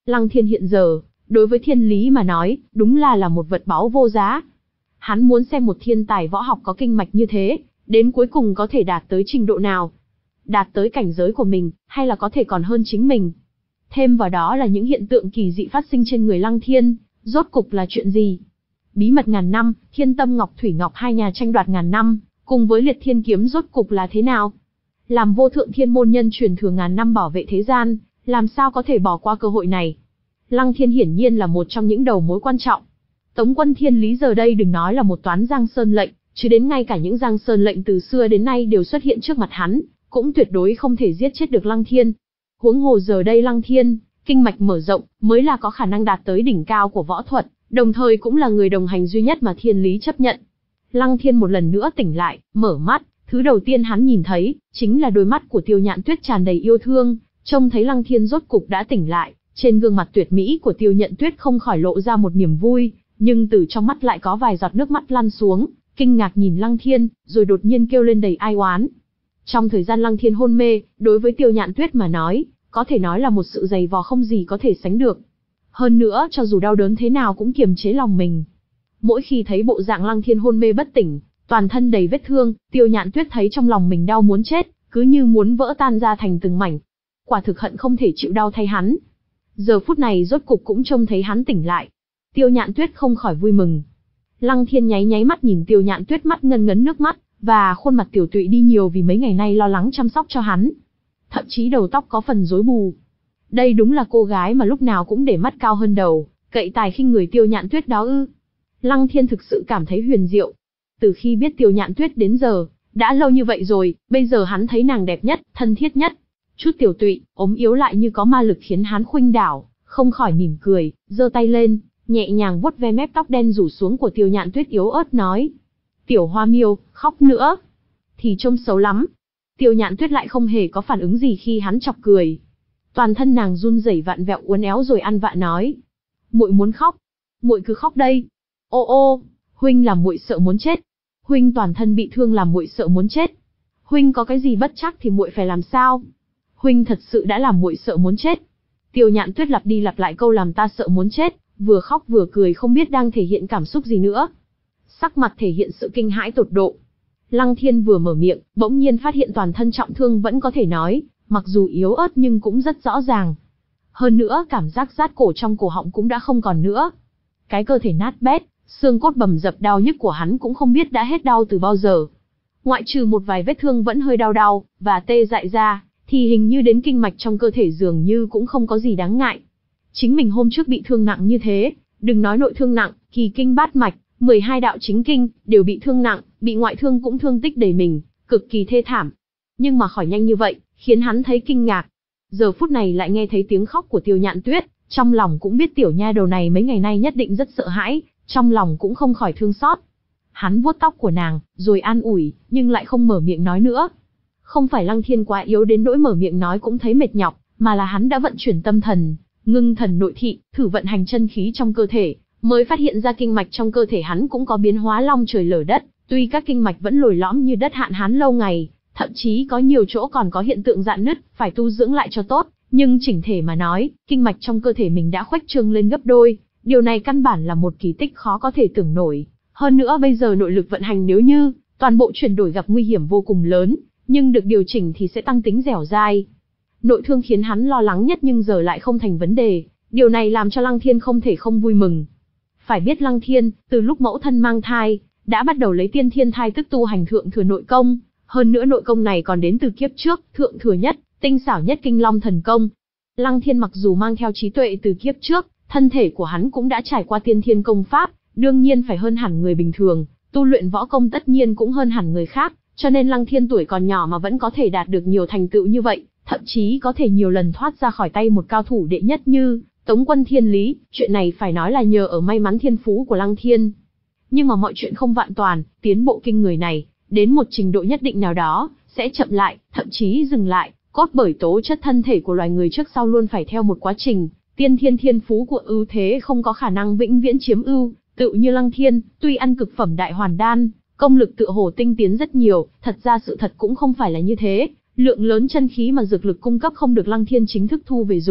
Lăng Thiên hiện giờ, đối với thiên lý mà nói, đúng là là một vật báu vô giá. Hắn muốn xem một thiên tài võ học có kinh mạch như thế, đến cuối cùng có thể đạt tới trình độ nào. Đạt tới cảnh giới của mình, hay là có thể còn hơn chính mình. Thêm vào đó là những hiện tượng kỳ dị phát sinh trên người Lăng Thiên, rốt cục là chuyện gì? Bí mật ngàn năm, Thiên Tâm Ngọc Thủy Ngọc hai nhà tranh đoạt ngàn năm, cùng với Liệt Thiên Kiếm rốt cục là thế nào? Làm vô thượng thiên môn nhân truyền thừa ngàn năm bảo vệ thế gian, làm sao có thể bỏ qua cơ hội này? Lăng Thiên hiển nhiên là một trong những đầu mối quan trọng. Tống quân thiên lý giờ đây đừng nói là một toán Giang Sơn lệnh, chứ đến ngay cả những Giang Sơn lệnh từ xưa đến nay đều xuất hiện trước mặt hắn, cũng tuyệt đối không thể giết chết được Lăng Thiên. Huống hồ giờ đây Lăng Thiên, kinh mạch mở rộng, mới là có khả năng đạt tới đỉnh cao của võ thuật, đồng thời cũng là người đồng hành duy nhất mà thiên lý chấp nhận. Lăng Thiên một lần nữa tỉnh lại, mở mắt, thứ đầu tiên hắn nhìn thấy, chính là đôi mắt của Tiêu Nhạn Tuyết tràn đầy yêu thương, trông thấy Lăng Thiên rốt cục đã tỉnh lại, trên gương mặt tuyệt mỹ của Tiêu Nhạn Tuyết không khỏi lộ ra một niềm vui, nhưng từ trong mắt lại có vài giọt nước mắt lăn xuống, kinh ngạc nhìn Lăng Thiên, rồi đột nhiên kêu lên đầy ai oán. Trong thời gian Lăng Thiên hôn mê, đối với Tiêu Nhạn Tuyết mà nói, có thể nói là một sự dày vò không gì có thể sánh được. Hơn nữa, cho dù đau đớn thế nào cũng kiềm chế lòng mình. Mỗi khi thấy bộ dạng Lăng Thiên hôn mê bất tỉnh, toàn thân đầy vết thương, Tiêu Nhạn Tuyết thấy trong lòng mình đau muốn chết, cứ như muốn vỡ tan ra thành từng mảnh. Quả thực hận không thể chịu đau thay hắn. Giờ phút này rốt cục cũng trông thấy hắn tỉnh lại. Tiêu Nhạn Tuyết không khỏi vui mừng. Lăng Thiên nháy nháy mắt nhìn Tiêu Nhạn Tuyết, mắt ngân ngấn nước mắt, và khuôn mặt tiểu tụy đi nhiều vì mấy ngày nay lo lắng chăm sóc cho hắn. Thậm chí đầu tóc có phần rối bù. Đây đúng là cô gái mà lúc nào cũng để mắt cao hơn đầu, cậy tài khinh người Tiêu Nhạn Tuyết đó ư? Lăng Thiên thực sự cảm thấy huyền diệu. Từ khi biết Tiêu Nhạn Tuyết đến giờ, đã lâu như vậy rồi, bây giờ hắn thấy nàng đẹp nhất, thân thiết nhất. Chút tiểu tụy, ốm yếu lại như có ma lực khiến hắn khuynh đảo, không khỏi mỉm cười, giơ tay lên, nhẹ nhàng vuốt ve mép tóc đen rủ xuống của Tiêu Nhạn Tuyết, yếu ớt nói: "Tiểu Hoa Miêu, khóc nữa thì trông xấu lắm." Tiêu Nhạn Tuyết lại không hề có phản ứng gì khi hắn chọc cười. Toàn thân nàng run rẩy vặn vẹo uốn éo rồi ăn vạ nói: "Muội muốn khóc, muội cứ khóc đây. Ô ô, huynh làm muội sợ muốn chết. Huynh toàn thân bị thương làm muội sợ muốn chết. Huynh có cái gì bất trắc thì muội phải làm sao? Huynh thật sự đã làm muội sợ muốn chết." Tiêu Nhạn Tuyết lặp đi lặp lại câu làm ta sợ muốn chết, vừa khóc vừa cười không biết đang thể hiện cảm xúc gì nữa. Sắc mặt thể hiện sự kinh hãi tột độ. Lăng Thiên vừa mở miệng, bỗng nhiên phát hiện toàn thân trọng thương vẫn có thể nói, mặc dù yếu ớt nhưng cũng rất rõ ràng. Hơn nữa cảm giác rát cổ trong cổ họng cũng đã không còn nữa. Cái cơ thể nát bét, xương cốt bầm dập đau nhức của hắn cũng không biết đã hết đau từ bao giờ. Ngoại trừ một vài vết thương vẫn hơi đau đau, và tê dại ra, thì hình như đến kinh mạch trong cơ thể dường như cũng không có gì đáng ngại. Chính mình hôm trước bị thương nặng như thế, đừng nói nội thương nặng, kỳ kinh bát mạch, mười hai đạo chính kinh, đều bị thương nặng, bị ngoại thương cũng thương tích đầy mình, cực kỳ thê thảm. Nhưng mà khỏi nhanh như vậy, khiến hắn thấy kinh ngạc. Giờ phút này lại nghe thấy tiếng khóc của Tiêu Nhạn Tuyết, trong lòng cũng biết tiểu nha đầu này mấy ngày nay nhất định rất sợ hãi, trong lòng cũng không khỏi thương xót. Hắn vuốt tóc của nàng, rồi an ủi, nhưng lại không mở miệng nói nữa. Không phải Lăng Thiên quá yếu đến nỗi mở miệng nói cũng thấy mệt nhọc, mà là hắn đã vận chuyển tâm thần, ngưng thần nội thị, thử vận hành chân khí trong cơ thể, mới phát hiện ra kinh mạch trong cơ thể hắn cũng có biến hóa long trời lở đất, tuy các kinh mạch vẫn lồi lõm như đất hạn hán lâu ngày, thậm chí có nhiều chỗ còn có hiện tượng rạn nứt, phải tu dưỡng lại cho tốt, nhưng chỉnh thể mà nói, kinh mạch trong cơ thể mình đã khuếch trương lên gấp đôi, điều này căn bản là một kỳ tích khó có thể tưởng nổi. Hơn nữa bây giờ nội lực vận hành nếu như toàn bộ chuyển đổi gặp nguy hiểm vô cùng lớn, nhưng được điều chỉnh thì sẽ tăng tính dẻo dai. Nội thương khiến hắn lo lắng nhất nhưng giờ lại không thành vấn đề, điều này làm cho Lăng Thiên không thể không vui mừng. Phải biết Lăng Thiên, từ lúc mẫu thân mang thai, đã bắt đầu lấy tiên thiên thai tức tu hành thượng thừa nội công, hơn nữa nội công này còn đến từ kiếp trước, thượng thừa nhất, tinh xảo nhất kinh long thần công. Lăng Thiên mặc dù mang theo trí tuệ từ kiếp trước, thân thể của hắn cũng đã trải qua tiên thiên công pháp, đương nhiên phải hơn hẳn người bình thường, tu luyện võ công tất nhiên cũng hơn hẳn người khác, cho nên Lăng Thiên tuổi còn nhỏ mà vẫn có thể đạt được nhiều thành tựu như vậy, thậm chí có thể nhiều lần thoát ra khỏi tay một cao thủ đệ nhất như Tống Quân Thiên Lý, chuyện này phải nói là nhờ ở may mắn thiên phú của Lăng Thiên. Nhưng mà mọi chuyện không vạn toàn, tiến bộ kinh người này, đến một trình độ nhất định nào đó, sẽ chậm lại, thậm chí dừng lại, cốt bởi tố chất thân thể của loài người trước sau luôn phải theo một quá trình, tiên thiên thiên phú của ưu thế không có khả năng vĩnh viễn chiếm ưu, tự như Lăng Thiên, tuy ăn cực phẩm đại hoàn đan, công lực tựa hồ tinh tiến rất nhiều, thật ra sự thật cũng không phải là như thế, lượng lớn chân khí mà dược lực cung cấp không được Lăng Thiên chính thức thu về dùng,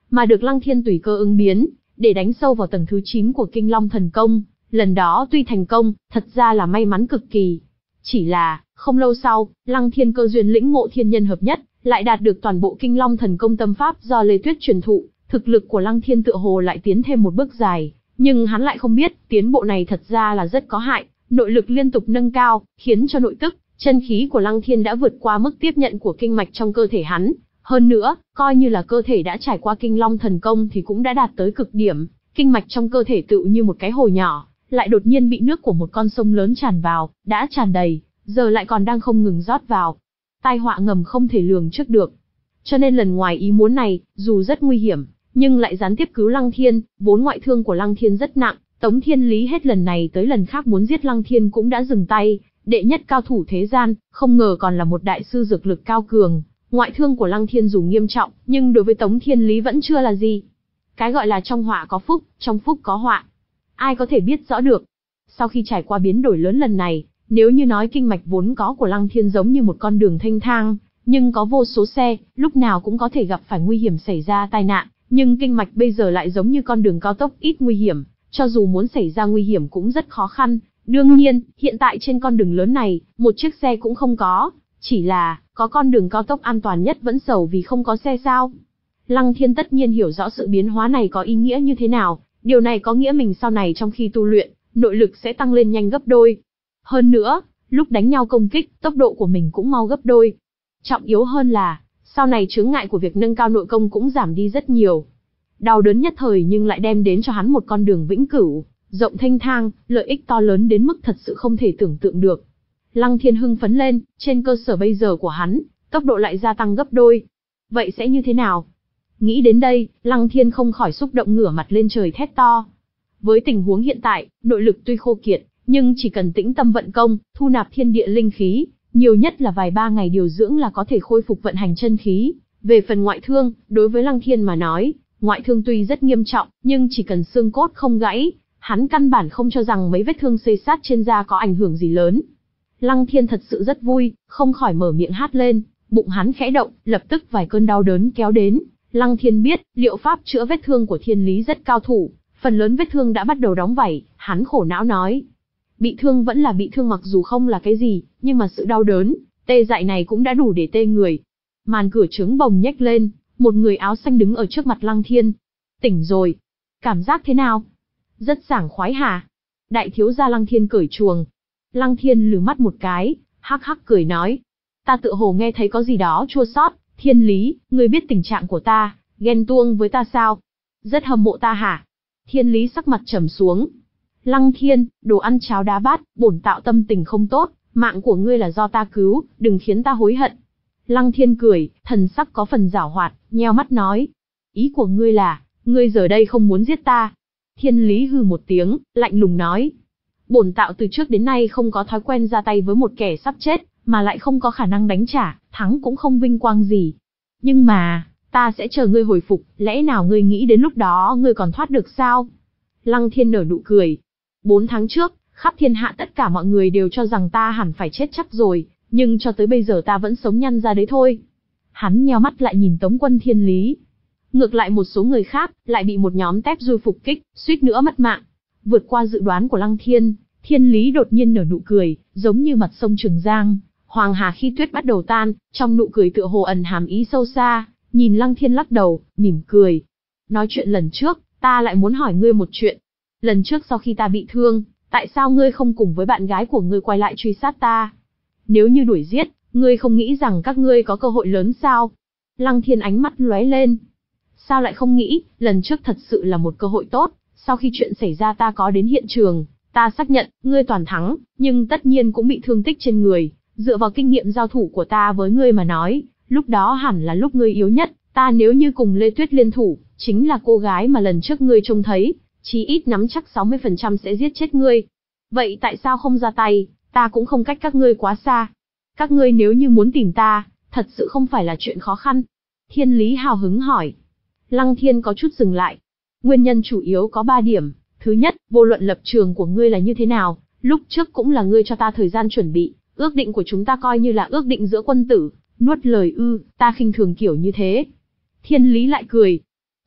mà được Lăng Thiên tùy cơ ứng biến, để đánh sâu vào tầng thứ chín của Kinh Long Thần Công. Lần đó tuy thành công, thật ra là may mắn cực kỳ. Chỉ là, không lâu sau, Lăng Thiên cơ duyên lĩnh ngộ thiên nhân hợp nhất, lại đạt được toàn bộ Kinh Long Thần Công tâm pháp do Lê Tuyết truyền thụ, thực lực của Lăng Thiên tựa hồ lại tiến thêm một bước dài, nhưng hắn lại không biết, tiến bộ này thật ra là rất có hại, nội lực liên tục nâng cao, khiến cho nội tức, chân khí của Lăng Thiên đã vượt qua mức tiếp nhận của kinh mạch trong cơ thể hắn. Hơn nữa, coi như là cơ thể đã trải qua Kinh Long Thần Công thì cũng đã đạt tới cực điểm, kinh mạch trong cơ thể tựu như một cái hồ nhỏ, lại đột nhiên bị nước của một con sông lớn tràn vào, đã tràn đầy, giờ lại còn đang không ngừng rót vào. Tai họa ngầm không thể lường trước được. Cho nên lần ngoài ý muốn này, dù rất nguy hiểm, nhưng lại gián tiếp cứu Lăng Thiên, vốn ngoại thương của Lăng Thiên rất nặng, Tống Thiên Lý hết lần này tới lần khác muốn giết Lăng Thiên cũng đã dừng tay, đệ nhất cao thủ thế gian, không ngờ còn là một đại sư dược lực cao cường. Ngoại thương của Lăng Thiên dù nghiêm trọng, nhưng đối với Tống Thiên Lý vẫn chưa là gì. Cái gọi là trong họa có phúc, trong phúc có họa. Ai có thể biết rõ được. Sau khi trải qua biến đổi lớn lần này, nếu như nói kinh mạch vốn có của Lăng Thiên giống như một con đường thênh thang, nhưng có vô số xe, lúc nào cũng có thể gặp phải nguy hiểm xảy ra tai nạn, nhưng kinh mạch bây giờ lại giống như con đường cao tốc ít nguy hiểm, cho dù muốn xảy ra nguy hiểm cũng rất khó khăn. Đương nhiên, hiện tại trên con đường lớn này, một chiếc xe cũng không có, chỉ là, có con đường cao tốc an toàn nhất vẫn sầu vì không có xe sao. Lăng Thiên tất nhiên hiểu rõ sự biến hóa này có ý nghĩa như thế nào, điều này có nghĩa mình sau này trong khi tu luyện, nội lực sẽ tăng lên nhanh gấp đôi. Hơn nữa, lúc đánh nhau công kích, tốc độ của mình cũng mau gấp đôi. Trọng yếu hơn là, sau này chướng ngại của việc nâng cao nội công cũng giảm đi rất nhiều. Đau đớn nhất thời nhưng lại đem đến cho hắn một con đường vĩnh cửu, rộng thênh thang, lợi ích to lớn đến mức thật sự không thể tưởng tượng được. Lăng Thiên hưng phấn lên, trên cơ sở bây giờ của hắn, tốc độ lại gia tăng gấp đôi. Vậy sẽ như thế nào? Nghĩ đến đây, Lăng Thiên không khỏi xúc động ngửa mặt lên trời thét to. Với tình huống hiện tại, nội lực tuy khô kiệt, nhưng chỉ cần tĩnh tâm vận công, thu nạp thiên địa linh khí, nhiều nhất là vài ba ngày điều dưỡng là có thể khôi phục vận hành chân khí. Về phần ngoại thương, đối với Lăng Thiên mà nói, ngoại thương tuy rất nghiêm trọng, nhưng chỉ cần xương cốt không gãy, hắn căn bản không cho rằng mấy vết thương xây sát trên da có ảnh hưởng gì lớn. Lăng Thiên thật sự rất vui, không khỏi mở miệng hát lên, bụng hắn khẽ động, lập tức vài cơn đau đớn kéo đến. Lăng Thiên biết, liệu pháp chữa vết thương của Thiên Lý rất cao thủ, phần lớn vết thương đã bắt đầu đóng vảy, hắn khổ não nói. Bị thương vẫn là bị thương mặc dù không là cái gì, nhưng mà sự đau đớn, tê dại này cũng đã đủ để tê người. Màn cửa trướng bồng nhếch lên, một người áo xanh đứng ở trước mặt Lăng Thiên. Tỉnh rồi. Cảm giác thế nào? Rất sảng khoái hả? Đại thiếu gia Lăng Thiên cởi chuồng. Lăng Thiên lừ mắt một cái, hắc hắc cười nói. Ta tựa hồ nghe thấy có gì đó chua xót. Thiên Lý, ngươi biết tình trạng của ta, ghen tuông với ta sao? Rất hâm mộ ta hả? Thiên Lý sắc mặt trầm xuống. Lăng Thiên, đồ ăn cháo đá bát, bổn tạo tâm tình không tốt, mạng của ngươi là do ta cứu, đừng khiến ta hối hận. Lăng Thiên cười, thần sắc có phần giảo hoạt, nheo mắt nói. Ý của ngươi là, ngươi giờ đây không muốn giết ta. Thiên Lý hừ một tiếng, lạnh lùng nói. Bổn tạo từ trước đến nay không có thói quen ra tay với một kẻ sắp chết, mà lại không có khả năng đánh trả, thắng cũng không vinh quang gì. Nhưng mà, ta sẽ chờ ngươi hồi phục, lẽ nào ngươi nghĩ đến lúc đó ngươi còn thoát được sao? Lăng Thiên nở nụ cười. Bốn tháng trước, khắp thiên hạ tất cả mọi người đều cho rằng ta hẳn phải chết chắc rồi, nhưng cho tới bây giờ ta vẫn sống nhăn ra đấy thôi. Hắn nheo mắt lại nhìn Tống Quân Thiên Lý. Ngược lại một số người khác, lại bị một nhóm tép dui phục kích, suýt nữa mất mạng. Vượt qua dự đoán của Lăng Thiên, Thiên Lý đột nhiên nở nụ cười, giống như mặt sông Trường Giang, hoàng hà khi tuyết bắt đầu tan, trong nụ cười tựa hồ ẩn hàm ý sâu xa, nhìn Lăng Thiên lắc đầu, mỉm cười. Nói chuyện lần trước, ta lại muốn hỏi ngươi một chuyện. Lần trước sau khi ta bị thương, tại sao ngươi không cùng với bạn gái của ngươi quay lại truy sát ta? Nếu như đuổi giết, ngươi không nghĩ rằng các ngươi có cơ hội lớn sao? Lăng Thiên ánh mắt lóe lên. Sao lại không nghĩ, lần trước thật sự là một cơ hội tốt, sau khi chuyện xảy ra ta có đến hiện trường, ta xác nhận, ngươi toàn thắng, nhưng tất nhiên cũng bị thương tích trên người, dựa vào kinh nghiệm giao thủ của ta với ngươi mà nói, lúc đó hẳn là lúc ngươi yếu nhất, ta nếu như cùng Lê Tuyết liên thủ, chính là cô gái mà lần trước ngươi trông thấy, chí ít nắm chắc sáu mươi phần trăm sẽ giết chết ngươi. Vậy tại sao không ra tay, ta cũng không cách các ngươi quá xa. Các ngươi nếu như muốn tìm ta, thật sự không phải là chuyện khó khăn. Thiên Lý hào hứng hỏi. Lăng Thiên có chút dừng lại. Nguyên nhân chủ yếu có ba điểm. Thứ nhất, vô luận lập trường của ngươi là như thế nào, lúc trước cũng là ngươi cho ta thời gian chuẩn bị, ước định của chúng ta coi như là ước định giữa quân tử, nuốt lời ư, ta khinh thường kiểu như thế. Thiên Lý lại cười.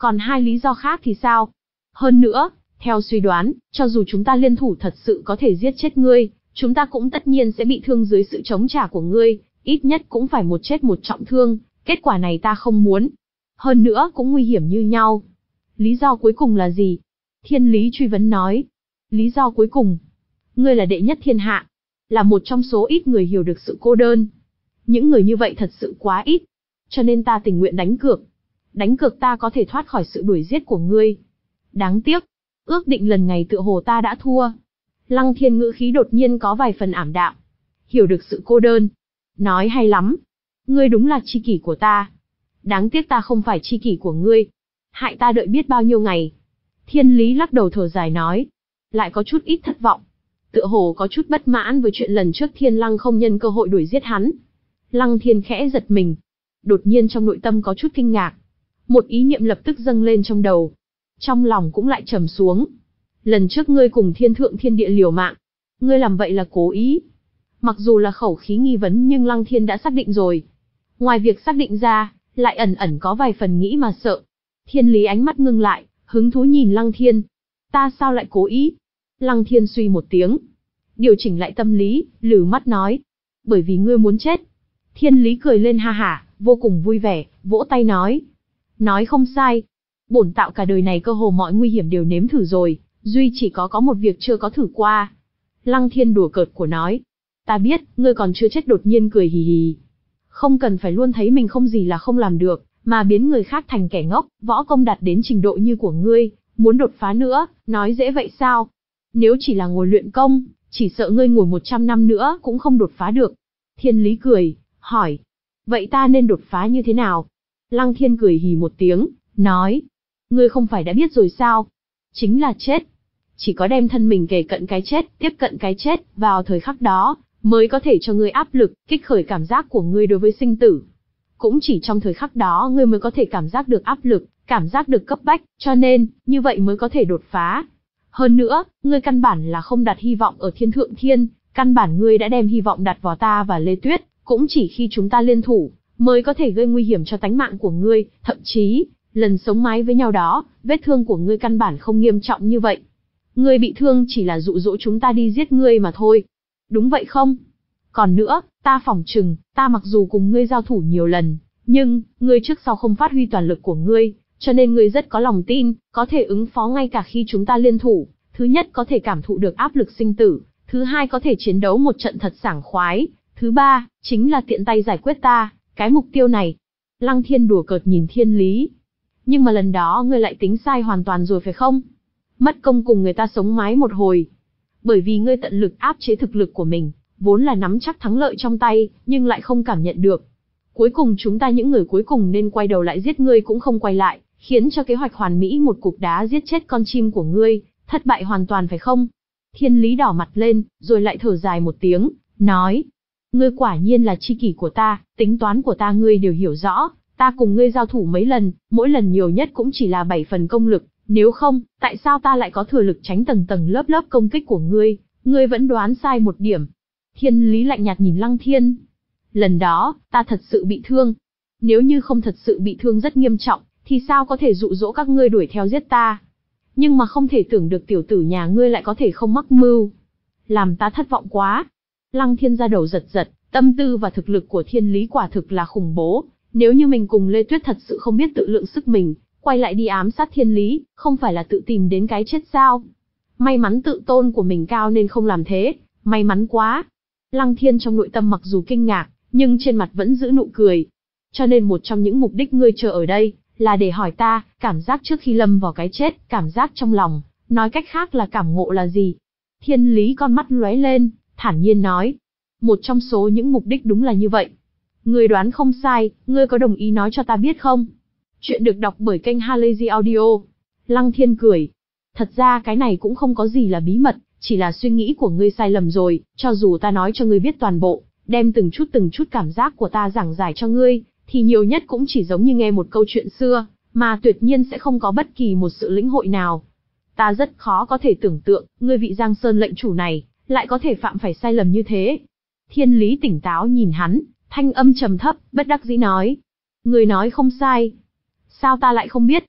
Còn hai lý do khác thì sao? Hơn nữa, theo suy đoán, cho dù chúng ta liên thủ thật sự có thể giết chết ngươi, chúng ta cũng tất nhiên sẽ bị thương dưới sự chống trả của ngươi, ít nhất cũng phải một chết một trọng thương, kết quả này ta không muốn. Hơn nữa cũng nguy hiểm như nhau. Lý do cuối cùng là gì? Thiên Lý truy vấn nói. Lý do cuối cùng? Ngươi là đệ nhất thiên hạ, là một trong số ít người hiểu được sự cô đơn. Những người như vậy thật sự quá ít, cho nên ta tình nguyện đánh cược. Đánh cược ta có thể thoát khỏi sự đuổi giết của ngươi. Đáng tiếc, ước định lần ngày tựa hồ ta đã thua. Lăng Thiên ngữ khí đột nhiên có vài phần ảm đạm. Hiểu được sự cô đơn. Nói hay lắm. Ngươi đúng là tri kỷ của ta. Đáng tiếc ta không phải tri kỷ của ngươi. Hại ta đợi biết bao nhiêu ngày. Thiên Lý lắc đầu thở dài nói. Lại có chút ít thất vọng. Tựa hồ có chút bất mãn với chuyện lần trước Thiên Lăng không nhân cơ hội đuổi giết hắn. Lăng Thiên khẽ giật mình. Đột nhiên trong nội tâm có chút kinh ngạc. Một ý niệm lập tức dâng lên trong đầu. Trong lòng cũng lại trầm xuống. Lần trước ngươi cùng thiên thượng thiên địa liều mạng. Ngươi làm vậy là cố ý. Mặc dù là khẩu khí nghi vấn nhưng Lăng Thiên đã xác định rồi. Ngoài việc xác định ra, lại ẩn ẩn có vài phần nghĩ mà sợ. Thiên Lý ánh mắt ngưng lại, hứng thú nhìn Lăng Thiên. Ta sao lại cố ý? Lăng Thiên suy một tiếng. Điều chỉnh lại tâm lý, lử mắt nói. Bởi vì ngươi muốn chết. Thiên Lý cười lên ha hả, vô cùng vui vẻ, vỗ tay nói. Nói không sai. Bổn tạo cả đời này cơ hồ mọi nguy hiểm đều nếm thử rồi, duy chỉ có có một việc chưa có thử qua. Lăng Thiên đùa cợt của nói. Ta biết, ngươi còn chưa chết đột nhiên cười hì hì. Không cần phải luôn thấy mình không gì là không làm được, mà biến người khác thành kẻ ngốc, võ công đạt đến trình độ như của ngươi, muốn đột phá nữa, nói dễ vậy sao? Nếu chỉ là ngồi luyện công, chỉ sợ ngươi ngồi một trăm năm nữa cũng không đột phá được. Thiên Lý cười, hỏi. Vậy ta nên đột phá như thế nào? Lăng Thiên cười hì một tiếng, nói. Ngươi không phải đã biết rồi sao? Chính là chết. Chỉ có đem thân mình kề cận cái chết, tiếp cận cái chết, vào thời khắc đó, mới có thể cho ngươi áp lực, kích khởi cảm giác của ngươi đối với sinh tử. Cũng chỉ trong thời khắc đó ngươi mới có thể cảm giác được áp lực, cảm giác được cấp bách, cho nên, như vậy mới có thể đột phá. Hơn nữa, ngươi căn bản là không đặt hy vọng ở thiên thượng thiên, căn bản ngươi đã đem hy vọng đặt vào ta và Lê Tuyết, cũng chỉ khi chúng ta liên thủ, mới có thể gây nguy hiểm cho tánh mạng của ngươi, thậm chí, lần sống mái với nhau đó, vết thương của ngươi căn bản không nghiêm trọng như vậy. Ngươi bị thương chỉ là dụ dỗ chúng ta đi giết ngươi mà thôi. Đúng vậy không? Còn nữa, ta phỏng chừng, ta mặc dù cùng ngươi giao thủ nhiều lần, nhưng, ngươi trước sau không phát huy toàn lực của ngươi, cho nên ngươi rất có lòng tin, có thể ứng phó ngay cả khi chúng ta liên thủ. Thứ nhất có thể cảm thụ được áp lực sinh tử, thứ hai có thể chiến đấu một trận thật sảng khoái, thứ ba, chính là tiện tay giải quyết ta, cái mục tiêu này. Lăng Thiên đùa cợt nhìn Thiên Lý. Nhưng mà lần đó ngươi lại tính sai hoàn toàn rồi phải không? Mất công cùng người ta sống mái một hồi. Bởi vì ngươi tận lực áp chế thực lực của mình, vốn là nắm chắc thắng lợi trong tay, nhưng lại không cảm nhận được. Cuối cùng chúng ta những người cuối cùng nên quay đầu lại giết ngươi cũng không quay lại, khiến cho kế hoạch hoàn mỹ một cục đá giết chết con chim của ngươi, thất bại hoàn toàn phải không? Thiên Lý đỏ mặt lên, rồi lại thở dài một tiếng, nói. Ngươi quả nhiên là tri kỷ của ta, tính toán của ta ngươi đều hiểu rõ, ta cùng ngươi giao thủ mấy lần, mỗi lần nhiều nhất cũng chỉ là bảy phần công lực, nếu không, tại sao ta lại có thừa lực tránh tầng tầng lớp lớp công kích của ngươi, ngươi vẫn đoán sai một điểm. Thiên Lý lạnh nhạt nhìn Lăng Thiên. Lần đó, ta thật sự bị thương. Nếu như không thật sự bị thương rất nghiêm trọng, thì sao có thể dụ dỗ các ngươi đuổi theo giết ta? Nhưng mà không thể tưởng được tiểu tử nhà ngươi lại có thể không mắc mưu. Làm ta thất vọng quá. Lăng Thiên ra đầu giật giật, tâm tư và thực lực của Thiên Lý quả thực là khủng bố. Nếu như mình cùng Lê Tuyết thật sự không biết tự lượng sức mình, quay lại đi ám sát Thiên Lý, không phải là tự tìm đến cái chết sao? May mắn tự tôn của mình cao nên không làm thế, may mắn quá. Lăng Thiên trong nội tâm mặc dù kinh ngạc, nhưng trên mặt vẫn giữ nụ cười. Cho nên một trong những mục đích ngươi chờ ở đây, là để hỏi ta, cảm giác trước khi lâm vào cái chết, cảm giác trong lòng, nói cách khác là cảm ngộ là gì? Thiên Lý con mắt lóe lên, thản nhiên nói. Một trong số những mục đích đúng là như vậy. Ngươi đoán không sai, ngươi có đồng ý nói cho ta biết không? Chuyện được đọc bởi kênh Halazy Audio. Lăng Thiên cười. Thật ra cái này cũng không có gì là bí mật, chỉ là suy nghĩ của ngươi sai lầm rồi, cho dù ta nói cho ngươi biết toàn bộ, đem từng chút từng chút cảm giác của ta giảng giải cho ngươi, thì nhiều nhất cũng chỉ giống như nghe một câu chuyện xưa, mà tuyệt nhiên sẽ không có bất kỳ một sự lĩnh hội nào. Ta rất khó có thể tưởng tượng, ngươi vị Giang Sơn lệnh chủ này, lại có thể phạm phải sai lầm như thế. Thiên Lý tỉnh táo nhìn hắn, thanh âm trầm thấp, bất đắc dĩ nói. Ngươi nói không sai. Sao ta lại không biết?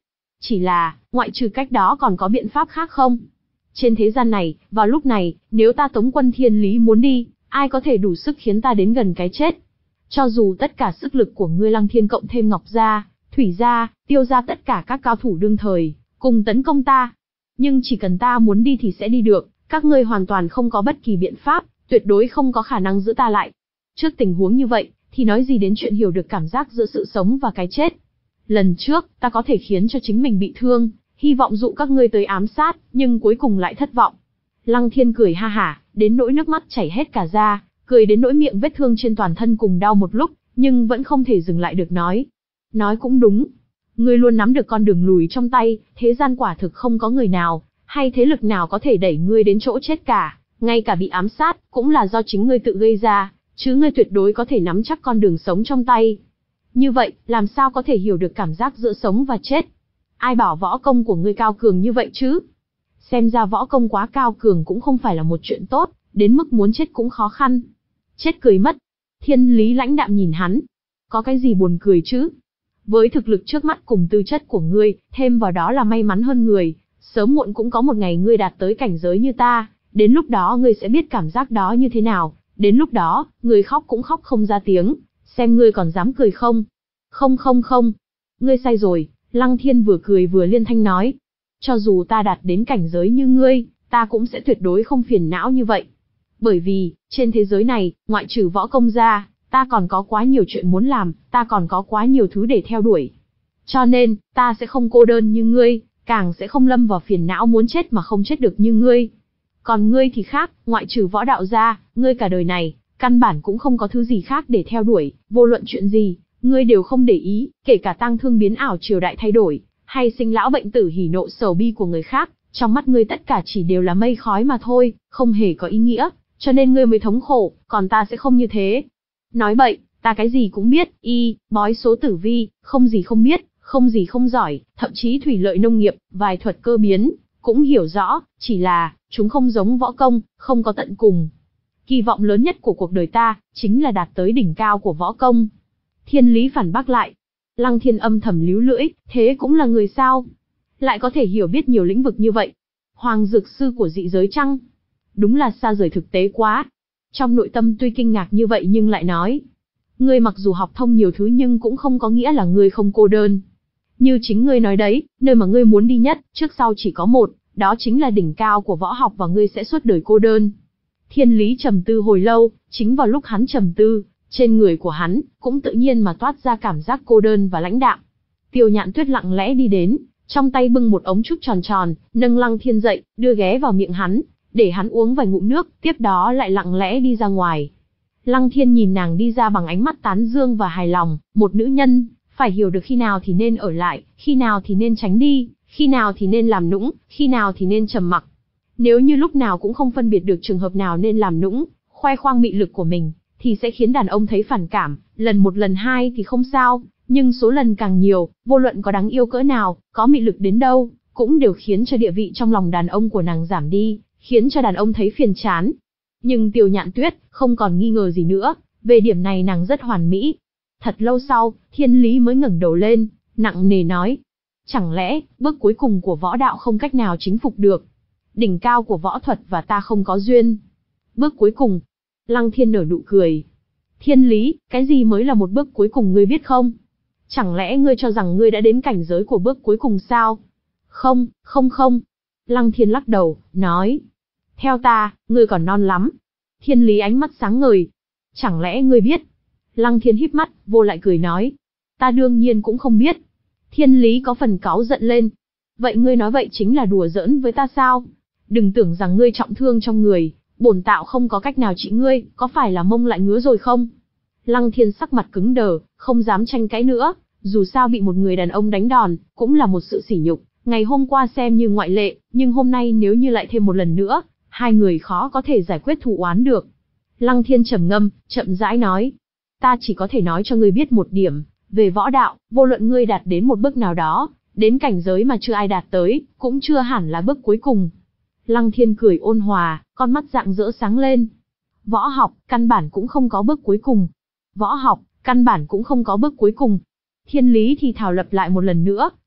Chỉ là, ngoại trừ cách đó còn có biện pháp khác không? Trên thế gian này, vào lúc này, nếu ta Tống quân Thiên Lý muốn đi, ai có thể đủ sức khiến ta đến gần cái chết? Cho dù tất cả sức lực của ngươi Lăng Thiên cộng thêm Ngọc gia, Thủy gia, Tiêu gia tất cả các cao thủ đương thời, cùng tấn công ta. Nhưng chỉ cần ta muốn đi thì sẽ đi được, các ngươi hoàn toàn không có bất kỳ biện pháp, tuyệt đối không có khả năng giữ ta lại. Trước tình huống như vậy, thì nói gì đến chuyện hiểu được cảm giác giữa sự sống và cái chết. Lần trước, ta có thể khiến cho chính mình bị thương, hy vọng dụ các ngươi tới ám sát, nhưng cuối cùng lại thất vọng. Lăng Thiên cười ha hả, đến nỗi nước mắt chảy hết cả ra, cười đến nỗi miệng vết thương trên toàn thân cùng đau một lúc, nhưng vẫn không thể dừng lại được nói. Nói cũng đúng. Ngươi luôn nắm được con đường lùi trong tay, thế gian quả thực không có người nào, hay thế lực nào có thể đẩy ngươi đến chỗ chết cả, ngay cả bị ám sát, cũng là do chính ngươi tự gây ra, chứ ngươi tuyệt đối có thể nắm chắc con đường sống trong tay. Như vậy, làm sao có thể hiểu được cảm giác giữa sống và chết? Ai bảo võ công của ngươi cao cường như vậy chứ? Xem ra võ công quá cao cường cũng không phải là một chuyện tốt, đến mức muốn chết cũng khó khăn. Chết cười mất. Thiên Lý lãnh đạm nhìn hắn. Có cái gì buồn cười chứ? Với thực lực trước mắt cùng tư chất của ngươi, thêm vào đó là may mắn hơn người, sớm muộn cũng có một ngày ngươi đạt tới cảnh giới như ta, đến lúc đó ngươi sẽ biết cảm giác đó như thế nào, đến lúc đó, ngươi khóc cũng khóc không ra tiếng, xem ngươi còn dám cười không? Không không không, ngươi sai rồi, Lăng Thiên vừa cười vừa liên thanh nói. Cho dù ta đạt đến cảnh giới như ngươi, ta cũng sẽ tuyệt đối không phiền não như vậy. Bởi vì, trên thế giới này, ngoại trừ võ công ra, ta còn có quá nhiều chuyện muốn làm, ta còn có quá nhiều thứ để theo đuổi. Cho nên, ta sẽ không cô đơn như ngươi, càng sẽ không lâm vào phiền não muốn chết mà không chết được như ngươi. Còn ngươi thì khác, ngoại trừ võ đạo ra, ngươi cả đời này, căn bản cũng không có thứ gì khác để theo đuổi, vô luận chuyện gì, ngươi đều không để ý, kể cả tang thương biến ảo triều đại thay đổi, hay sinh lão bệnh tử hỉ nộ sầu bi của người khác, trong mắt ngươi tất cả chỉ đều là mây khói mà thôi, không hề có ý nghĩa, cho nên ngươi mới thống khổ, còn ta sẽ không như thế. Nói bậy, ta cái gì cũng biết, y, bói số tử vi, không gì không biết, không gì không giỏi, thậm chí thủy lợi nông nghiệp, vài thuật cơ biến, cũng hiểu rõ, chỉ là, chúng không giống võ công, không có tận cùng. Kỳ vọng lớn nhất của cuộc đời ta, chính là đạt tới đỉnh cao của võ công. Thiên Lý phản bác lại. Lăng Thiên âm thầm líu lưỡi, thế cũng là người sao? Lại có thể hiểu biết nhiều lĩnh vực như vậy. Hoàng dược sư của dị giới chăng? Đúng là xa rời thực tế quá. Trong nội tâm tuy kinh ngạc như vậy nhưng lại nói. Ngươi mặc dù học thông nhiều thứ nhưng cũng không có nghĩa là ngươi không cô đơn. Như chính ngươi nói đấy, nơi mà ngươi muốn đi nhất, trước sau chỉ có một, đó chính là đỉnh cao của võ học và ngươi sẽ suốt đời cô đơn. Thiên Lý trầm tư hồi lâu, chính vào lúc hắn trầm tư, trên người của hắn, cũng tự nhiên mà toát ra cảm giác cô đơn và lãnh đạm. Tiêu Nhạn Tuyết lặng lẽ đi đến, trong tay bưng một ống trúc tròn tròn, nâng Lăng Thiên dậy, đưa ghé vào miệng hắn, để hắn uống vài ngụm nước, tiếp đó lại lặng lẽ đi ra ngoài. Lăng Thiên nhìn nàng đi ra bằng ánh mắt tán dương và hài lòng, một nữ nhân, phải hiểu được khi nào thì nên ở lại, khi nào thì nên tránh đi, khi nào thì nên làm nũng, khi nào thì nên trầm mặc. Nếu như lúc nào cũng không phân biệt được trường hợp nào nên làm nũng, khoe khoang mị lực của mình, thì sẽ khiến đàn ông thấy phản cảm, lần một lần hai thì không sao, nhưng số lần càng nhiều, vô luận có đáng yêu cỡ nào, có mị lực đến đâu, cũng đều khiến cho địa vị trong lòng đàn ông của nàng giảm đi, khiến cho đàn ông thấy phiền chán. Nhưng Tiêu Nhạn Tuyết không còn nghi ngờ gì nữa, về điểm này nàng rất hoàn mỹ. Thật lâu sau, Thiên Lý mới ngẩng đầu lên, nặng nề nói: chẳng lẽ, bước cuối cùng của võ đạo không cách nào chính phục được? Đỉnh cao của võ thuật và ta không có duyên. Bước cuối cùng. Lăng Thiên nở nụ cười. Thiên Lý, cái gì mới là một bước cuối cùng ngươi biết không? Chẳng lẽ ngươi cho rằng ngươi đã đến cảnh giới của bước cuối cùng sao? Không, không không. Lăng Thiên lắc đầu, nói. Theo ta, ngươi còn non lắm. Thiên Lý ánh mắt sáng ngời. Chẳng lẽ ngươi biết? Lăng Thiên híp mắt, vô lại cười nói. Ta đương nhiên cũng không biết. Thiên Lý có phần cáu giận lên. Vậy ngươi nói vậy chính là đùa giỡn với ta sao? Đừng tưởng rằng ngươi trọng thương trong người, bổn tạo không có cách nào trị ngươi, có phải là mông lại ngứa rồi không? Lăng Thiên sắc mặt cứng đờ, không dám tranh cãi nữa, dù sao bị một người đàn ông đánh đòn, cũng là một sự sỉ nhục, ngày hôm qua xem như ngoại lệ, nhưng hôm nay nếu như lại thêm một lần nữa, hai người khó có thể giải quyết thù oán được. Lăng Thiên trầm ngâm, chậm rãi nói, ta chỉ có thể nói cho ngươi biết một điểm, về võ đạo, vô luận ngươi đạt đến một bước nào đó, đến cảnh giới mà chưa ai đạt tới, cũng chưa hẳn là bước cuối cùng. Lăng Thiên cười ôn hòa, con mắt rạng rỡ sáng lên. Võ học, căn bản cũng không có bước cuối cùng. Võ học, căn bản cũng không có bước cuối cùng. Thiên Lý thì thảo lập lại một lần nữa,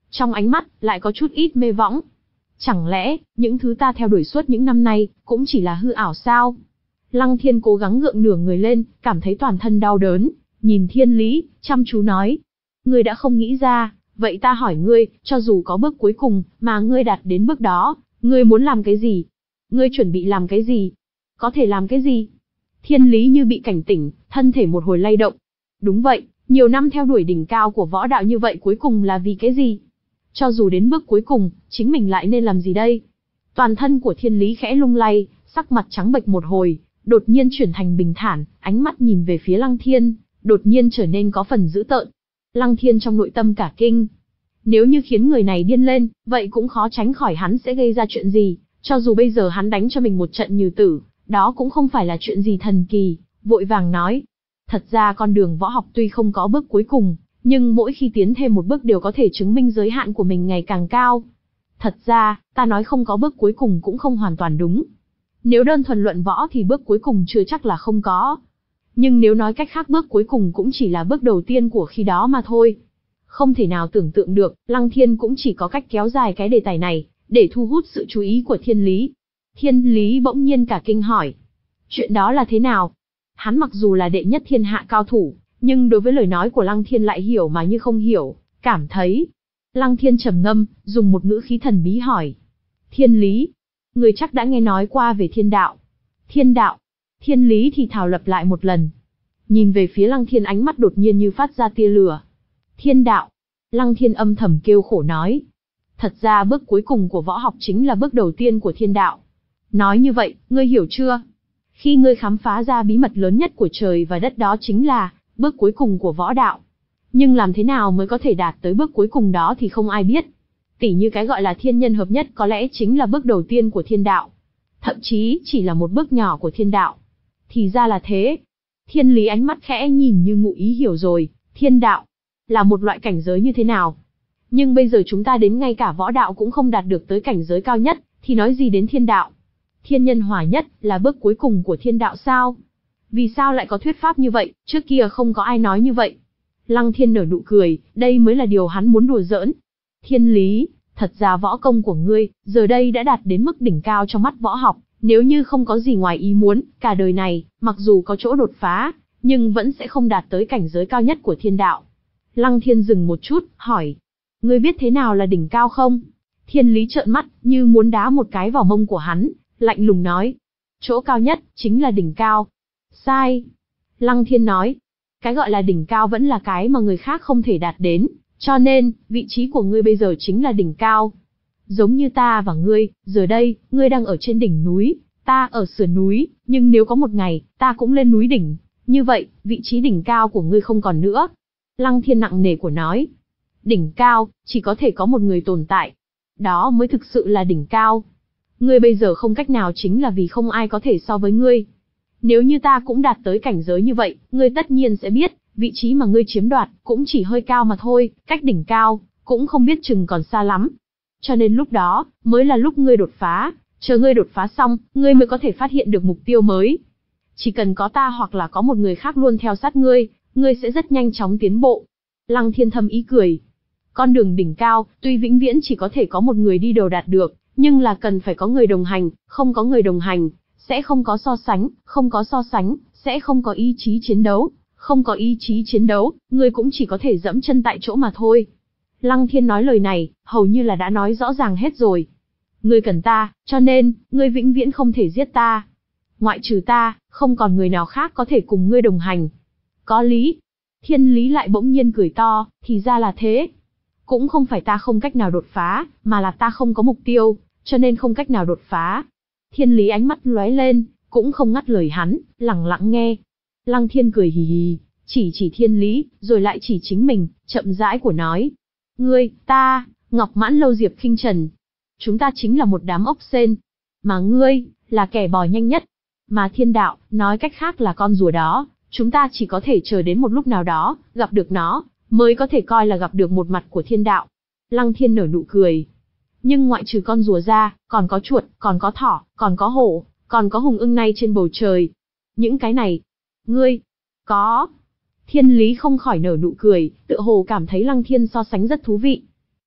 trong ánh mắt lại có chút ít mê võng. Chẳng lẽ, những thứ ta theo đuổi suốt những năm nay, cũng chỉ là hư ảo sao? Lăng Thiên cố gắng gượng nửa người lên, cảm thấy toàn thân đau đớn, nhìn Thiên Lý, chăm chú nói. Ngươi đã không nghĩ ra, vậy ta hỏi ngươi, cho dù có bước cuối cùng, mà ngươi đạt đến bước đó, ngươi muốn làm cái gì? Ngươi chuẩn bị làm cái gì? Có thể làm cái gì? Thiên Lý như bị cảnh tỉnh, thân thể một hồi lay động. Đúng vậy, nhiều năm theo đuổi đỉnh cao của võ đạo như vậy cuối cùng là vì cái gì? Cho dù đến bước cuối cùng, chính mình lại nên làm gì đây? Toàn thân của Thiên Lý khẽ lung lay, sắc mặt trắng bệch một hồi, đột nhiên chuyển thành bình thản, ánh mắt nhìn về phía Lăng Thiên, đột nhiên trở nên có phần dữ tợn. Lăng Thiên trong nội tâm cả kinh. Nếu như khiến người này điên lên, vậy cũng khó tránh khỏi hắn sẽ gây ra chuyện gì, cho dù bây giờ hắn đánh cho mình một trận như tử, đó cũng không phải là chuyện gì thần kỳ, vội vàng nói. Thật ra con đường võ học tuy không có bước cuối cùng, nhưng mỗi khi tiến thêm một bước đều có thể chứng minh giới hạn của mình ngày càng cao. Thật ra, ta nói không có bước cuối cùng cũng không hoàn toàn đúng. Nếu đơn thuần luận võ thì bước cuối cùng chưa chắc là không có. Nhưng nếu nói cách khác bước cuối cùng cũng chỉ là bước đầu tiên của khi đó mà thôi. Không thể nào tưởng tượng được, Lăng Thiên cũng chỉ có cách kéo dài cái đề tài này, để thu hút sự chú ý của Thiên Lý. Thiên Lý bỗng nhiên cả kinh hỏi. Chuyện đó là thế nào? Hắn mặc dù là đệ nhất thiên hạ cao thủ, nhưng đối với lời nói của Lăng Thiên lại hiểu mà như không hiểu, cảm thấy. Lăng Thiên trầm ngâm, dùng một ngữ khí thần bí hỏi. Thiên Lý, người chắc đã nghe nói qua về thiên đạo. Thiên đạo. Thiên Lý thì thào lặp lại một lần. Nhìn về phía Lăng Thiên ánh mắt đột nhiên như phát ra tia lửa. Thiên đạo. Lăng Thiên âm thầm kêu khổ nói. Thật ra bước cuối cùng của võ học chính là bước đầu tiên của thiên đạo. Nói như vậy, ngươi hiểu chưa? Khi ngươi khám phá ra bí mật lớn nhất của trời và đất đó chính là bước cuối cùng của võ đạo. Nhưng làm thế nào mới có thể đạt tới bước cuối cùng đó thì không ai biết. Tỉ như cái gọi là thiên nhân hợp nhất có lẽ chính là bước đầu tiên của thiên đạo. Thậm chí chỉ là một bước nhỏ của thiên đạo. Thì ra là thế. Thiên Lý ánh mắt khẽ nhìn như ngụ ý hiểu rồi, thiên đạo là một loại cảnh giới như thế nào. Nhưng bây giờ chúng ta đến ngay cả võ đạo cũng không đạt được tới cảnh giới cao nhất, thì nói gì đến thiên đạo. Thiên nhân hòa nhất là bước cuối cùng của thiên đạo sao? Vì sao lại có thuyết pháp như vậy, trước kia không có ai nói như vậy. Lăng Thiên nở nụ cười, đây mới là điều hắn muốn đùa giỡn. Thiên Lý, thật ra võ công của ngươi, giờ đây đã đạt đến mức đỉnh cao trong mắt võ học, nếu như không có gì ngoài ý muốn, cả đời này, mặc dù có chỗ đột phá, nhưng vẫn sẽ không đạt tới cảnh giới cao nhất của thiên đạo. Lăng Thiên dừng một chút, hỏi. Ngươi biết thế nào là đỉnh cao không? Thiên Lý trợn mắt, như muốn đá một cái vào mông của hắn, lạnh lùng nói. Chỗ cao nhất, chính là đỉnh cao. Sai. Lăng Thiên nói. Cái gọi là đỉnh cao vẫn là cái mà người khác không thể đạt đến, cho nên, vị trí của ngươi bây giờ chính là đỉnh cao. Giống như ta và ngươi, giờ đây, ngươi đang ở trên đỉnh núi, ta ở sườn núi, nhưng nếu có một ngày, ta cũng lên núi đỉnh, như vậy, vị trí đỉnh cao của ngươi không còn nữa. Lăng Thiên nặng nề của nói. Đỉnh cao, chỉ có thể có một người tồn tại. Đó mới thực sự là đỉnh cao. Ngươi bây giờ không cách nào chính là vì không ai có thể so với ngươi. Nếu như ta cũng đạt tới cảnh giới như vậy, ngươi tất nhiên sẽ biết, vị trí mà ngươi chiếm đoạt, cũng chỉ hơi cao mà thôi, cách đỉnh cao, cũng không biết chừng còn xa lắm. Cho nên lúc đó, mới là lúc ngươi đột phá, chờ ngươi đột phá xong, ngươi mới có thể phát hiện được mục tiêu mới. Chỉ cần có ta hoặc là có một người khác luôn theo sát ngươi, ngươi sẽ rất nhanh chóng tiến bộ. Lăng Thiên thầm ý cười. Con đường đỉnh cao, tuy vĩnh viễn chỉ có thể có một người đi đầu đạt được, nhưng là cần phải có người đồng hành, không có người đồng hành, sẽ không có so sánh, không có so sánh, sẽ không có ý chí chiến đấu, không có ý chí chiến đấu, ngươi cũng chỉ có thể dẫm chân tại chỗ mà thôi. Lăng Thiên nói lời này, hầu như là đã nói rõ ràng hết rồi. Ngươi cần ta, cho nên, ngươi vĩnh viễn không thể giết ta. Ngoại trừ ta, không còn người nào khác có thể cùng ngươi đồng hành. Có lý. Thiên Lý lại bỗng nhiên cười to, thì ra là thế. Cũng không phải ta không cách nào đột phá, mà là ta không có mục tiêu, cho nên không cách nào đột phá. Thiên Lý ánh mắt lóe lên, cũng không ngắt lời hắn, lặng lặng nghe. Lăng Thiên cười hì hì, chỉ chỉ Thiên Lý, rồi lại chỉ chính mình, chậm rãi của nói. Ngươi, ta, Ngọc Mãn Lâu Diệp Khinh Trần. Chúng ta chính là một đám ốc sên. Mà ngươi, là kẻ bò nhanh nhất. Mà thiên đạo, nói cách khác là con rùa đó, chúng ta chỉ có thể chờ đến một lúc nào đó, gặp được nó, mới có thể coi là gặp được một mặt của thiên đạo. Lăng Thiên nở nụ cười. Nhưng ngoại trừ con rùa ra, còn có chuột, còn có thỏ, còn có hổ, còn có hùng ưng nay trên bầu trời. Những cái này, ngươi, có. Thiên Lý không khỏi nở nụ cười, tựa hồ cảm thấy Lăng Thiên so sánh rất thú vị.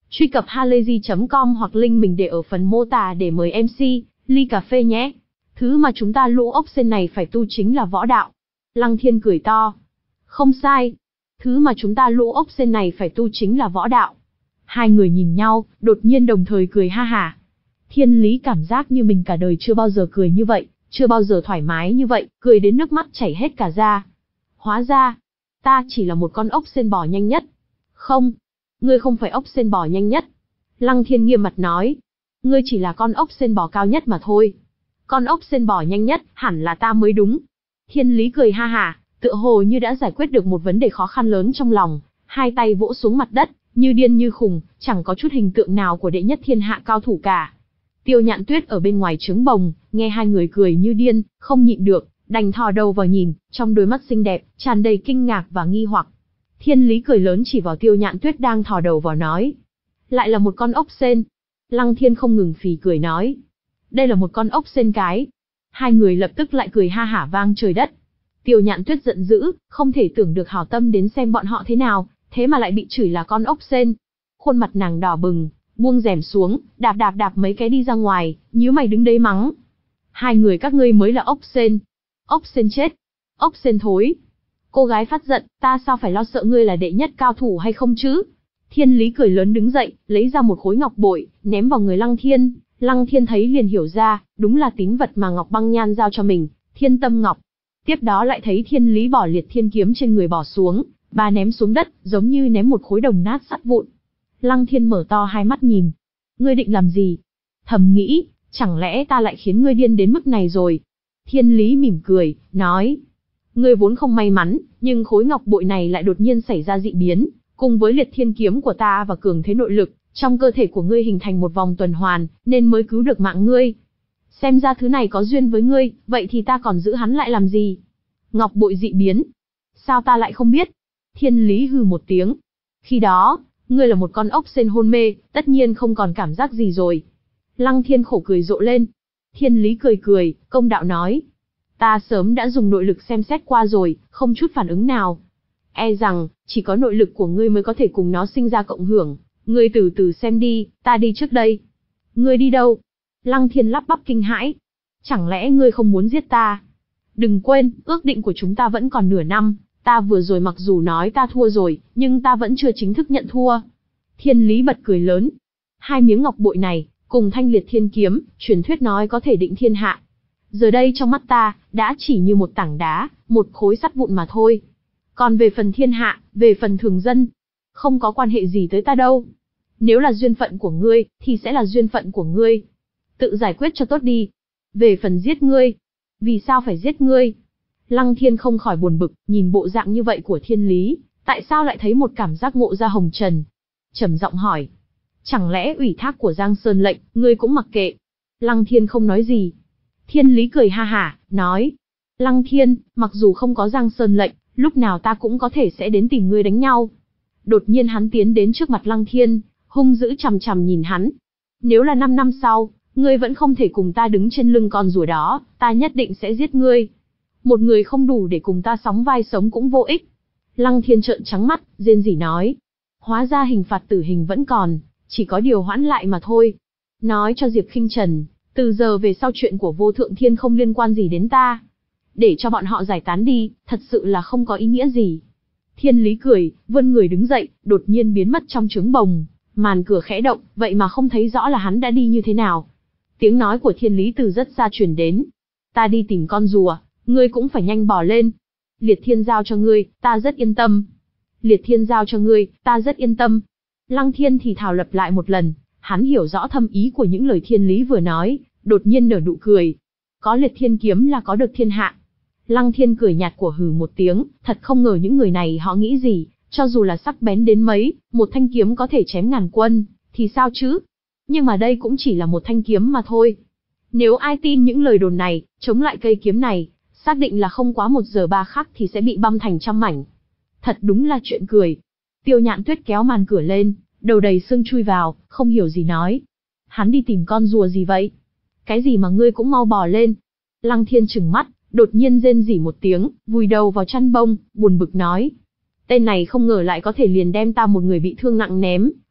Truy cập halayzi chấm com hoặc link mình để ở phần mô tả để mời em xê, ly cà phê nhé. Thứ mà chúng ta lũ ốc sên này phải tu chính là võ đạo. Lăng Thiên cười to. Không sai. Thứ mà chúng ta lũ ốc sên này phải tu chính là võ đạo. Hai người nhìn nhau, đột nhiên đồng thời cười ha hả. Thiên Lý cảm giác như mình cả đời chưa bao giờ cười như vậy, chưa bao giờ thoải mái như vậy, cười đến nước mắt chảy hết cả ra. Hóa ra, ta chỉ là một con ốc sên bò nhanh nhất. Không, ngươi không phải ốc sên bò nhanh nhất. Lăng Thiên nghiêm mặt nói. Ngươi chỉ là con ốc sên bò cao nhất mà thôi. Con ốc sên bò nhanh nhất, hẳn là ta mới đúng. Thiên Lý cười ha hả, tựa hồ như đã giải quyết được một vấn đề khó khăn lớn trong lòng, hai tay vỗ xuống mặt đất, như điên như khùng, chẳng có chút hình tượng nào của đệ nhất thiên hạ cao thủ cả. Tiêu Nhạn Tuyết ở bên ngoài trướng bồng, nghe hai người cười như điên, không nhịn được, đành thò đầu vào nhìn, trong đôi mắt xinh đẹp, tràn đầy kinh ngạc và nghi hoặc. Thiên Lý cười lớn chỉ vào Tiêu Nhạn Tuyết đang thò đầu vào nói. Lại là một con ốc sên. Lăng Thiên không ngừng phì cười nói. Đây là một con ốc sên cái. Hai người lập tức lại cười ha hả vang trời đất. Tiêu Nhạn Tuyết giận dữ, không thể tưởng được hảo tâm đến xem bọn họ thế nào, thế mà lại bị chửi là con ốc sên. Khuôn mặt nàng đỏ bừng, buông rèm xuống, đạp đạp đạp mấy cái đi ra ngoài, nhíu mày đứng đấy mắng. Hai người các ngươi mới là ốc sên. Ốc sên chết. Ốc sên thối. Cô gái phát giận, ta sao phải lo sợ ngươi là đệ nhất cao thủ hay không chứ? Thiên Lý cười lớn đứng dậy, lấy ra một khối ngọc bội, ném vào người Lăng Thiên. Lăng Thiên thấy liền hiểu ra, đúng là tín vật mà Ngọc Băng Nhan giao cho mình, Thiên Tâm Ngọc. Tiếp đó lại thấy Thiên Lý bỏ liệt thiên kiếm trên người bỏ xuống, bà ném xuống đất, giống như ném một khối đồng nát sắt vụn. Lăng Thiên mở to hai mắt nhìn. Ngươi định làm gì? Thầm nghĩ, chẳng lẽ ta lại khiến ngươi điên đến mức này rồi? Thiên Lý mỉm cười, nói. Ngươi vốn không may mắn, nhưng khối ngọc bội này lại đột nhiên xảy ra dị biến, cùng với liệt thiên kiếm của ta và cường thế nội lực, trong cơ thể của ngươi hình thành một vòng tuần hoàn, nên mới cứu được mạng ngươi. Xem ra thứ này có duyên với ngươi, vậy thì ta còn giữ hắn lại làm gì? Ngọc bội dị biến. Sao ta lại không biết? Thiên Lý hừ một tiếng. Khi đó, ngươi là một con ốc sên hôn mê, tất nhiên không còn cảm giác gì rồi. Lăng Thiên khổ cười rộ lên. Thiên Lý cười cười, công đạo nói. Ta sớm đã dùng nội lực xem xét qua rồi, không chút phản ứng nào. E rằng, chỉ có nội lực của ngươi mới có thể cùng nó sinh ra cộng hưởng. Ngươi từ từ xem đi, ta đi trước đây. Ngươi đi đâu? Lăng Thiên lắp bắp kinh hãi. Chẳng lẽ ngươi không muốn giết ta? Đừng quên, ước định của chúng ta vẫn còn nửa năm. Ta vừa rồi mặc dù nói ta thua rồi, nhưng ta vẫn chưa chính thức nhận thua. Thiên Lý bật cười lớn. Hai miếng ngọc bội này, cùng thanh liệt thiên kiếm, truyền thuyết nói có thể định thiên hạ. Giờ đây trong mắt ta, đã chỉ như một tảng đá, một khối sắt vụn mà thôi. Còn về phần thiên hạ, về phần thường dân, không có quan hệ gì tới ta đâu. Nếu là duyên phận của ngươi, thì sẽ là duyên phận của ngươi. Tự giải quyết cho tốt đi. Về phần giết ngươi, vì sao phải giết ngươi? Lăng Thiên không khỏi buồn bực, nhìn bộ dạng như vậy của Thiên Lý, tại sao lại thấy một cảm giác ngộ ra hồng trần? Trầm giọng hỏi. Chẳng lẽ ủy thác của Giang Sơn lệnh, ngươi cũng mặc kệ? Lăng Thiên không nói gì. Thiên Lý cười ha hả, nói. Lăng Thiên, mặc dù không có Giang Sơn lệnh, lúc nào ta cũng có thể sẽ đến tìm ngươi đánh nhau. Đột nhiên hắn tiến đến trước mặt Lăng Thiên, hung dữ chằm chằm nhìn hắn. Nếu là năm năm sau, ngươi vẫn không thể cùng ta đứng trên lưng con rùa đó, ta nhất định sẽ giết ngươi. Một người không đủ để cùng ta sóng vai sống cũng vô ích. Lăng Thiên trợn trắng mắt, rên rỉ nói. Hóa ra hình phạt tử hình vẫn còn, chỉ có điều hoãn lại mà thôi. Nói cho Diệp Khinh Trần, từ giờ về sau chuyện của Vô Thượng Thiên không liên quan gì đến ta. Để cho bọn họ giải tán đi, thật sự là không có ý nghĩa gì. Thiên Lý cười, vươn người đứng dậy, đột nhiên biến mất trong trướng bồng. Màn cửa khẽ động, vậy mà không thấy rõ là hắn đã đi như thế nào. Tiếng nói của Thiên Lý từ rất xa truyền đến. Ta đi tìm con rùa, ngươi cũng phải nhanh bò lên. Liệt Thiên giao cho ngươi, ta rất yên tâm. Liệt Thiên giao cho ngươi, ta rất yên tâm. Lăng Thiên thì thào lặp lại một lần, hắn hiểu rõ thâm ý của những lời Thiên Lý vừa nói, đột nhiên nở nụ cười. Có Liệt Thiên kiếm là có được thiên hạ. Lăng Thiên cười nhạt của hừ một tiếng, thật không ngờ những người này họ nghĩ gì, cho dù là sắc bén đến mấy, một thanh kiếm có thể chém ngàn quân, thì sao chứ? Nhưng mà đây cũng chỉ là một thanh kiếm mà thôi. Nếu ai tin những lời đồn này, chống lại cây kiếm này, xác định là không quá một giờ ba khắc thì sẽ bị băm thành trăm mảnh. Thật đúng là chuyện cười. Tiêu Nhạn Tuyết kéo màn cửa lên, đầu đầy sương chui vào, không hiểu gì nói. Hắn đi tìm con rùa gì vậy? Cái gì mà ngươi cũng mau bò lên. Lăng Thiên trừng mắt, đột nhiên rên rỉ một tiếng, vùi đầu vào chăn bông, buồn bực nói. Tên này không ngờ lại có thể liền đem ta một người bị thương nặng ném,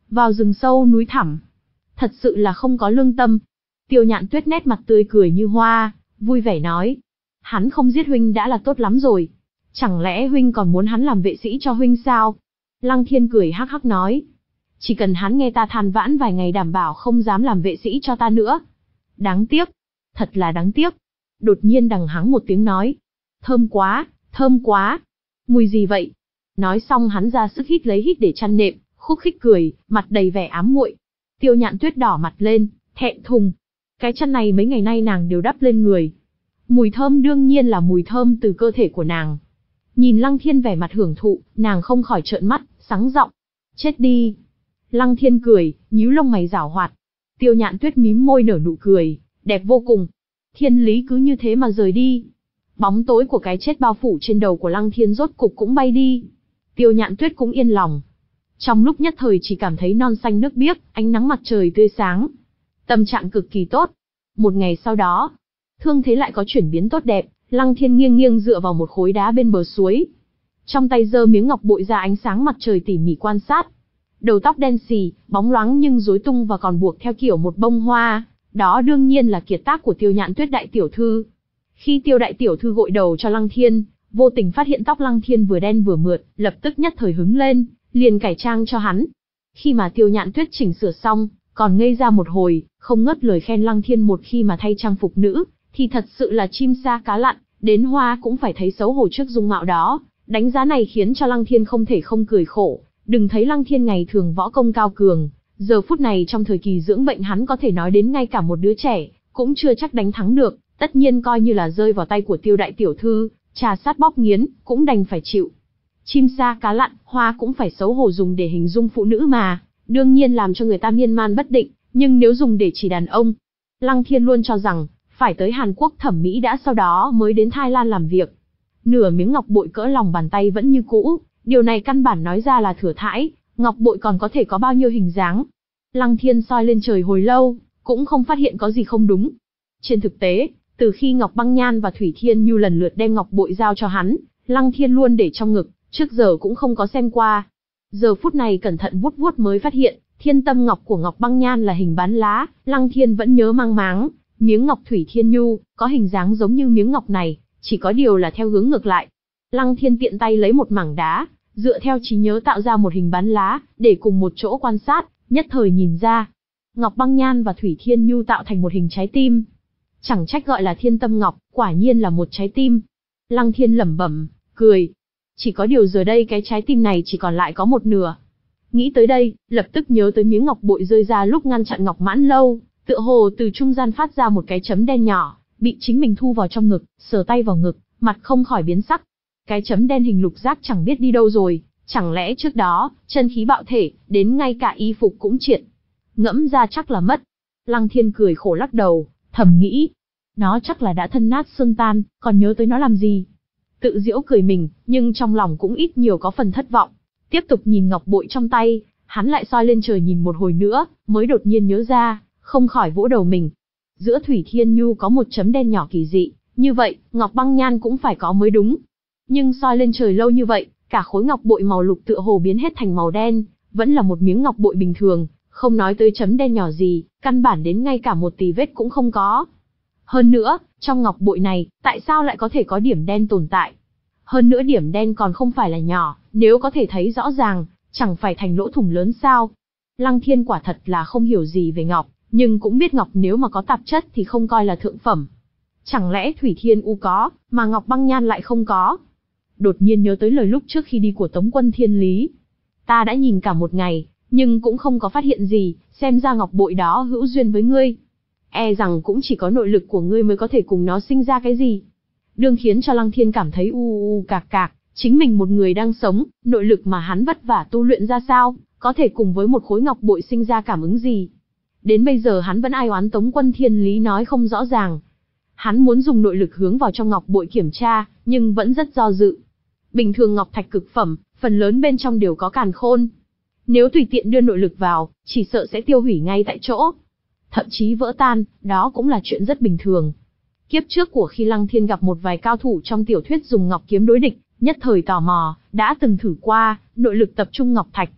vào rừng sâu núi thẳm. Thật sự là không có lương tâm. Tiêu Nhạn Tuyết nét mặt tươi cười như hoa, vui vẻ nói. Hắn không giết huynh đã là tốt lắm rồi. Chẳng lẽ huynh còn muốn hắn làm vệ sĩ cho huynh sao? Lăng Thiên cười hắc hắc nói. Chỉ cần hắn nghe ta than vãn vài ngày đảm bảo không dám làm vệ sĩ cho ta nữa. Đáng tiếc. Thật là đáng tiếc. Đột nhiên đằng hắng một tiếng nói. Thơm quá, thơm quá. Mùi gì vậy? Nói xong hắn ra sức hít lấy hít để chăn nệm, khúc khích cười, mặt đầy vẻ ám muội. Tiêu Nhạn Tuyết đỏ mặt lên, thẹn thùng. Cái chăn này mấy ngày nay nàng đều đắp lên người. Mùi thơm đương nhiên là mùi thơm từ cơ thể của nàng. Nhìn Lăng Thiên vẻ mặt hưởng thụ, nàng không khỏi trợn mắt, sắng giọng. Chết đi. Lăng Thiên cười, nhíu lông mày giảo hoạt. Tiêu Nhạn Tuyết mím môi nở nụ cười, đẹp vô cùng. Thiên lý cứ như thế mà rời đi. Bóng tối của cái chết bao phủ trên đầu của Lăng Thiên rốt cục cũng bay đi. Tiêu Nhạn Tuyết cũng yên lòng. Trong lúc nhất thời chỉ cảm thấy non xanh nước biếc, ánh nắng mặt trời tươi sáng. Tâm trạng cực kỳ tốt. Một ngày sau đó, thương thế lại có chuyển biến tốt đẹp, Lăng Thiên nghiêng nghiêng dựa vào một khối đá bên bờ suối. Trong tay giơ miếng ngọc bội ra ánh sáng mặt trời tỉ mỉ quan sát. Đầu tóc đen xì, bóng loáng nhưng rối tung và còn buộc theo kiểu một bông hoa. Đó đương nhiên là kiệt tác của Tiêu Nhạn Tuyết đại tiểu thư. Khi Tiêu đại tiểu thư gội đầu cho Lăng Thiên, vô tình phát hiện tóc Lăng Thiên vừa đen vừa mượt, lập tức nhất thời hứng lên, liền cải trang cho hắn. Khi mà Tiêu Nhạn Tuyết chỉnh sửa xong, còn ngây ra một hồi, không ngớt lời khen Lăng Thiên một khi mà thay trang phục nữ, thì thật sự là chim sa cá lặn, đến hoa cũng phải thấy xấu hổ trước dung mạo đó. Đánh giá này khiến cho Lăng Thiên không thể không cười khổ, đừng thấy Lăng Thiên ngày thường võ công cao cường, giờ phút này trong thời kỳ dưỡng bệnh hắn có thể nói đến ngay cả một đứa trẻ, cũng chưa chắc đánh thắng được, tất nhiên coi như là rơi vào tay của Tiêu đại tiểu thư, trà sát bóp nghiến, cũng đành phải chịu. Chim sa cá lặn, hoa cũng phải xấu hổ dùng để hình dung phụ nữ mà, đương nhiên làm cho người ta miên man bất định, nhưng nếu dùng để chỉ đàn ông, Lăng Thiên luôn cho rằng, phải tới Hàn Quốc thẩm mỹ đã sau đó mới đến Thái Lan làm việc. Nửa miếng ngọc bội cỡ lòng bàn tay vẫn như cũ, điều này căn bản nói ra là thừa thãi, ngọc bội còn có thể có bao nhiêu hình dáng. Lăng Thiên soi lên trời hồi lâu, cũng không phát hiện có gì không đúng. Trên thực tế, từ khi Ngọc Băng Nhan và Thủy Thiên Nhu lần lượt đem ngọc bội giao cho hắn, Lăng Thiên luôn để trong ngực, trước giờ cũng không có xem qua. Giờ phút này cẩn thận vuốt vuốt mới phát hiện, thiên tâm ngọc của Ngọc Băng Nhan là hình bán lá, Lăng Thiên vẫn nhớ mang máng. Miếng ngọc Thủy Thiên Nhu, có hình dáng giống như miếng ngọc này, chỉ có điều là theo hướng ngược lại. Lăng Thiên tiện tay lấy một mảng đá, dựa theo trí nhớ tạo ra một hình bán lá, để cùng một chỗ quan sát, nhất thời nhìn ra. Ngọc Băng Nhan và Thủy Thiên Nhu tạo thành một hình trái tim. Chẳng trách gọi là thiên tâm ngọc, quả nhiên là một trái tim. Lăng Thiên lẩm bẩm, cười. Chỉ có điều giờ đây cái trái tim này chỉ còn lại có một nửa. Nghĩ tới đây, lập tức nhớ tới miếng ngọc bội rơi ra lúc ngăn chặn Ngọc Mãn Lâu, tựa hồ từ trung gian phát ra một cái chấm đen nhỏ, bị chính mình thu vào trong ngực, sờ tay vào ngực, mặt không khỏi biến sắc. Cái chấm đen hình lục giác chẳng biết đi đâu rồi, chẳng lẽ trước đó, chân khí bạo thể, đến ngay cả y phục cũng triệt. Ngẫm ra chắc là mất. Lăng Thiên cười khổ lắc đầu, thầm nghĩ, nó chắc là đã thân nát xương tan, còn nhớ tới nó làm gì? Tự giễu cười mình, nhưng trong lòng cũng ít nhiều có phần thất vọng. Tiếp tục nhìn ngọc bội trong tay, hắn lại soi lên trời nhìn một hồi nữa, mới đột nhiên nhớ ra, không khỏi vỗ đầu mình. Giữa Thủy Thiên Nhu có một chấm đen nhỏ kỳ dị, như vậy, Ngọc Băng Nhan cũng phải có mới đúng. Nhưng soi lên trời lâu như vậy, cả khối ngọc bội màu lục tựa hồ biến hết thành màu đen, vẫn là một miếng ngọc bội bình thường, không nói tới chấm đen nhỏ gì, căn bản đến ngay cả một tì vết cũng không có. Hơn nữa, trong ngọc bội này, tại sao lại có thể có điểm đen tồn tại? Hơn nữa điểm đen còn không phải là nhỏ, nếu có thể thấy rõ ràng, chẳng phải thành lỗ thủng lớn sao? Lăng Thiên quả thật là không hiểu gì về ngọc, nhưng cũng biết ngọc nếu mà có tạp chất thì không coi là thượng phẩm. Chẳng lẽ Thủy Thiên U có, mà Ngọc Băng Nhan lại không có? Đột nhiên nhớ tới lời lúc trước khi đi của Tống Quân Thiên Lý. Ta đã nhìn cả một ngày, nhưng cũng không có phát hiện gì, xem ra ngọc bội đó hữu duyên với ngươi. E rằng cũng chỉ có nội lực của ngươi mới có thể cùng nó sinh ra cái gì. Đương khiến cho Lăng Thiên cảm thấy u u cạc cạc, chính mình một người đang sống, nội lực mà hắn vất vả tu luyện ra sao, có thể cùng với một khối ngọc bội sinh ra cảm ứng gì. Đến bây giờ hắn vẫn ai oán Tống Quân Thiên Lý nói không rõ ràng. Hắn muốn dùng nội lực hướng vào trong ngọc bội kiểm tra, nhưng vẫn rất do dự. Bình thường ngọc thạch cực phẩm, phần lớn bên trong đều có càn khôn. Nếu tùy tiện đưa nội lực vào, chỉ sợ sẽ tiêu hủy ngay tại chỗ. Thậm chí vỡ tan, đó cũng là chuyện rất bình thường. Kiếp trước của khi Lăng Thiên gặp một vài cao thủ trong tiểu thuyết dùng ngọc kiếm đối địch, nhất thời tò mò, đã từng thử qua, nội lực tập trung ngọc thạch.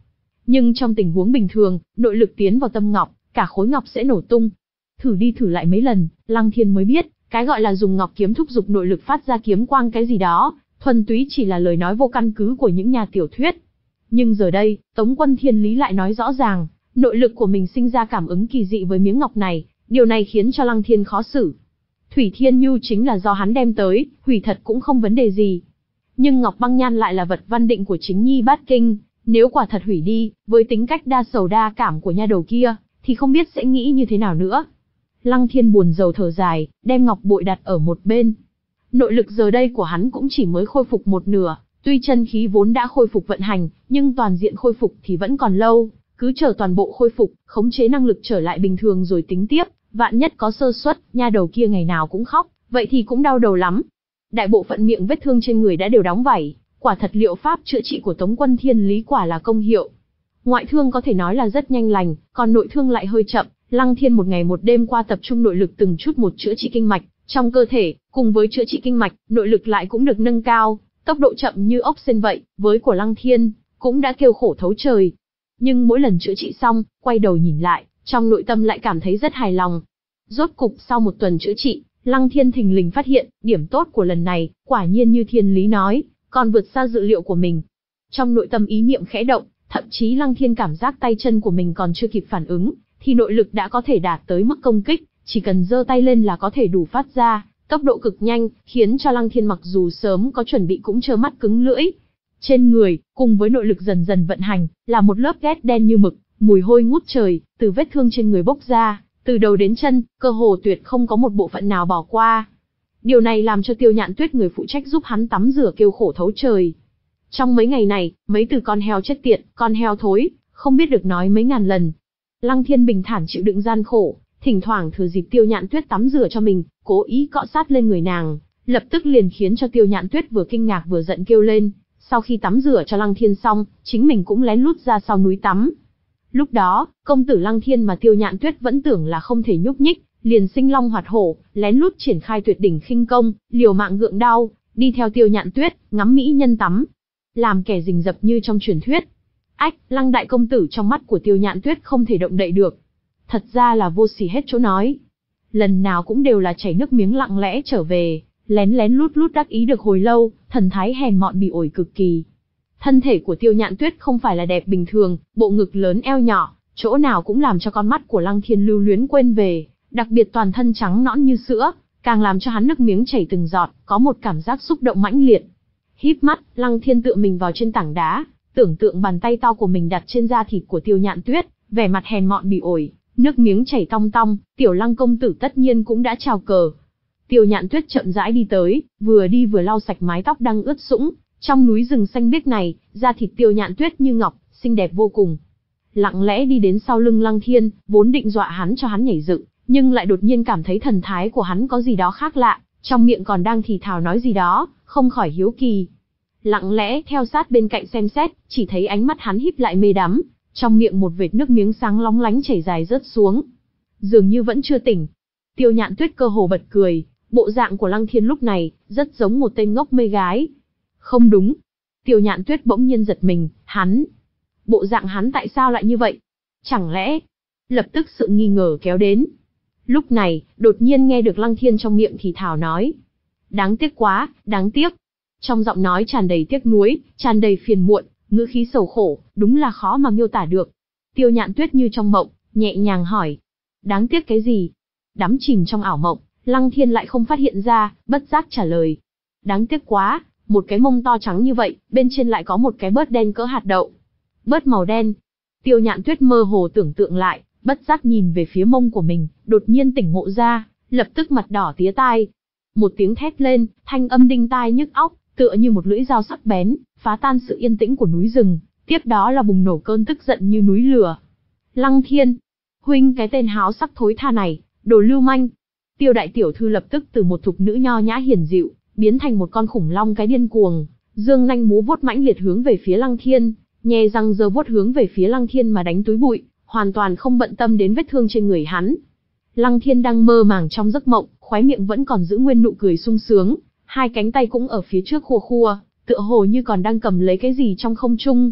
Nhưng trong tình huống bình thường, nội lực tiến vào tâm ngọc, cả khối ngọc sẽ nổ tung. Thử đi thử lại mấy lần, Lăng Thiên mới biết, cái gọi là dùng ngọc kiếm thúc giục nội lực phát ra kiếm quang cái gì đó, thuần túy chỉ là lời nói vô căn cứ của những nhà tiểu thuyết. Nhưng giờ đây, Tống Quân Thiên Lý lại nói rõ ràng, nội lực của mình sinh ra cảm ứng kỳ dị với miếng ngọc này, điều này khiến cho Lăng Thiên khó xử. Thủy Thiên Nhu chính là do hắn đem tới, hủy thật cũng không vấn đề gì. Nhưng Ngọc Băng Nhan lại là vật văn định của chính Nhi Bát Kinh, nếu quả thật hủy đi, với tính cách đa sầu đa cảm của nha đầu kia, thì không biết sẽ nghĩ như thế nào nữa. Lăng Thiên buồn rầu thở dài, đem ngọc bội đặt ở một bên. Nội lực giờ đây của hắn cũng chỉ mới khôi phục một nửa, tuy chân khí vốn đã khôi phục vận hành, nhưng toàn diện khôi phục thì vẫn còn lâu, cứ chờ toàn bộ khôi phục, khống chế năng lực trở lại bình thường rồi tính tiếp, vạn nhất có sơ suất, nha đầu kia ngày nào cũng khóc, vậy thì cũng đau đầu lắm. Đại bộ phận miệng vết thương trên người đã đều đóng vảy, quả thật liệu pháp chữa trị của Tống Quân Thiên Lý quả là công hiệu. Ngoại thương có thể nói là rất nhanh lành, còn nội thương lại hơi chậm. Lăng Thiên một ngày một đêm qua tập trung nội lực từng chút một chữa trị kinh mạch trong cơ thể, cùng với chữa trị kinh mạch, nội lực lại cũng được nâng cao, tốc độ chậm như ốc sên vậy, với của Lăng Thiên cũng đã kêu khổ thấu trời. Nhưng mỗi lần chữa trị xong, quay đầu nhìn lại, trong nội tâm lại cảm thấy rất hài lòng. Rốt cục sau một tuần chữa trị, Lăng Thiên thình lình phát hiện, điểm tốt của lần này, quả nhiên như Thiên Lý nói, còn vượt xa dự liệu của mình. Trong nội tâm ý niệm khẽ động, thậm chí Lăng Thiên cảm giác tay chân của mình còn chưa kịp phản ứng, thì nội lực đã có thể đạt tới mức công kích, chỉ cần giơ tay lên là có thể đủ phát ra, tốc độ cực nhanh, khiến cho Lăng Thiên mặc dù sớm có chuẩn bị cũng trơ mắt cứng lưỡi. Trên người, cùng với nội lực dần dần vận hành, là một lớp ghét đen như mực, mùi hôi ngút trời, từ vết thương trên người bốc ra, từ đầu đến chân, cơ hồ tuyệt không có một bộ phận nào bỏ qua. Điều này làm cho Tiêu Nhạn Tuyết người phụ trách giúp hắn tắm rửa kêu khổ thấu trời. Trong mấy ngày này, mấy từ con heo chết tiệt, con heo thối, không biết được nói mấy ngàn lần. Lăng Thiên bình thản chịu đựng gian khổ, thỉnh thoảng thừa dịp Tiêu Nhạn Tuyết tắm rửa cho mình, cố ý cọ sát lên người nàng, lập tức liền khiến cho Tiêu Nhạn Tuyết vừa kinh ngạc vừa giận kêu lên. Sau khi tắm rửa cho Lăng Thiên xong, chính mình cũng lén lút ra sau núi tắm. Lúc đó, công tử Lăng Thiên mà Tiêu Nhạn Tuyết vẫn tưởng là không thể nhúc nhích, liền sinh long hoạt hổ, lén lút triển khai tuyệt đỉnh khinh công, liều mạng gượng đau, đi theo Tiêu Nhạn Tuyết, ngắm mỹ nhân tắm, làm kẻ rình rập như trong truyền thuyết. Ách, Lăng đại công tử trong mắt của Tiêu Nhạn Tuyết không thể động đậy được. Thật ra là vô sỉ hết chỗ nói. Lần nào cũng đều là chảy nước miếng lặng lẽ trở về, lén lén lút lút đắc ý được hồi lâu, thần thái hèn mọn bị ổi cực kỳ. Thân thể của Tiêu Nhạn Tuyết không phải là đẹp bình thường, bộ ngực lớn eo nhỏ, chỗ nào cũng làm cho con mắt của Lăng Thiên lưu luyến quên về, đặc biệt toàn thân trắng nõn như sữa, càng làm cho hắn nước miếng chảy từng giọt, có một cảm giác xúc động mãnh liệt. Híp mắt, Lăng Thiên tựa mình vào trên tảng đá, tưởng tượng bàn tay to của mình đặt trên da thịt của Tiêu Nhạn Tuyết, vẻ mặt hèn mọn bị ổi, nước miếng chảy tong tong, tiểu Lăng công tử tất nhiên cũng đã chào cờ. Tiêu Nhạn Tuyết chậm rãi đi tới, vừa đi vừa lau sạch mái tóc đang ướt sũng. Trong núi rừng xanh biếc này, da thịt Tiêu Nhạn Tuyết như ngọc, xinh đẹp vô cùng. Lặng lẽ đi đến sau lưng Lăng Thiên, vốn định dọa hắn cho hắn nhảy dựng, nhưng lại đột nhiên cảm thấy thần thái của hắn có gì đó khác lạ, trong miệng còn đang thì thào nói gì đó, không khỏi hiếu kỳ. Lặng lẽ theo sát bên cạnh xem xét, chỉ thấy ánh mắt hắn híp lại mê đắm, trong miệng một vệt nước miếng sáng lóng lánh chảy dài rớt xuống. Dường như vẫn chưa tỉnh. Tiêu Nhạn Tuyết cơ hồ bật cười, bộ dạng của Lăng Thiên lúc này, rất giống một tên ngốc mê gái. Không đúng. Tiêu Nhạn Tuyết bỗng nhiên giật mình, hắn. Bộ dạng hắn tại sao lại như vậy? Chẳng lẽ... Lập tức sự nghi ngờ kéo đến. Lúc này, đột nhiên nghe được Lăng Thiên trong miệng thì thào nói. Đáng tiếc quá, đáng tiếc. Trong giọng nói tràn đầy tiếc nuối, tràn đầy phiền muộn, ngữ khí sầu khổ, đúng là khó mà miêu tả được. Tiêu Nhạn Tuyết như trong mộng, nhẹ nhàng hỏi. Đáng tiếc cái gì? Đắm chìm trong ảo mộng, Lăng Thiên lại không phát hiện ra, bất giác trả lời. Đáng tiếc quá, một cái mông to trắng như vậy, bên trên lại có một cái bớt đen cỡ hạt đậu. Bớt màu đen. Tiêu Nhạn Tuyết mơ hồ tưởng tượng lại, bất giác nhìn về phía mông của mình, đột nhiên tỉnh ngộ ra, lập tức mặt đỏ tía tai. Một tiếng thét lên, thanh âm đinh tai nhức óc, tựa như một lưỡi dao sắc bén, phá tan sự yên tĩnh của núi rừng, tiếp đó là bùng nổ cơn tức giận như núi lửa. Lăng Thiên, huynh cái tên háo sắc thối tha này, đồ lưu manh. Tiêu đại tiểu thư lập tức từ một thục nữ nho nhã hiền dịu, biến thành một con khủng long cái điên cuồng, dương nanh múa vuốt mãnh liệt hướng về phía Lăng Thiên, nhe răng giơ vuốt hướng về phía Lăng Thiên mà đánh túi bụi, hoàn toàn không bận tâm đến vết thương trên người hắn. Lăng Thiên đang mơ màng trong giấc mộng, khóe miệng vẫn còn giữ nguyên nụ cười sung sướng, hai cánh tay cũng ở phía trước khua khua, tựa hồ như còn đang cầm lấy cái gì trong không trung.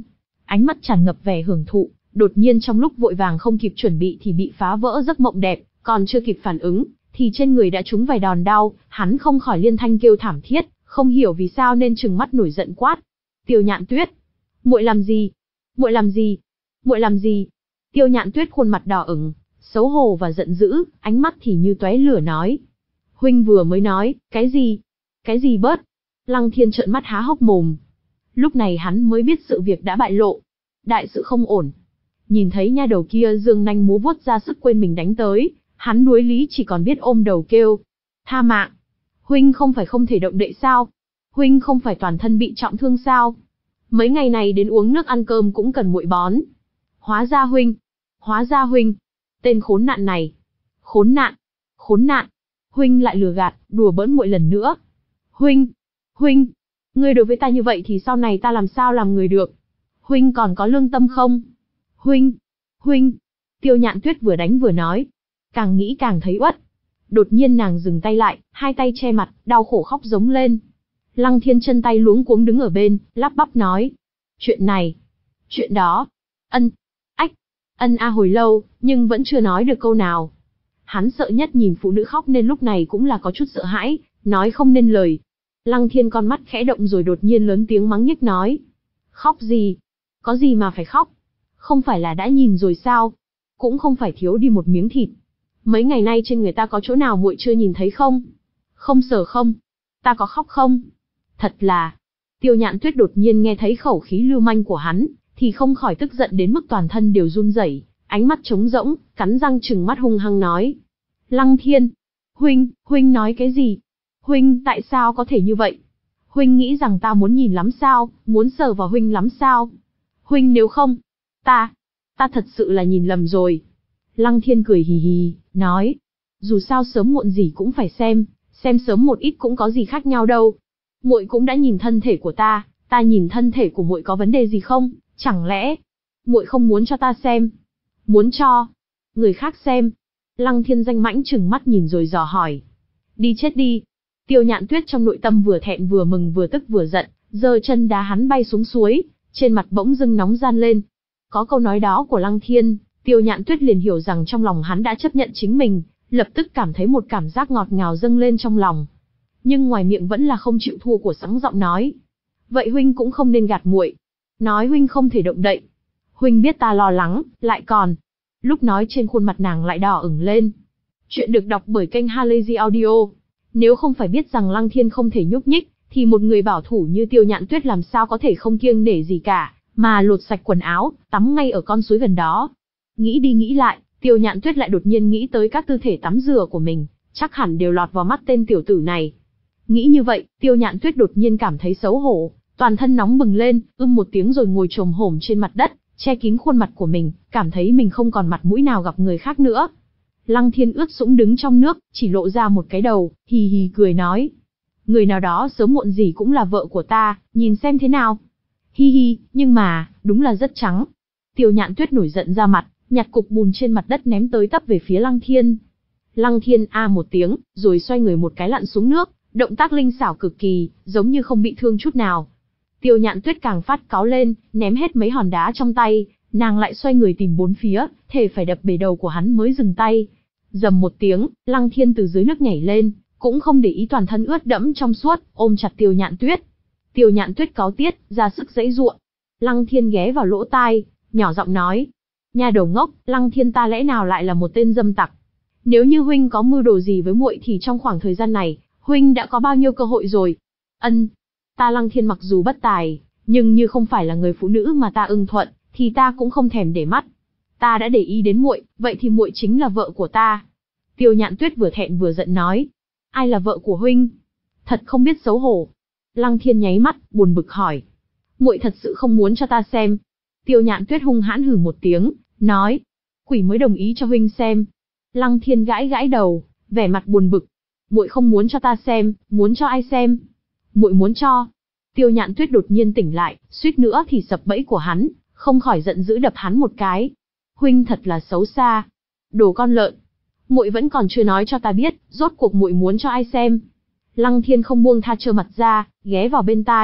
ánh mắt tràn ngập vẻ hưởng thụ, đột nhiên trong lúc vội vàng không kịp chuẩn bị thì bị phá vỡ giấc mộng đẹp, còn chưa kịp phản ứng, thì trên người đã trúng vài đòn đau, hắn không khỏi liên thanh kêu thảm thiết, không hiểu vì sao nên trừng mắt nổi giận quát. Tiêu Nhạn Tuyết, muội làm gì? Muội làm gì? Muội làm gì? Tiêu Nhạn Tuyết khuôn mặt đỏ ửng, xấu hổ và giận dữ, ánh mắt thì như tóe lửa nói. Huynh vừa mới nói, cái gì? Cái gì bớt? Lăng Thiên trợn mắt há hốc mồm. Lúc này hắn mới biết sự việc đã bại lộ. Đại sự không ổn. Nhìn thấy nha đầu kia dương nanh múa vuốt ra sức quên mình đánh tới, hắn đuối lý chỉ còn biết ôm đầu kêu. Tha mạng! Huynh không phải không thể động đậy sao? Huynh không phải toàn thân bị trọng thương sao? Mấy ngày này đến uống nước ăn cơm cũng cần muội bón. Hóa ra huynh! Hóa ra huynh! Tên khốn nạn này! Khốn nạn! Khốn nạn! Huynh lại lừa gạt, đùa bỡn muội lần nữa. Huynh! Huynh! Ngươi đối với ta như vậy thì sau này ta làm sao làm người được? Huynh còn có lương tâm không? Huynh! Huynh! Tiêu Nhạn Tuyết vừa đánh vừa nói. Càng nghĩ càng thấy uất. Đột nhiên nàng dừng tay lại, hai tay che mặt, đau khổ khóc giống lên. Lăng Thiên chân tay luống cuống đứng ở bên, lắp bắp nói. Chuyện này! Chuyện đó! Ân! Ách! Ân a hồi lâu, nhưng vẫn chưa nói được câu nào. Hắn sợ nhất nhìn phụ nữ khóc nên lúc này cũng là có chút sợ hãi, nói không nên lời. Lăng Thiên con mắt khẽ động rồi đột nhiên lớn tiếng mắng nhiếc nói. Khóc gì? Có gì mà phải khóc? Không phải là đã nhìn rồi sao? Cũng không phải thiếu đi một miếng thịt. Mấy ngày nay trên người ta có chỗ nào muội chưa nhìn thấy không? Không sờ không? Ta có khóc không? Thật là... Tiêu Nhạn Tuyết đột nhiên nghe thấy khẩu khí lưu manh của hắn, thì không khỏi tức giận đến mức toàn thân đều run rẩy, ánh mắt trống rỗng, cắn răng trừng mắt hung hăng nói. Lăng Thiên! Huynh, huynh nói cái gì? Huynh, tại sao có thể như vậy? Huynh nghĩ rằng ta muốn nhìn lắm sao, muốn sờ vào huynh lắm sao? Huynh nếu không, ta, ta thật sự là nhìn lầm rồi. Lăng Thiên cười hì hì, nói, dù sao sớm muộn gì cũng phải xem, xem sớm một ít cũng có gì khác nhau đâu. Muội cũng đã nhìn thân thể của ta, ta nhìn thân thể của muội có vấn đề gì không? Chẳng lẽ muội không muốn cho ta xem? Muốn cho người khác xem? Lăng Thiên danh mãnh trừng mắt nhìn rồi dò hỏi. Đi chết đi! Tiêu Nhạn Tuyết trong nội tâm vừa thẹn vừa mừng vừa tức vừa giận, giơ chân đá hắn bay xuống suối, trên mặt bỗng dưng nóng gian lên. Có câu nói đó của Lăng Thiên, Tiêu Nhạn Tuyết liền hiểu rằng trong lòng hắn đã chấp nhận chính mình, lập tức cảm thấy một cảm giác ngọt ngào dâng lên trong lòng. Nhưng ngoài miệng vẫn là không chịu thua của sẵn giọng nói. Vậy huynh cũng không nên gạt muội. Nói huynh không thể động đậy. Huynh biết ta lo lắng, lại còn... Lúc nói trên khuôn mặt nàng lại đỏ ửng lên. Chuyện được đọc bởi kênh Halazy Audio. Nếu không phải biết rằng Lăng Thiên không thể nhúc nhích, thì một người bảo thủ như Tiêu Nhạn Tuyết làm sao có thể không kiêng nể gì cả, mà lột sạch quần áo, tắm ngay ở con suối gần đó. Nghĩ đi nghĩ lại, Tiêu Nhạn Tuyết lại đột nhiên nghĩ tới các tư thể tắm rửa của mình, chắc hẳn đều lọt vào mắt tên tiểu tử này. Nghĩ như vậy, Tiêu Nhạn Tuyết đột nhiên cảm thấy xấu hổ, toàn thân nóng bừng lên, ưm một tiếng rồi ngồi chồm hổm trên mặt đất, che kín khuôn mặt của mình, cảm thấy mình không còn mặt mũi nào gặp người khác nữa. Lăng Thiên ướt sũng đứng trong nước, chỉ lộ ra một cái đầu, hì hì cười nói. Người nào đó sớm muộn gì cũng là vợ của ta, nhìn xem thế nào. Hi hi, nhưng mà, đúng là rất trắng. Tiêu Nhạn Tuyết nổi giận ra mặt, nhặt cục bùn trên mặt đất ném tới tấp về phía Lăng Thiên. Lăng Thiên a một tiếng, rồi xoay người một cái lặn xuống nước, động tác linh xảo cực kỳ, giống như không bị thương chút nào. Tiêu Nhạn Tuyết càng phát cáu lên, ném hết mấy hòn đá trong tay, nàng lại xoay người tìm bốn phía, thề phải đập bể đầu của hắn mới dừng tay. Dầm một tiếng, Lăng Thiên từ dưới nước nhảy lên, cũng không để ý toàn thân ướt đẫm trong suốt, ôm chặt Tiêu Nhạn Tuyết. Tiêu Nhạn Tuyết cáu tiết, ra sức giãy giụa. Lăng Thiên ghé vào lỗ tai, nhỏ giọng nói: "Nha đầu ngốc, Lăng Thiên ta lẽ nào lại là một tên dâm tặc? Nếu như huynh có mưu đồ gì với muội thì trong khoảng thời gian này, huynh đã có bao nhiêu cơ hội rồi? Ân, ta Lăng Thiên mặc dù bất tài, nhưng như không phải là người phụ nữ mà ta ưng thuận, thì ta cũng không thèm để mắt. Ta đã để ý đến muội, vậy thì muội chính là vợ của ta." Tiêu Nhạn Tuyết vừa thẹn vừa giận nói: "Ai là vợ của huynh? Thật không biết xấu hổ." Lăng Thiên nháy mắt, buồn bực hỏi: "Muội thật sự không muốn cho ta xem?" Tiêu Nhạn Tuyết hung hãn hừ một tiếng, nói: "Quỷ mới đồng ý cho huynh xem." Lăng Thiên gãi gãi đầu, vẻ mặt buồn bực: "Muội không muốn cho ta xem, muốn cho ai xem?" "Muội muốn cho." Tiêu Nhạn Tuyết đột nhiên tỉnh lại, suýt nữa thì sập bẫy của hắn, không khỏi giận dữ đập hắn một cái. "Huynh thật là xấu xa, đồ con lợn. Muội vẫn còn chưa nói cho ta biết, rốt cuộc muội muốn cho ai xem?" Lăng Thiên không buông tha trơ mặt ra, ghé vào bên tai,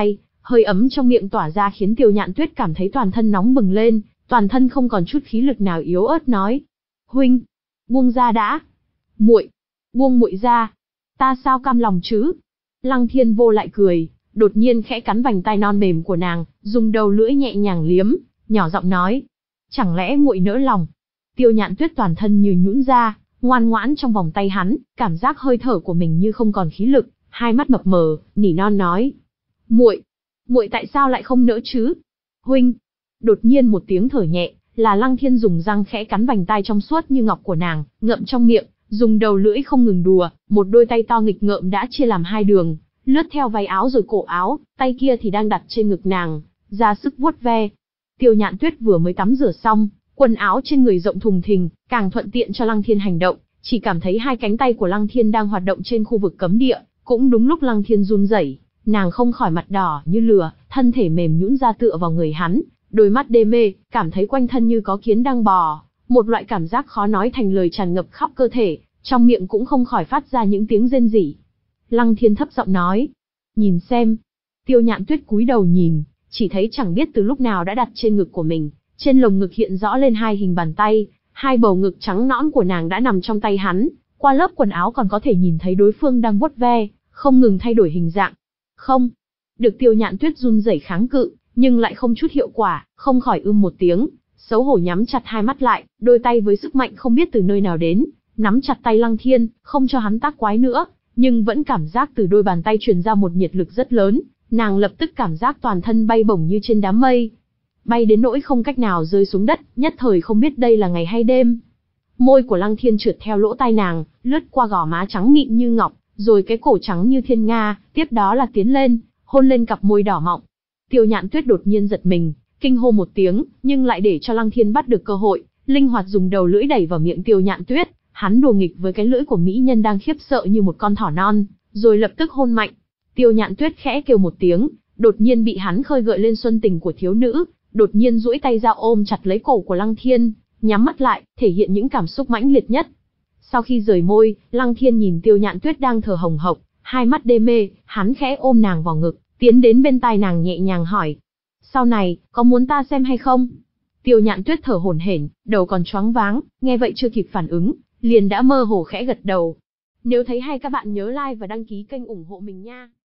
hơi ấm trong miệng tỏa ra khiến Tiêu Nhạn Tuyết cảm thấy toàn thân nóng bừng lên, toàn thân không còn chút khí lực nào, yếu ớt nói: "Huynh, buông ra đã." "Muội, buông muội ra." "Ta sao cam lòng chứ?" Lăng Thiên Vô lại cười, đột nhiên khẽ cắn vành tai non mềm của nàng, dùng đầu lưỡi nhẹ nhàng liếm, nhỏ giọng nói: "Chẳng lẽ muội nỡ lòng?" Tiêu Nhạn Tuyết toàn thân như nhũn ra, ngoan ngoãn trong vòng tay hắn, cảm giác hơi thở của mình như không còn khí lực, hai mắt mập mờ, nỉ non nói: "Muội, muội tại sao lại không nỡ chứ?" "Huynh." Đột nhiên một tiếng thở nhẹ, là Lăng Thiên dùng răng khẽ cắn vành tai trong suốt như ngọc của nàng, ngậm trong miệng, dùng đầu lưỡi không ngừng đùa, một đôi tay to nghịch ngợm đã chia làm hai đường, lướt theo váy áo rồi cổ áo, tay kia thì đang đặt trên ngực nàng, ra sức vuốt ve. Tiêu Nhạn Tuyết vừa mới tắm rửa xong, quần áo trên người rộng thùng thình, càng thuận tiện cho Lăng Thiên hành động, chỉ cảm thấy hai cánh tay của Lăng Thiên đang hoạt động trên khu vực cấm địa, cũng đúng lúc Lăng Thiên run rẩy, nàng không khỏi mặt đỏ như lửa, thân thể mềm nhũn ra tựa vào người hắn, đôi mắt đê mê, cảm thấy quanh thân như có kiến đang bò, một loại cảm giác khó nói thành lời tràn ngập khắp cơ thể, trong miệng cũng không khỏi phát ra những tiếng rên rỉ. Lăng Thiên thấp giọng nói: "Nhìn xem." Tiêu Nhạn Tuyết cúi đầu nhìn, chỉ thấy chẳng biết từ lúc nào đã đặt trên ngực của mình, trên lồng ngực hiện rõ lên hai hình bàn tay, hai bầu ngực trắng nõn của nàng đã nằm trong tay hắn, qua lớp quần áo còn có thể nhìn thấy đối phương đang vuốt ve, không ngừng thay đổi hình dạng. "Không." Được Tiêu Nhạn Tuyết run rẩy kháng cự, nhưng lại không chút hiệu quả, không khỏi ưm một tiếng, xấu hổ nhắm chặt hai mắt lại, đôi tay với sức mạnh không biết từ nơi nào đến, nắm chặt tay Lăng Thiên, không cho hắn tác quái nữa, nhưng vẫn cảm giác từ đôi bàn tay truyền ra một nhiệt lực rất lớn, nàng lập tức cảm giác toàn thân bay bổng như trên đám mây, bay đến nỗi không cách nào rơi xuống đất, nhất thời không biết đây là ngày hay đêm. Môi của Lăng Thiên trượt theo lỗ tai nàng, lướt qua gò má trắng mịn như ngọc, rồi cái cổ trắng như thiên nga, tiếp đó là tiến lên, hôn lên cặp môi đỏ mọng. Tiêu Nhạn Tuyết đột nhiên giật mình, kinh hô một tiếng, nhưng lại để cho Lăng Thiên bắt được cơ hội, linh hoạt dùng đầu lưỡi đẩy vào miệng Tiêu Nhạn Tuyết, hắn đùa nghịch với cái lưỡi của mỹ nhân đang khiếp sợ như một con thỏ non, rồi lập tức hôn mạnh. Tiêu Nhạn Tuyết khẽ kêu một tiếng, đột nhiên bị hắn khơi gợi lên xuân tình của thiếu nữ, đột nhiên duỗi tay ra ôm chặt lấy cổ của Lăng Thiên, nhắm mắt lại, thể hiện những cảm xúc mãnh liệt nhất. Sau khi rời môi, Lăng Thiên nhìn Tiêu Nhạn Tuyết đang thở hồng hộc, hai mắt đê mê, hắn khẽ ôm nàng vào ngực, tiến đến bên tai nàng nhẹ nhàng hỏi: "Sau này, có muốn ta xem hay không?" Tiêu Nhạn Tuyết thở hổn hển, đầu còn choáng váng, nghe vậy chưa kịp phản ứng, liền đã mơ hồ khẽ gật đầu. Nếu thấy hay các bạn nhớ like và đăng ký kênh ủng hộ mình nha.